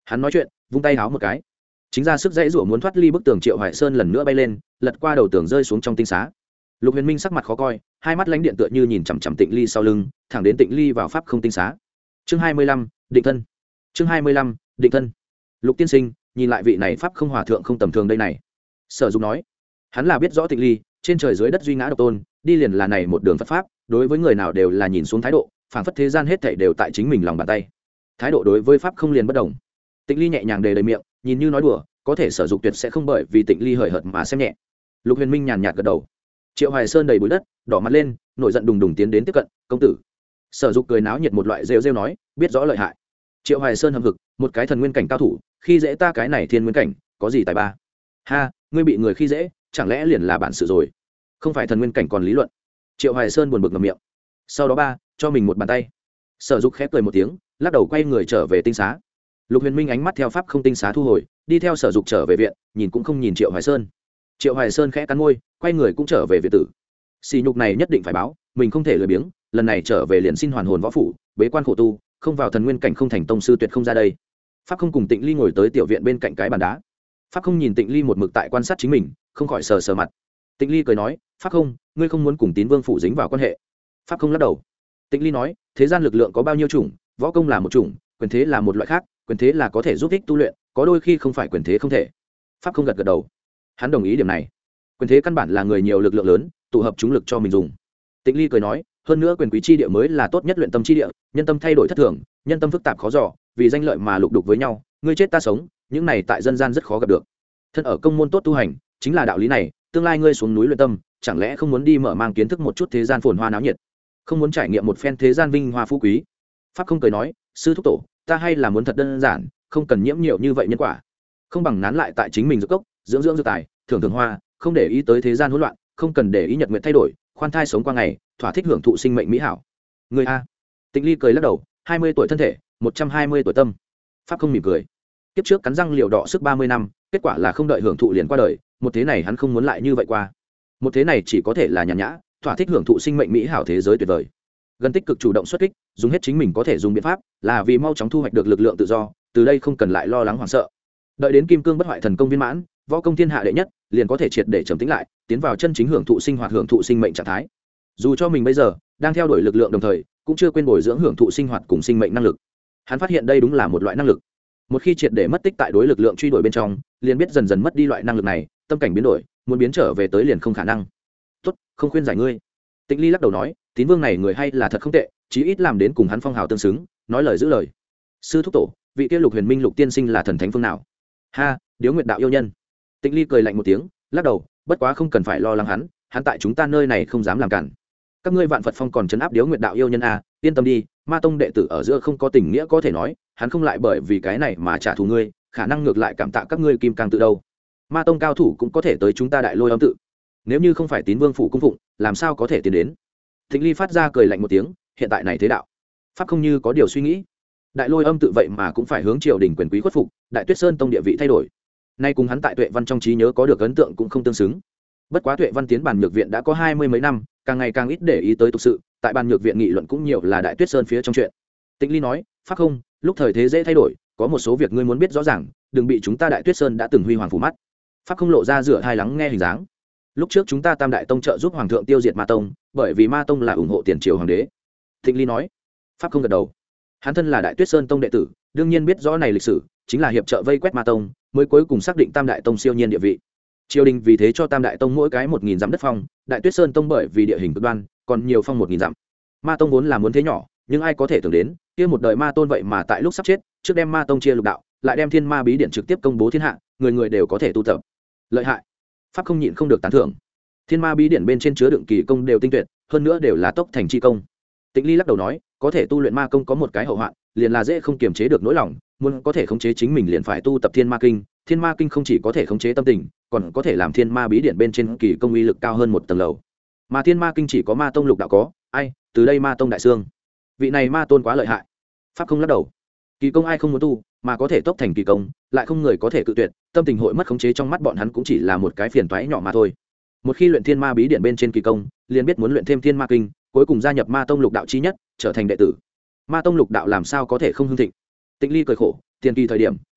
Hắn nói chuyện vung tay háo một cái, chính ra sức dãy rủa muốn thoát ly bức tường Triệu Hoài Sơn lần nữa bay lên, lật qua đầu tường rơi xuống trong tinh xá. Lục Huyền Minh sắc mặt khó coi, hai mắt lánh điện tựa như nhìn chằm chằm Tịnh Ly sau lưng, thẳng đến Tịnh Ly vào pháp không tinh xá. Chương hai mươi lăm, định thân. Chương hai mươi lăm, định thân. Lục tiên sinh, nhìn lại vị này pháp không hòa thượng không tầm thường đây này. Sở Dục nói, hắn là biết rõ Tịnh Ly, trên trời dưới đất duy ngã độc tôn, đi liền là này một đường Phật pháp, đối với người nào đều là nhìn xuống thái độ, phảng phất thế gian hết thảy đều tại chính mình lòng bàn tay. Thái độ đối với pháp không liền bất đồng. Tịnh Ly nhẹ nhàng đề đầy miệng, nhìn như nói đùa, có thể Sở Dục tuyệt sẽ không bởi vì Tịnh Ly hời hợt mà xem nhẹ. Lục Huyền Minh nhàn nhạt gật đầu. Triệu Hoài Sơn đầy bụi đất, đỏ mặt lên, nổi giận đùng đùng tiến đến tiếp cận, "Công tử." Sở Dục cười náo nhiệt một loại rêu rêu nói, biết rõ lợi hại. Triệu Hoài Sơn hầm hực, một cái thần nguyên cảnh cao thủ, khi dễ ta cái này thiên nguyên cảnh, có gì tài ba? Ha, ngươi bị người khi dễ, chẳng lẽ liền là bản sự rồi? Không phải thần nguyên cảnh còn lý luận. Triệu Hoài Sơn buồn bực ngậm miệng. Sau đó ba, cho mình một bàn tay. Sở Dục khép cười một tiếng, lắc đầu quay người trở về tinh xá. Lục Huyền Minh ánh mắt theo pháp không tinh xá thu hồi, đi theo Sở Dục trở về viện, nhìn cũng không nhìn Triệu Hoài Sơn. Triệu Hoài Sơn khẽ cắn môi, quay người cũng trở về viện tử. Xỉ nhục này nhất định phải báo, mình không thể lười biếng, lần này trở về liền xin hoàn hồn võ phủ, bế quan khổ tu, không vào thần nguyên cảnh không thành tông sư tuyệt không ra đây. Pháp không cùng Tịnh Ly ngồi tới tiểu viện bên cạnh cái bàn đá. Pháp không nhìn Tịnh Ly một mực tại quan sát chính mình, không khỏi sờ sờ mặt. Tịnh Ly cười nói, "Pháp không, ngươi không muốn cùng Tín Vương phủ dính vào quan hệ." Pháp không lắc đầu. Tịnh Ly nói, "Thế gian lực lượng có bao nhiêu chủng, võ công là một chủng, quyền thế là một loại khác, quyền thế là có thể giúp ích tu luyện, có đôi khi không phải quyền thế không thể." Pháp không gật gật đầu. Hắn đồng ý điểm này. Quyền thế căn bản là người nhiều lực lượng lớn, tụ hợp chúng lực cho mình dùng. Tịnh Ly cười nói, "Hơn nữa quyền quý chi địa mới là tốt nhất luyện tâm chi địa, nhân tâm thay đổi thất thường, nhân tâm phức tạp khó dò, vì danh lợi mà lục đục với nhau, ngươi chết ta sống, những này tại dân gian rất khó gặp được. Thân ở công môn tốt tu hành, chính là đạo lý này, tương lai ngươi xuống núi luyện tâm, chẳng lẽ không muốn đi mở mang kiến thức một chút thế gian phồn hoa náo nhiệt, không muốn trải nghiệm một phen thế gian vinh hoa phú quý?" Pháp không cười nói, "Sư thúc tổ, ta hay là muốn thật đơn giản, không cần nhiễm nhiều như vậy nhân quả, không bằng nán lại tại chính mình dược cốc, dưỡng dưỡng dược tài, thưởng thưởng hoa, không để ý tới thế gian hỗn loạn, không cần để ý nhật nguyện thay đổi, khoan thai sống qua ngày, thỏa thích hưởng thụ sinh mệnh mỹ hảo." Người a. Tịnh Ly cười lắc đầu, hai mươi tuổi thân thể, một trăm hai mươi tuổi tâm. Pháp không mỉm cười. Kiếp trước cắn răng liều đỏ sức ba mươi năm, kết quả là không đợi hưởng thụ liền qua đời, một thế này hắn không muốn lại như vậy qua. Một thế này chỉ có thể là nhàn nhã, thỏa thích hưởng thụ sinh mệnh mỹ hảo thế giới tuyệt vời. Gần tích cực chủ động xuất kích, dùng hết chính mình có thể dùng biện pháp, là vì mau chóng thu hoạch được lực lượng tự do, từ đây không cần lại lo lắng hoảng sợ. Đợi đến kim cương bất hoại thần công viên mãn, võ công thiên hạ đệ nhất, liền có thể triệt để trầm tĩnh lại, tiến vào chân chính hưởng thụ sinh hoạt hưởng thụ sinh mệnh trạng thái. Dù cho mình bây giờ đang theo đuổi lực lượng đồng thời, cũng chưa quên bồi dưỡng hưởng thụ sinh hoạt cùng sinh mệnh năng lực. Hắn phát hiện đây đúng là một loại năng lực. Một khi triệt để mất tích tại đối lực lượng truy đuổi bên trong, liền biết dần dần mất đi loại năng lực này, tâm cảnh biến đổi, muốn biến trở về tới liền không khả năng. Tốt, không khuyên giải ngươi. Tịnh Ly lắc đầu nói, Tín Vương này người hay là thật không tệ, chí ít làm đến cùng hắn phong hào tương xứng, nói lời giữ lời. Sư thúc tổ, vị kia Lục Huyền Minh Lục tiên sinh là thần thánh phương nào? Ha, Điếu Nguyệt đạo yêu nhân. Tịnh Ly cười lạnh một tiếng, lắc đầu, bất quá không cần phải lo lắng hắn, hắn tại chúng ta nơi này không dám làm cản. Các ngươi Vạn Phật Phong còn trấn áp Điếu Nguyệt đạo yêu nhân à, yên tâm đi, Ma tông đệ tử ở giữa không có tình nghĩa có thể nói, hắn không lại bởi vì cái này mà trả thù ngươi, khả năng ngược lại cảm tạ các ngươi kim cang tự đâu. Ma tông cao thủ cũng có thể tới chúng ta Đại Lôi Âm tự, nếu như không phải Tín Vương phủ cung phụng, làm sao có thể tiến đến? Tịnh Ly phát ra cười lạnh một tiếng, hiện tại này thế đạo. Pháp không như có điều suy nghĩ. Đại Lôi Âm tự vậy mà cũng phải hướng triều đình quyền quý khuất phục, Đại Tuyết Sơn tông địa vị thay đổi. Nay cùng hắn tại Tuệ Văn trong trí nhớ có được ấn tượng cũng không tương xứng. Bất quá Tuệ Văn tiến Bàn Nhược viện đã có hai mươi mấy năm, càng ngày càng ít để ý tới tục sự, tại Bàn Nhược viện nghị luận cũng nhiều là Đại Tuyết Sơn phía trong chuyện. Tịnh Ly nói, Pháp không, lúc thời thế dễ thay đổi, có một số việc ngươi muốn biết rõ ràng, đừng bị chúng ta Đại Tuyết Sơn đã từng huy hoàng phủ mắt. Pháp không lộ ra rửa hai lắng nghe hình dáng. Lúc trước chúng ta Tam Đại Tông trợ giúp hoàng thượng tiêu diệt Ma tông, bởi vì Ma tông là ủng hộ tiền triều hoàng đế. Tịnh Ly nói. Pháp không gật đầu. Hắn thân là Đại Tuyết Sơn tông đệ tử, đương nhiên biết rõ này lịch sử, chính là hiệp trợ vây quét Ma tông, mới cuối cùng xác định Tam Đại Tông siêu nhiên địa vị. Triều đình vì thế cho Tam Đại Tông mỗi cái một nghìn dặm đất phong, Đại Tuyết Sơn tông bởi vì địa hình cực đoan, còn nhiều phong một nghìn dặm. Ma tông vốn là muốn thế nhỏ, nhưng ai có thể tưởng đến, kia một đời Ma tôn vậy mà tại lúc sắp chết, trước đem Ma tông chia lục đạo, lại đem Thiên Ma bí điển trực tiếp công bố thiên hạ, người người đều có thể tu tập. Lợi hại. Pháp không nhịn không được tán thưởng. Thiên Ma bí điển bên trên chứa đựng kỳ công đều tinh tuyệt, hơn nữa đều là tốc thành chi công. Tịnh Ly lắc đầu nói, có thể tu luyện ma công có một cái hậu hoạn, liền là dễ không kiềm chế được nỗi lòng, muốn có thể khống chế chính mình liền phải tu tập Thiên Ma kinh. Thiên Ma kinh không chỉ có thể khống chế tâm tình, còn có thể làm Thiên Ma bí điển bên trên kỳ công uy lực cao hơn một tầng lầu. Mà Thiên Ma kinh chỉ có Ma tông lục đạo có, ai, từ đây Ma tông đại xương. Vị này Ma tôn quá lợi hại. Pháp không lắc đầu. Kỳ công ai không muốn tu, mà có thể tốc thành kỳ công, lại không người có thể cự tuyệt, tâm tình hội mất khống chế trong mắt bọn hắn cũng chỉ là một cái phiền toái nhỏ mà thôi. Một khi luyện Thiên Ma bí điển bên trên kỳ công, liền biết muốn luyện thêm Thiên Ma kinh, cuối cùng gia nhập Ma tông lục đạo chi nhất, trở thành đệ tử. Ma tông lục đạo làm sao có thể không hưng thịnh? Tịnh Ly cười khổ, tiền kỳ thời điểm,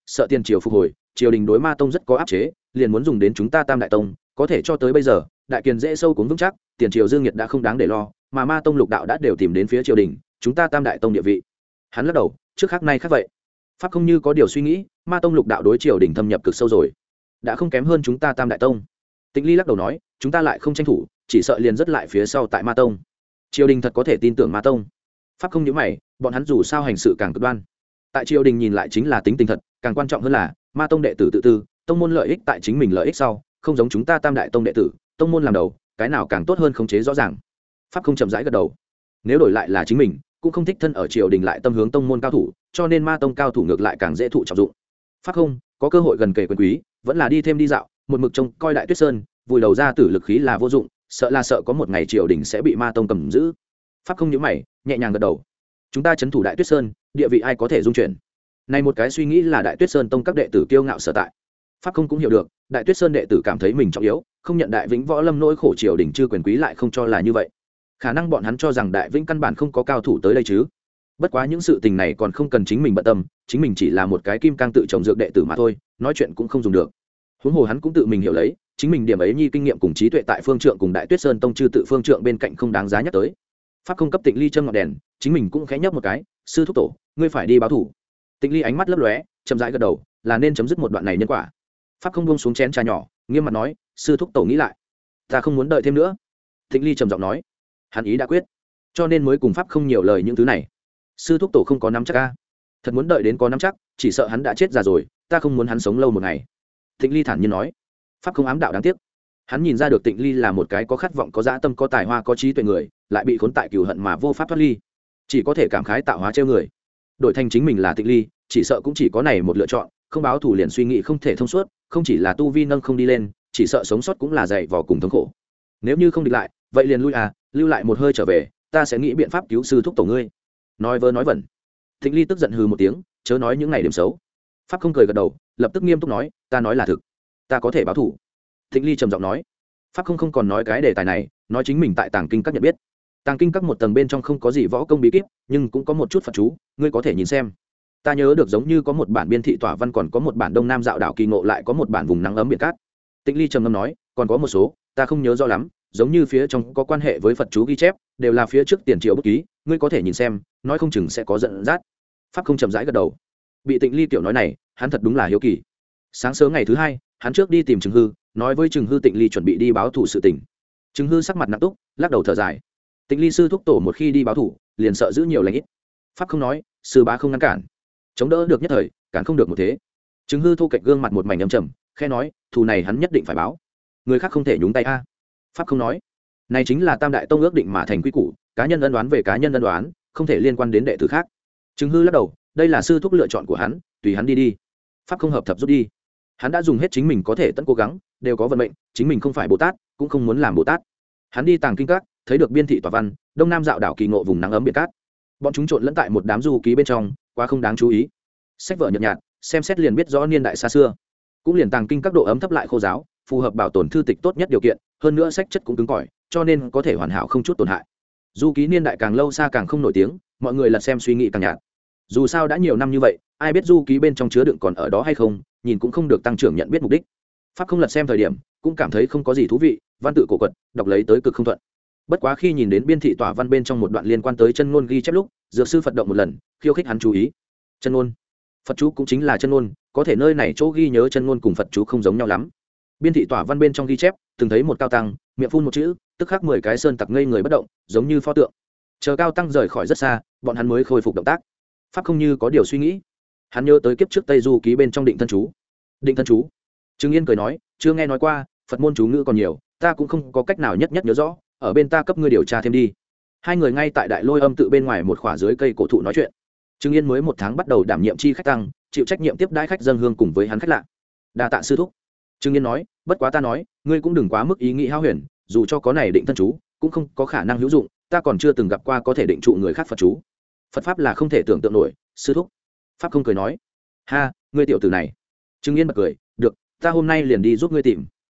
sợ tiền triều phục hồi, triều đình đối ma tông rất có áp chế, liền muốn dùng đến chúng ta tam đại tông, có thể cho tới bây giờ đại kiền dễ sâu cuốn vững chắc, tiền triều dương nhiệt đã không đáng để lo, mà ma tông lục đạo đã đều tìm đến phía triều đình, chúng ta tam đại tông địa vị. Hắn lắc đầu, trước khác nay khác vậy. Pháp không như có điều suy nghĩ, ma tông lục đạo đối triều đình thâm nhập cực sâu rồi, đã không kém hơn chúng ta tam đại tông. Tịnh Ly lắc đầu nói, chúng ta lại không tranh thủ, chỉ sợ liền rất lại phía sau tại ma tông. Triều đình thật có thể tin tưởng ma tông? Pháp không nhíu mày, bọn hắn dù sao hành sự càng cực đoan, tại triều đình nhìn lại chính là tính tình thật, càng quan trọng hơn là ma tông đệ tử tự tư, tông môn lợi ích tại chính mình lợi ích sau, không giống chúng ta tam đại tông đệ tử, tông môn làm đầu, cái nào càng tốt hơn khống chế rõ ràng. Pháp không chậm rãi gật đầu, nếu đổi lại là chính mình, cũng không thích thân ở triều đình lại tâm hướng tông môn cao thủ, cho nên ma tông cao thủ ngược lại càng dễ thụ trọng dụng. Pháp không có cơ hội gần kề quyền quý, vẫn là đi thêm đi dạo, một mực trông coi Đại Tuyết Sơn, vùi đầu ra tử lực khí là vô dụng, sợ là sợ có một ngày triều đình sẽ bị ma tông cầm giữ. Pháp không nhíu mày, nhẹ nhàng gật đầu, chúng ta trấn thủ Đại Tuyết Sơn, địa vị ai có thể dung chuyển? Này một cái suy nghĩ là Đại Tuyết Sơn tông các đệ tử kiêu ngạo sở tại. Pháp không cũng hiểu được, Đại Tuyết Sơn đệ tử cảm thấy mình trọng yếu, không nhận Đại Vĩnh võ lâm nỗi khổ triều đình chưa quyền quý lại không cho là như vậy. Khả năng bọn hắn cho rằng Đại Vĩnh căn bản không có cao thủ tới đây chứ. Bất quá những sự tình này còn không cần chính mình bận tâm, chính mình chỉ là một cái kim cang tự trồng dược đệ tử mà thôi, nói chuyện cũng không dùng được. Huống hồ hắn cũng tự mình hiểu lấy, chính mình điểm ấy nhi kinh nghiệm cùng trí tuệ tại phương trượng cùng Đại Tuyết Sơn tông chư tự phương trượng bên cạnh không đáng giá nhắc tới. Pháp không cấp Tịnh Ly châm ngọn đèn, chính mình cũng khẽ nhấp một cái, sư thúc tổ, ngươi phải đi báo thủ. Tịnh Ly ánh mắt lấp lóe, chậm rãi gật đầu, là nên chấm dứt một đoạn này nhân quả. Pháp không buông xuống chén trà nhỏ, nghiêm mặt nói, sư thúc tổ nghĩ lại, ta không muốn đợi thêm nữa. Tịnh Ly trầm giọng nói, hắn ý đã quyết, cho nên mới cùng Pháp không nhiều lời những thứ này. Sư thúc tổ không có nắm chắc a, thật muốn đợi đến có nắm chắc, chỉ sợ hắn đã chết già rồi, ta không muốn hắn sống lâu một ngày. Tịnh Ly thản nhiên nói. Pháp không ám đạo đáng tiếc, hắn nhìn ra được Tịnh Ly là một cái có khát vọng, có dã tâm, có tài hoa, có trí tuệ người, lại bị khốn tại cừu hận mà vô pháp thoát ly, chỉ có thể cảm khái tạo hóa trêu người. Đổi thành chính mình là Tịnh Ly, chỉ sợ cũng chỉ có này một lựa chọn, không báo thù liền suy nghĩ không thể thông suốt, không chỉ là tu vi nâng không đi lên, chỉ sợ sống sót cũng là dày vò cùng thống khổ. Nếu như không địch lại, vậy liền lui à, lưu lại một hơi trở về, ta sẽ nghĩ biện pháp cứu sư thúc tổ ngươi. Nói vớ nói vẩn. Tịnh Ly tức giận hừ một tiếng, chớ nói những ngày điểm xấu. Pháp không cười gật đầu, lập tức nghiêm túc nói, ta nói là thực, ta có thể báo thù. Tịnh Ly trầm giọng nói. Pháp không không còn nói cái đề tài này, nói chính mình tại tàng kinh các nhận biết. Tàng kinh các một tầng bên trong không có gì võ công bí kíp, nhưng cũng có một chút Phật chú, ngươi có thể nhìn xem. Ta nhớ được giống như có một bản biên thị tỏa văn, còn có một bản đông nam dạo đảo kỳ ngộ, lại có một bản vùng nắng ấm biển cát. Tịnh Ly trầm ngâm nói, còn có một số ta không nhớ rõ lắm, giống như phía trong có quan hệ với Phật chú ghi chép, đều là phía trước tiền triệu bút ký, ngươi có thể nhìn xem, nói không chừng sẽ có dẫn dắt. Pháp không chậm rãi gật đầu. Bị Tịnh Ly tiểu nói này, hắn thật đúng là hiếu kỳ. Sáng sớm ngày thứ hai, hắn trước đi tìm Trừng Hư, nói với Trừng Hư Tịnh Ly chuẩn bị đi báo thủ sự tình. Trừng Hư sắc mặt nặng túc, lắc đầu thở dài. Tịnh Ly sư thúc tổ một khi đi báo thủ, liền sợ giữ nhiều lành ít. Pháp không nói, sư bá không ngăn cản, chống đỡ được nhất thời, cản không được một thế. Trừng Hư thu cạnh gương mặt một mảnh âm trầm, khẽ nói, thù này hắn nhất định phải báo, người khác không thể nhúng tay a. Pháp không nói, này chính là tam đại tông ước định mà thành quy củ, cá nhân ân đoán về cá nhân ân đoán, không thể liên quan đến đệ tử khác. Trừng Hư lắc đầu, đây là sư thúc lựa chọn của hắn, tùy hắn đi đi. Pháp không hợp thập rút đi, hắn đã dùng hết chính mình có thể tận cố gắng, đều có vận mệnh, chính mình không phải Bồ Tát, cũng không muốn làm Bồ Tát. Hắn đi tàng kinh các, thấy được biên thị tòa văn, đông nam dạo đảo kỳ ngộ vùng nắng ấm biển cát. Bọn chúng trộn lẫn tại một đám du ký bên trong, quá không đáng chú ý. Sách vở nhợt nhạt, xem xét liền biết rõ niên đại xa xưa, cũng liền tàng kinh các độ ấm thấp lại khô giáo, phù hợp bảo tồn thư tịch tốt nhất điều kiện, hơn nữa sách chất cũng cứng cỏi, cho nên có thể hoàn hảo không chút tổn hại. Du ký niên đại càng lâu xa càng không nổi tiếng, mọi người lật xem suy nghĩ càng nhạt. Dù sao đã nhiều năm như vậy, ai biết du ký bên trong chứa đựng còn ở đó hay không, nhìn cũng không được tăng trưởng nhận biết mục đích. Pháp không lật xem thời điểm, cũng cảm thấy không có gì thú vị, văn tự cổ quật, đọc lấy tới cực không thuận. Bất quá khi nhìn đến biên thị tỏa văn bên trong một đoạn liên quan tới chân ngôn ghi chép lúc, dược sư Phật động một lần, khiêu khích hắn chú ý. Chân ngôn, Phật chú cũng chính là chân ngôn, có thể nơi này chỗ ghi nhớ chân ngôn cùng Phật chú không giống nhau lắm. Biên thị tỏa văn bên trong ghi chép, từng thấy một cao tăng, miệng phun một chữ, tức khắc mười cái sơn tặc ngây người bất động, giống như pho tượng. Chờ cao tăng rời khỏi rất xa, bọn hắn mới khôi phục động tác. Pháp không như có điều suy nghĩ, hắn nhớ tới kiếp trước Tây Du ký bên trong định thân chú. Định thân chú, Trương Yên cười nói, chưa nghe nói qua, Phật môn chú ngữ còn nhiều, ta cũng không có cách nào nhất nhất nhớ rõ, ở bên ta cấp ngươi điều tra thêm đi. Hai người ngay tại đại lôi âm tự bên ngoài một khỏa dưới cây cổ thụ nói chuyện. Trương Yên mới một tháng bắt đầu đảm nhiệm chi khách tăng, chịu trách nhiệm tiếp đãi khách dân hương cùng với hắn khách lạ. Đa tạ sư thúc. Trương Yên nói, bất quá ta nói, ngươi cũng đừng quá mức ý nghĩ hao huyền, dù cho có này định thân chú, cũng không có khả năng hữu dụng, ta còn chưa từng gặp qua có thể định trụ người khác Phật chú. Phật pháp là không thể tưởng tượng nổi, sư thúc. Pháp không cười nói, ha, ngươi tiểu tử này. Trương Yên bật cười, được, ta hôm nay liền đi giúp ngươi tìm.